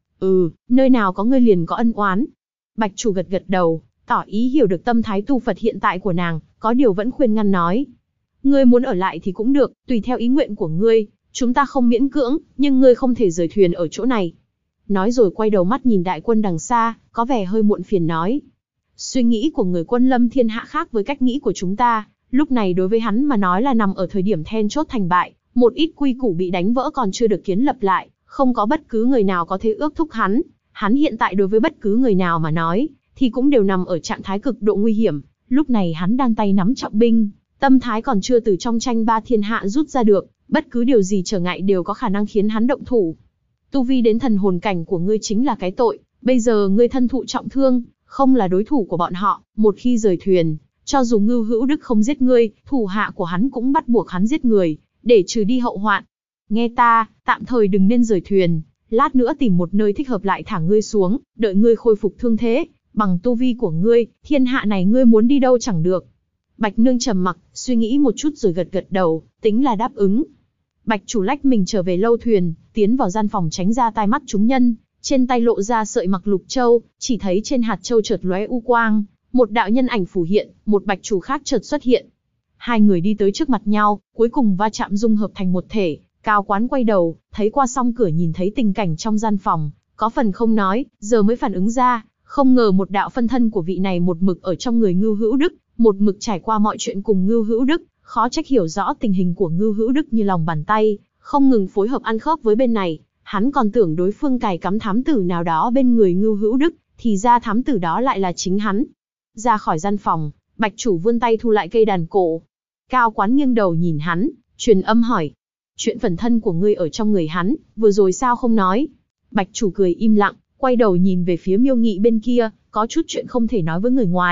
Nơi nào có ngươi liền có ân oán. Bạch chủ gật gật đầu, tỏ ý hiểu được tâm thái tu Phật hiện tại của nàng, có điều vẫn khuyên ngăn nói. Ngươi muốn ở lại thì cũng được, tùy theo ý nguyện của ngươi, chúng ta không miễn cưỡng, nhưng ngươi không thể rời thuyền ở chỗ này. Nói rồi quay đầu mắt nhìn đại quân đằng xa, có vẻ hơi muộn phiền nói. Suy nghĩ của người quân lâm thiên hạ khác với cách nghĩ của chúng ta, lúc này đối với hắn mà nói là nằm ở thời điểm then chốt thành bại, một ít quy củ bị đánh vỡ còn chưa được kiến lập lại, không có bất cứ người nào có thể ước thúc hắn. Hắn hiện tại đối với bất cứ người nào mà nói, thì cũng đều nằm ở trạng thái cực độ nguy hiểm, lúc này hắn đang tay nắm trọng binh, tâm thái còn chưa từ trong tranh ba thiên hạ rút ra được, bất cứ điều gì trở ngại đều có khả năng khiến hắn động thủ. Tu vi đến thần hồn cảnh của ngươi chính là cái tội, bây giờ ngươi thân thụ trọng thương, không là đối thủ của bọn họ, một khi rời thuyền, cho dù Ngưu Hữu Đức không giết ngươi, thủ hạ của hắn cũng bắt buộc hắn giết người, để trừ đi hậu hoạn. Nghe ta, tạm thời đừng nên rời thuyền, lát nữa tìm một nơi thích hợp lại thả ngươi xuống, đợi ngươi khôi phục thương thế, bằng tu vi của ngươi, thiên hạ này ngươi muốn đi đâu chẳng được. Bạch nương trầm mặc, suy nghĩ một chút rồi gật gật đầu, tính là đáp ứng. Bạch chủ lách mình trở về lâu thuyền, tiến vào gian phòng tránh ra tai mắt chúng nhân, trên tay lộ ra sợi mặc lục châu, chỉ thấy trên hạt châu chợt lóe u quang, một đạo nhân ảnh phủ hiện, một bạch chủ khác chợt xuất hiện. Hai người đi tới trước mặt nhau, cuối cùng va chạm dung hợp thành một thể. Cao Quán quay đầu, thấy qua song cửa nhìn thấy tình cảnh trong gian phòng, có phần không nói, giờ mới phản ứng ra, không ngờ một đạo phân thân của vị này một mực ở trong người Ngưu Hữu Đức, một mực trải qua mọi chuyện cùng Ngưu Hữu Đức, khó trách hiểu rõ tình hình của Ngưu Hữu Đức như lòng bàn tay, không ngừng phối hợp ăn khớp với bên này, hắn còn tưởng đối phương cài cắm thám tử nào đó bên người Ngưu Hữu Đức, thì ra thám tử đó lại là chính hắn. Ra khỏi gian phòng, Bạch chủ vươn tay thu lại cây đàn cổ. Cao Quán nghiêng đầu nhìn hắn, truyền âm hỏi. Chuyện phần thân của ngươi ở trong người hắn, vừa rồi sao không nói? Bạch chủ cười im lặng, quay đầu nhìn về phía Miêu Nghị bên kia, có chút chuyện không thể nói với người ngoài,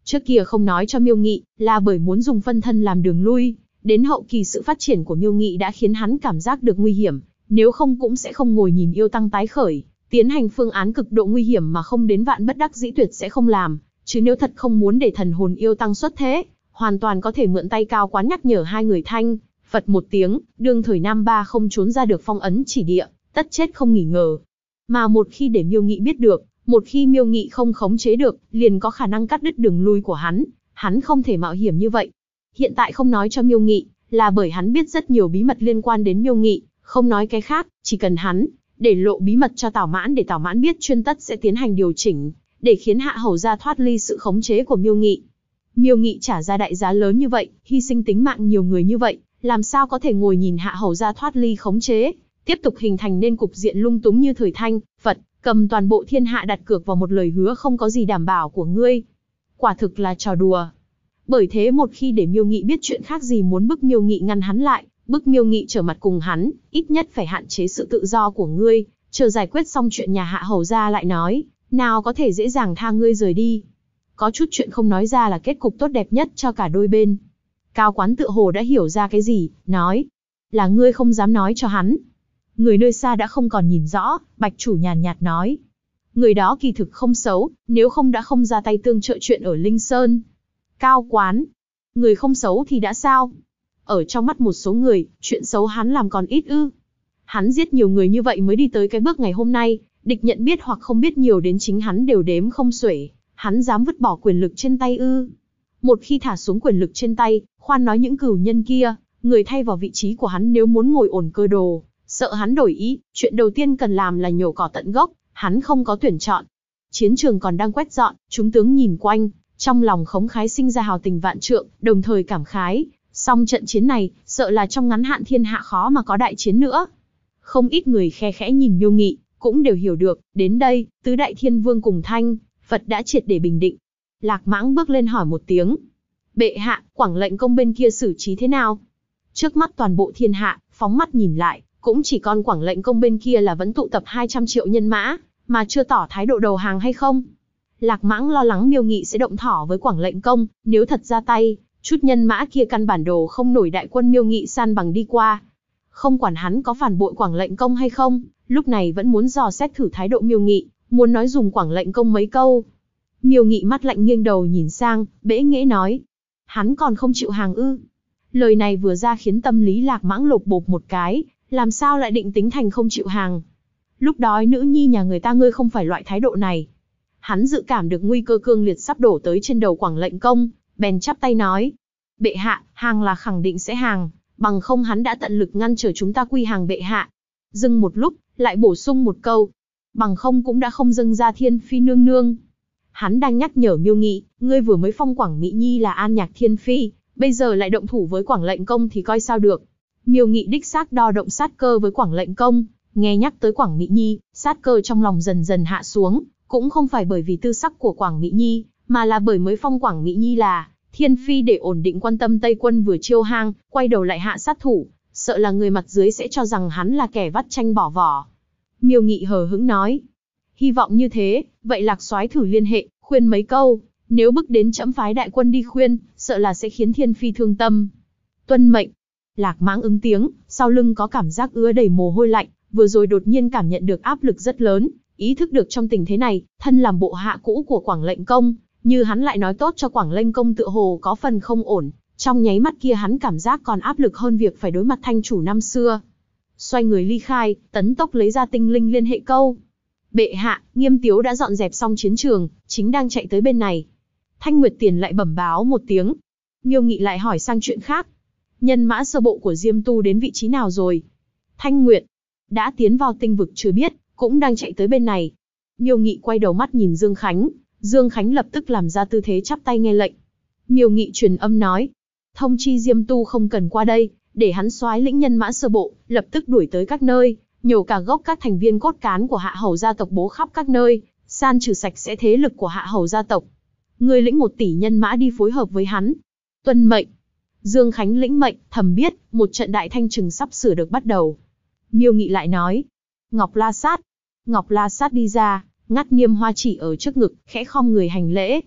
Trước kia không nói cho Miêu Nghị, là bởi muốn dùng phân thân làm đường lui, đến hậu kỳ sự phát triển của Miêu Nghị đã khiến hắn cảm giác được nguy hiểm, nếu không cũng sẽ không ngồi nhìn yêu tăng tái khởi, tiến hành phương án cực độ nguy hiểm mà không đến vạn bất đắc dĩ tuyệt sẽ không làm, chứ nếu thật không muốn để thần hồn yêu tăng xuất thế, hoàn toàn có thể mượn tay Cao Quán nhắc nhở hai người Thanh, Phật một tiếng, đương thời Nam Ba không trốn ra được phong ấn chỉ địa, tất chết không nghi ngờ. Mà một khi để Miêu Nghị biết được, một khi Miêu Nghị không khống chế được, liền có khả năng cắt đứt đường lui của hắn không thể mạo hiểm như vậy. Hiện tại không nói cho Miêu Nghị, là bởi hắn biết rất nhiều bí mật liên quan đến Miêu Nghị, không nói cái khác, chỉ cần hắn để lộ bí mật cho Tào Mãn để Tào Mãn biết chuyên tất sẽ tiến hành điều chỉnh, để khiến Hạ Hầu gia thoát ly sự khống chế của Miêu Nghị. Miêu Nghị trả ra đại giá lớn như vậy, hy sinh tính mạng nhiều người như vậy, làm sao có thể ngồi nhìn Hạ Hầu gia thoát ly khống chế, tiếp tục hình thành nên cục diện lung túng như thời Thanh, Phật, cầm toàn bộ thiên hạ đặt cược vào một lời hứa không có gì đảm bảo của ngươi. Quả thực là trò đùa. Bởi thế một khi để Miêu Nghị biết chuyện khác gì muốn bức Miêu Nghị ngăn hắn lại, bức Miêu Nghị trở mặt cùng hắn, ít nhất phải hạn chế sự tự do của ngươi, chờ giải quyết xong chuyện nhà Hạ Hầu gia lại nói, nào có thể dễ dàng tha ngươi rời đi. Có chút chuyện không nói ra là kết cục tốt đẹp nhất cho cả đôi bên. Cao Quán tựa hồ đã hiểu ra cái gì, nói, là ngươi không dám nói cho hắn. Người nơi xa đã không còn nhìn rõ, Bạch chủ nhàn nhạt nói. Người đó kỳ thực không xấu, nếu không đã không ra tay tương trợ chuyện ở Linh Sơn. Cao Quán, người không xấu thì đã sao? Ở trong mắt một số người, chuyện xấu hắn làm còn ít ư. Hắn giết nhiều người như vậy mới đi tới cái bước ngày hôm nay, địch nhận biết hoặc không biết nhiều đến chính hắn đều đếm không xuể. Hắn dám vứt bỏ quyền lực trên tay ư? Một khi thả xuống quyền lực trên tay, khoan nói những cửu nhân kia, người thay vào vị trí của hắn nếu muốn ngồi ổn cơ đồ, sợ hắn đổi ý, chuyện đầu tiên cần làm là nhổ cỏ tận gốc, hắn không có tuyển chọn. Chiến trường còn đang quét dọn, chúng tướng nhìn quanh, trong lòng khống khái sinh ra hào tình vạn trượng, đồng thời cảm khái, song trận chiến này, sợ là trong ngắn hạn thiên hạ khó mà có đại chiến nữa. Không ít người khe khẽ nhìn Miêu Nghị, cũng đều hiểu được, đến đây, tứ đại thiên vương cùng Thanh, Phật đã triệt để bình định. Lạc Mãng bước lên hỏi một tiếng. Bệ hạ, Quảng Lệnh Công bên kia xử trí thế nào? Trước mắt toàn bộ thiên hạ, phóng mắt nhìn lại, cũng chỉ còn Quảng Lệnh Công bên kia là vẫn tụ tập 200 triệu nhân mã, mà chưa tỏ thái độ đầu hàng hay không. Lạc Mãng lo lắng Miêu Nghị sẽ động thỏ với Quảng Lệnh Công, nếu thật ra tay, chút nhân mã kia căn bản đồ không nổi đại quân Miêu Nghị san bằng đi qua. Không quản hắn có phản bội Quảng Lệnh Công hay không, lúc này vẫn muốn dò xét thử thái độ Miêu Nghị, muốn nói dùng Quảng Lệnh Công mấy câu. Miêu Nghị mắt lạnh nghiêng đầu nhìn sang, bẽ nghễ nói. Hắn còn không chịu hàng ư? Lời này vừa ra khiến tâm lý Lạc Mãng lột bột một cái, làm sao lại định tính thành không chịu hàng? Lúc đói nữ nhi nhà người ta ngươi không phải loại thái độ này. Hắn dự cảm được nguy cơ cương liệt sắp đổ tới trên đầu Quảng Lệnh Công, bèn chắp tay nói. Bệ hạ, hàng là khẳng định sẽ hàng, bằng không hắn đã tận lực ngăn trở chúng ta quy hàng bệ hạ. Dừng một lúc, lại bổ sung một câu. Bằng không cũng đã không dâng ra Thiên Phi nương nương. Hắn đang nhắc nhở Miêu Nghị, ngươi vừa mới phong Quảng Mỹ Nhi là An Nhạc Thiên Phi, bây giờ lại động thủ với Quảng Lệnh Công thì coi sao được. Miêu Nghị đích xác đo động sát cơ với Quảng Lệnh Công, nghe nhắc tới Quảng Mỹ Nhi, sát cơ trong lòng dần dần hạ xuống, cũng không phải bởi vì tư sắc của Quảng Mỹ Nhi, mà là bởi mới phong Quảng Mỹ Nhi là Thiên Phi để ổn định quan tâm Tây quân vừa chiêu hang, quay đầu lại hạ sát thủ, sợ là người mặt dưới sẽ cho rằng hắn là kẻ vắt chanh bỏ vỏ. Miêu Nghị hờ hững nói, hy vọng như thế, vậy Lạc soái thử liên hệ, khuyên mấy câu, nếu bức đến trẫm phái đại quân đi khuyên, sợ là sẽ khiến Thiên Phi thương tâm. Tuân mệnh. Lạc Mãng ứng tiếng, sau lưng có cảm giác ứa đầy mồ hôi lạnh, vừa rồi đột nhiên cảm nhận được áp lực rất lớn, ý thức được trong tình thế này, thân làm bộ hạ cũ của Quảng Lệnh Công, như hắn lại nói tốt cho Quảng Lệnh Công tựa hồ có phần không ổn, trong nháy mắt kia hắn cảm giác còn áp lực hơn việc phải đối mặt thanh chủ năm xưa. Xoay người ly khai, tấn tốc lấy ra tinh linh liên hệ câu. Bệ hạ, Nghiêm Tiếu đã dọn dẹp xong chiến trường, chính đang chạy tới bên này. Thanh Nguyệt Tiền lại bẩm báo một tiếng. Miêu Nghị lại hỏi sang chuyện khác. Nhân mã sơ bộ của Diêm Tu đến vị trí nào rồi? Thanh Nguyệt đã tiến vào tinh vực chưa biết, cũng đang chạy tới bên này. Miêu Nghị quay đầu mắt nhìn Dương Khánh, Dương Khánh lập tức làm ra tư thế chắp tay nghe lệnh. Miêu Nghị truyền âm nói, thông chi Diêm Tu không cần qua đây, để hắn soái lĩnh nhân mã sơ bộ, lập tức đuổi tới các nơi, nhổ cả gốc các thành viên cốt cán của Hạ Hầu gia tộc bố khắp các nơi, san trừ sạch sẽ thế lực của Hạ Hầu gia tộc. Ngươi lĩnh 1 tỷ nhân mã đi phối hợp với hắn. Tuân mệnh. Dương Khánh lĩnh mệnh, thầm biết, một trận đại thanh trừng sắp sửa được bắt đầu. Miêu Nghị lại nói, Ngọc La Sát. Ngọc La Sát đi ra, ngắt niêm hoa chỉ ở trước ngực, khẽ khom người hành lễ.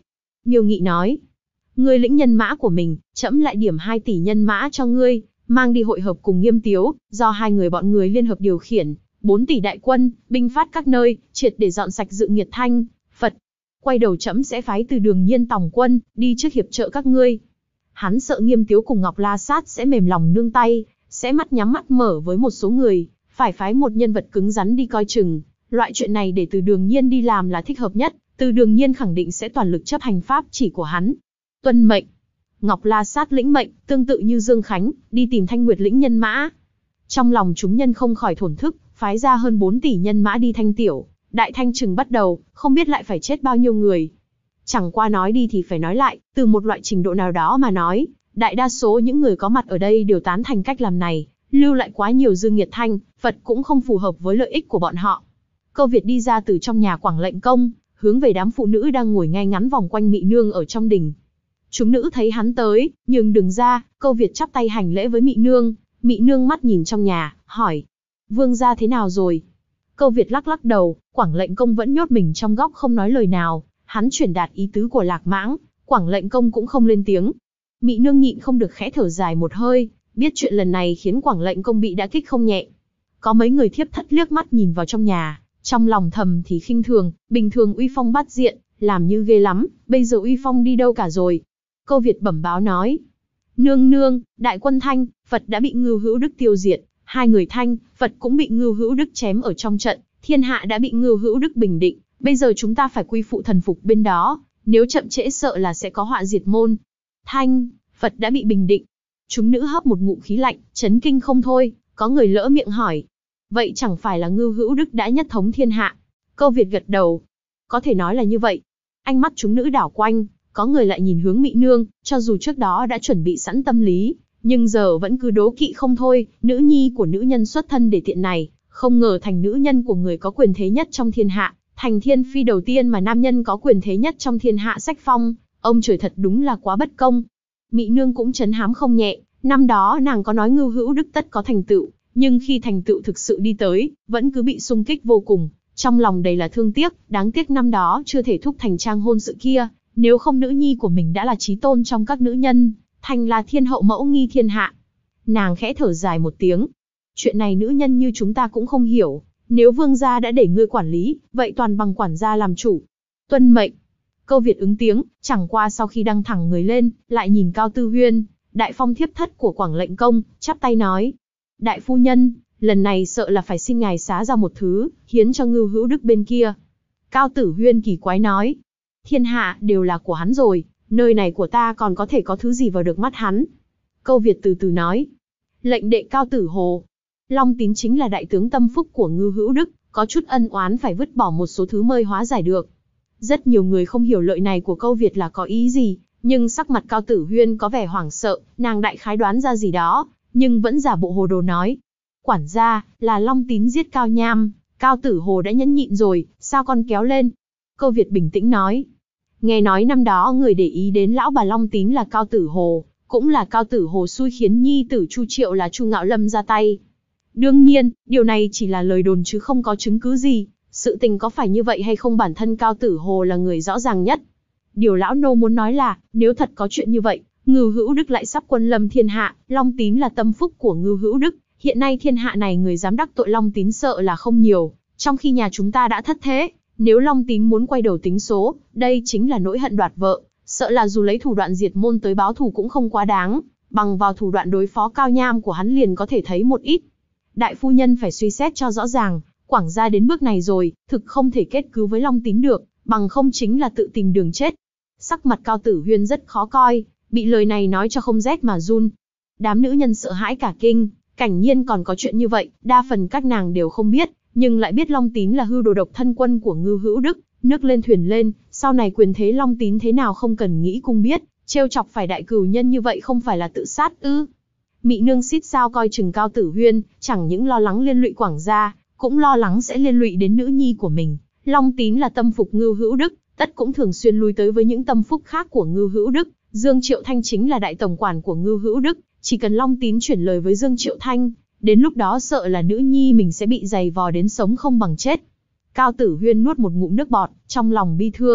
Miêu Nghị nói, ngươi lĩnh nhân mã của mình, trẫm lại điểm 2 tỷ nhân mã cho ngươi, mang đi hội hợp cùng Nghiêm Tiếu, do hai người bọn người liên hợp điều khiển, 4 tỷ đại quân, binh phát các nơi, triệt để dọn sạch dự nghiệt Thanh, Phật. Quay đầu trẫm sẽ phái Từ Đường Nhiên tổng quân, đi trước hiệp trợ các ngươi. Hắn sợ Nghiêm Tiếu cùng Ngọc La Sát sẽ mềm lòng nương tay, sẽ mắt nhắm mắt mở với một số người, phải phái một nhân vật cứng rắn đi coi chừng. Loại chuyện này để Từ Đường Nhiên đi làm là thích hợp nhất, Từ Đường Nhiên khẳng định sẽ toàn lực chấp hành pháp chỉ của hắn. Tuân mệnh. Ngọc La Sát lĩnh mệnh, tương tự như Dương Khánh, đi tìm Thanh Nguyệt lĩnh nhân mã. Trong lòng chúng nhân không khỏi thổn thức, phái ra hơn 4 tỷ nhân mã đi Thanh Tiểu, Đại Thanh Trừng bắt đầu, không biết lại phải chết bao nhiêu người. Chẳng qua nói đi thì phải nói lại, từ một loại trình độ nào đó mà nói, đại đa số những người có mặt ở đây đều tán thành cách làm này, lưu lại quá nhiều dương nghiệt Thanh, Phật cũng không phù hợp với lợi ích của bọn họ. Câu Việt đi ra từ trong nhà Quảng Lệnh Công, hướng về đám phụ nữ đang ngồi ngay ngắn vòng quanh Mị Nương ở trong đình. Chúng nữ thấy hắn tới, nhường đường ra, Câu Việt chắp tay hành lễ với Mị Nương. Mị Nương mắt nhìn trong nhà, hỏi, vương gia thế nào rồi? Câu Việt lắc lắc đầu, Quảng Lệnh Công vẫn nhốt mình trong góc không nói lời nào, hắn truyền đạt ý tứ của Lạc Mãng, Quảng Lệnh Công cũng không lên tiếng. Mị Nương nhịn không được khẽ thở dài một hơi, biết chuyện lần này khiến Quảng Lệnh Công bị đả kích không nhẹ. Có mấy người thiếp thất liếc mắt nhìn vào trong nhà, trong lòng thầm thì khinh thường, bình thường uy phong bát diện, làm như ghê lắm, bây giờ uy phong đi đâu cả rồi. Câu Việt bẩm báo nói, nương nương, đại quân Thanh, Phật đã bị Ngưu Hữu Đức tiêu diệt, 2 người Thanh, Phật cũng bị Ngưu Hữu Đức chém ở trong trận, thiên hạ đã bị Ngưu Hữu Đức bình định, bây giờ chúng ta phải quy phụ thần phục bên đó, nếu chậm trễ sợ là sẽ có họa diệt môn. Thanh, Phật đã bị bình định. Chúng nữ hấp một ngụm khí lạnh, chấn kinh không thôi, có người lỡ miệng hỏi, vậy chẳng phải là Ngưu Hữu Đức đã nhất thống thiên hạ? Câu Việt gật đầu, có thể nói là như vậy. Ánh mắt chúng nữ đảo quanh, có người lại nhìn hướng Mị Nương, cho dù trước đó đã chuẩn bị sẵn tâm lý, nhưng giờ vẫn cứ đố kỵ không thôi, nữ nhi của nữ nhân xuất thân để tiện này, không ngờ thành nữ nhân của người có quyền thế nhất trong thiên hạ, thành thiên phi đầu tiên mà nam nhân có quyền thế nhất trong thiên hạ sách phong, ông trời thật đúng là quá bất công. Mị Nương cũng chấn hám không nhẹ, năm đó nàng có nói Ngưu Hữu Đức tất có thành tựu, nhưng khi thành tựu thực sự đi tới, vẫn cứ bị xung kích vô cùng, trong lòng đầy là thương tiếc, đáng tiếc năm đó chưa thể thúc thành trang hôn sự kia, nếu không nữ nhi của mình đã là chí tôn trong các nữ nhân, thành là thiên hậu mẫu nghi thiên hạ. Nàng khẽ thở dài một tiếng, chuyện này nữ nhân như chúng ta cũng không hiểu, nếu vương gia đã để ngươi quản lý, vậy toàn bằng quản gia làm chủ. Tuân mệnh. Câu Việt ứng tiếng, chẳng qua sau khi đăng thẳng người lên, lại nhìn Cao Tư Huyên, đại phong thiếp thất của Quảng Lệnh Công, chắp tay nói, đại phu nhân, lần này sợ là phải xin ngài xá ra một thứ, hiến cho Ngưu Hữu Đức bên kia. Cao Tử Huyên kỳ quái nói, thiên hạ đều là của hắn rồi, nơi này của ta còn có thể có thứ gì vào được mắt hắn. Câu Việt từ từ nói, lệnh đệ Cao Tử Hồ, Long Tín chính là đại tướng tâm phúc của Ngưu Hữu Đức, có chút ân oán phải vứt bỏ một số thứ mới hóa giải được. Rất nhiều người không hiểu lợi này của Câu Việt là có ý gì, nhưng sắc mặt Cao Tử Huyên có vẻ hoảng sợ, nàng đại khái đoán ra gì đó, nhưng vẫn giả bộ hồ đồ nói, quản gia, là Long Tín giết Cao Nham, Cao Tử Hồ đã nhẫn nhịn rồi, sao con kéo lên? Câu Việt bình tĩnh nói, nghe nói năm đó người để ý đến lão bà Long Tín là Cao Tử Hồ, cũng là Cao Tử Hồ xui khiến nhi tử Chu Triệu là Chu Ngạo Lâm ra tay. Đương nhiên, điều này chỉ là lời đồn chứ không có chứng cứ gì, sự tình có phải như vậy hay không bản thân Cao Tử Hồ là người rõ ràng nhất. Điều lão nô muốn nói là, nếu thật có chuyện như vậy, Ngưu Hữu Đức lại sắp quân lâm thiên hạ, Long Tín là tâm phúc của Ngưu Hữu Đức, hiện nay thiên hạ này người dám đắc tội Long Tín sợ là không nhiều, trong khi nhà chúng ta đã thất thế, nếu Long Tín muốn quay đầu tính số, đây chính là nỗi hận đoạt vợ, sợ là dù lấy thủ đoạn diệt môn tới báo thù cũng không quá đáng, bằng vào thủ đoạn đối phó Cao Nham của hắn liền có thể thấy một ít. Đại phu nhân phải suy xét cho rõ ràng, Quảng gia đến bước này rồi, thực không thể kết cứu với Long Tín được, bằng không chính là tự tìm đường chết. Sắc mặt Cao Tử Huyên rất khó coi, bị lời này nói cho không rét mà run. Đám nữ nhân sợ hãi cả kinh, cảnh nhiên còn có chuyện như vậy, đa phần các nàng đều không biết, nhưng lại biết Long Tín là hưu đồ độc thân quân của Ngưu Hữu Đức, nước lên thuyền lên, sau này quyền thế Long Tín thế nào không cần nghĩ cũng biết, trêu chọc phải đại cửu nhân như vậy không phải là tự sát ư? Mị Nương xít sao coi chừng Cao Tử Huyên, chẳng những lo lắng liên lụy Quảng gia, cũng lo lắng sẽ liên lụy đến nữ nhi của mình. Long Tín là tâm phúc Ngưu Hữu Đức, tất cũng thường xuyên lui tới với những tâm phúc khác của Ngưu Hữu Đức. Dương Triệu Thanh chính là đại tổng quản của Ngưu Hữu Đức, chỉ cần Long Tín chuyển lời với Dương Triệu Thanh, đến lúc đó sợ là nữ nhi mình sẽ bị giày vò đến sống không bằng chết. Cao Tử Huyên nuốt một ngụm nước bọt, trong lòng bi thương,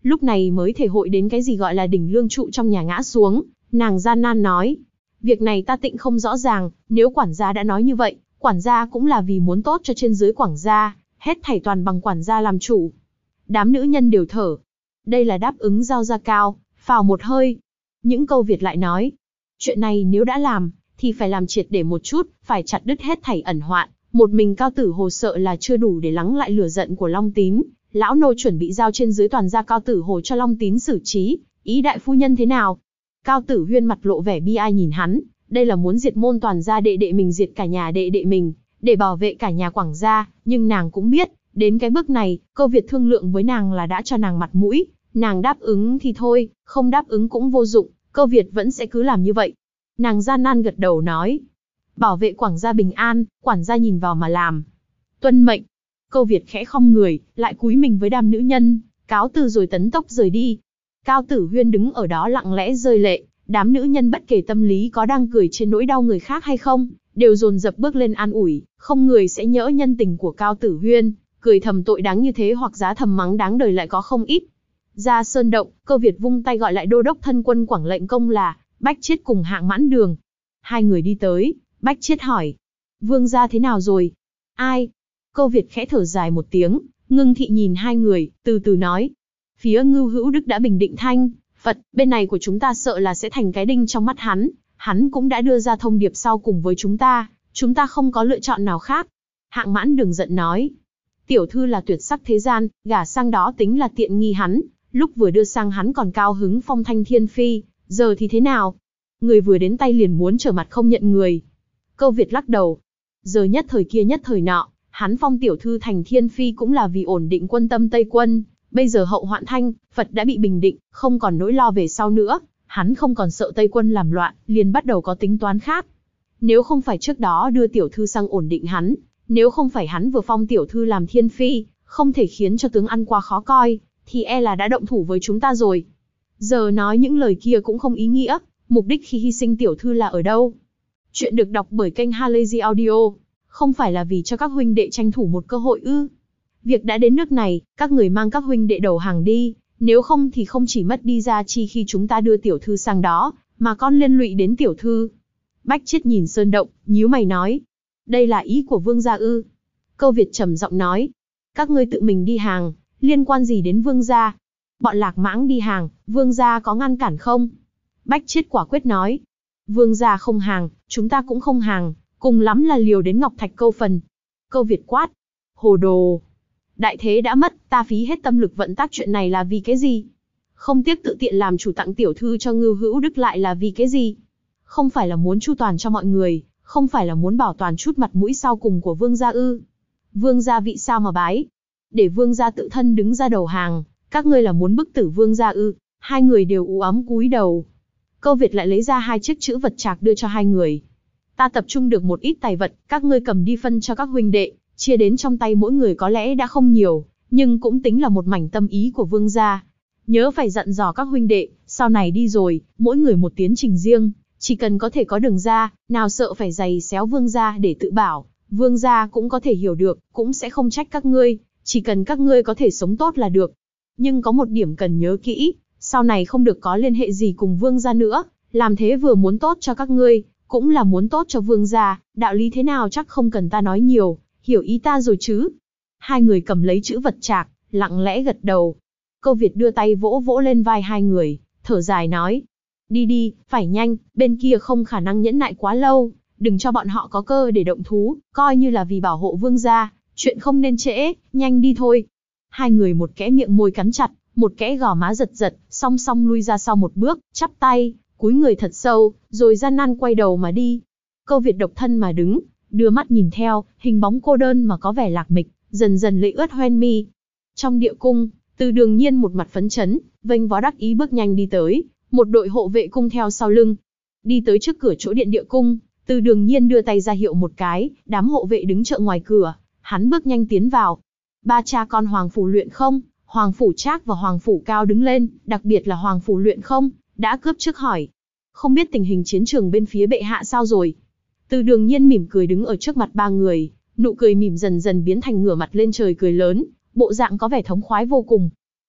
lúc này mới thể hội đến cái gì gọi là đỉnh lương trụ trong nhà ngã xuống, nàng gian nan nói. Việc này ta tịnh không rõ ràng, nếu quản gia đã nói như vậy, quản gia cũng là vì muốn tốt cho trên dưới quản gia, hết thảy toàn bằng quản gia làm chủ. Đám nữ nhân đều thở. Đây là đáp ứng giao ra cao, phào một hơi. Những câu Việt lại nói. Chuyện này nếu đã làm, thì phải làm triệt để một chút, phải chặt đứt hết thảy ẩn hoạn. Một mình Cao Tử Hồ sợ là chưa đủ để lắng lại lửa giận của Long Tín. Lão nô chuẩn bị giao trên dưới toàn gia Cao Tử Hồ cho Long Tín xử trí. Ý đại phu nhân thế nào? Cao Tử Huyên mặt lộ vẻ bi ai nhìn hắn. Đây là muốn diệt môn toàn gia đệ đệ mình, diệt cả nhà đệ đệ mình, để bảo vệ cả nhà Quảng gia. Nhưng nàng cũng biết, đến cái bước này, Câu Việt thương lượng với nàng là đã cho nàng mặt mũi. Nàng đáp ứng thì thôi, không đáp ứng cũng vô dụng, Câu Việt vẫn sẽ cứ làm như vậy. Nàng gian nan gật đầu nói. Bảo vệ Quảng gia bình an, quản gia nhìn vào mà làm. Tuân mệnh. Câu Việt khẽ khom người, lại cúi mình với đám nữ nhân, cáo từ rồi tấn tốc rời đi. Cao Tử Huyên đứng ở đó lặng lẽ rơi lệ, đám nữ nhân bất kể tâm lý có đang cười trên nỗi đau người khác hay không, đều dồn dập bước lên an ủi, không người sẽ nhỡ nhân tình của Cao Tử Huyên, cười thầm tội đáng như thế hoặc giá thầm mắng đáng đời lại có không ít. Ra sơn động, Câu Việt vung tay gọi lại đô đốc thân quân Quảng lệnh công là Bách Chiết cùng Hạng Mãn Đường. Hai người đi tới, Bách Chiết hỏi, vương gia thế nào rồi? Ai? Câu Việt khẽ thở dài một tiếng, ngưng thị nhìn hai người, từ từ nói, phía Ngưu Hữu Đức đã bình định thanh Phật, bên này của chúng ta sợ là sẽ thành cái đinh trong mắt hắn cũng đã đưa ra thông điệp sau cùng với chúng ta không có lựa chọn nào khác. Hạng Mãn Đường giận nói, tiểu thư là tuyệt sắc thế gian, gả sang đó tính là tiện nghi hắn, lúc vừa đưa sang hắn còn cao hứng phong thanh thiên phi, giờ thì thế nào? Người vừa đến tay liền muốn trở mặt không nhận người. Câu Việt lắc đầu, giờ nhất thời kia nhất thời nọ, hắn phong tiểu thư thành thiên phi cũng là vì ổn định quân tâm Tây quân. Bây giờ hậu hoạn thanh Phật đã bị bình định, không còn nỗi lo về sau nữa, hắn không còn sợ Tây quân làm loạn, liền bắt đầu có tính toán khác. Nếu không phải trước đó đưa tiểu thư sang ổn định hắn, nếu không phải hắn vừa phong tiểu thư làm thiên phi, không thể khiến cho tướng ăn qua khó coi, thì e là đã động thủ với chúng ta rồi. Giờ nói những lời kia cũng không ý nghĩa, mục đích khi hy sinh tiểu thư là ở đâu? Chuyện được đọc bởi kênh Halazy Audio, không phải là vì cho các huynh đệ tranh thủ một cơ hội ư? Việc đã đến nước này, các người mang các huynh đệ đầu hàng đi, nếu không thì không chỉ mất đi gia chi khi chúng ta đưa tiểu thư sang đó, mà còn liên lụy đến tiểu thư. Bách Chiết nhìn sơn động, nhíu mày nói, đây là ý của vương gia ư? Câu Việt trầm giọng nói, các ngươi tự mình đi hàng, liên quan gì đến vương gia? Bọn Lạc Mãng đi hàng, vương gia có ngăn cản không? Bách Chiết quả quyết nói, vương gia không hàng, chúng ta cũng không hàng, cùng lắm là liều đến ngọc thạch câu phần. Câu Việt quát, hồ đồ. Đại thế đã mất, ta phí hết tâm lực vận tác chuyện này là vì cái gì? Không tiếc tự tiện làm chủ tặng tiểu thư cho Ngưu Hữu Đức lại là vì cái gì? Không phải là muốn chu toàn cho mọi người, không phải là muốn bảo toàn chút mặt mũi sau cùng của vương gia ư? Vương gia vị sao mà bái? Để vương gia tự thân đứng ra đầu hàng, các ngươi là muốn bức tử vương gia ư? Hai người đều u ám cúi đầu. Câu Việt lại lấy ra hai chiếc chữ vật trạc đưa cho hai người. Ta tập trung được một ít tài vật, các ngươi cầm đi phân cho các huynh đệ, chia đến trong tay mỗi người có lẽ đã không nhiều, nhưng cũng tính là một mảnh tâm ý của vương gia. Nhớ phải dặn dò các huynh đệ, sau này đi rồi, mỗi người một tiến trình riêng, chỉ cần có thể có đường ra, nào sợ phải giày xéo vương gia để tự bảo, vương gia cũng có thể hiểu được, cũng sẽ không trách các ngươi, chỉ cần các ngươi có thể sống tốt là được. Nhưng có một điểm cần nhớ kỹ, sau này không được có liên hệ gì cùng vương gia nữa, làm thế vừa muốn tốt cho các ngươi, cũng là muốn tốt cho vương gia, đạo lý thế nào chắc không cần ta nói nhiều, hiểu ý ta rồi chứ? Hai người cầm lấy chữ vật trạc, lặng lẽ gật đầu. Câu Việt đưa tay vỗ vỗ lên vai hai người, thở dài nói, đi đi, phải nhanh, bên kia không khả năng nhẫn nại quá lâu, đừng cho bọn họ có cơ để động thú, coi như là vì bảo hộ vương gia, chuyện không nên trễ, nhanh đi thôi. Hai người một kẽ miệng môi cắn chặt, một kẽ gò má giật giật, song song lui ra sau một bước, chắp tay, cúi người thật sâu, rồi gian nan quay đầu mà đi. Câu Việt độc thân mà đứng, đưa mắt nhìn theo, hình bóng cô đơn mà có vẻ lạc mịch, dần dần lệ ướt hoen mi. Trong địa cung, Từ Đường Nhiên một mặt phấn chấn, vênh vó đắc ý bước nhanh đi tới, một đội hộ vệ cung theo sau lưng. Đi tới trước cửa chỗ điện địa cung, Từ Đường Nhiên đưa tay ra hiệu một cái, đám hộ vệ đứng chợ ngoài cửa, hắn bước nhanh tiến vào. Ba cha con Hoàng Phủ Luyện Không, Hoàng Phủ Trác và Hoàng Phủ Cao đứng lên, đặc biệt là Hoàng Phủ Luyện Không, đã cướp trước hỏi. Không biết tình hình chiến trường bên phía bệ hạ sao rồi? Từ Đường Nhiên mỉm cười đứng ở trước mặt ba người, nụ cười mỉm dần dần biến thành ngửa mặt lên trời cười lớn, bộ dạng có vẻ thống khoái vô cùng.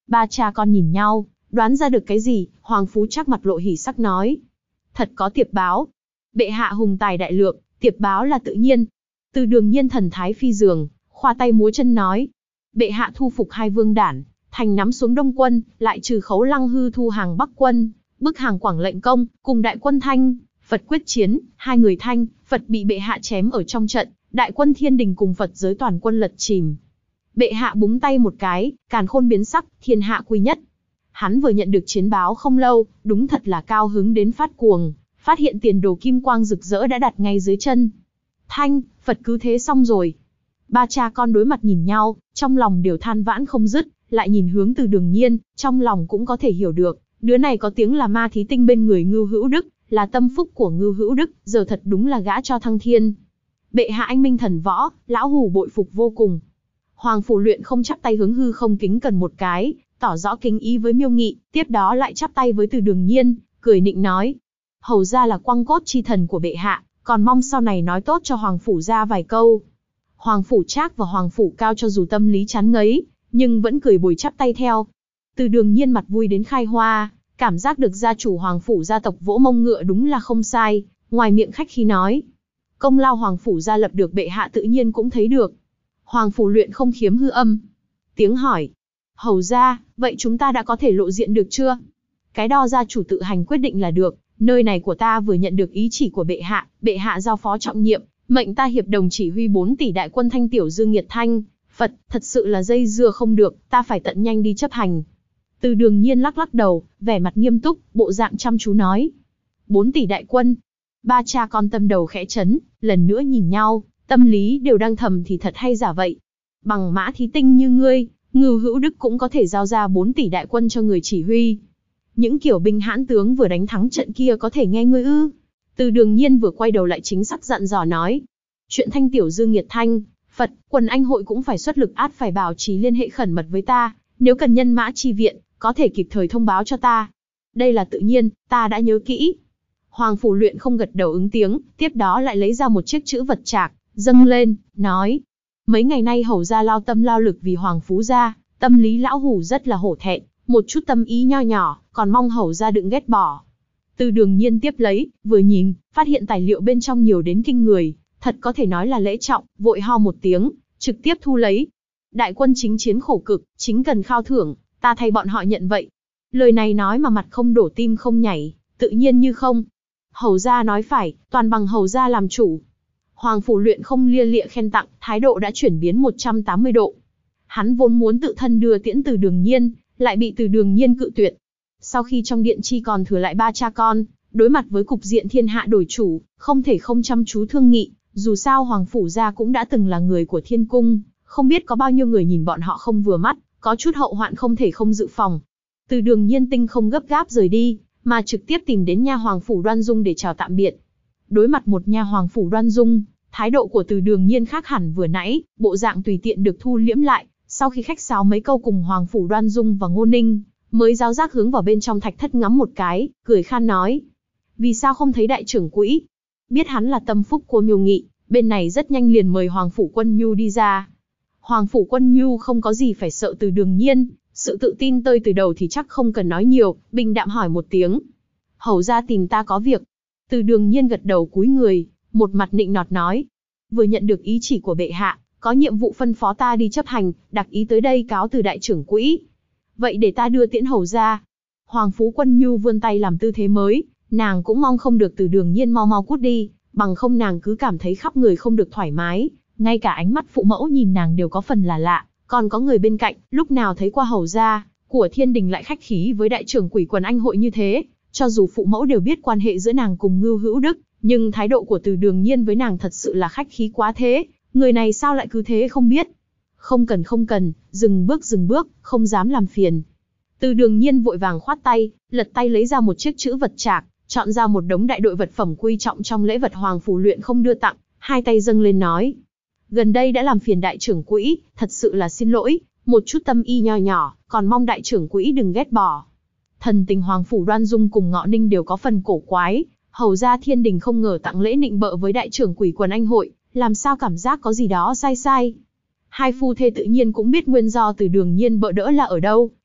Ba cha con nhìn nhau, đoán ra được cái gì, Hoàng Phú Trác mặt lộ hỉ sắc nói. Thật có tiệp báo. Bệ hạ hùng tài đại lượng, tiệp báo là tự nhiên. Từ Đường Nhiên thần thái phi dường, khoa tay múa chân nói. Bệ hạ thu phục hai vương đản, thành nắm xuống Đông quân, lại trừ Khấu Lăng Hư thu hàng Bắc quân, bức hàng Quảng Lệnh Công, cùng đại quân Thanh, Phật quyết chiến, hai người Thanh, Phật bị bệ hạ chém ở trong trận, đại quân Thiên Đình cùng Phật giới toàn quân lật chìm. Bệ hạ búng tay một cái, càn khôn biến sắc, thiên hạ quy nhất. Hắn vừa nhận được chiến báo không lâu, đúng thật là cao hứng đến phát cuồng, phát hiện tiền đồ kim quang rực rỡ đã đặt ngay dưới chân. Thanh, Phật cứ thế xong rồi. Ba cha con đối mặt nhìn nhau, trong lòng đều than vãn không dứt, lại nhìn hướng Từ Đường Nhiên, trong lòng cũng có thể hiểu được, đứa này có tiếng là ma thí tinh bên người Ngưu Hữu Đức, là tâm phúc của Ngưu Hữu Đức, giờ thật đúng là gã cho thăng thiên. Bệ hạ anh minh thần võ, lão hủ bội phục vô cùng. Hoàng Phủ Luyện không chắp tay hướng hư không kính cần một cái, tỏ rõ kính ý với Miêu Nghị, tiếp đó lại chắp tay với Từ Đường Nhiên, cười nịnh nói: hầu gia là quang cốt chi thần của bệ hạ, còn mong sau này nói tốt cho Hoàng Phủ gia vài câu. Hoàng Phủ Trác và Hoàng Phủ Cao cho dù tâm lý chán ngấy, nhưng vẫn cười bồi chắp tay theo. Từ Đường Nhiên mặt vui đến khai hoa, cảm giác được gia chủ Hoàng Phủ gia tộc vỗ mông ngựa đúng là không sai, ngoài miệng khách khí nói. Công lao Hoàng Phủ gia lập được bệ hạ tự nhiên cũng thấy được. Hoàng Phủ Luyện không khiếm hư âm. Tiếng hỏi: hầu gia, vậy chúng ta đã có thể lộ diện được chưa? Cái đo gia chủ tự hành quyết định là được, nơi này của ta vừa nhận được ý chỉ của bệ hạ giao phó trọng nhiệm, mệnh ta hiệp đồng chỉ huy 4 tỷ đại quân Thanh Tiểu Dương Nghiệt Thanh, Phật, thật sự là dây dưa không được, ta phải tận nhanh đi chấp hành. Từ Đường Nhiên lắc lắc đầu, vẻ mặt nghiêm túc, bộ dạng chăm chú nói. 4 tỷ đại quân. Ba cha con tâm đầu khẽ chấn, lần nữa nhìn nhau, tâm lý đều đang thầm thì thật hay giả vậy. Bằng mã thí tinh như ngươi, Ngưu Hữu Đức cũng có thể giao ra 4 tỷ đại quân cho người chỉ huy. Những kiểu binh hãn tướng vừa đánh thắng trận kia có thể nghe ngươi ư? Từ Đường Nhiên vừa quay đầu lại chính xác dặn dò nói. Chuyện Thanh Tiểu Dương Nghiệt Thanh, Phật, quần anh hội cũng phải xuất lực át phải bảo trì liên hệ khẩn mật với ta, nếu cần nhân mã chi viện, có thể kịp thời thông báo cho ta. Đây là tự nhiên, ta đã nhớ kỹ. Hoàng Phủ Luyện không gật đầu ứng tiếng, tiếp đó lại lấy ra một chiếc chữ vật trạc, dâng lên, nói. Mấy ngày nay hầu gia lao tâm lao lực vì Hoàng Phú gia, tâm lý lão hủ rất là hổ thẹn, một chút tâm ý nho nhỏ, còn mong hầu gia đừng ghét bỏ. Từ Đường Nhiên tiếp lấy, vừa nhìn, phát hiện tài liệu bên trong nhiều đến kinh người, thật có thể nói là lễ trọng, vội ho một tiếng, trực tiếp thu lấy. Đại quân chính chiến khổ cực, chính cần khao thưởng, ta thay bọn họ nhận vậy. Lời này nói mà mặt không đổ tim không nhảy, tự nhiên như không. Hầu gia nói phải, toàn bằng hầu gia làm chủ. Hoàng Phủ Luyện không lia lịa khen tặng, thái độ đã chuyển biến 180 độ. Hắn vốn muốn tự thân đưa tiễn Từ Đường Nhiên, lại bị Từ Đường Nhiên cự tuyệt. Sau khi trong điện chi còn thừa lại ba cha con, đối mặt với cục diện thiên hạ đổi chủ, không thể không chăm chú thương nghị, dù sao Hoàng Phủ gia cũng đã từng là người của Thiên Cung, không biết có bao nhiêu người nhìn bọn họ không vừa mắt, có chút hậu hoạn không thể không dự phòng. Từ Đường Nhiên tinh không gấp gáp rời đi, mà trực tiếp tìm đến nha Hoàng Phủ Đoan Dung để chào tạm biệt. Đối mặt một nha Hoàng Phủ Đoan Dung, thái độ của Từ Đường Nhiên khác hẳn vừa nãy, bộ dạng tùy tiện được thu liễm lại, sau khi khách sáo mấy câu cùng Hoàng Phủ Đoan Dung và Ngô Ninh, mới giáo giác hướng vào bên trong thạch thất ngắm một cái, cười khan nói. Vì sao không thấy đại trưởng quỹ? Biết hắn là tâm phúc của Miêu Nghị, bên này rất nhanh liền mời Hoàng Phủ Quân Nhu đi ra. Hoàng Phủ Quân Nhu không có gì phải sợ Từ Đường Nhiên, sự tự tin tơi từ đầu thì chắc không cần nói nhiều, bình đạm hỏi một tiếng. Hầu gia tìm ta có việc. Từ Đường Nhiên gật đầu cúi người, một mặt nịnh nọt nói. Vừa nhận được ý chỉ của bệ hạ, có nhiệm vụ phân phó ta đi chấp hành, đặc ý tới đây cáo từ đại trưởng quỹ. Vậy để ta đưa tiễn hầu gia. Hoàng Phủ Quân Nhu vươn tay làm tư thế mới, nàng cũng mong không được Từ Đường Nhiên mau mau cút đi, bằng không nàng cứ cảm thấy khắp người không được thoải mái, ngay cả ánh mắt phụ mẫu nhìn nàng đều có phần là lạ, còn có người bên cạnh, lúc nào thấy qua hầu gia của Thiên Đình lại khách khí với đại trưởng quỷ quần anh hội như thế, cho dù phụ mẫu đều biết quan hệ giữa nàng cùng Ngưu Hữu Đức, nhưng thái độ của Từ Đường Nhiên với nàng thật sự là khách khí quá thế, người này sao lại cứ thế không biết. Không cần, dừng bước, không dám làm phiền. Từ Đường Nhiên vội vàng khoát tay, lật tay lấy ra một chiếc chữ vật trạc, chọn ra một đống đại đội vật phẩm quý trọng trong lễ vật Hoàng Phủ Luyện không đưa tặng, hai tay dâng lên nói. Gần đây đã làm phiền đại trưởng quỹ, thật sự là xin lỗi, một chút tâm ý nho nhỏ, còn mong đại trưởng quỹ đừng ghét bỏ. Thần tình Hoàng Phủ Đoan Dung cùng Ngọ Ninh đều có phần cổ quái, hầu ra Thiên Đình không ngờ tặng lễ nịnh bợ với đại trưởng quỷ quần anh hội, làm sao cảm giác có gì đó sai sai. Hai phu thê tự nhiên cũng biết nguyên do Từ Đường Nhiên bợ đỡ là ở đâu,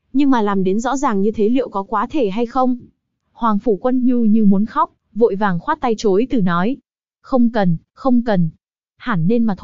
nhưng mà làm đến rõ ràng như thế liệu có quá thể hay không? Hoàng Phủ Quân Nhu như muốn khóc, vội vàng khoát tay chối từ nói. Không cần, không cần. Hẳn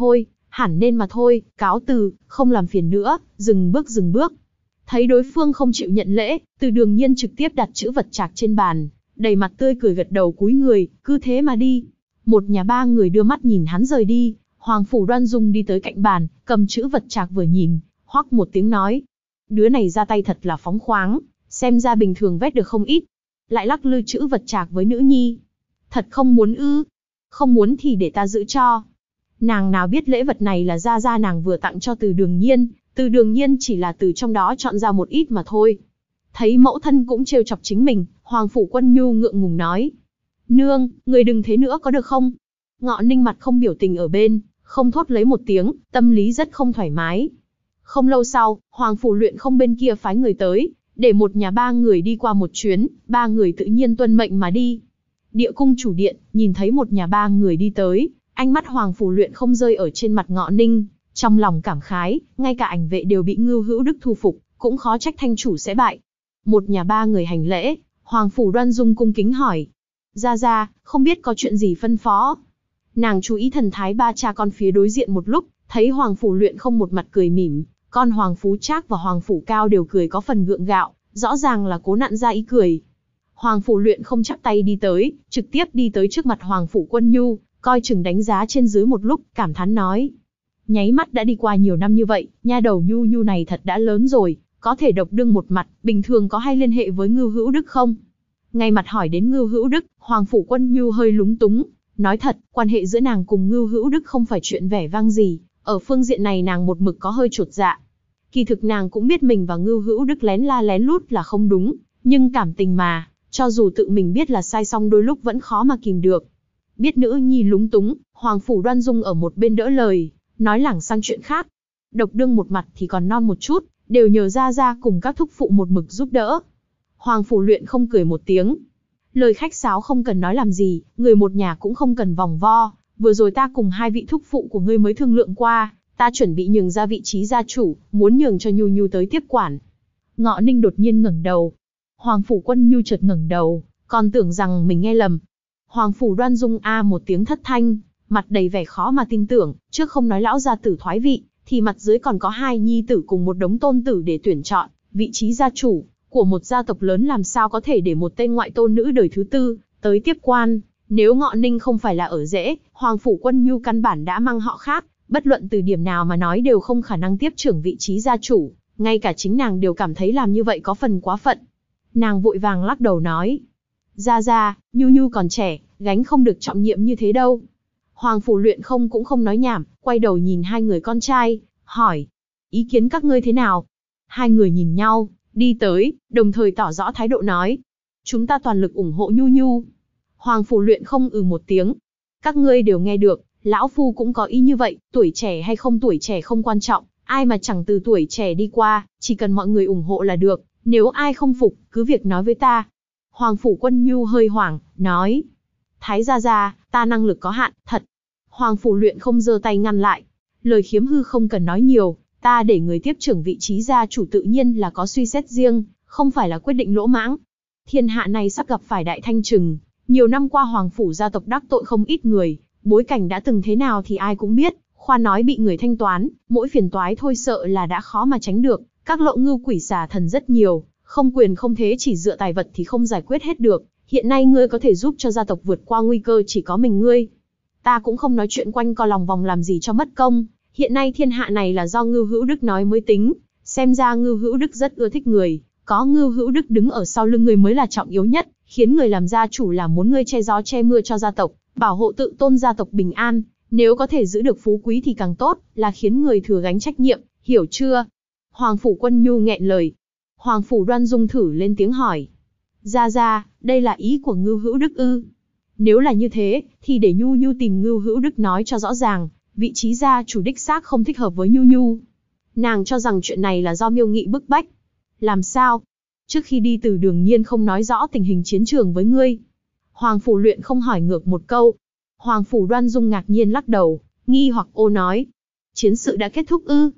nên mà thôi, cáo từ, không làm phiền nữa, dừng bước. Thấy đối phương không chịu nhận lễ, Từ Đường Nhiên trực tiếp đặt chữ vật trạc trên bàn, đầy mặt tươi cười gật đầu cúi người, cứ thế mà đi. Một nhà ba người đưa mắt nhìn hắn rời đi, Hoàng Phủ Đoan Dung đi tới cạnh bàn, cầm chữ vật trạc vừa nhìn, hoắc một tiếng nói. Đứa này ra tay thật là phóng khoáng, xem ra bình thường vét được không ít. Lại lắc lư chữ vật trạc với nữ nhi. Thật không muốn ư? Không muốn thì để ta giữ cho. Nàng nào biết lễ vật này là gia nàng vừa tặng cho Từ Đường Nhiên, Từ Đường Nhiên chỉ là từ trong đó chọn ra một ít mà thôi. Thấy mẫu thân cũng trêu chọc chính mình, Hoàng Phủ Quân Nhu ngượng ngùng nói. Nương, người đừng thế nữa có được không? Ngọ Ninh mặt không biểu tình ở bên, không thốt lấy một tiếng, tâm lý rất không thoải mái. Không lâu sau, Hoàng Phủ Luyện Không bên kia phái người tới, để một nhà ba người đi qua một chuyến, ba người tự nhiên tuân mệnh mà đi. Địa cung chủ điện, nhìn thấy một nhà ba người đi tới, ánh mắt Hoàng Phủ Luyện Không rơi ở trên mặt Ngọ Ninh, trong lòng cảm khái, ngay cả ảnh vệ đều bị Ngưu Hữu Đức thu phục, cũng khó trách thanh chủ sẽ bại. Một nhà ba người hành lễ, Hoàng Phủ Đoan Dung cung kính hỏi. Gia, không biết có chuyện gì phân phó. Nàng chú ý thần thái ba cha con phía đối diện một lúc, thấy Hoàng Phủ Luyện Không một mặt cười mỉm, con Hoàng Phú Trác và Hoàng Phủ Cao đều cười có phần gượng gạo, rõ ràng là cố nặn ra ý cười. Hoàng Phủ Luyện Không chắp tay đi tới, trực tiếp đi tới trước mặt Hoàng Phủ Quân Nhu, coi chừng đánh giá trên dưới một lúc, cảm thán nói. Nháy mắt đã đi qua nhiều năm như vậy, nha đầu Nhu này thật đã lớn rồi, có thể độc đương một mặt, bình thường có hay liên hệ với Ngưu Hữu Đức không? Ngay mặt hỏi đến Ngưu Hữu Đức, Hoàng Phủ Quân Nhu hơi lúng túng, nói thật, quan hệ giữa nàng cùng Ngưu Hữu Đức không phải chuyện vẻ vang gì, ở phương diện này nàng một mực có hơi chột dạ. Kỳ thực nàng cũng biết mình và Ngưu Hữu Đức lén la lén lút là không đúng, nhưng cảm tình mà, cho dù tự mình biết là sai song đôi lúc vẫn khó mà kìm được. Biết nữ nhi lúng túng, Hoàng Phủ Đoan Dung ở một bên đỡ lời, nói lảng sang chuyện khác. Độc đương một mặt thì còn non một chút, đều nhờ Gia cùng các thúc phụ một mực giúp đỡ. Hoàng Phủ Luyện Không cười một tiếng. Lời khách sáo không cần nói làm gì, người một nhà cũng không cần vòng vo. Vừa rồi ta cùng hai vị thúc phụ của ngươi mới thương lượng qua, ta chuẩn bị nhường ra vị trí gia chủ, muốn nhường cho Nhu tới tiếp quản. Ngọ Ninh đột nhiên ngẩng đầu. Hoàng Phủ Quân Nhu chợt ngẩng đầu, còn tưởng rằng mình nghe lầm. Hoàng Phủ Đoan Dung a một tiếng thất thanh, mặt đầy vẻ khó mà tin tưởng, trước không nói lão gia tử thoái vị, thì mặt dưới còn có hai nhi tử cùng một đống tôn tử để tuyển chọn, vị trí gia chủ của một gia tộc lớn làm sao có thể để một tên ngoại tôn nữ đời thứ tư tới tiếp quan. Nếu Ngọ Ninh không phải là ở rễ, Hoàng Phủ Quân Nhu căn bản đã mang họ khác, bất luận từ điểm nào mà nói đều không khả năng tiếp trưởng vị trí gia chủ, ngay cả chính nàng đều cảm thấy làm như vậy có phần quá phận. Nàng vội vàng lắc đầu nói, Gia, Nhu còn trẻ, gánh không được trọng nhiệm như thế đâu. Hoàng Phủ Luyện Không cũng không nói nhảm, quay đầu nhìn hai người con trai, hỏi, ý kiến các ngươi thế nào? Hai người nhìn nhau, đi tới, đồng thời tỏ rõ thái độ nói, chúng ta toàn lực ủng hộ Nhu. Hoàng Phủ Luyện Không một tiếng, các ngươi đều nghe được, lão phu cũng có ý như vậy, tuổi trẻ hay không tuổi trẻ không quan trọng, ai mà chẳng từ tuổi trẻ đi qua, chỉ cần mọi người ủng hộ là được, nếu ai không phục, cứ việc nói với ta. Hoàng Phủ Quân Nhu hơi hoảng, nói, Thái gia, ta năng lực có hạn, thật. Hoàng Phủ Luyện Không giơ tay ngăn lại, lời khiếm hư không cần nói nhiều, ta để người tiếp trưởng vị trí gia chủ tự nhiên là có suy xét riêng, không phải là quyết định lỗ mãng. Thiên hạ này sắp gặp phải đại thanh trừng, nhiều năm qua Hoàng Phủ gia tộc đắc tội không ít người, bối cảnh đã từng thế nào thì ai cũng biết, khoa nói bị người thanh toán, mỗi phiền toái thôi sợ là đã khó mà tránh được, các lộ ngưu quỷ xà thần rất nhiều, không quyền không thế chỉ dựa tài vật thì không giải quyết hết được, hiện nay ngươi có thể giúp cho gia tộc vượt qua nguy cơ chỉ có mình ngươi. Ta cũng không nói chuyện quanh co lòng vòng làm gì cho mất công, hiện nay thiên hạ này là do Ngưu Hữu Đức nói mới tính, xem ra Ngưu Hữu Đức rất ưa thích người, có Ngưu Hữu Đức đứng ở sau lưng ngươi mới là trọng yếu nhất, khiến người làm gia chủ là muốn ngươi che gió che mưa cho gia tộc, bảo hộ tự tôn gia tộc bình an, nếu có thể giữ được phú quý thì càng tốt, là khiến người thừa gánh trách nhiệm, hiểu chưa? Hoàng Phủ Quân Nhu nghẹn lời. Hoàng Phủ Đoan Dung thử lên tiếng hỏi. Gia, đây là ý của Ngưu Hữu Đức ư? Nếu là như thế, thì để Nhu tìm Ngưu Hữu Đức nói cho rõ ràng, vị trí gia chủ đích xác không thích hợp với Nhu. Nàng cho rằng chuyện này là do Miêu Nghị bức bách. Làm sao? Trước khi đi Từ Đường Nhiên không nói rõ tình hình chiến trường với ngươi. Hoàng Phủ Luyện Không hỏi ngược một câu. Hoàng Phủ Đoan Dung ngạc nhiên lắc đầu, nghi hoặc nói. Chiến sự đã kết thúc ư?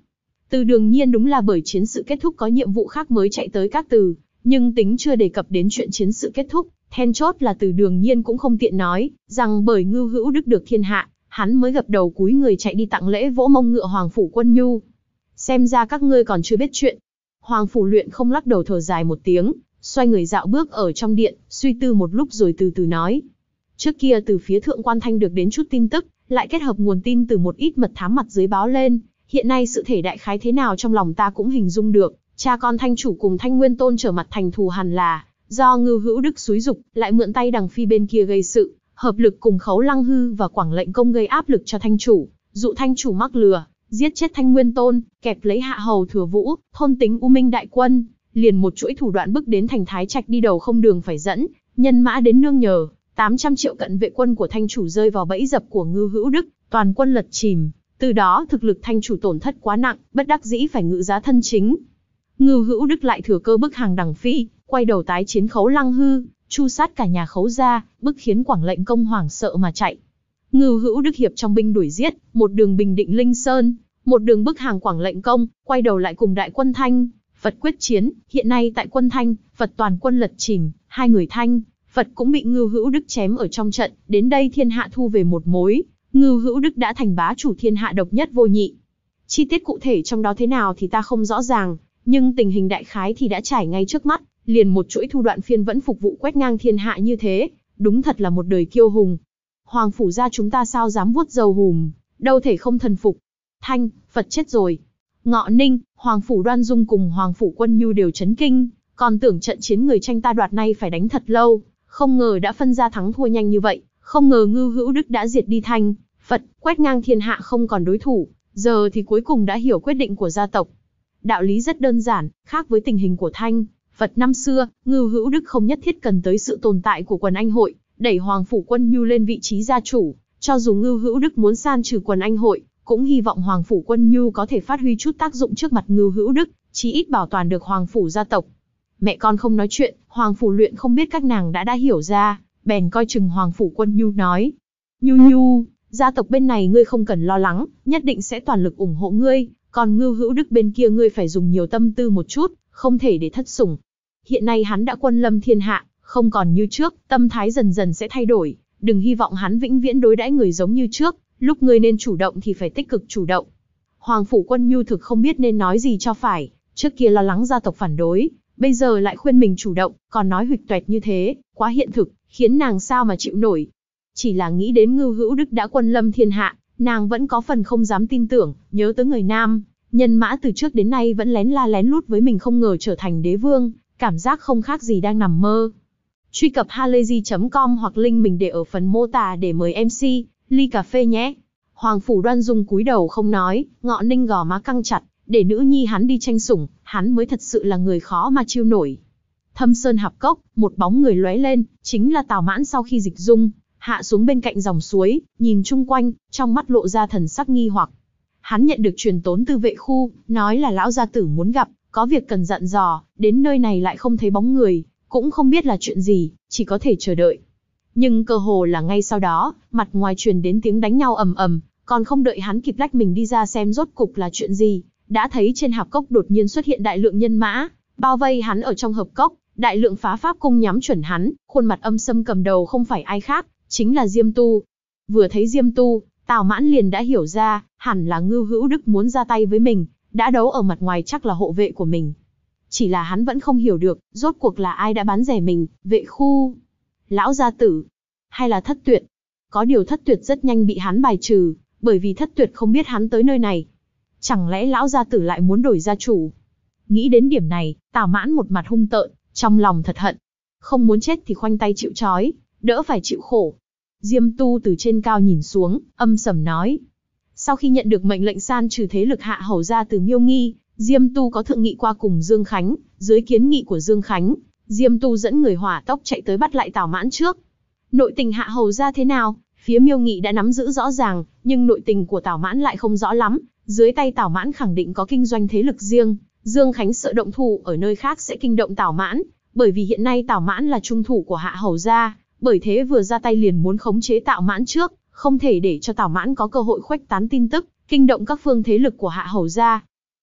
Từ Đường Nhiên đúng là bởi chiến sự kết thúc có nhiệm vụ khác mới chạy tới Các Từ, nhưng tính chưa đề cập đến chuyện chiến sự kết thúc, then chốt là Từ Đường Nhiên cũng không tiện nói, rằng bởi Ngưu Hữu Đức được thiên hạ, hắn mới gập đầu cúi người chạy đi tặng lễ vỗ mông ngựa Hoàng Phủ Quân Nhu. Xem ra các ngươi còn chưa biết chuyện. Hoàng Phủ Luyện không lắc đầu thở dài một tiếng, xoay người dạo bước ở trong điện, suy tư một lúc rồi từ từ nói. Trước kia từ phía Thượng Quan Thanh được đến chút tin tức, lại kết hợp nguồn tin từ một ít mật thám mặt dưới báo lên, hiện nay sự thể đại khái thế nào trong lòng ta cũng hình dung được, cha con Thanh chủ cùng Thanh Nguyên Tôn trở mặt thành thù hằn là do Ngưu Hữu Đức xúi dục, lại mượn tay Đằng Phi bên kia gây sự, hợp lực cùng Khấu Lăng Hư và Quảng Lệnh Công gây áp lực cho Thanh chủ, dụ Thanh chủ mắc lừa, giết chết Thanh Nguyên Tôn, kẹp lấy Hạ Hầu Thừa Vũ, thôn tính U Minh đại quân, liền một chuỗi thủ đoạn bức đến thành Thái Trạch đi đầu không đường phải dẫn, nhân mã đến nương nhờ, 800 triệu cận vệ quân của Thanh chủ rơi vào bẫy dập của Ngưu Hữu Đức, toàn quân lật chìm, từ đó thực lực Thanh chủ tổn thất quá nặng, bất đắc dĩ phải ngự giá thân chính. Ngưu Hữu Đức lại thừa cơ bức hàng Đằng Phi, quay đầu tái chiến Khấu Lăng Hư, chu sát cả nhà Khấu gia, bức khiến Quảng Lệnh Công hoảng sợ mà chạy. Ngưu Hữu Đức hiệp trong binh đuổi giết, một đường bình định Linh Sơn, một đường bức hàng Quảng Lệnh Công, quay đầu lại cùng đại quân Thanh, Phật quyết chiến, hiện nay tại quân Thanh, Phật toàn quân lật chìm, hai người Thanh, Phật cũng bị Ngưu Hữu Đức chém ở trong trận, đến đây thiên hạ thu về một mối, Ngưu Hữu Đức đã thành bá chủ thiên hạ độc nhất vô nhị. Chi tiết cụ thể trong đó thế nào thì ta không rõ ràng, nhưng tình hình đại khái thì đã trải ngay trước mắt, liền một chuỗi thu đoạn phiên vẫn phục vụ quét ngang thiên hạ như thế, đúng thật là một đời kiêu hùng. Hoàng phủ gia chúng ta sao dám vuốt râu hùm, đâu thể không thần phục. Thanh, Phật chết rồi. Ngọ Ninh, Hoàng phủ Đoan Dung cùng Hoàng phủ Quân Nhu đều chấn kinh, còn tưởng trận chiến người tranh ta đoạt này phải đánh thật lâu, không ngờ đã phân ra thắng thua nhanh như vậy, không ngờ Ngưu Hữu Đức đã diệt đi Thanh, Phật, quét ngang thiên hạ không còn đối thủ, giờ thì cuối cùng đã hiểu quyết định của gia tộc. Đạo lý rất đơn giản, khác với tình hình của Thanh, Phật năm xưa, Ngưu Hữu Đức không nhất thiết cần tới sự tồn tại của quần anh hội, đẩy Hoàng phủ Quân Nhu lên vị trí gia chủ, cho dù Ngưu Hữu Đức muốn san trừ quần anh hội, cũng hy vọng Hoàng phủ Quân Nhu có thể phát huy chút tác dụng trước mặt Ngưu Hữu Đức, chí ít bảo toàn được Hoàng phủ gia tộc. Mẹ con không nói chuyện, Hoàng phủ Luyện không biết các nàng đã hiểu ra, bèn coi chừng Hoàng phủ Quân Nhu nói: Nhu Nhu, gia tộc bên này ngươi không cần lo lắng, nhất định sẽ toàn lực ủng hộ ngươi, còn Ngưu Hữu Đức bên kia ngươi phải dùng nhiều tâm tư một chút, không thể để thất sủng. Hiện nay hắn đã quân lâm thiên hạ, không còn như trước, tâm thái dần dần sẽ thay đổi, đừng hy vọng hắn vĩnh viễn đối đãi người giống như trước, lúc ngươi nên chủ động thì phải tích cực chủ động. Hoàng phủ Quân Nhu thực không biết nên nói gì cho phải, trước kia lo lắng gia tộc phản đối, bây giờ lại khuyên mình chủ động, còn nói huỵch toẹt như thế, quá hiện thực, khiến nàng sao mà chịu nổi. Chỉ là nghĩ đến Ngưu Hữu Đức đã quân lâm thiên hạ, nàng vẫn có phần không dám tin tưởng, nhớ tới người nam, nhân mã từ trước đến nay vẫn lén la lén lút với mình không ngờ trở thành đế vương, cảm giác không khác gì đang nằm mơ. Truy cập halayzi.com hoặc link mình để ở phần mô tả để mời MC, ly cà phê nhé. Hoàng phủ Đoan Dung cúi đầu không nói, Ngọ Ninh gò má căng chặt, để nữ nhi hắn đi tranh sủng, hắn mới thật sự là người khó mà chiêu nổi. Thâm Sơn Hạp Cốc, một bóng người lóe lên, chính là Tào Mãn sau khi dịch dung, hạ xuống bên cạnh dòng suối, nhìn chung quanh, trong mắt lộ ra thần sắc nghi hoặc. Hắn nhận được truyền tốn từ vệ khu, nói là lão gia tử muốn gặp, có việc cần dặn dò, đến nơi này lại không thấy bóng người, cũng không biết là chuyện gì, chỉ có thể chờ đợi. Nhưng cơ hồ là ngay sau đó, mặt ngoài truyền đến tiếng đánh nhau ầm ầm, còn không đợi hắn kịp lách mình đi ra xem rốt cục là chuyện gì, đã thấy trên hạp cốc đột nhiên xuất hiện đại lượng nhân mã, bao vây hắn ở trong hợp cốc, đại lượng phá pháp cung nhắm chuẩn hắn, khuôn mặt âm sâm cầm đầu không phải ai khác, chính là Diêm Tu. Vừa thấy Diêm Tu, Tào Mãn liền đã hiểu ra, hẳn là Ngưu Hữu Đức muốn ra tay với mình, đã đấu ở mặt ngoài chắc là hộ vệ của mình. Chỉ là hắn vẫn không hiểu được, rốt cuộc là ai đã bán rẻ mình, vệ khu, lão gia tử, hay là Thất Tuyệt. Có điều Thất Tuyệt rất nhanh bị hắn bài trừ, bởi vì Thất Tuyệt không biết hắn tới nơi này. Chẳng lẽ lão gia tử lại muốn đổi gia chủ? Nghĩ đến điểm này, Tào Mãn một mặt hung tợn, trong lòng thật hận. Không muốn chết thì khoanh tay chịu trói, đỡ phải chịu khổ. Diêm Tu từ trên cao nhìn xuống, âm sầm nói. Sau khi nhận được mệnh lệnh san trừ thế lực Hạ Hầu gia từ Miêu Nghi, Diêm Tu có thượng nghị qua cùng Dương Khánh, dưới kiến nghị của Dương Khánh, Diêm Tu dẫn người hỏa tốc chạy tới bắt lại Tào Mãn trước. Nội tình Hạ Hầu gia thế nào, phía Miêu Nghị đã nắm giữ rõ ràng, nhưng nội tình của Tào Mãn lại không rõ lắm, dưới tay Tào Mãn khẳng định có kinh doanh thế lực riêng, Dương Khánh sợ động thủ ở nơi khác sẽ kinh động Tào Mãn, bởi vì hiện nay Tào Mãn là trung thủ của Hạ Hầu gia, bởi thế vừa ra tay liền muốn khống chế Tào Mãn trước, không thể để cho Tào Mãn có cơ hội khuếch tán tin tức, kinh động các phương thế lực của Hạ Hầu gia.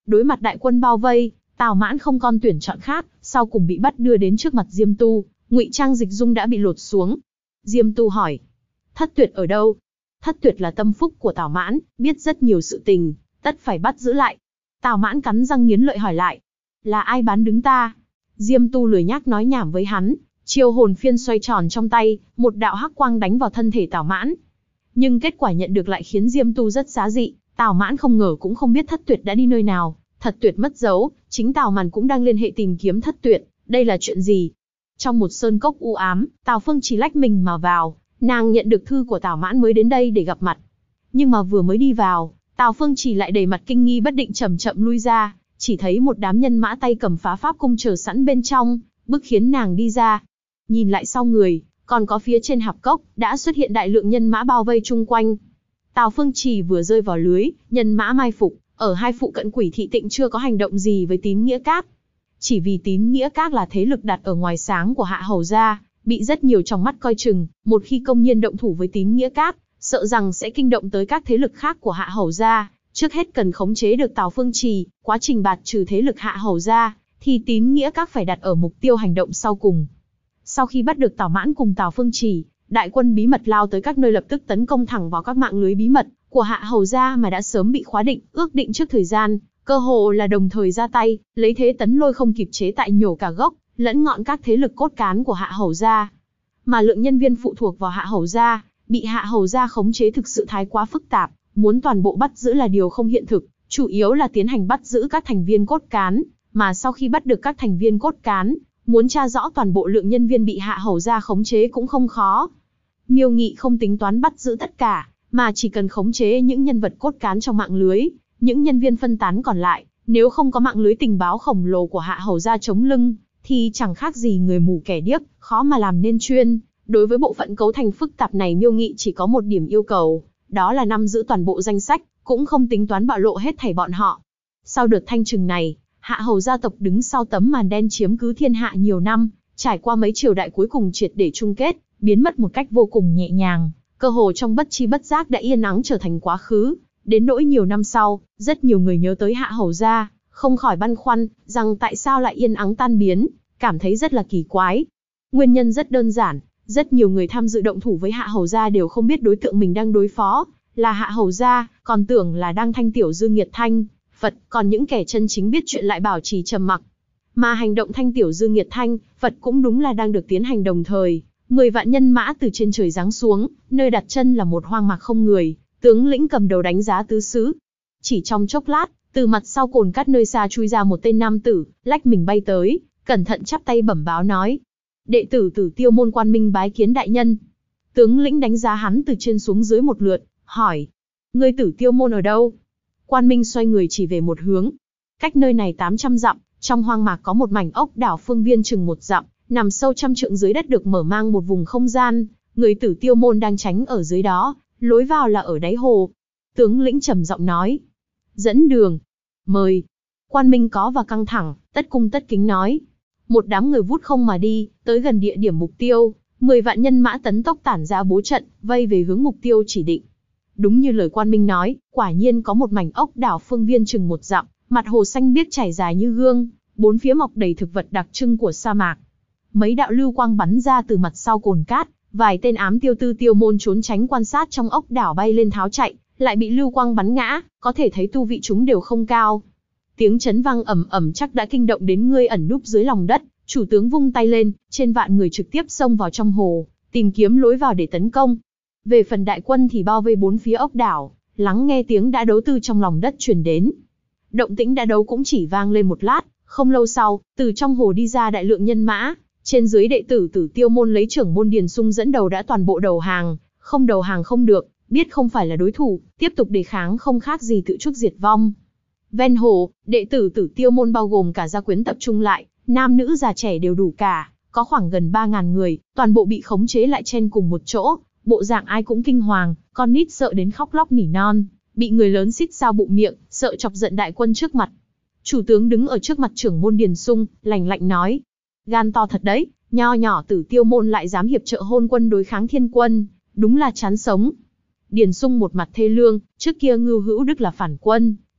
Đối mặt đại quân bao vây, Tào Mãn không còn tuyển chọn khác, sau cùng bị bắt đưa đến trước mặt Diêm Tu, ngụy trang dịch dung đã bị lột xuống. Diêm Tu hỏi, Thất Tuyệt ở đâu? Thất Tuyệt là tâm phúc của Tào Mãn, biết rất nhiều sự tình, tất phải bắt giữ lại. Tào Mãn cắn răng nghiến lợi hỏi lại, là ai bán đứng ta? Diêm Tu lười nhác nói nhảm với hắn, chiêu hồn phiên xoay tròn trong tay, một đạo hắc quang đánh vào thân thể Tào Mãn. Nhưng kết quả nhận được lại khiến Diêm Tu rất xá dị, Tào Mãn không ngờ cũng không biết Thất Tuyệt đã đi nơi nào, Thất Tuyệt mất dấu, chính Tào Màn cũng đang liên hệ tìm kiếm Thất Tuyệt, đây là chuyện gì? Trong một sơn cốc u ám, Tào Phương Chỉ lách mình mà vào, nàng nhận được thư của Tào Mãn mới đến đây để gặp mặt. Nhưng mà vừa mới đi vào, Tào Phương Chỉ lại đầy mặt kinh nghi bất định chậm chậm lui ra, chỉ thấy một đám nhân mã tay cầm phá pháp cung chờ sẵn bên trong, bức khiến nàng đi ra. Nhìn lại sau người, còn có phía trên hạp cốc, đã xuất hiện đại lượng nhân mã bao vây chung quanh. Tào Phương Chỉ vừa rơi vào lưới, nhân mã mai phục, ở hai phụ cận Quỷ Thị Tịnh chưa có hành động gì với Tín Nghĩa Các. Chỉ vì Tín Nghĩa Các là thế lực đặt ở ngoài sáng của Hạ Hầu gia, bị rất nhiều trong mắt coi chừng, một khi công nhiên động thủ với Tín Nghĩa Các, sợ rằng sẽ kinh động tới các thế lực khác của Hạ Hầu gia. Trước hết cần khống chế được Tào Phương Chỉ, quá trình bạt trừ thế lực Hạ Hầu gia, thì Tín Nghĩa Các phải đặt ở mục tiêu hành động sau cùng. Sau khi bắt được Tào Mãn cùng Tào Phương Chỉ, đại quân bí mật lao tới các nơi lập tức tấn công thẳng vào các mạng lưới bí mật của Hạ Hầu gia mà đã sớm bị khóa định, ước định trước thời gian, cơ hồ là đồng thời ra tay, lấy thế tấn lôi không kịp chế tại nhổ cả gốc, lẫn ngọn các thế lực cốt cán của Hạ Hầu gia. Mà lượng nhân viên phụ thuộc vào Hạ Hầu gia, bị Hạ Hầu gia khống chế thực sự thái quá phức tạp, muốn toàn bộ bắt giữ là điều không hiện thực, chủ yếu là tiến hành bắt giữ các thành viên cốt cán, mà sau khi bắt được các thành viên cốt cán, muốn tra rõ toàn bộ lượng nhân viên bị Hạ Hầu gia khống chế cũng không khó. Miêu Nghị không tính toán bắt giữ tất cả, mà chỉ cần khống chế những nhân vật cốt cán trong mạng lưới, những nhân viên phân tán còn lại, nếu không có mạng lưới tình báo khổng lồ của Hạ Hầu gia chống lưng, thì chẳng khác gì người mù kẻ điếc, khó mà làm nên chuyên. Đối với bộ phận cấu thành phức tạp này Miêu Nghị chỉ có một điểm yêu cầu, đó là nắm giữ toàn bộ danh sách, cũng không tính toán bạo lộ hết thảy bọn họ. Sau đợt thanh trừng này, Hạ Hầu gia tộc đứng sau tấm màn đen chiếm cứ thiên hạ nhiều năm, trải qua mấy triều đại cuối cùng triệt để chung kết, biến mất một cách vô cùng nhẹ nhàng, cơ hồ trong bất chi bất giác đã yên ắng trở thành quá khứ. Đến nỗi nhiều năm sau, rất nhiều người nhớ tới Hạ Hầu gia, không khỏi băn khoăn, rằng tại sao lại yên ắng tan biến, cảm thấy rất là kỳ quái. Nguyên nhân rất đơn giản, rất nhiều người tham dự động thủ với Hạ Hầu gia đều không biết đối tượng mình đang đối phó là Hạ Hầu gia, còn tưởng là đang thanh tiểu Dương Nghiệt Thanh, Phật, còn những kẻ chân chính biết chuyện lại bảo trì trầm mặc. Mà hành động thanh tiểu Dương Nghiệt Thanh, Phật cũng đúng là đang được tiến hành đồng thời, 10 vạn nhân mã từ trên trời giáng xuống, nơi đặt chân là một hoang mạc không người, tướng lĩnh cầm đầu đánh giá tứ xứ. Chỉ trong chốc lát, từ mặt sau cồn cát nơi xa chui ra một tên nam tử, lách mình bay tới, cẩn thận chắp tay bẩm báo nói: đệ tử Tử Tiêu môn Quan Minh bái kiến đại nhân. Tướng lĩnh đánh giá hắn từ trên xuống dưới một lượt, hỏi: ngươi Tử Tiêu môn ở đâu? Quan Minh xoay người chỉ về một hướng. Cách nơi này 800 dặm, trong hoang mạc có một mảnh ốc đảo phương viên chừng 1 dặm, nằm sâu trăm trượng dưới đất được mở mang một vùng không gian, người Tử Tiêu môn đang tránh ở dưới đó, lối vào là ở đáy hồ. Tướng lĩnh trầm giọng nói: dẫn đường. Mời. Quan Minh có và căng thẳng, tất cung tất kính nói. Một đám người vút không mà đi, tới gần địa điểm mục tiêu, 10 vạn nhân mã tấn tốc tản ra bố trận, vây về hướng mục tiêu chỉ định. Đúng như lời Quan Minh nói, quả nhiên có một mảnh ốc đảo phương viên chừng 1 dặm, mặt hồ xanh biếc chảy dài như gương, bốn phía mọc đầy thực vật đặc trưng của sa mạc. Mấy đạo lưu quang bắn ra từ mặt sau cồn cát, vài tên ám tiêu tư tiêu môn trốn tránh quan sát trong ốc đảo bay lên tháo chạy, lại bị lưu quang bắn ngã, có thể thấy tu vị chúng đều không cao. Tiếng chấn vang ầm ầm chắc đã kinh động đến ngươi ẩn núp dưới lòng đất, chủ tướng vung tay lên, trên vạn người trực tiếp xông vào trong hồ, tìm kiếm lối vào để tấn công. Về phần đại quân thì bao vây bốn phía ốc đảo, lắng nghe tiếng đã đấu từ trong lòng đất truyền đến. Động tĩnh đã đấu cũng chỉ vang lên một lát, không lâu sau, từ trong hồ đi ra đại lượng nhân mã, trên dưới đệ tử Tử Tiêu môn lấy trưởng môn Điền Sung dẫn đầu đã toàn bộ đầu hàng, không đầu hàng không được, biết không phải là đối thủ, tiếp tục đề kháng không khác gì tự chuốc diệt vong. Ven hồ, đệ tử Tử Tiêu môn bao gồm cả gia quyến tập trung lại, nam nữ già trẻ đều đủ cả, có khoảng gần 3.000 người, toàn bộ bị khống chế lại chen cùng một chỗ, bộ dạng ai cũng kinh hoàng, con nít sợ đến khóc lóc nỉ non, bị người lớn xít sao bụng miệng, sợ chọc giận đại quân trước mặt. Chủ tướng đứng ở trước mặt trưởng môn Điền Sung, lạnh lạnh nói: gan to thật đấy, nho nhỏ Tử Tiêu môn lại dám hiệp trợ hôn quân đối kháng thiên quân, đúng là chán sống. Điền Sung một mặt thê lương, trước kia Ngưu Hữu Đức là phản quân,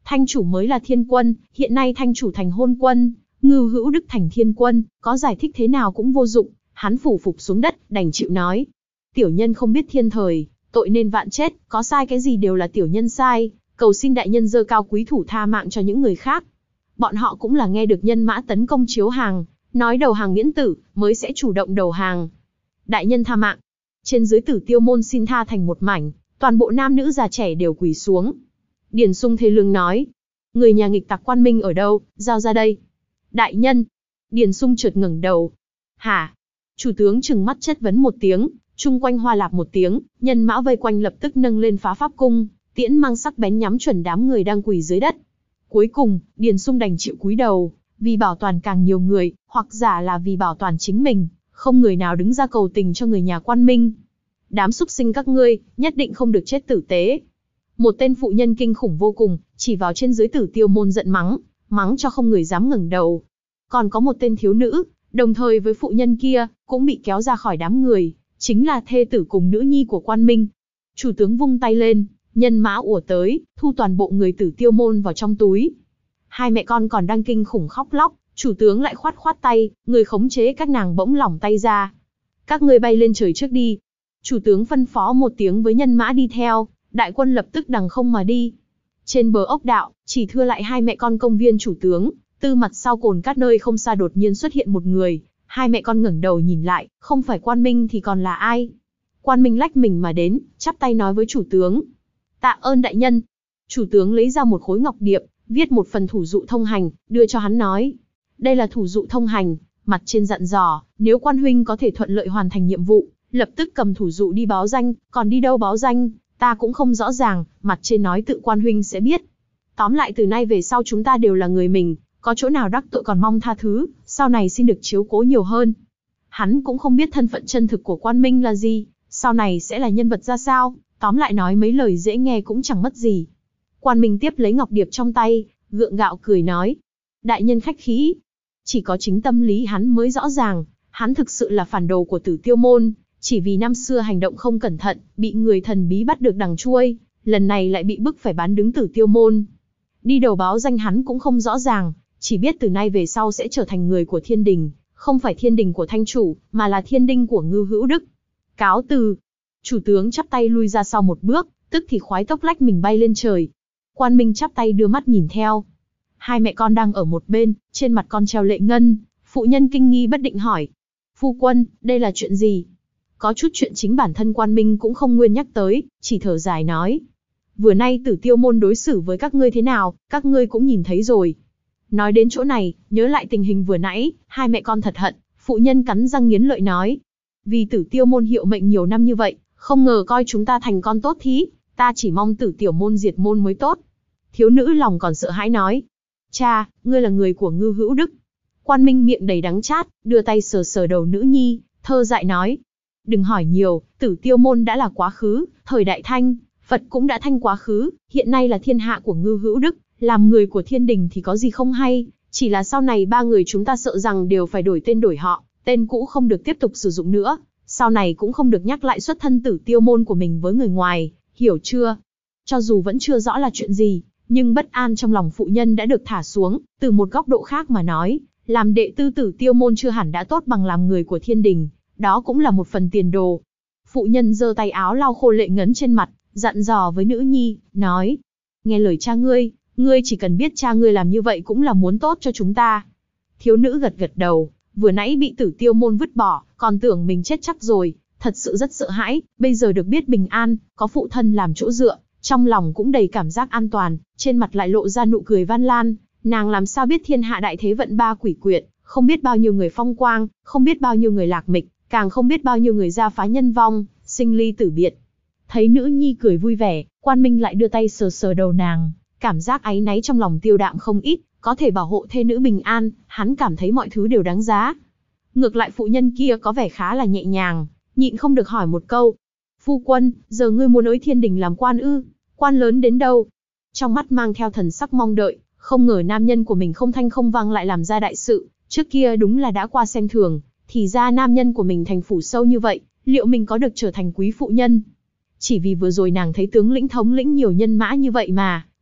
Thanh chủ mới là thiên quân, hiện nay thanh chủ thành hôn quân, Ngưu Hữu Đức thành thiên quân, có giải thích thế nào cũng vô dụng, hắn phủ phục xuống đất, đành chịu nói. Tiểu nhân không biết thiên thời, tội nên vạn chết, có sai cái gì đều là tiểu nhân sai, cầu xin đại nhân dơ cao quý thủ tha mạng cho những người khác. Bọn họ cũng là nghe được nhân mã tấn công chiếu hàng, nói đầu hàng miễn tử, mới sẽ chủ động đầu hàng. Đại nhân tha mạng. Trên dưới Tử Tiêu môn xin tha thành một mảnh, toàn bộ nam nữ già trẻ đều quỳ xuống. Điền Sung thê lương nói, người nhà nghịch tặc Quan Minh ở đâu, giao ra đây. Đại nhân. Điền Sung chợt ngẩng đầu. Hả? Chủ tướng trừng mắt chất vấn một tiếng, chung quanh hoa lạp một tiếng, nhân mã vây quanh lập tức nâng lên phá pháp cung, tiễn mang sắc bén nhắm chuẩn đám người đang quỳ dưới đất. Cuối cùng, Điền Sung đành chịu cúi đầu, vì bảo toàn càng nhiều người, hoặc giả là vì bảo toàn chính mình, không người nào đứng ra cầu tình cho người nhà Quan Minh. Đám súc sinh các ngươi, nhất định không được chết tử tế. Một tên phụ nhân kinh khủng vô cùng, chỉ vào trên dưới Tử Tiêu môn giận mắng, mắng cho không người dám ngẩng đầu. Còn có một tên thiếu nữ, đồng thời với phụ nhân kia, cũng bị kéo ra khỏi đám người, chính là thê tử cùng nữ nhi của Quan Minh. Chủ tướng vung tay lên, nhân mã ùa tới, thu toàn bộ người Tử Tiêu môn vào trong túi. Hai mẹ con còn đang kinh khủng khóc lóc, chủ tướng lại khoát khoát tay, người khống chế các nàng bỗng lỏng tay ra. Các ngươi bay lên trời trước đi. Chủ tướng phân phó một tiếng với nhân mã đi theo, đại quân lập tức đằng không mà đi. Trên bờ ốc đạo, chỉ thưa lại hai mẹ con công viên chủ tướng, từ mặt sau cồn cát nơi không xa đột nhiên xuất hiện một người. Hai mẹ con ngẩng đầu nhìn lại, không phải Quan Minh thì còn là ai? Quan Minh lách mình mà đến, chắp tay nói với chủ tướng. Tạ ơn đại nhân. Chủ tướng lấy ra một khối ngọc điệp, viết một phần thủ dụ thông hành, đưa cho hắn nói. Đây là thủ dụ thông hành, mặt trên dặn dò, nếu Quan huynh có thể thuận lợi hoàn thành nhiệm vụ, lập tức cầm thủ dụ đi báo danh, còn đi đâu báo danh, ta cũng không rõ ràng, mặt trên nói tự Quan huynh sẽ biết. Tóm lại từ nay về sau chúng ta đều là người mình, có chỗ nào đắc tội còn mong tha thứ, sau này xin được chiếu cố nhiều hơn. Hắn cũng không biết thân phận chân thực của Quan Minh là gì, sau này sẽ là nhân vật ra sao, tóm lại nói mấy lời dễ nghe cũng chẳng mất gì. Quan Minh tiếp lấy ngọc điệp trong tay, gượng gạo cười nói. Đại nhân khách khí. Chỉ có chính tâm lý hắn mới rõ ràng, hắn thực sự là phản đồ của Tử Tiêu môn, chỉ vì năm xưa hành động không cẩn thận, bị người thần bí bắt được đằng chuôi, lần này lại bị bức phải bán đứng Tử Tiêu môn. Đi đầu báo danh hắn cũng không rõ ràng, chỉ biết từ nay về sau sẽ trở thành người của thiên đình, không phải thiên đình của thanh chủ, mà là thiên đình của Ngưu Hữu Đức. Cáo từ. Chủ tướng chắp tay lui ra sau một bước, tức thì khoái tốc lách mình bay lên trời. Quan Minh chắp tay đưa mắt nhìn theo. Hai mẹ con đang ở một bên, trên mặt con treo lệ ngân, phụ nhân kinh nghi bất định hỏi. Phu quân, đây là chuyện gì? Có chút chuyện chính bản thân Quan Minh cũng không nguyên nhắc tới, chỉ thở dài nói. Vừa nay Tử Tiêu môn đối xử với các ngươi thế nào, các ngươi cũng nhìn thấy rồi. Nói đến chỗ này, nhớ lại tình hình vừa nãy, hai mẹ con thật hận, phụ nhân cắn răng nghiến lợi nói. Vì Tử Tiêu môn hiệu mệnh nhiều năm như vậy, không ngờ coi chúng ta thành con tốt thí, ta chỉ mong Tử Tiểu môn diệt môn mới tốt. Thiếu nữ lòng còn sợ hãi nói. Cha, ngươi là người của Ngưu Hữu Đức. Quan Minh miệng đầy đắng chát, đưa tay sờ sờ đầu nữ nhi, thơ dại nói. Đừng hỏi nhiều, Tử Tiêu môn đã là quá khứ, thời đại Thanh, Phật cũng đã thanh quá khứ, hiện nay là thiên hạ của Ngưu Hữu Đức, làm người của thiên đình thì có gì không hay, chỉ là sau này ba người chúng ta sợ rằng đều phải đổi tên đổi họ, tên cũ không được tiếp tục sử dụng nữa, sau này cũng không được nhắc lại xuất thân Tử Tiêu môn của mình với người ngoài, hiểu chưa? Cho dù vẫn chưa rõ là chuyện gì, nhưng bất an trong lòng phụ nhân đã được thả xuống, từ một góc độ khác mà nói, làm đệ tư Tử Tiêu môn chưa hẳn đã tốt bằng làm người của thiên đình, đó cũng là một phần tiền đồ. Phụ nhân giơ tay áo lau khô lệ ngấn trên mặt, dặn dò với nữ nhi, nói, nghe lời cha ngươi chỉ cần biết cha ngươi làm như vậy cũng là muốn tốt cho chúng ta. Thiếu nữ gật gật đầu, vừa nãy bị Tử Tiêu môn vứt bỏ, còn tưởng mình chết chắc rồi, thật sự rất sợ hãi, bây giờ được biết bình an, có phụ thân làm chỗ dựa, trong lòng cũng đầy cảm giác an toàn, trên mặt lại lộ ra nụ cười van lan, nàng làm sao biết thiên hạ đại thế vận ba quỷ quyệt, không biết bao nhiêu người phong quang, không biết bao nhiêu người lạc mịch, càng không biết bao nhiêu người gia phá nhân vong, sinh ly tử biệt. Thấy nữ nhi cười vui vẻ, Quan Minh lại đưa tay sờ sờ đầu nàng, cảm giác áy náy trong lòng tiêu đạm không ít, có thể bảo hộ thê nữ bình an, hắn cảm thấy mọi thứ đều đáng giá. Ngược lại phụ nhân kia có vẻ khá là nhẹ nhàng, nhịn không được hỏi một câu. Phu quân, giờ ngươi muốn tới thiên đình làm quan ư? Quan lớn đến đâu? Trong mắt mang theo thần sắc mong đợi, không ngờ nam nhân của mình không thanh không vang lại làm ra đại sự, trước kia đúng là đã qua xem thường, thì ra nam nhân của mình thành phủ sâu như vậy, liệu mình có được trở thành quý phụ nhân? Chỉ vì vừa rồi nàng thấy tướng lĩnh thống lĩnh nhiều nhân mã như vậy mà,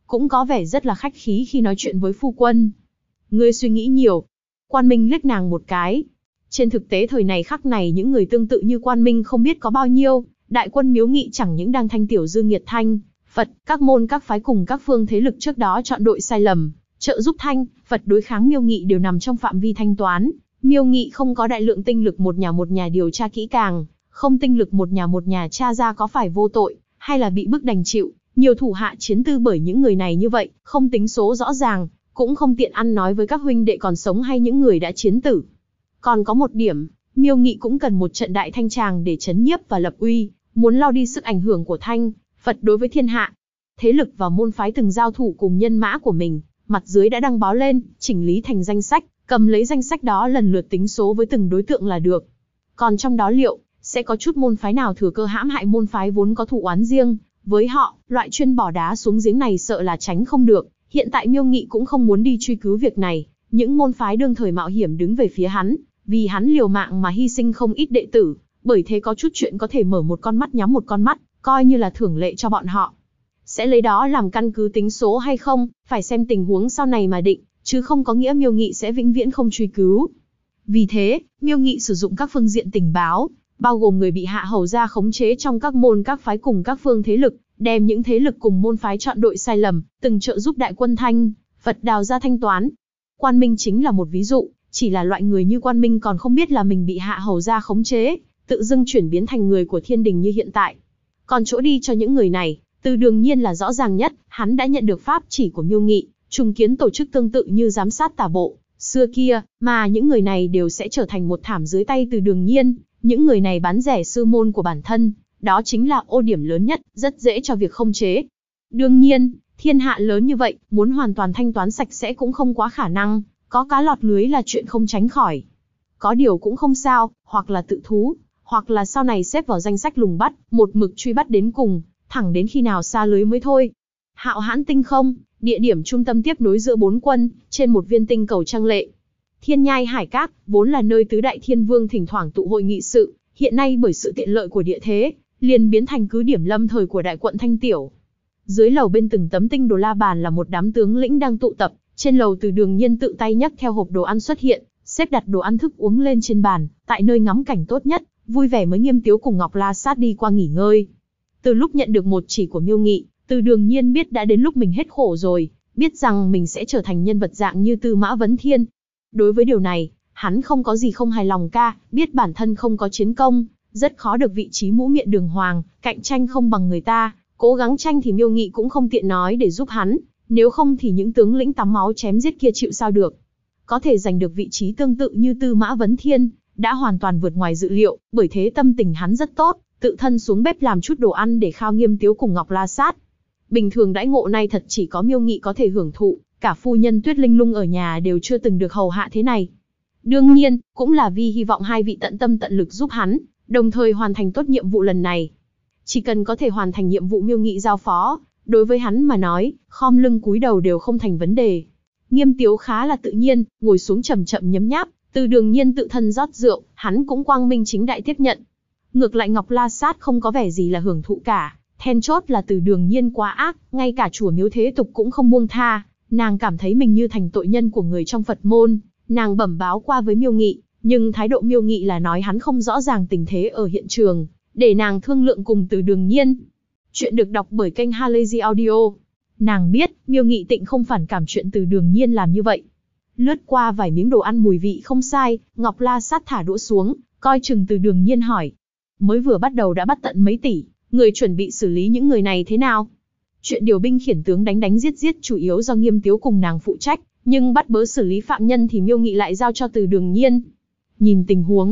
cũng có vẻ rất là khách khí khi nói chuyện với phu quân. Ngươi suy nghĩ nhiều. Quan Minh liếc nàng một cái. Trên thực tế thời này khắc này những người tương tự như Quan Minh không biết có bao nhiêu, đại quân Miếu Nghị chẳng những đang thanh tiểu Dương Nghiệt Thanh, Phật, các môn các phái cùng các phương thế lực trước đó chọn đội sai lầm, trợ giúp Thanh, Phật đối kháng Miêu Nghị đều nằm trong phạm vi thanh toán. Miêu Nghị không có đại lượng tinh lực một nhà điều tra kỹ càng, không tinh lực một nhà tra ra có phải vô tội, hay là bị bức đành chịu, nhiều thủ hạ chiến tư bởi những người này như vậy, không tính số rõ ràng, cũng không tiện ăn nói với các huynh đệ còn sống hay những người đã chiến tử. Còn có một điểm, Miêu Nghị cũng cần một trận đại thanh tràng để chấn nhiếp và lập uy, muốn lau đi sức ảnh hưởng của Thanh, Phật đối với thiên hạ. Thế lực và môn phái từng giao thủ cùng nhân mã của mình, mặt dưới đã đăng báo lên, chỉnh lý thành danh sách, cầm lấy danh sách đó lần lượt tính số với từng đối tượng là được. Còn trong đó liệu sẽ có chút môn phái nào thừa cơ hãm hại môn phái vốn có thù oán riêng với họ, loại chuyên bỏ đá xuống giếng này sợ là tránh không được. Hiện tại Miêu Nghị cũng không muốn đi truy cứu việc này, những môn phái đương thời mạo hiểm đứng về phía hắn, vì hắn liều mạng mà hy sinh không ít đệ tử, bởi thế có chút chuyện có thể mở một con mắt nhắm một con mắt, coi như là thưởng lệ cho bọn họ. Sẽ lấy đó làm căn cứ tính số hay không, phải xem tình huống sau này mà định, chứ không có nghĩa Miêu Nghị sẽ vĩnh viễn không truy cứu. Vì thế, Miêu Nghị sử dụng các phương diện tình báo, bao gồm người bị hạ hầu ra khống chế trong các môn các phái cùng các phương thế lực, đem những thế lực cùng môn phái chọn đội sai lầm, từng trợ giúp đại quân Thanh, Phật đào ra thanh toán. Quan Minh chính là một ví dụ, chỉ là loại người như Quan Minh còn không biết là mình bị hạ hầu ra khống chế, tự dưng chuyển biến thành người của thiên đình như hiện tại. Còn chỗ đi cho những người này, Từ Đường Nhiên là rõ ràng nhất, hắn đã nhận được pháp chỉ của Miêu Nghị, trùng kiến tổ chức tương tự như giám sát tả bộ, xưa kia, mà những người này đều sẽ trở thành một thảm dưới tay Từ Đường Nhiên, những người này bán rẻ sư môn của bản thân, đó chính là ô điểm lớn nhất, rất dễ cho việc khống chế. Đương nhiên, thiên hạ lớn như vậy, muốn hoàn toàn thanh toán sạch sẽ cũng không quá khả năng, có cá lọt lưới là chuyện không tránh khỏi. Có điều cũng không sao, hoặc là tự thú, hoặc là sau này xếp vào danh sách lùng bắt, một mực truy bắt đến cùng, thẳng đến khi nào xa lưới mới thôi. Hạo Hãn Tinh Không, địa điểm trung tâm tiếp nối giữa 4 quân, trên một viên tinh cầu trăng lệ. Thiên Nhai Hải Các, vốn là nơi tứ đại thiên vương thỉnh thoảng tụ hội nghị sự, hiện nay bởi sự tiện lợi của địa thế, liền biến thành cứ điểm lâm thời của đại quận Thanh Tiểu. Dưới lầu bên từng tấm tinh đồ la bàn là một đám tướng lĩnh đang tụ tập, trên lầu Từ Đường Nhiên tự tay nhấc theo hộp đồ ăn xuất hiện, xếp đặt đồ ăn thức uống lên trên bàn, tại nơi ngắm cảnh tốt nhất, vui vẻ mới Nghiêm Tiếu cùng Ngọc La Sát đi qua nghỉ ngơi. Từ lúc nhận được một chỉ của Miêu Nghị, Từ Đường Nhiên biết đã đến lúc mình hết khổ rồi, biết rằng mình sẽ trở thành nhân vật dạng như Tư Mã Vấn Thiên. Đối với điều này, hắn không có gì không hài lòng ca, biết bản thân không có chiến công, rất khó được vị trí mũ miệng đường hoàng, cạnh tranh không bằng người ta, cố gắng tranh thì Miêu Nghị cũng không tiện nói để giúp hắn, nếu không thì những tướng lĩnh tắm máu chém giết kia chịu sao được. Có thể giành được vị trí tương tự như Tư Mã Vấn Thiên, đã hoàn toàn vượt ngoài dự liệu, bởi thế tâm tình hắn rất tốt, tự thân xuống bếp làm chút đồ ăn để khao Nghiêm Tiếu cùng Ngọc La Sát. Bình thường đãi ngộ này thật chỉ có Miêu Nghị có thể hưởng thụ, cả phu nhân Tuyết Linh Lung ở nhà đều chưa từng được hầu hạ thế này. Đương nhiên, cũng là vì hy vọng hai vị tận tâm tận lực giúp hắn, đồng thời hoàn thành tốt nhiệm vụ lần này. Chỉ cần có thể hoàn thành nhiệm vụ Miêu Nghị giao phó, đối với hắn mà nói, khom lưng cúi đầu đều không thành vấn đề. Nghiêm Tiếu khá là tự nhiên, ngồi xuống chậm chậm nhấm nháp, Từ Đường Nhiên tự thân rót rượu, hắn cũng quang minh chính đại tiếp nhận. Ngược lại Ngọc La Sát không có vẻ gì là hưởng thụ cả, then chốt là Từ Đường Nhiên quá ác, ngay cả chùa miếu thế tục cũng không buông tha, nàng cảm thấy mình như thành tội nhân của người trong Phật môn, nàng bẩm báo qua với Miêu Nghị, nhưng thái độ Miêu Nghị là nói hắn không rõ ràng tình thế ở hiện trường, để nàng thương lượng cùng Từ Đường Nhiên. Chuyện được đọc bởi kênh Halazy Audio. Nàng biết, Miêu Nghị tịnh không phản cảm chuyện Từ Đường Nhiên làm như vậy. Lướt qua vài miếng đồ ăn mùi vị không sai, Ngọc La Sát thả đũa xuống, coi chừng Từ Đường Nhiên hỏi. Mới vừa bắt đầu đã bắt tận mấy tỷ, người chuẩn bị xử lý những người này thế nào? Chuyện điều binh khiển tướng đánh giết chủ yếu do Nghiêm Tiếu cùng nàng phụ trách, nhưng bắt bớ xử lý phạm nhân thì Miêu Nghị lại giao cho Từ Đường Nhiên. Nhìn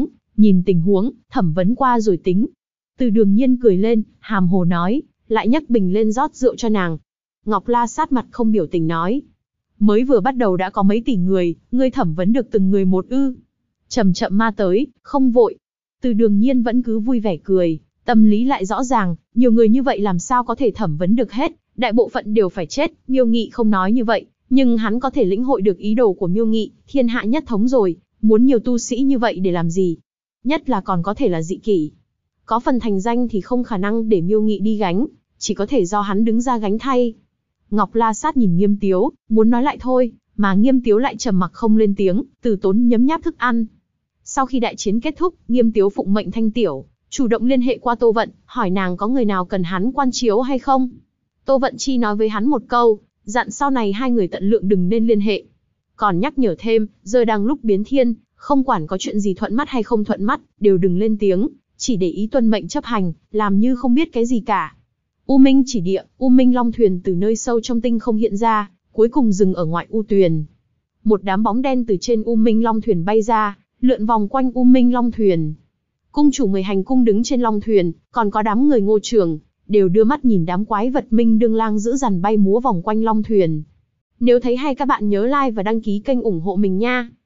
tình huống, thẩm vấn qua rồi tính. Từ Đường Nhiên cười lên, hàm hồ nói, lại nhấc bình lên rót rượu cho nàng. Ngọc La Sát mặt không biểu tình nói, mới vừa bắt đầu đã có mấy tỷ người, ngươi thẩm vấn được từng người một ư? Chậm chậm ma tới, không vội. Từ Đường Nhiên vẫn cứ vui vẻ cười, tâm lý lại rõ ràng, nhiều người như vậy làm sao có thể thẩm vấn được hết, đại bộ phận đều phải chết. Miêu Nghị không nói như vậy, nhưng hắn có thể lĩnh hội được ý đồ của Miêu Nghị, thiên hạ nhất thống rồi, muốn nhiều tu sĩ như vậy để làm gì? Nhất là còn có thể là dị kỷ. Có phần thành danh thì không khả năng để Miêu Nghị đi gánh, chỉ có thể do hắn đứng ra gánh thay. Ngọc La Sát nhìn Nghiêm Tiếu, muốn nói lại thôi, mà Nghiêm Tiếu lại trầm mặc không lên tiếng, Từ Tốn nhấm nháp thức ăn. Sau khi đại chiến kết thúc, Nghiêm Tiếu phụng mệnh Thanh Tiểu, chủ động liên hệ qua Tô Vận, hỏi nàng có người nào cần hắn quan chiếu hay không. Tô Vận chi nói với hắn một câu, dặn sau này hai người tận lượng đừng nên liên hệ. Còn nhắc nhở thêm, giờ đang lúc biến thiên, không quản có chuyện gì thuận mắt hay không thuận mắt, đều đừng lên tiếng, chỉ để ý tuân mệnh chấp hành, làm như không biết cái gì cả. U Minh chỉ địa, U Minh Long thuyền từ nơi sâu trong tinh không hiện ra, cuối cùng dừng ở ngoại U Tuyền. Một đám bóng đen từ trên U Minh Long thuyền bay ra, lượn vòng quanh U Minh Long thuyền. Cung chủ 10 hành cung đứng trên Long thuyền, còn có đám người Ngô Trường, đều đưa mắt nhìn đám quái vật Minh Đương Lang giữ dằn bay múa vòng quanh Long thuyền. Nếu thấy hay các bạn nhớ like và đăng ký kênh ủng hộ mình nha.